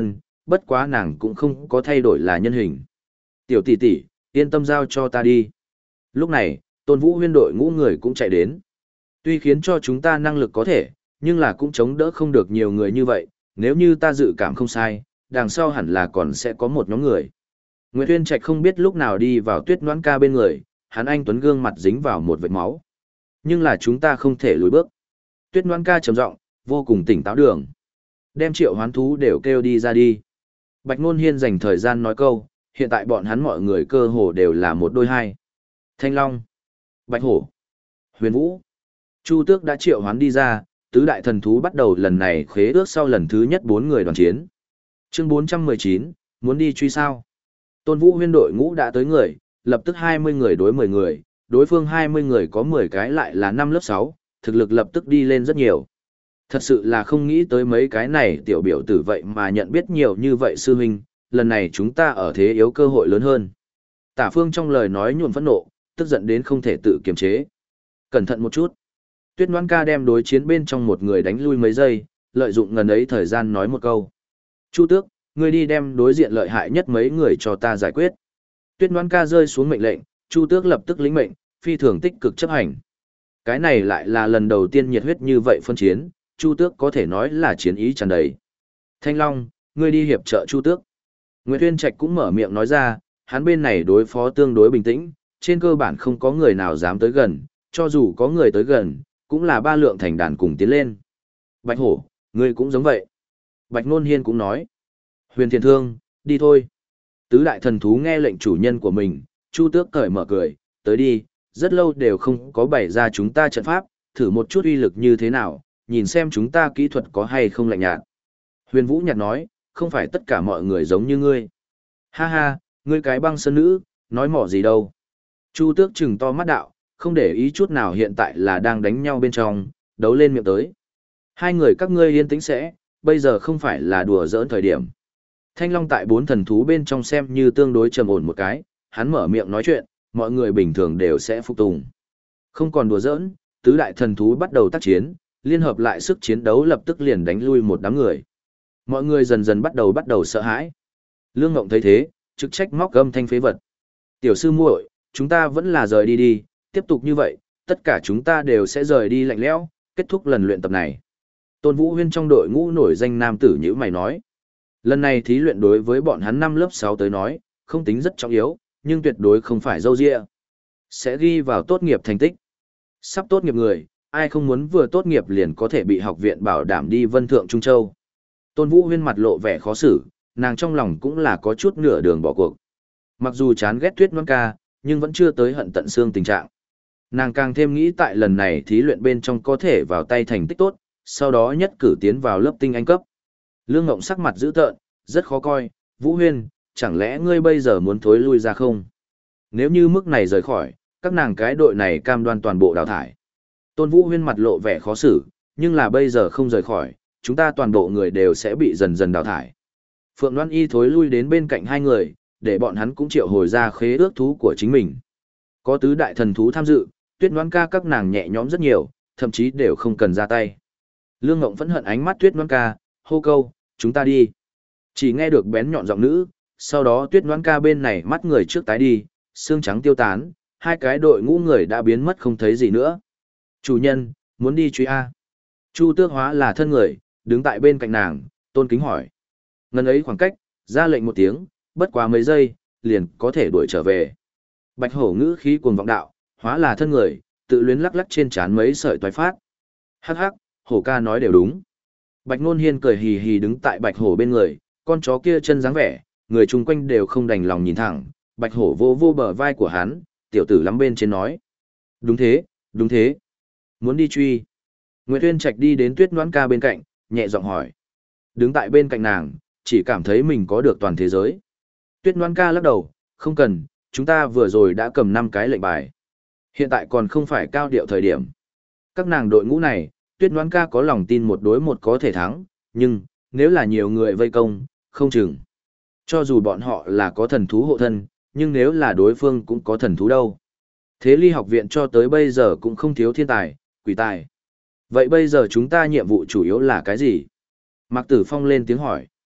bất quá nàng cũng không có thay đổi là nhân hình. Tiểu tỷ tỷ, yên tâm giao cho ta đi. Lúc này, Tôn Vũ Huyên đội ngũ người cũng chạy đến. Tuy khiến cho chúng ta năng lực có thể, nhưng là cũng chống đỡ không được nhiều người như vậy, nếu như ta dự cảm không sai, đằng sau hẳn là còn sẽ có một nhóm người. Nguyệt Uyên Trạch không biết lúc nào đi vào Tuyết Noãn Ca bên người, hắn anh tuấn gương mặt dính vào một vệt máu. Nhưng là chúng ta không thể lùi bước. Tuyết Noãn Ca trầm giọng, vô cùng tỉnh táo đường. Đem triệu hoán thú đều kêu đi ra đi. Bạch Nôn Hiên dành thời gian nói câu, hiện tại bọn hắn mọi người cơ hồ đều là một đôi hai. Thanh Long, Bạch Hổ, Huyền Vũ, Chu Tước đã triệu hoán đi ra, tứ đại thần thú bắt đầu lần này khế ước sau lần thứ nhất 4 người đoàn chiến. Chương 419, muốn đi truy sao? Tôn Vũ Huyên đội ngũ đã tới người, lập tức 20 người đối 10 người, đối phương 20 người có 10 cái lại là 5 lớp 6, thực lực lập tức đi lên rất nhiều. Thật sự là không nghĩ tới mấy cái này tiểu biểu tử vậy mà nhận biết nhiều như vậy sư huynh, lần này chúng ta ở thế yếu cơ hội lớn hơn. Tả Phương trong lời nói nhuộm phẫn nộ, tức giận đến không thể tự kiềm chế. Cẩn thận một chút. Tuyết Noãn Ca đem đối chiến bên trong một người đánh lui mấy giây, lợi dụng ngần ấy thời gian nói một câu. Chu Tước, ngươi đi đem đối diện lợi hại nhất mấy người cho ta giải quyết. Tuyết Noãn Ca rơi xuống mệnh lệnh, Chu Tước lập tức lĩnh mệnh, phi thường tích cực chấp hành. Cái này lại là lần đầu tiên nhiệt huyết như vậy phân chiến, Chu Tước có thể nói là chiến ý tràn đầy. Thanh Long, ngươi đi hiệp trợ Chu Tước. Nguyệt Uyên Trạch cũng mở miệng nói ra, hắn bên này đối phó tương đối bình tĩnh, trên cơ bản không có người nào dám tới gần, cho dù có người tới gần, cũng là ba lượng thành đàn cùng tiến lên. Bạch Hổ, ngươi cũng giống vậy. Bạch Nôn Hiên cũng nói. Huyền Thiền Thương, đi thôi. Tứ đại thần thú nghe lệnh chủ nhân của mình, Chu Tước cởi mở cười, tới đi, rất lâu đều không có bày ra chúng ta trận pháp, thử một chút uy lực như thế nào, nhìn xem chúng ta kỹ thuật có hay không lạnh nhạt. Huyền Vũ nhạt nói, không phải tất cả mọi người giống như ngươi. Ha ha, ngươi cái băng sơn nữ, nói mỏ gì đâu. Chu Tước trừng to mắt đạo, không để ý chút nào hiện tại là đang đánh nhau bên trong, đấu lên miệng tới. Hai người các ngươi yên tĩnh sẽ, bây giờ không phải là đùa giỡn thời điểm. Thanh Long tại 4 thần thú bên trong xem như tương đối trầm ổn một cái, hắn mở miệng nói chuyện, mọi người bình thường đều sẽ phục tùng. Không còn đùa giỡn, tứ đại thần thú bắt đầu tác chiến, liên hợp lại sức chiến đấu lập tức liền đánh lui một đám người. Mọi người dần dần bắt đầu sợ hãi. Lương Ngộng thấy thế, trực trách móc âm thanh phế vật. Tiểu sư muội, chúng ta vẫn là rời đi đi, tiếp tục như vậy, tất cả chúng ta đều sẽ rời đi lạnh lẽo, kết thúc lần luyện tập này. Tôn Vũ Huyên trong đội ngũ nổi danh nam tử như mày nói. Lần này thí luyện đối với bọn hắn năm lớp 6 tới nói, không tính rất trọng yếu, nhưng tuyệt đối không phải dâu dịa. Sẽ ghi vào tốt nghiệp thành tích. Sắp tốt nghiệp người, ai không muốn vừa tốt nghiệp liền có thể bị học viện bảo đảm đi Vân Thượng Trung Châu. Tôn Vũ Huyên mặt lộ vẻ khó xử, nàng trong lòng cũng là có chút nửa đường bỏ cuộc. Mặc dù chán ghét Tuyết Noãn Ca, nhưng vẫn chưa tới hận tận xương tình trạng. Nàng càng thêm nghĩ tại lần này thí luyện bên trong có thể vào tay thành tích tốt, sau đó nhất cử tiến vào lớp tinh anh cấp. Lương Ngộng sắc mặt dữ tợn, rất khó coi, Vũ Huyên, chẳng lẽ ngươi bây giờ muốn thối lui ra không? Nếu như mức này rời khỏi, các nàng cái đội này cam đoan toàn bộ đào thải. Tôn Vũ Huyên mặt lộ vẻ khó xử, nhưng là bây giờ không rời khỏi, chúng ta toàn bộ người đều sẽ bị dần dần đào thải. Phượng Loan Y thối lui đến bên cạnh hai người, để bọn hắn cũng triệu hồi ra khế ước thú của chính mình. Có tứ đại thần thú tham dự, Tuyết Noãn Ca các nàng nhẹ nhõm rất nhiều, thậm chí đều không cần ra tay. Lương Ngộng phẫn hận ánh mắt Tuyết Noãn Ca, hô câu, chúng ta đi. Chỉ nghe được bén nhọn giọng nữ, sau đó Tuyết Noãn Ca bên này mắt người trước tái đi, xương trắng tiêu tán, hai cái đội ngũ người đã biến mất không thấy gì nữa. Chủ nhân, muốn đi truy A. Chu Tước hóa là thân người, đứng tại bên cạnh nàng, tôn kính hỏi. Ngần ấy khoảng cách, ra lệnh một tiếng, bất quá mấy giây, liền có thể đuổi trở về. Bạch Hổ ngữ khí cuồng vọng đạo, hóa là thân người, tự luyến lắc lắc trên trán mấy sợi toái phát. Hắc hắc, Hổ ca nói đều đúng. Bạch Nôn Hiên cười hì hì đứng tại Bạch Hổ bên người, con chó kia chân dáng vẻ, người chung quanh đều không đành lòng nhìn thẳng. Bạch Hổ vô vô bờ vai của hắn, tiểu tử lắm bên trên nói. Đúng thế, đúng thế. Muốn đi truy. Nguyệt Uyên Trạch đi đến Tuyết Noãn Ca bên cạnh, nhẹ giọng hỏi. Đứng tại bên cạnh nàng, chỉ cảm thấy mình có được toàn thế giới. Tuyết Noãn Ca lắc đầu, không cần, chúng ta vừa rồi đã cầm 5 cái lệnh bài. Hiện tại còn không phải cao điệu thời điểm. Các nàng đội ngũ này, Tuyết Noãn Ca có lòng tin một đối một có thể thắng, nhưng, nếu là nhiều người vây công, không chừng. Cho dù bọn họ là có thần thú hộ thân, nhưng nếu là đối phương cũng có thần thú đâu. Thế Ly học viện cho tới bây giờ cũng không thiếu thiên tài, quỷ tài. Vậy bây giờ chúng ta nhiệm vụ chủ yếu là cái gì? Mạc Tử Phong lên tiếng hỏi.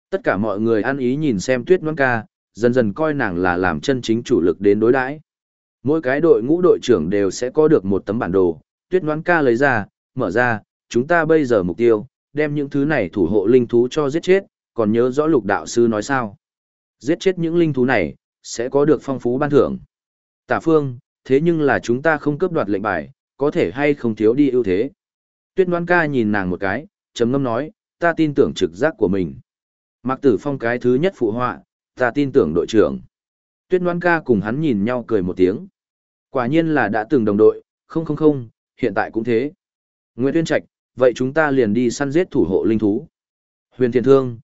Tất cả mọi người ăn ý nhìn xem Tuyết Ngoãn ca, dần dần coi nàng là làm chân chính chủ lực đến đối đãi. Mỗi cái đội ngũ đội trưởng đều sẽ có được một tấm bản đồ, Tuyết Ngoãn ca lấy ra, mở ra, chúng ta bây giờ mục tiêu, đem những thứ này thủ hộ linh thú cho giết chết, còn nhớ rõ Lục đạo sư nói sao? Giết chết những linh thú này, sẽ có được phong phú ban thưởng. Tả Phương, thế nhưng là chúng ta không cướp đoạt lệnh bài, có thể hay không thiếu đi ưu thế. Tuyết Ngoãn ca nhìn nàng một cái, trầm ngâm nói, ta tin tưởng trực giác của mình. Mạc Tử Phong cái thứ nhất phụ họa, ta tin tưởng đội trưởng. Tuyết Ngoãn ca cùng hắn nhìn nhau cười một tiếng. Quả nhiên là đã từng đồng đội, không, hiện tại cũng thế. Nguyễn Tuyên Trạch, vậy chúng ta liền đi săn giết thủ hộ linh thú. Huyền Thiên Thương,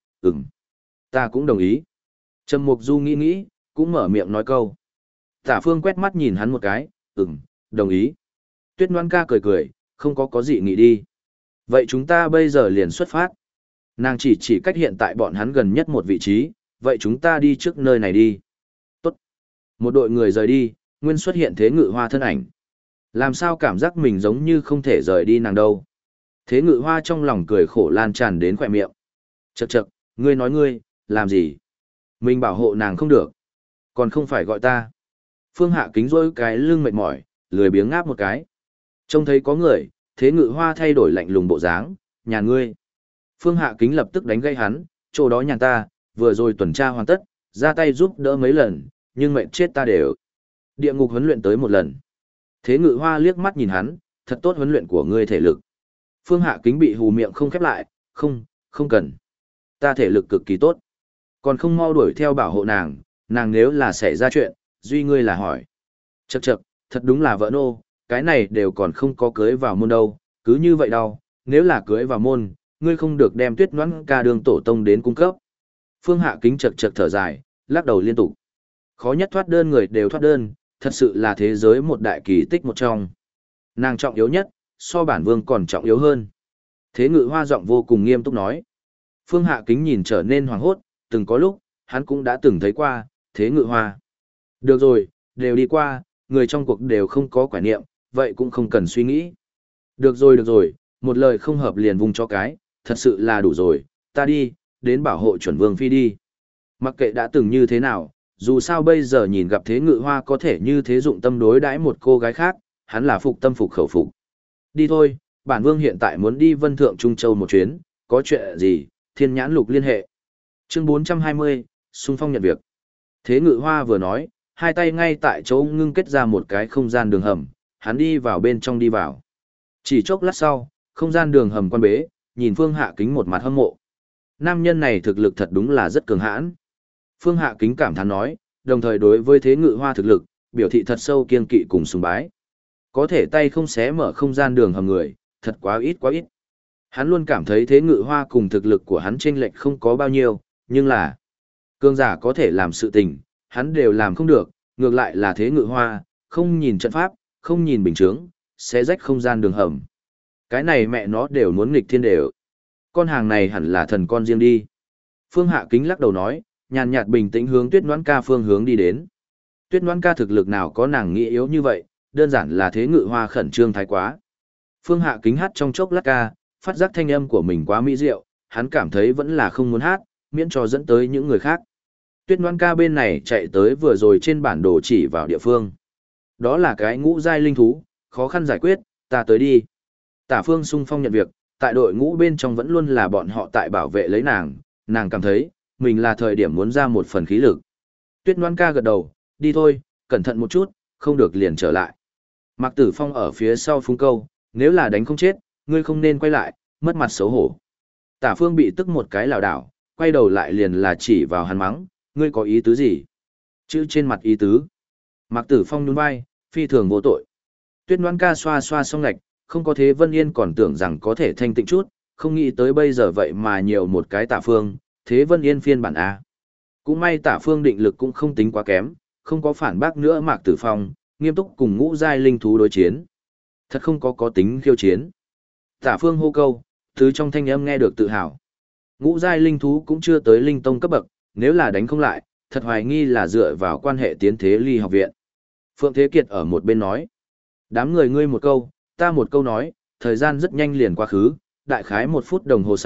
ta cũng đồng ý. Trầm Mục Du nghĩ, cũng mở miệng nói câu. Tả Phương quét mắt nhìn hắn một cái, đồng ý. Tuyết Ngoãn ca cười, không có gì nghị đi. Vậy chúng ta bây giờ liền xuất phát. Nàng chỉ cách hiện tại bọn hắn gần nhất một vị trí, vậy chúng ta đi trước nơi này đi. Tốt. Một đội người rời đi, nguyên xuất hiện Thế Ngự Hoa thân ảnh. Làm sao cảm giác mình giống như không thể rời đi nàng đâu. Thế Ngự Hoa trong lòng cười khổ lan tràn đến khỏe miệng. Chậc, ngươi nói ngươi, làm gì? Mình bảo hộ nàng không được. Còn không phải gọi ta. Phương Hạ Kính rỗi cái lưng mệt mỏi, lười biếng ngáp một cái. Trông thấy có người, Thế Ngự Hoa thay đổi lạnh lùng bộ dáng, nhàn ngươi. Phương Hạ Kính lập tức đánh gây hắn, chỗ đó nhàn ta, vừa rồi tuần tra hoàn tất, ra tay giúp đỡ mấy lần, nhưng mệnh chết ta đều. Địa ngục huấn luyện tới một lần. Thế Ngự Hoa liếc mắt nhìn hắn, thật tốt huấn luyện của ngươi thể lực. Phương Hạ Kính bị hù miệng không khép lại, không cần. Ta thể lực cực kỳ tốt. Còn không mau đuổi theo bảo hộ nàng nếu là xảy ra chuyện, duy ngươi là hỏi. Chậc, thật đúng là vỡ nô, cái này đều còn không có cưới vào môn đâu, cứ như vậy đâu, nếu là cưới vào môn, ngươi không được đem Tuyết Ngoãn ca đường tổ tông đến cung cấp. Phương Hạ Kính chậc thở dài, lắc đầu liên tục. Khó nhất thoát đơn người đều thoát đơn, thật sự là thế giới một đại kỳ tích một trong. Nàng trọng yếu nhất, so bản vương còn trọng yếu hơn. Thế Ngự Hoa giọng vô cùng nghiêm túc nói. Phương Hạ Kính nhìn trở nên hoảng hốt, từng có lúc, hắn cũng đã từng thấy qua, Thế Ngự Hoa. Được rồi, đều đi qua, người trong cuộc đều không có quả niệm, vậy cũng không cần suy nghĩ. Được rồi, một lời không hợp liền vung cho cái, thật sự là đủ rồi, ta đi, đến bảo hộ chuẩn vương phi đi. Mặc kệ đã từng như thế nào, dù sao bây giờ nhìn gặp Thế Ngự Hoa có thể như thế dụng tâm đối đãi một cô gái khác, hắn là phục tâm phục khẩu phục. Đi thôi, bản vương hiện tại muốn đi Vân Thượng Trung Châu một chuyến, có chuyện gì, Thiên Nhãn Lục liên hệ. Chương 420, xung phong nhận việc. Thế Ngự Hoa vừa nói, hai tay ngay tại chỗ ngưng kết ra một cái không gian đường hầm, hắn đi vào bên trong đi vào. Chỉ chốc lát sau, không gian đường hầm quan bế, nhìn Phương Hạ Kính một mặt hâm mộ. Nam nhân này thực lực thật đúng là rất cường hãn. Phương Hạ Kính cảm thán nói, đồng thời đối với Thế Ngự Hoa thực lực, biểu thị thật sâu kiên kỵ cùng sùng bái. Có thể tay không xé mở không gian đường hầm người, thật quá ít. Hắn luôn cảm thấy Thế Ngự Hoa cùng thực lực của hắn chênh lệch không có bao nhiêu, nhưng là cường giả có thể làm sự tình, hắn đều làm không được, ngược lại là Thế Ngự Hoa, không nhìn trận pháp, không nhìn bình chướng, xé rách không gian đường hầm. Cái này mẹ nó đều muốn nghịch thiên đều. Con hàng này hẳn là thần con riêng đi. Phương Hạ Kính lắc đầu nói, nhàn nhạt bình tĩnh hướng Tuyết Ngoãn ca phương hướng đi đến. Tuyết Ngoãn ca thực lực nào có nàng nghĩ yếu như vậy, đơn giản là Thế Ngự Hoa khẩn trương thái quá. Phương Hạ Kính hát trong chốc lát ca, phát giác thanh âm của mình quá mỹ diệu, hắn cảm thấy vẫn là không muốn hát, miễn cho dẫn tới những người khác. Tuyết Ngoãn ca bên này chạy tới vừa rồi trên bản đồ chỉ vào địa phương. Đó là cái ngũ giai linh thú, khó khăn giải quyết, ta tới đi. Tả Phương xung phong nhận việc, tại đội ngũ bên trong vẫn luôn là bọn họ tại bảo vệ lấy nàng cảm thấy, mình là thời điểm muốn ra một phần khí lực. Tuyết Ngoãn ca gật đầu, đi thôi, cẩn thận một chút, không được liền trở lại. Mạc Tử Phong ở phía sau phúng câu, nếu là đánh không chết, ngươi không nên quay lại, mất mặt xấu hổ. Tả Phương bị tức một cái lảo đảo, quay đầu lại liền là chỉ vào hắn mắng, ngươi có ý tứ gì? Chữ trên mặt ý tứ. Mạc Tử Phong nhún vai, phi thường vô tội. Tuyết Ngoãn ca xoa xoa song ngạch, không có thế Vân Yên còn tưởng rằng có thể thanh tịnh chút, không nghĩ tới bây giờ vậy mà nhiều một cái Tả Phương, thế Vân Yên phiên bản A. Cũng may Tả Phương định lực cũng không tính quá kém, không có phản bác nữa Mạc Tử Phong, nghiêm túc cùng ngũ giai linh thú đối chiến. Thật không có tính khiêu chiến. Tả Phương hô câu, thứ trong thanh âm nghe được tự hào. Ngũ giai linh thú cũng chưa tới linh tông cấp bậc, nếu là đánh không lại, thật hoài nghi là dựa vào quan hệ tiến thế ly học viện. Phượng Thế Kiệt ở một bên nói. Đám người ngươi một câu, ta một câu nói, thời gian rất nhanh liền qua khứ, đại khái 1 phút đồng hồ sau,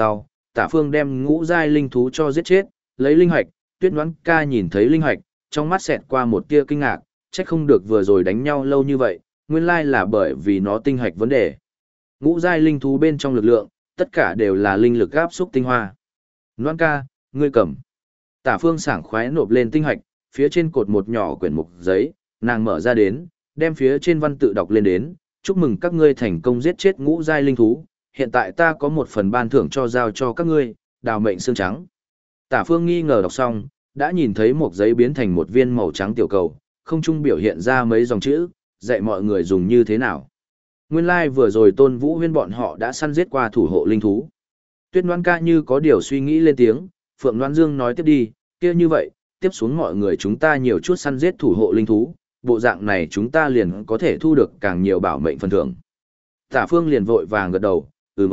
Tả Phương đem ngũ giai linh thú cho giết chết, lấy linh hạch, Tuyết Ngoãn Ca nhìn thấy linh hạch, trong mắt xẹt qua một tia kinh ngạc, trách không được vừa rồi đánh nhau lâu như vậy, nguyên lai là bởi vì nó tinh hạch vấn đề. Ngũ giai linh thú bên trong lực lượng, tất cả đều là linh lực áp xúc tinh hoa. Ngoãn Ca, ngươi cầm. Tả Phương sảng khoái nộp lên tinh hạch, phía trên cột một nhỏ quyển mục giấy, nàng mở ra đến, đem phía trên văn tự đọc lên đến, chúc mừng các ngươi thành công giết chết ngũ giai linh thú, hiện tại ta có một phần ban thưởng cho giao cho các ngươi, đào mệnh xương trắng. Tả Phương nghi ngờ đọc xong, đã nhìn thấy một giấy biến thành một viên màu trắng tiểu cầu, không trung biểu hiện ra mấy dòng chữ, dạy mọi người dùng như thế nào. Nguyên lai vừa rồi Tôn Vũ Huyên bọn họ đã săn giết qua thủ hộ linh thú. Tuyết Ngoãn Ca như có điều suy nghĩ lên tiếng, Phượng Loan Dương nói tiếp đi, kia như vậy, tiếp xuống mọi người chúng ta nhiều chút săn giết thủ hộ linh thú, bộ dạng này chúng ta liền có thể thu được càng nhiều bảo mệnh phần thưởng. Tả Phương liền vội vàng gật đầu,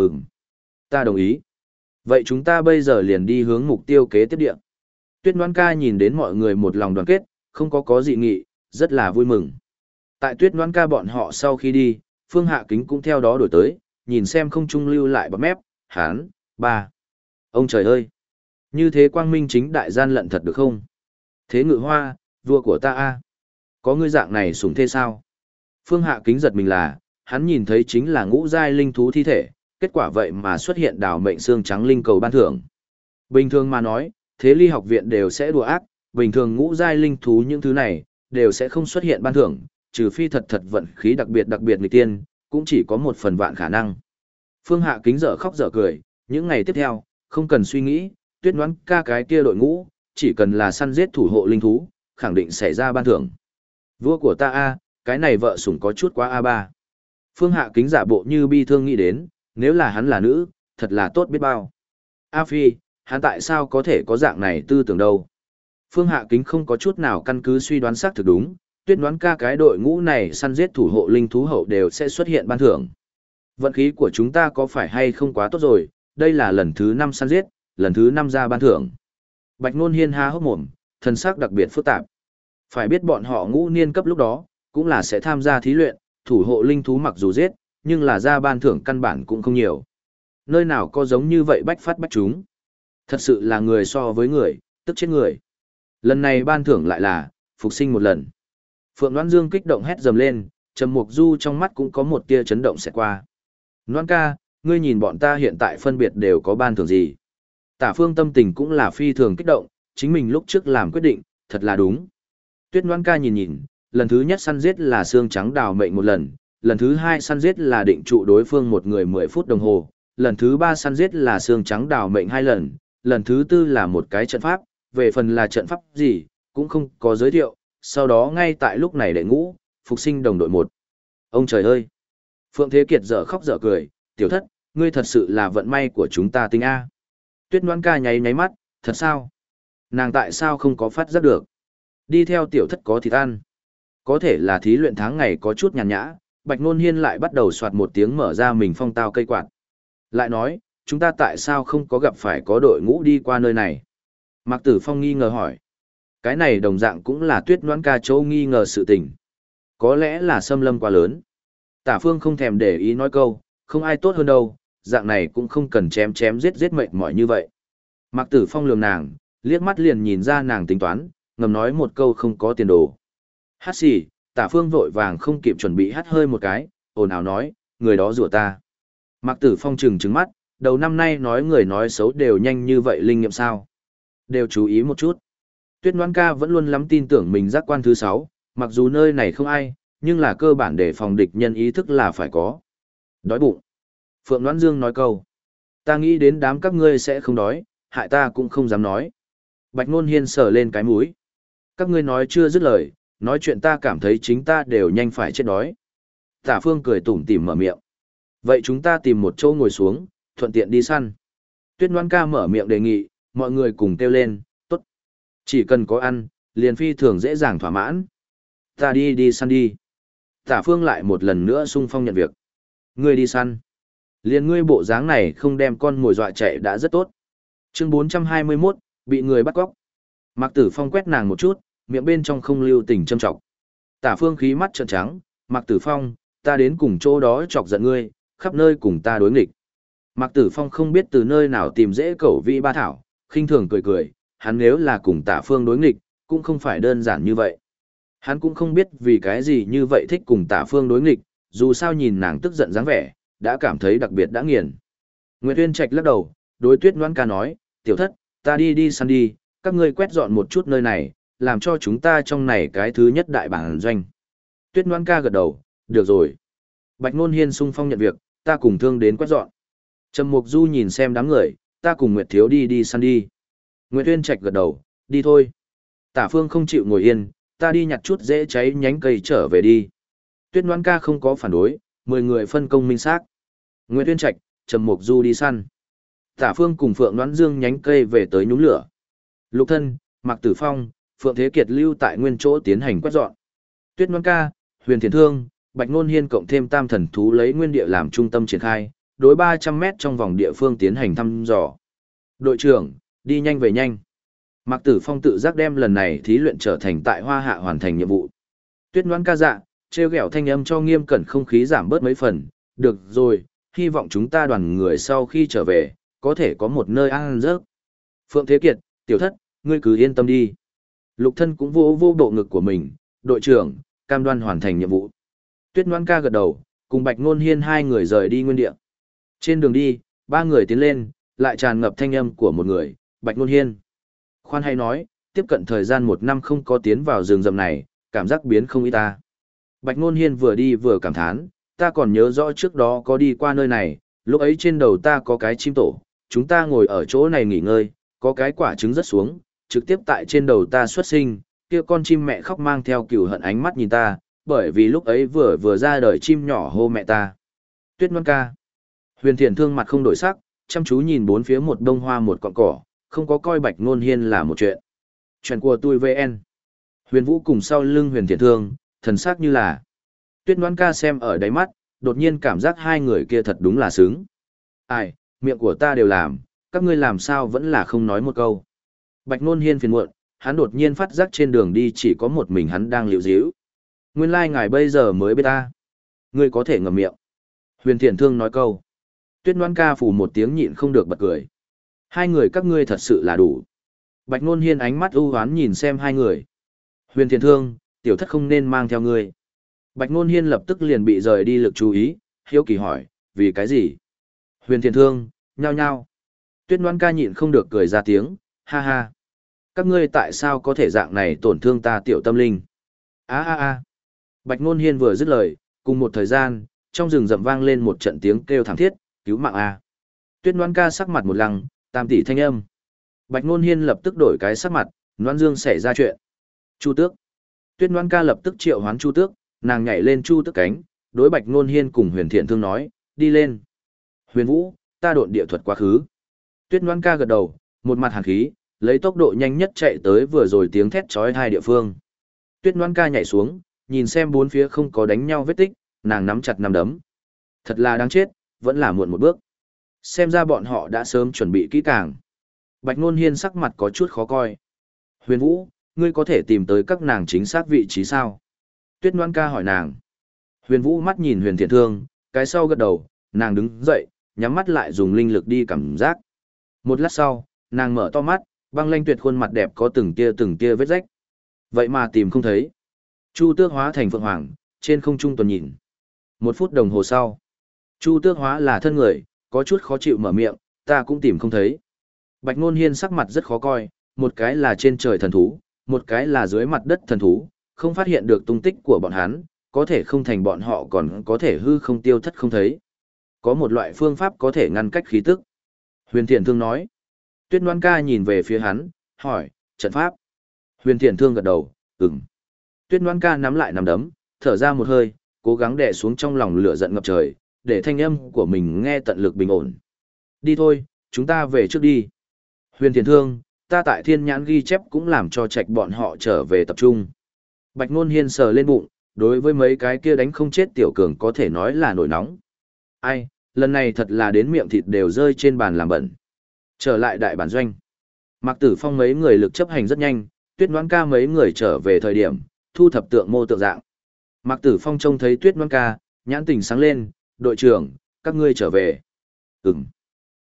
ta đồng ý. Vậy chúng ta bây giờ liền đi hướng mục tiêu kế tiếp địa. Tuyết Ngoãn Ca nhìn đến mọi người một lòng đoàn kết, không có dị nghị, rất là vui mừng. Tại Tuyết Ngoãn Ca bọn họ sau khi đi, Phương Hạ Kính cũng theo đó đổi tới, nhìn xem không trung lưu lại bắp mép, hán, ba. Ông trời ơi! Như thế quang minh chính đại gian lận thật được không? Thế Ngự Hoa, vua của ta a, có ngươi dạng này sủng thê sao? Phương Hạ Kính giật mình là, hắn nhìn thấy chính là ngũ giai linh thú thi thể, kết quả vậy mà xuất hiện đào mệnh xương trắng linh cầu ban thưởng. Bình thường mà nói, thế ly học viện đều sẽ đùa ác, bình thường ngũ giai linh thú những thứ này, đều sẽ không xuất hiện ban thưởng, trừ phi thật vận khí đặc biệt nghịch tiên, cũng chỉ có một phần vạn khả năng. Phương Hạ Kính dở khóc dở cười, những ngày tiếp theo, không cần suy nghĩ, Tuyết Ngoãn Ca cái kia đội ngũ, chỉ cần là săn giết thủ hộ linh thú, khẳng định xảy ra ban thưởng. Vua của ta a, cái này vợ sủng có chút quá a ba. Phương Hạ Kính giả bộ như bi thương nghĩ đến, nếu là hắn là nữ, thật là tốt biết bao. A Phi, hắn tại sao có thể có dạng này tư tưởng đâu? Phương Hạ Kính không có chút nào căn cứ suy đoán xác thực đúng, Tuyết Ngoãn Ca cái đội ngũ này săn giết thủ hộ linh thú hậu đều sẽ xuất hiện ban thưởng. Vận khí của chúng ta có phải hay không quá tốt rồi, đây là lần thứ 5 săn giết, lần thứ 5 ra ban thưởng. Bạch Nôn Hiên há hốc mồm, thần sắc đặc biệt phức tạp. Phải biết bọn họ ngũ niên cấp lúc đó, cũng là sẽ tham gia thí luyện, thủ hộ linh thú mặc dù giết, nhưng là ra ban thưởng căn bản cũng không nhiều. Nơi nào có giống như vậy bách phát bách chúng. Thật sự là người so với người, tức chết người. Lần này ban thưởng lại là, phục sinh một lần. Phượng Loan Dương kích động hét dầm lên, Trầm Mục Du trong mắt cũng có một tia chấn động sẽ qua. Loan ca, ngươi nhìn bọn ta hiện tại phân biệt đều có ban thưởng gì. Tả Phương tâm tình cũng là phi thường kích động, chính mình lúc trước làm quyết định, thật là đúng. Tuyết Loan ca nhìn, lần thứ nhất săn giết là xương trắng đào mệnh một lần, lần thứ 2 săn giết là định trụ đối phương một người 10 phút đồng hồ, lần thứ 3 săn giết là xương trắng đào mệnh 2 lần, lần thứ 4 là một cái trận pháp, về phần là trận pháp gì, cũng không có giới thiệu, sau đó ngay tại lúc này đệ ngũ, phục sinh đồng đội 1. Ông trời ơi! Phượng Thế Kiệt dở khóc dở cười, tiểu thất, ngươi thật sự là vận may của chúng ta tinh A. Tuyết Ngoãn Ca nháy mắt, thật sao? Nàng tại sao không có phát giác được? Đi theo tiểu thất có thịt ăn. Có thể là thí luyện tháng ngày có chút nhàn nhã, Bạch Nôn Hiên lại bắt đầu soạt một tiếng mở ra mình phong tao cây quạt. Lại nói, chúng ta tại sao không có gặp phải có đội ngũ đi qua nơi này? Mạc Tử Phong nghi ngờ hỏi. Cái này đồng dạng cũng là Tuyết Ngoãn Ca chỗ nghi ngờ sự tình. Có lẽ là xâm lâm quá lớn. Tả Phương không thèm để ý nói câu, không ai tốt hơn đâu, dạng này cũng không cần chém giết mệt mỏi như vậy. Mạc Tử Phong lườm nàng, liếc mắt liền nhìn ra nàng tính toán, ngầm nói một câu không có tiền đồ. Hát xì, Tả Phương vội vàng không kịp chuẩn bị hát hơi một cái, ồn ào nói, người đó rủa ta. Mạc Tử Phong trừng mắt, đầu năm nay nói người nói xấu đều nhanh như vậy linh nghiệm sao. Đều chú ý một chút. Tuyết Ngoãn Ca vẫn luôn lắm tin tưởng mình giác quan thứ 6, mặc dù nơi này không ai, nhưng là cơ bản để phòng địch nhân ý thức là phải có. Đói bụng. Phượng Loan Dương nói câu. Ta nghĩ đến đám các ngươi sẽ không đói, hại ta cũng không dám nói. Bạch Nôn Hiên sờ lên cái mũi. Các ngươi nói chưa dứt lời, nói chuyện ta cảm thấy chính ta đều nhanh phải chết đói. Tả Phương cười tủm tỉm mở miệng. Vậy chúng ta tìm một chỗ ngồi xuống, thuận tiện đi săn. Tuyết Ngoãn Ca mở miệng đề nghị, mọi người cùng kêu lên, tốt. Chỉ cần có ăn, liền phi thường dễ dàng thỏa mãn. Ta đi săn đi. Tả Phương lại một lần nữa xung phong nhận việc. Ngươi đi săn. Liền ngươi bộ dáng này không đem con mồi dọa chạy đã rất tốt. Chương 421, bị người bắt cóc. Mạc Tử Phong quét nàng một chút, miệng bên trong không lưu tình châm chọc. Tả Phương khí mắt trợn trắng, Mạc Tử Phong, ta đến cùng chỗ đó chọc giận ngươi, khắp nơi cùng ta đối nghịch. Mạc Tử Phong không biết từ nơi nào tìm dễ cẩu vị ba thảo, khinh thường cười cười, hắn nếu là cùng Tả Phương đối nghịch, cũng không phải đơn giản như vậy. Hắn cũng không biết vì cái gì như vậy thích cùng Tả Phương đối nghịch, dù sao nhìn nàng tức giận dáng vẻ, đã cảm thấy đặc biệt đã nghiền. Nguyệt Uyên Trạch lắc đầu, đối Tuyết Ngoãn Ca nói, tiểu thất, ta đi săn đi, các ngươi quét dọn một chút nơi này, làm cho chúng ta trong này cái thứ nhất đại bản doanh. Tuyết Ngoãn Ca gật đầu, được rồi. Bạch Nôn Hiên sung phong nhận việc, ta cùng Thương đến quét dọn. Trầm Mục Du nhìn xem đám người, ta cùng Nguyệt Thiếu đi săn đi. Nguyệt Uyên Trạch gật đầu, đi thôi. Tả Phương không chịu ngồi yên, ta đi nhặt chút dễ cháy nhánh cây trở về đi. Tuyết Ngoãn Ca không có phản đối, 10 người phân công minh xác. Nguyệt Uyên Trạch, Trầm Mục Du đi săn. Tả Phương cùng Phượng Noãn Dương nhánh cây về tới nhúng lửa. Lục Thân, Mạc Tử Phong, Phượng Thế Kiệt lưu tại nguyên chỗ tiến hành quét dọn. Tuyết Ngoãn Ca, Huyền Thiền Thương, Bạch Nôn Hiên cộng thêm Tam Thần Thú lấy nguyên địa làm trung tâm triển khai, đối 300 mét trong vòng địa phương tiến hành thăm dò. Đội trưởng, đi nhanh về nhanh. Mạc Tử Phong tự giác đem lần này thí luyện trở thành tại Hoa Hạ hoàn thành nhiệm vụ. Tuyết Ngoãn Ca dạ, trêu ghẹo thanh âm cho nghiêm cẩn không khí giảm bớt mấy phần. Được rồi, hy vọng chúng ta đoàn người sau khi trở về, có thể có một nơi ăn giấc. Phượng Thế Kiệt, tiểu thất, ngươi cứ yên tâm đi. Lục Thân cũng vô bộ ngực của mình, đội trưởng, cam đoan hoàn thành nhiệm vụ. Tuyết Ngoãn Ca gật đầu, cùng Bạch Nôn Hiên hai người rời đi nguyên địa. Trên đường đi, ba người tiến lên, lại tràn ngập thanh âm của một người, Bạch Nôn Hiên. Khoan hay nói, tiếp cận thời gian 1 năm không có tiến vào rừng rậm này, cảm giác biến không ít ta. Bạch Nôn Hiên vừa đi vừa cảm thán, ta còn nhớ rõ trước đó có đi qua nơi này, lúc ấy trên đầu ta có cái chim tổ, chúng ta ngồi ở chỗ này nghỉ ngơi, có cái quả trứng rớt xuống, trực tiếp tại trên đầu ta xuất sinh, kia con chim mẹ khóc mang theo cừu hận ánh mắt nhìn ta, bởi vì lúc ấy vừa ra đời chim nhỏ hô mẹ ta. Tuyết Ngoãn Ca. Huyền Thiện Thương mặt không đổi sắc, chăm chú nhìn bốn phía một đông hoa một cọng cỏ, không có coi Bạch Nôn Hiên là một chuyện. Chuyện của tôi VN. Huyền Vũ cùng sau lưng Huyền Thiện Thương, thần sắc như là. Tuyết Ngoãn Ca xem ở đáy mắt, đột nhiên cảm giác hai người kia thật đúng là sướng. Ai, miệng của ta đều làm, các ngươi làm sao vẫn là không nói một câu. Bạch Nôn Hiên phiền muộn, hắn đột nhiên phát giác trên đường đi chỉ có một mình hắn đang liễu díu. Nguyên lai ngài bây giờ mới biết ta. Ngươi có thể ngậm miệng. Huyền Thiện Thương nói câu. Tuyết Ngoãn Ca phủ một tiếng nhịn không được bật cười. Hai người các ngươi thật sự là đủ. Bạch Nôn Hiên ánh mắt ưu hoán nhìn xem hai người. Huyền Thiện Thương, tiểu thất không nên mang theo ngươi. Bạch Nôn Hiên lập tức liền bị rời đi lực chú ý, hiếu kỳ hỏi, vì cái gì? Huyền Thiện Thương, nhao nhao. Tuyết Ngoãn Ca nhịn không được cười ra tiếng, ha ha. Các ngươi tại sao có thể dạng này tổn thương ta tiểu tâm linh? A. Bạch Nôn Hiên vừa dứt lời, cùng một thời gian, trong rừng rậm vang lên một trận tiếng kêu thảm thiết, cứu mạng a. Tuyết Ngoãn Ca sắc mặt một lăng, tam tỷ thanh âm. Bạch Nôn Hiên lập tức đổi cái sắc mặt, Noãn Dương xảy ra chuyện. Chu Tước. Tuyết Ngoãn Ca lập tức triệu hoán Chu Tước, nàng nhảy lên Chu Tước cánh, đối Bạch Nôn Hiên cùng Huyền Thiện Thương nói, đi lên. Huyền Vũ, ta độn địa thuật quá khứ. Tuyết Ngoãn Ca gật đầu, một mặt hàn khí, lấy tốc độ nhanh nhất chạy tới vừa rồi tiếng thét chói tai địa phương. Tuyết Ngoãn Ca nhảy xuống, nhìn xem bốn phía không có đánh nhau vết tích, nàng nắm chặt nắm đấm. Thật là đáng chết, vẫn là muộn một bước. Xem ra bọn họ đã sớm chuẩn bị kỹ càng. Bạch Nôn Hiên sắc mặt có chút khó coi. Huyền Vũ, ngươi có thể tìm tới các nàng chính xác vị trí sao? Tuyết Ngoãn Ca hỏi nàng. Huyền Vũ mắt nhìn Huyền Thiện Thương, cái sau gật đầu, nàng đứng dậy, nhắm mắt lại dùng linh lực đi cảm giác. Một lát sau, nàng mở to mắt, băng lanh tuyệt khuôn mặt đẹp có từng tia vết rách. Vậy mà tìm không thấy. Chu Tước hóa thành phượng hoàng, trên không trung tuần nhìn. 1 phút đồng hồ sau, Chu Tước hóa là thân người, có chút khó chịu mở miệng, ta cũng tìm không thấy. Bạch Nôn Hiên sắc mặt rất khó coi, một cái là trên trời thần thú, một cái là dưới mặt đất thần thú, không phát hiện được tung tích của bọn hắn, có thể không thành bọn họ còn có thể hư không tiêu thất không thấy. Có một loại phương pháp có thể ngăn cách khí tức. Huyền Thiện Thương nói. Tuyết Ngoãn Ca nhìn về phía hắn, hỏi, trận pháp. Huyền Thiện Thương gật đầu, ừm. Tuyết Ngoãn Ca nắm lại nắm đấm, thở ra một hơi, cố gắng đè xuống trong lòng lửa giận ngập trời, để thanh âm của mình nghe tận lực bình ổn. Đi thôi, chúng ta về trước đi. Huyền Thiện Thương, ta tại Thiên Nhãn ghi chép cũng làm cho trạch bọn họ trở về tập trung. Bạch Nôn Hiên sờ lên bụng, đối với mấy cái kia đánh không chết tiểu cường có thể nói là nổi nóng. Ai, lần này thật là đến miệng thịt đều rơi trên bàn làm bẩn. Trở lại đại bản doanh. Mạc Tử Phong mấy người lực chấp hành rất nhanh, Tuyết Ngoãn Ca mấy người trở về thời điểm, thu thập tượng mô tượng dạng. Mạc Tử Phong trông thấy Tuyết Ngoãn Ca, nhãn tình sáng lên, đội trưởng, các ngươi trở về. Ừm.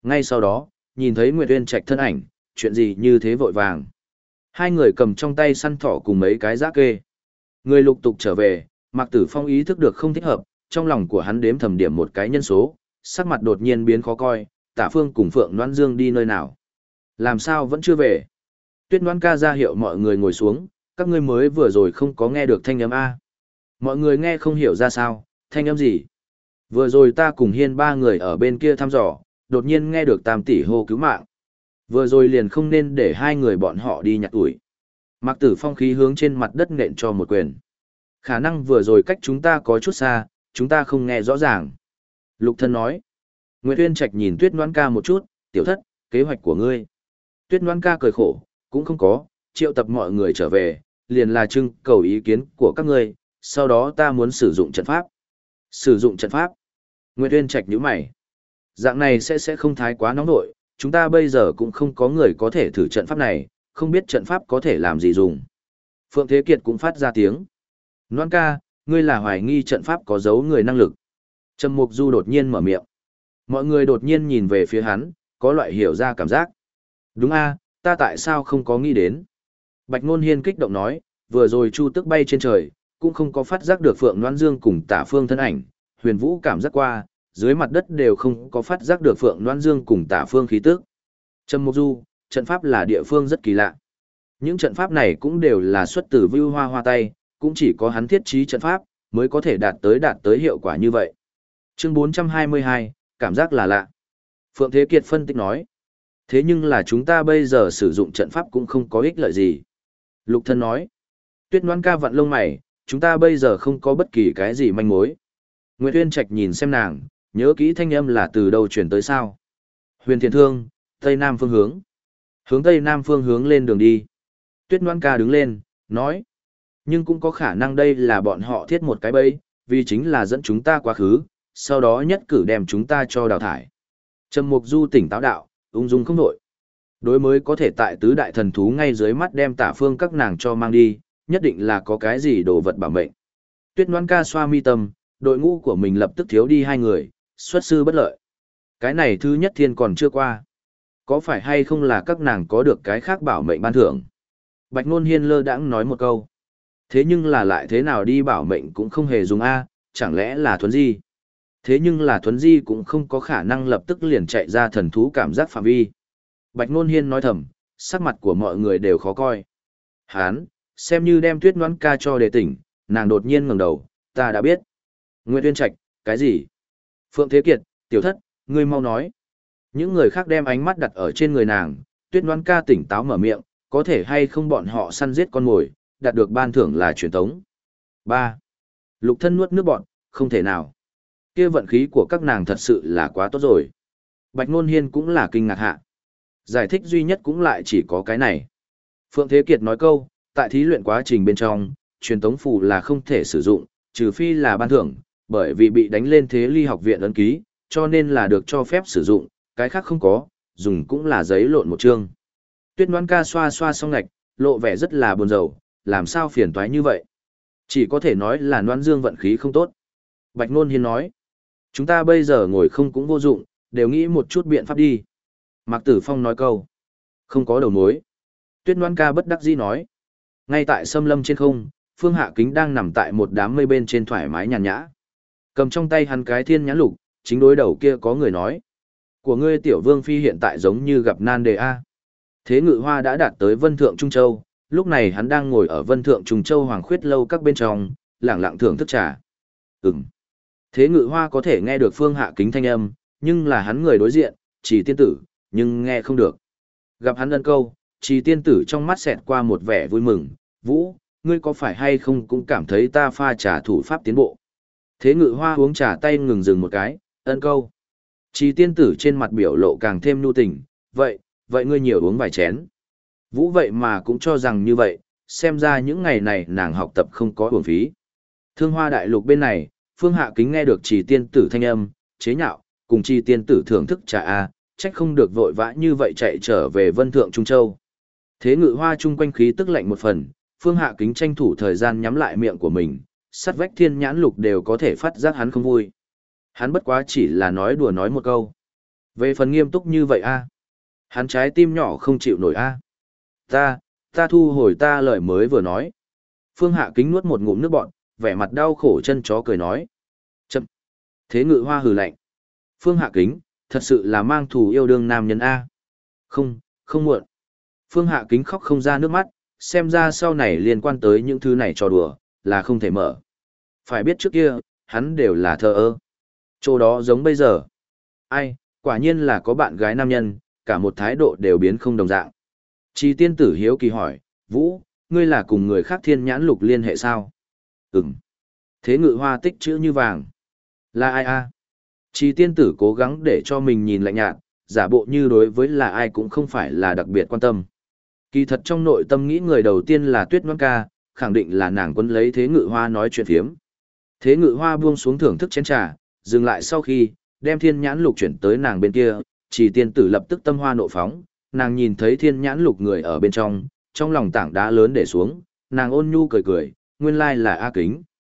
Ngay sau đó, nhìn thấy Nguyệt Uyên Trạch thân ảnh, chuyện gì như thế vội vàng. Hai người cầm trong tay săn thỏ cùng mấy cái giã kê. Người lục tục trở về, Mạc Tử Phong ý thức được không thích hợp, trong lòng của hắn đếm thầm điểm một cái nhân số, sắc mặt đột nhiên biến khó coi, Tả Phương cùng Phượng Loan Dương đi nơi nào? Làm sao vẫn chưa về? Tuyết Loan ca ra hiệu mọi người ngồi xuống, các ngươi mới vừa rồi không có nghe được thanh âm A. Mọi người nghe không hiểu ra sao, thanh âm gì? Vừa rồi ta cùng Hiên ba người ở bên kia thăm dò, đột nhiên nghe được Tam tỷ hô cứu mạng. Vừa rồi liền không nên để hai người bọn họ đi nhặt ủi. Mạc Tử Phong khí hướng trên mặt đất nện cho một quyền. Khả năng vừa rồi cách chúng ta có chút xa, chúng ta không nghe rõ ràng. Lục thân nói. Nguyệt Uyên Trạch nhìn Tuyết Loan ca một chút, tiểu thất, kế hoạch của ngươi. Tuyết Loan ca cười khổ, cũng không có, triệu tập mọi người trở về, liền là trưng cầu ý kiến của các ngươi, sau đó ta muốn sử dụng trận pháp. Sử dụng trận pháp. Nguyệt Uyên Trạch nhíu mày. Dạng này sẽ không thái quá nóng nội, chúng ta bây giờ cũng không có người có thể thử trận pháp này, không biết trận pháp có thể làm gì dùng. Phượng Thế Kiệt cũng phát ra tiếng. Loan ca, ngươi là hoài nghi trận pháp có giấu người năng lực. Trầm Mục Du đột nhiên mở miệng. Mọi người đột nhiên nhìn về phía hắn, có loại hiểu ra cảm giác. Đúng a, ta tại sao không có nghĩ đến. Bạch Ngôn Hiên kích động nói, vừa rồi Chu Tức bay trên trời, cũng không có phát giác được Phượng Loan Dương cùng Tả Phương thân ảnh, Huyền Vũ cảm giác qua, dưới mặt đất đều không có phát giác được Phượng Loan Dương cùng Tả Phương khí tức. Trầm Mục Du, trận pháp là địa phương rất kỳ lạ. Những trận pháp này cũng đều là xuất từ Vưu Hoa Hoa tay, cũng chỉ có hắn thiết trí trận pháp mới có thể đạt tới hiệu quả như vậy. Chương 422, cảm giác là lạ. Phượng Thế Kiệt phân tích nói. Thế nhưng là chúng ta bây giờ sử dụng trận pháp cũng không có ích lợi gì. Lục Thân nói. Tuyết Loan ca vặn lông mày, chúng ta bây giờ không có bất kỳ cái gì manh mối. Nguyệt Uyên Trạch nhìn xem nàng, nhớ kỹ thanh âm là từ đâu chuyển tới sao. Huyền Thiện Thương, Tây Nam phương hướng. Hướng Tây Nam phương hướng lên đường đi. Tuyết Loan ca đứng lên, nói. Nhưng cũng có khả năng đây là bọn họ thiết một cái bẫy, vì chính là dẫn chúng ta quá khứ, sau đó nhất cử đem chúng ta cho đào thải. Trầm Mục Du tỉnh táo đạo, ung dung không đổi. Đối mới có thể tại tứ đại thần thú ngay dưới mắt đem Tả Phương các nàng cho mang đi, nhất định là có cái gì đồ vật bảo mệnh. Tuyết Loan ca xoa mi tâm, đội ngũ của mình lập tức thiếu đi hai người, xuất sư bất lợi. Cái này thứ nhất thiên còn chưa qua. Có phải hay không là các nàng có được cái khác bảo mệnh ban thưởng? Bạch Ngôn Hiên lơ đãng nói một câu. Thế nhưng là lại thế nào đi bảo mệnh cũng không hề dùng A, chẳng lẽ là thuấn di? Thế nhưng là thuấn di cũng không có khả năng lập tức liền chạy ra thần thú cảm giác phạm vi. Bạch Ngôn Hiên nói thầm, sắc mặt của mọi người đều khó coi. Hán, xem như đem Tuyết Loan ca cho đề tỉnh, nàng đột nhiên ngẩng đầu, ta đã biết. Nguyệt Uyên Trạch, cái gì? Phượng Thế Kiệt, tiểu thất, ngươi mau nói. Những người khác đem ánh mắt đặt ở trên người nàng, Tuyết Loan ca tỉnh táo mở miệng, có thể hay không bọn họ săn giết con mồi, đạt được ban thưởng là truyền tống. 3. Lục Thân nuốt nước bọt, không thể nào. Kia vận khí của các nàng thật sự là quá tốt rồi. Bạch Ngôn Hiên cũng là kinh ngạc hạ. Giải thích duy nhất cũng lại chỉ có cái này. Phượng Thế Kiệt nói câu, tại thí luyện quá trình bên trong, truyền tống phù là không thể sử dụng, trừ phi là ban thưởng, bởi vì bị đánh lên Thế Ly học viện ấn ký, cho nên là được cho phép sử dụng, cái khác không có, dùng cũng là giấy lộn một chương. Tuyết Loan ca xoa xoa song ngạch, lộ vẻ rất là buồn rầu, làm sao phiền toái như vậy? Chỉ có thể nói là Loan Dương vận khí không tốt. Bạch Ngôn Hiên nói, chúng ta bây giờ ngồi không cũng vô dụng, đều nghĩ một chút biện pháp đi. Mạc Tử Phong nói câu, không có đầu mối. Tuyết Loan ca bất đắc dĩ nói, ngay tại xâm lâm trên không, Phương Hạ Kính đang nằm tại một đám mây bên trên thoải mái nhàn nhã. Cầm trong tay hắn cái thiên nhãn lục, chính đối đầu kia có người nói, của ngươi tiểu vương phi hiện tại giống như gặp nan đề A. Thế Ngự Hoa đã đạt tới Vân Thượng Trung Châu, lúc này hắn đang ngồi ở Vân Thượng Trung Châu Hoàng Khuyết lâu các bên trong, lẳng lặng thưởng thức trà. Thế Ngự Hoa có thể nghe được Phương Hạ Kính thanh âm, nhưng là hắn người đối diện, Chỉ tiên tử, nhưng nghe không được. Gặp hắn ân câu, Chỉ tiên tử trong mắt xẹt qua một vẻ vui mừng, Vũ, ngươi có phải hay không cũng cảm thấy ta pha trà thủ pháp tiến bộ. Thế Ngự Hoa uống trà tay ngừng dừng một cái, ân câu. Chỉ tiên tử trên mặt biểu lộ càng thêm nhu tình, vậy ngươi nhiều uống vài chén. Vũ vậy mà cũng cho rằng như vậy, xem ra những ngày này nàng học tập không có uổng phí. Thương Hoa Đại Lục bên này, Phương Hạ Kính nghe được Chỉ tiên tử thanh âm, chế nhạo, cùng Chỉ tiên tử thưởng thức trà a, trách không được vội vã như vậy chạy trở về Vân Thượng Trung Châu. Thế Ngự Hoa chung quanh khí tức lạnh một phần, Phương Hạ Kính tranh thủ thời gian nhắm lại miệng của mình, sắt vách thiên nhãn lục đều có thể phát giác hắn không vui. Hắn bất quá chỉ là nói đùa nói một câu. Về phần nghiêm túc như vậy a, hắn trái tim nhỏ không chịu nổi a. Ta thu hồi ta lời mới vừa nói. Phương Hạ Kính nuốt một ngụm nước bọt, vẻ mặt đau khổ chân chó cười nói. Chậm. Thế Ngự Hoa hừ lạnh. Phương Hạ Kính, thật sự là mang thù yêu đương nam nhân a. Không, không muộn. Phương Hạ Kính khóc không ra nước mắt, xem ra sau này liên quan tới những thứ này trò đùa, là không thể mở. Phải biết trước kia, hắn đều là thờ ơ. Chỗ đó giống bây giờ. Ai, quả nhiên là có bạn gái nam nhân, cả một thái độ đều biến không đồng dạng. Chi tiên tử hiếu kỳ hỏi, Vũ, ngươi là cùng người khác thiên nhãn lục liên hệ sao? Ừm. Thế Ngự Hoa tích chữ như vàng. Là ai a? Chi tiên tử cố gắng để cho mình nhìn lạnh nhạt, giả bộ như đối với là ai cũng không phải là đặc biệt quan tâm. Kỳ thật trong nội tâm nghĩ người đầu tiên là Tuyết Ngoan Ca, khẳng định là nàng quân lấy Thế Ngự Hoa nói chuyện phiếm. Thế Ngự Hoa buông xuống thưởng thức chén trà, dừng lại sau khi, đem thiên nhãn lục chuyển tới nàng bên kia, chỉ tiên tử lập tức tâm hoa nộ phóng, nàng nhìn thấy thiên nhãn lục người ở bên trong lòng tảng đá lớn để xuống, nàng ôn nhu cười cười, nguyên lai là A Kính.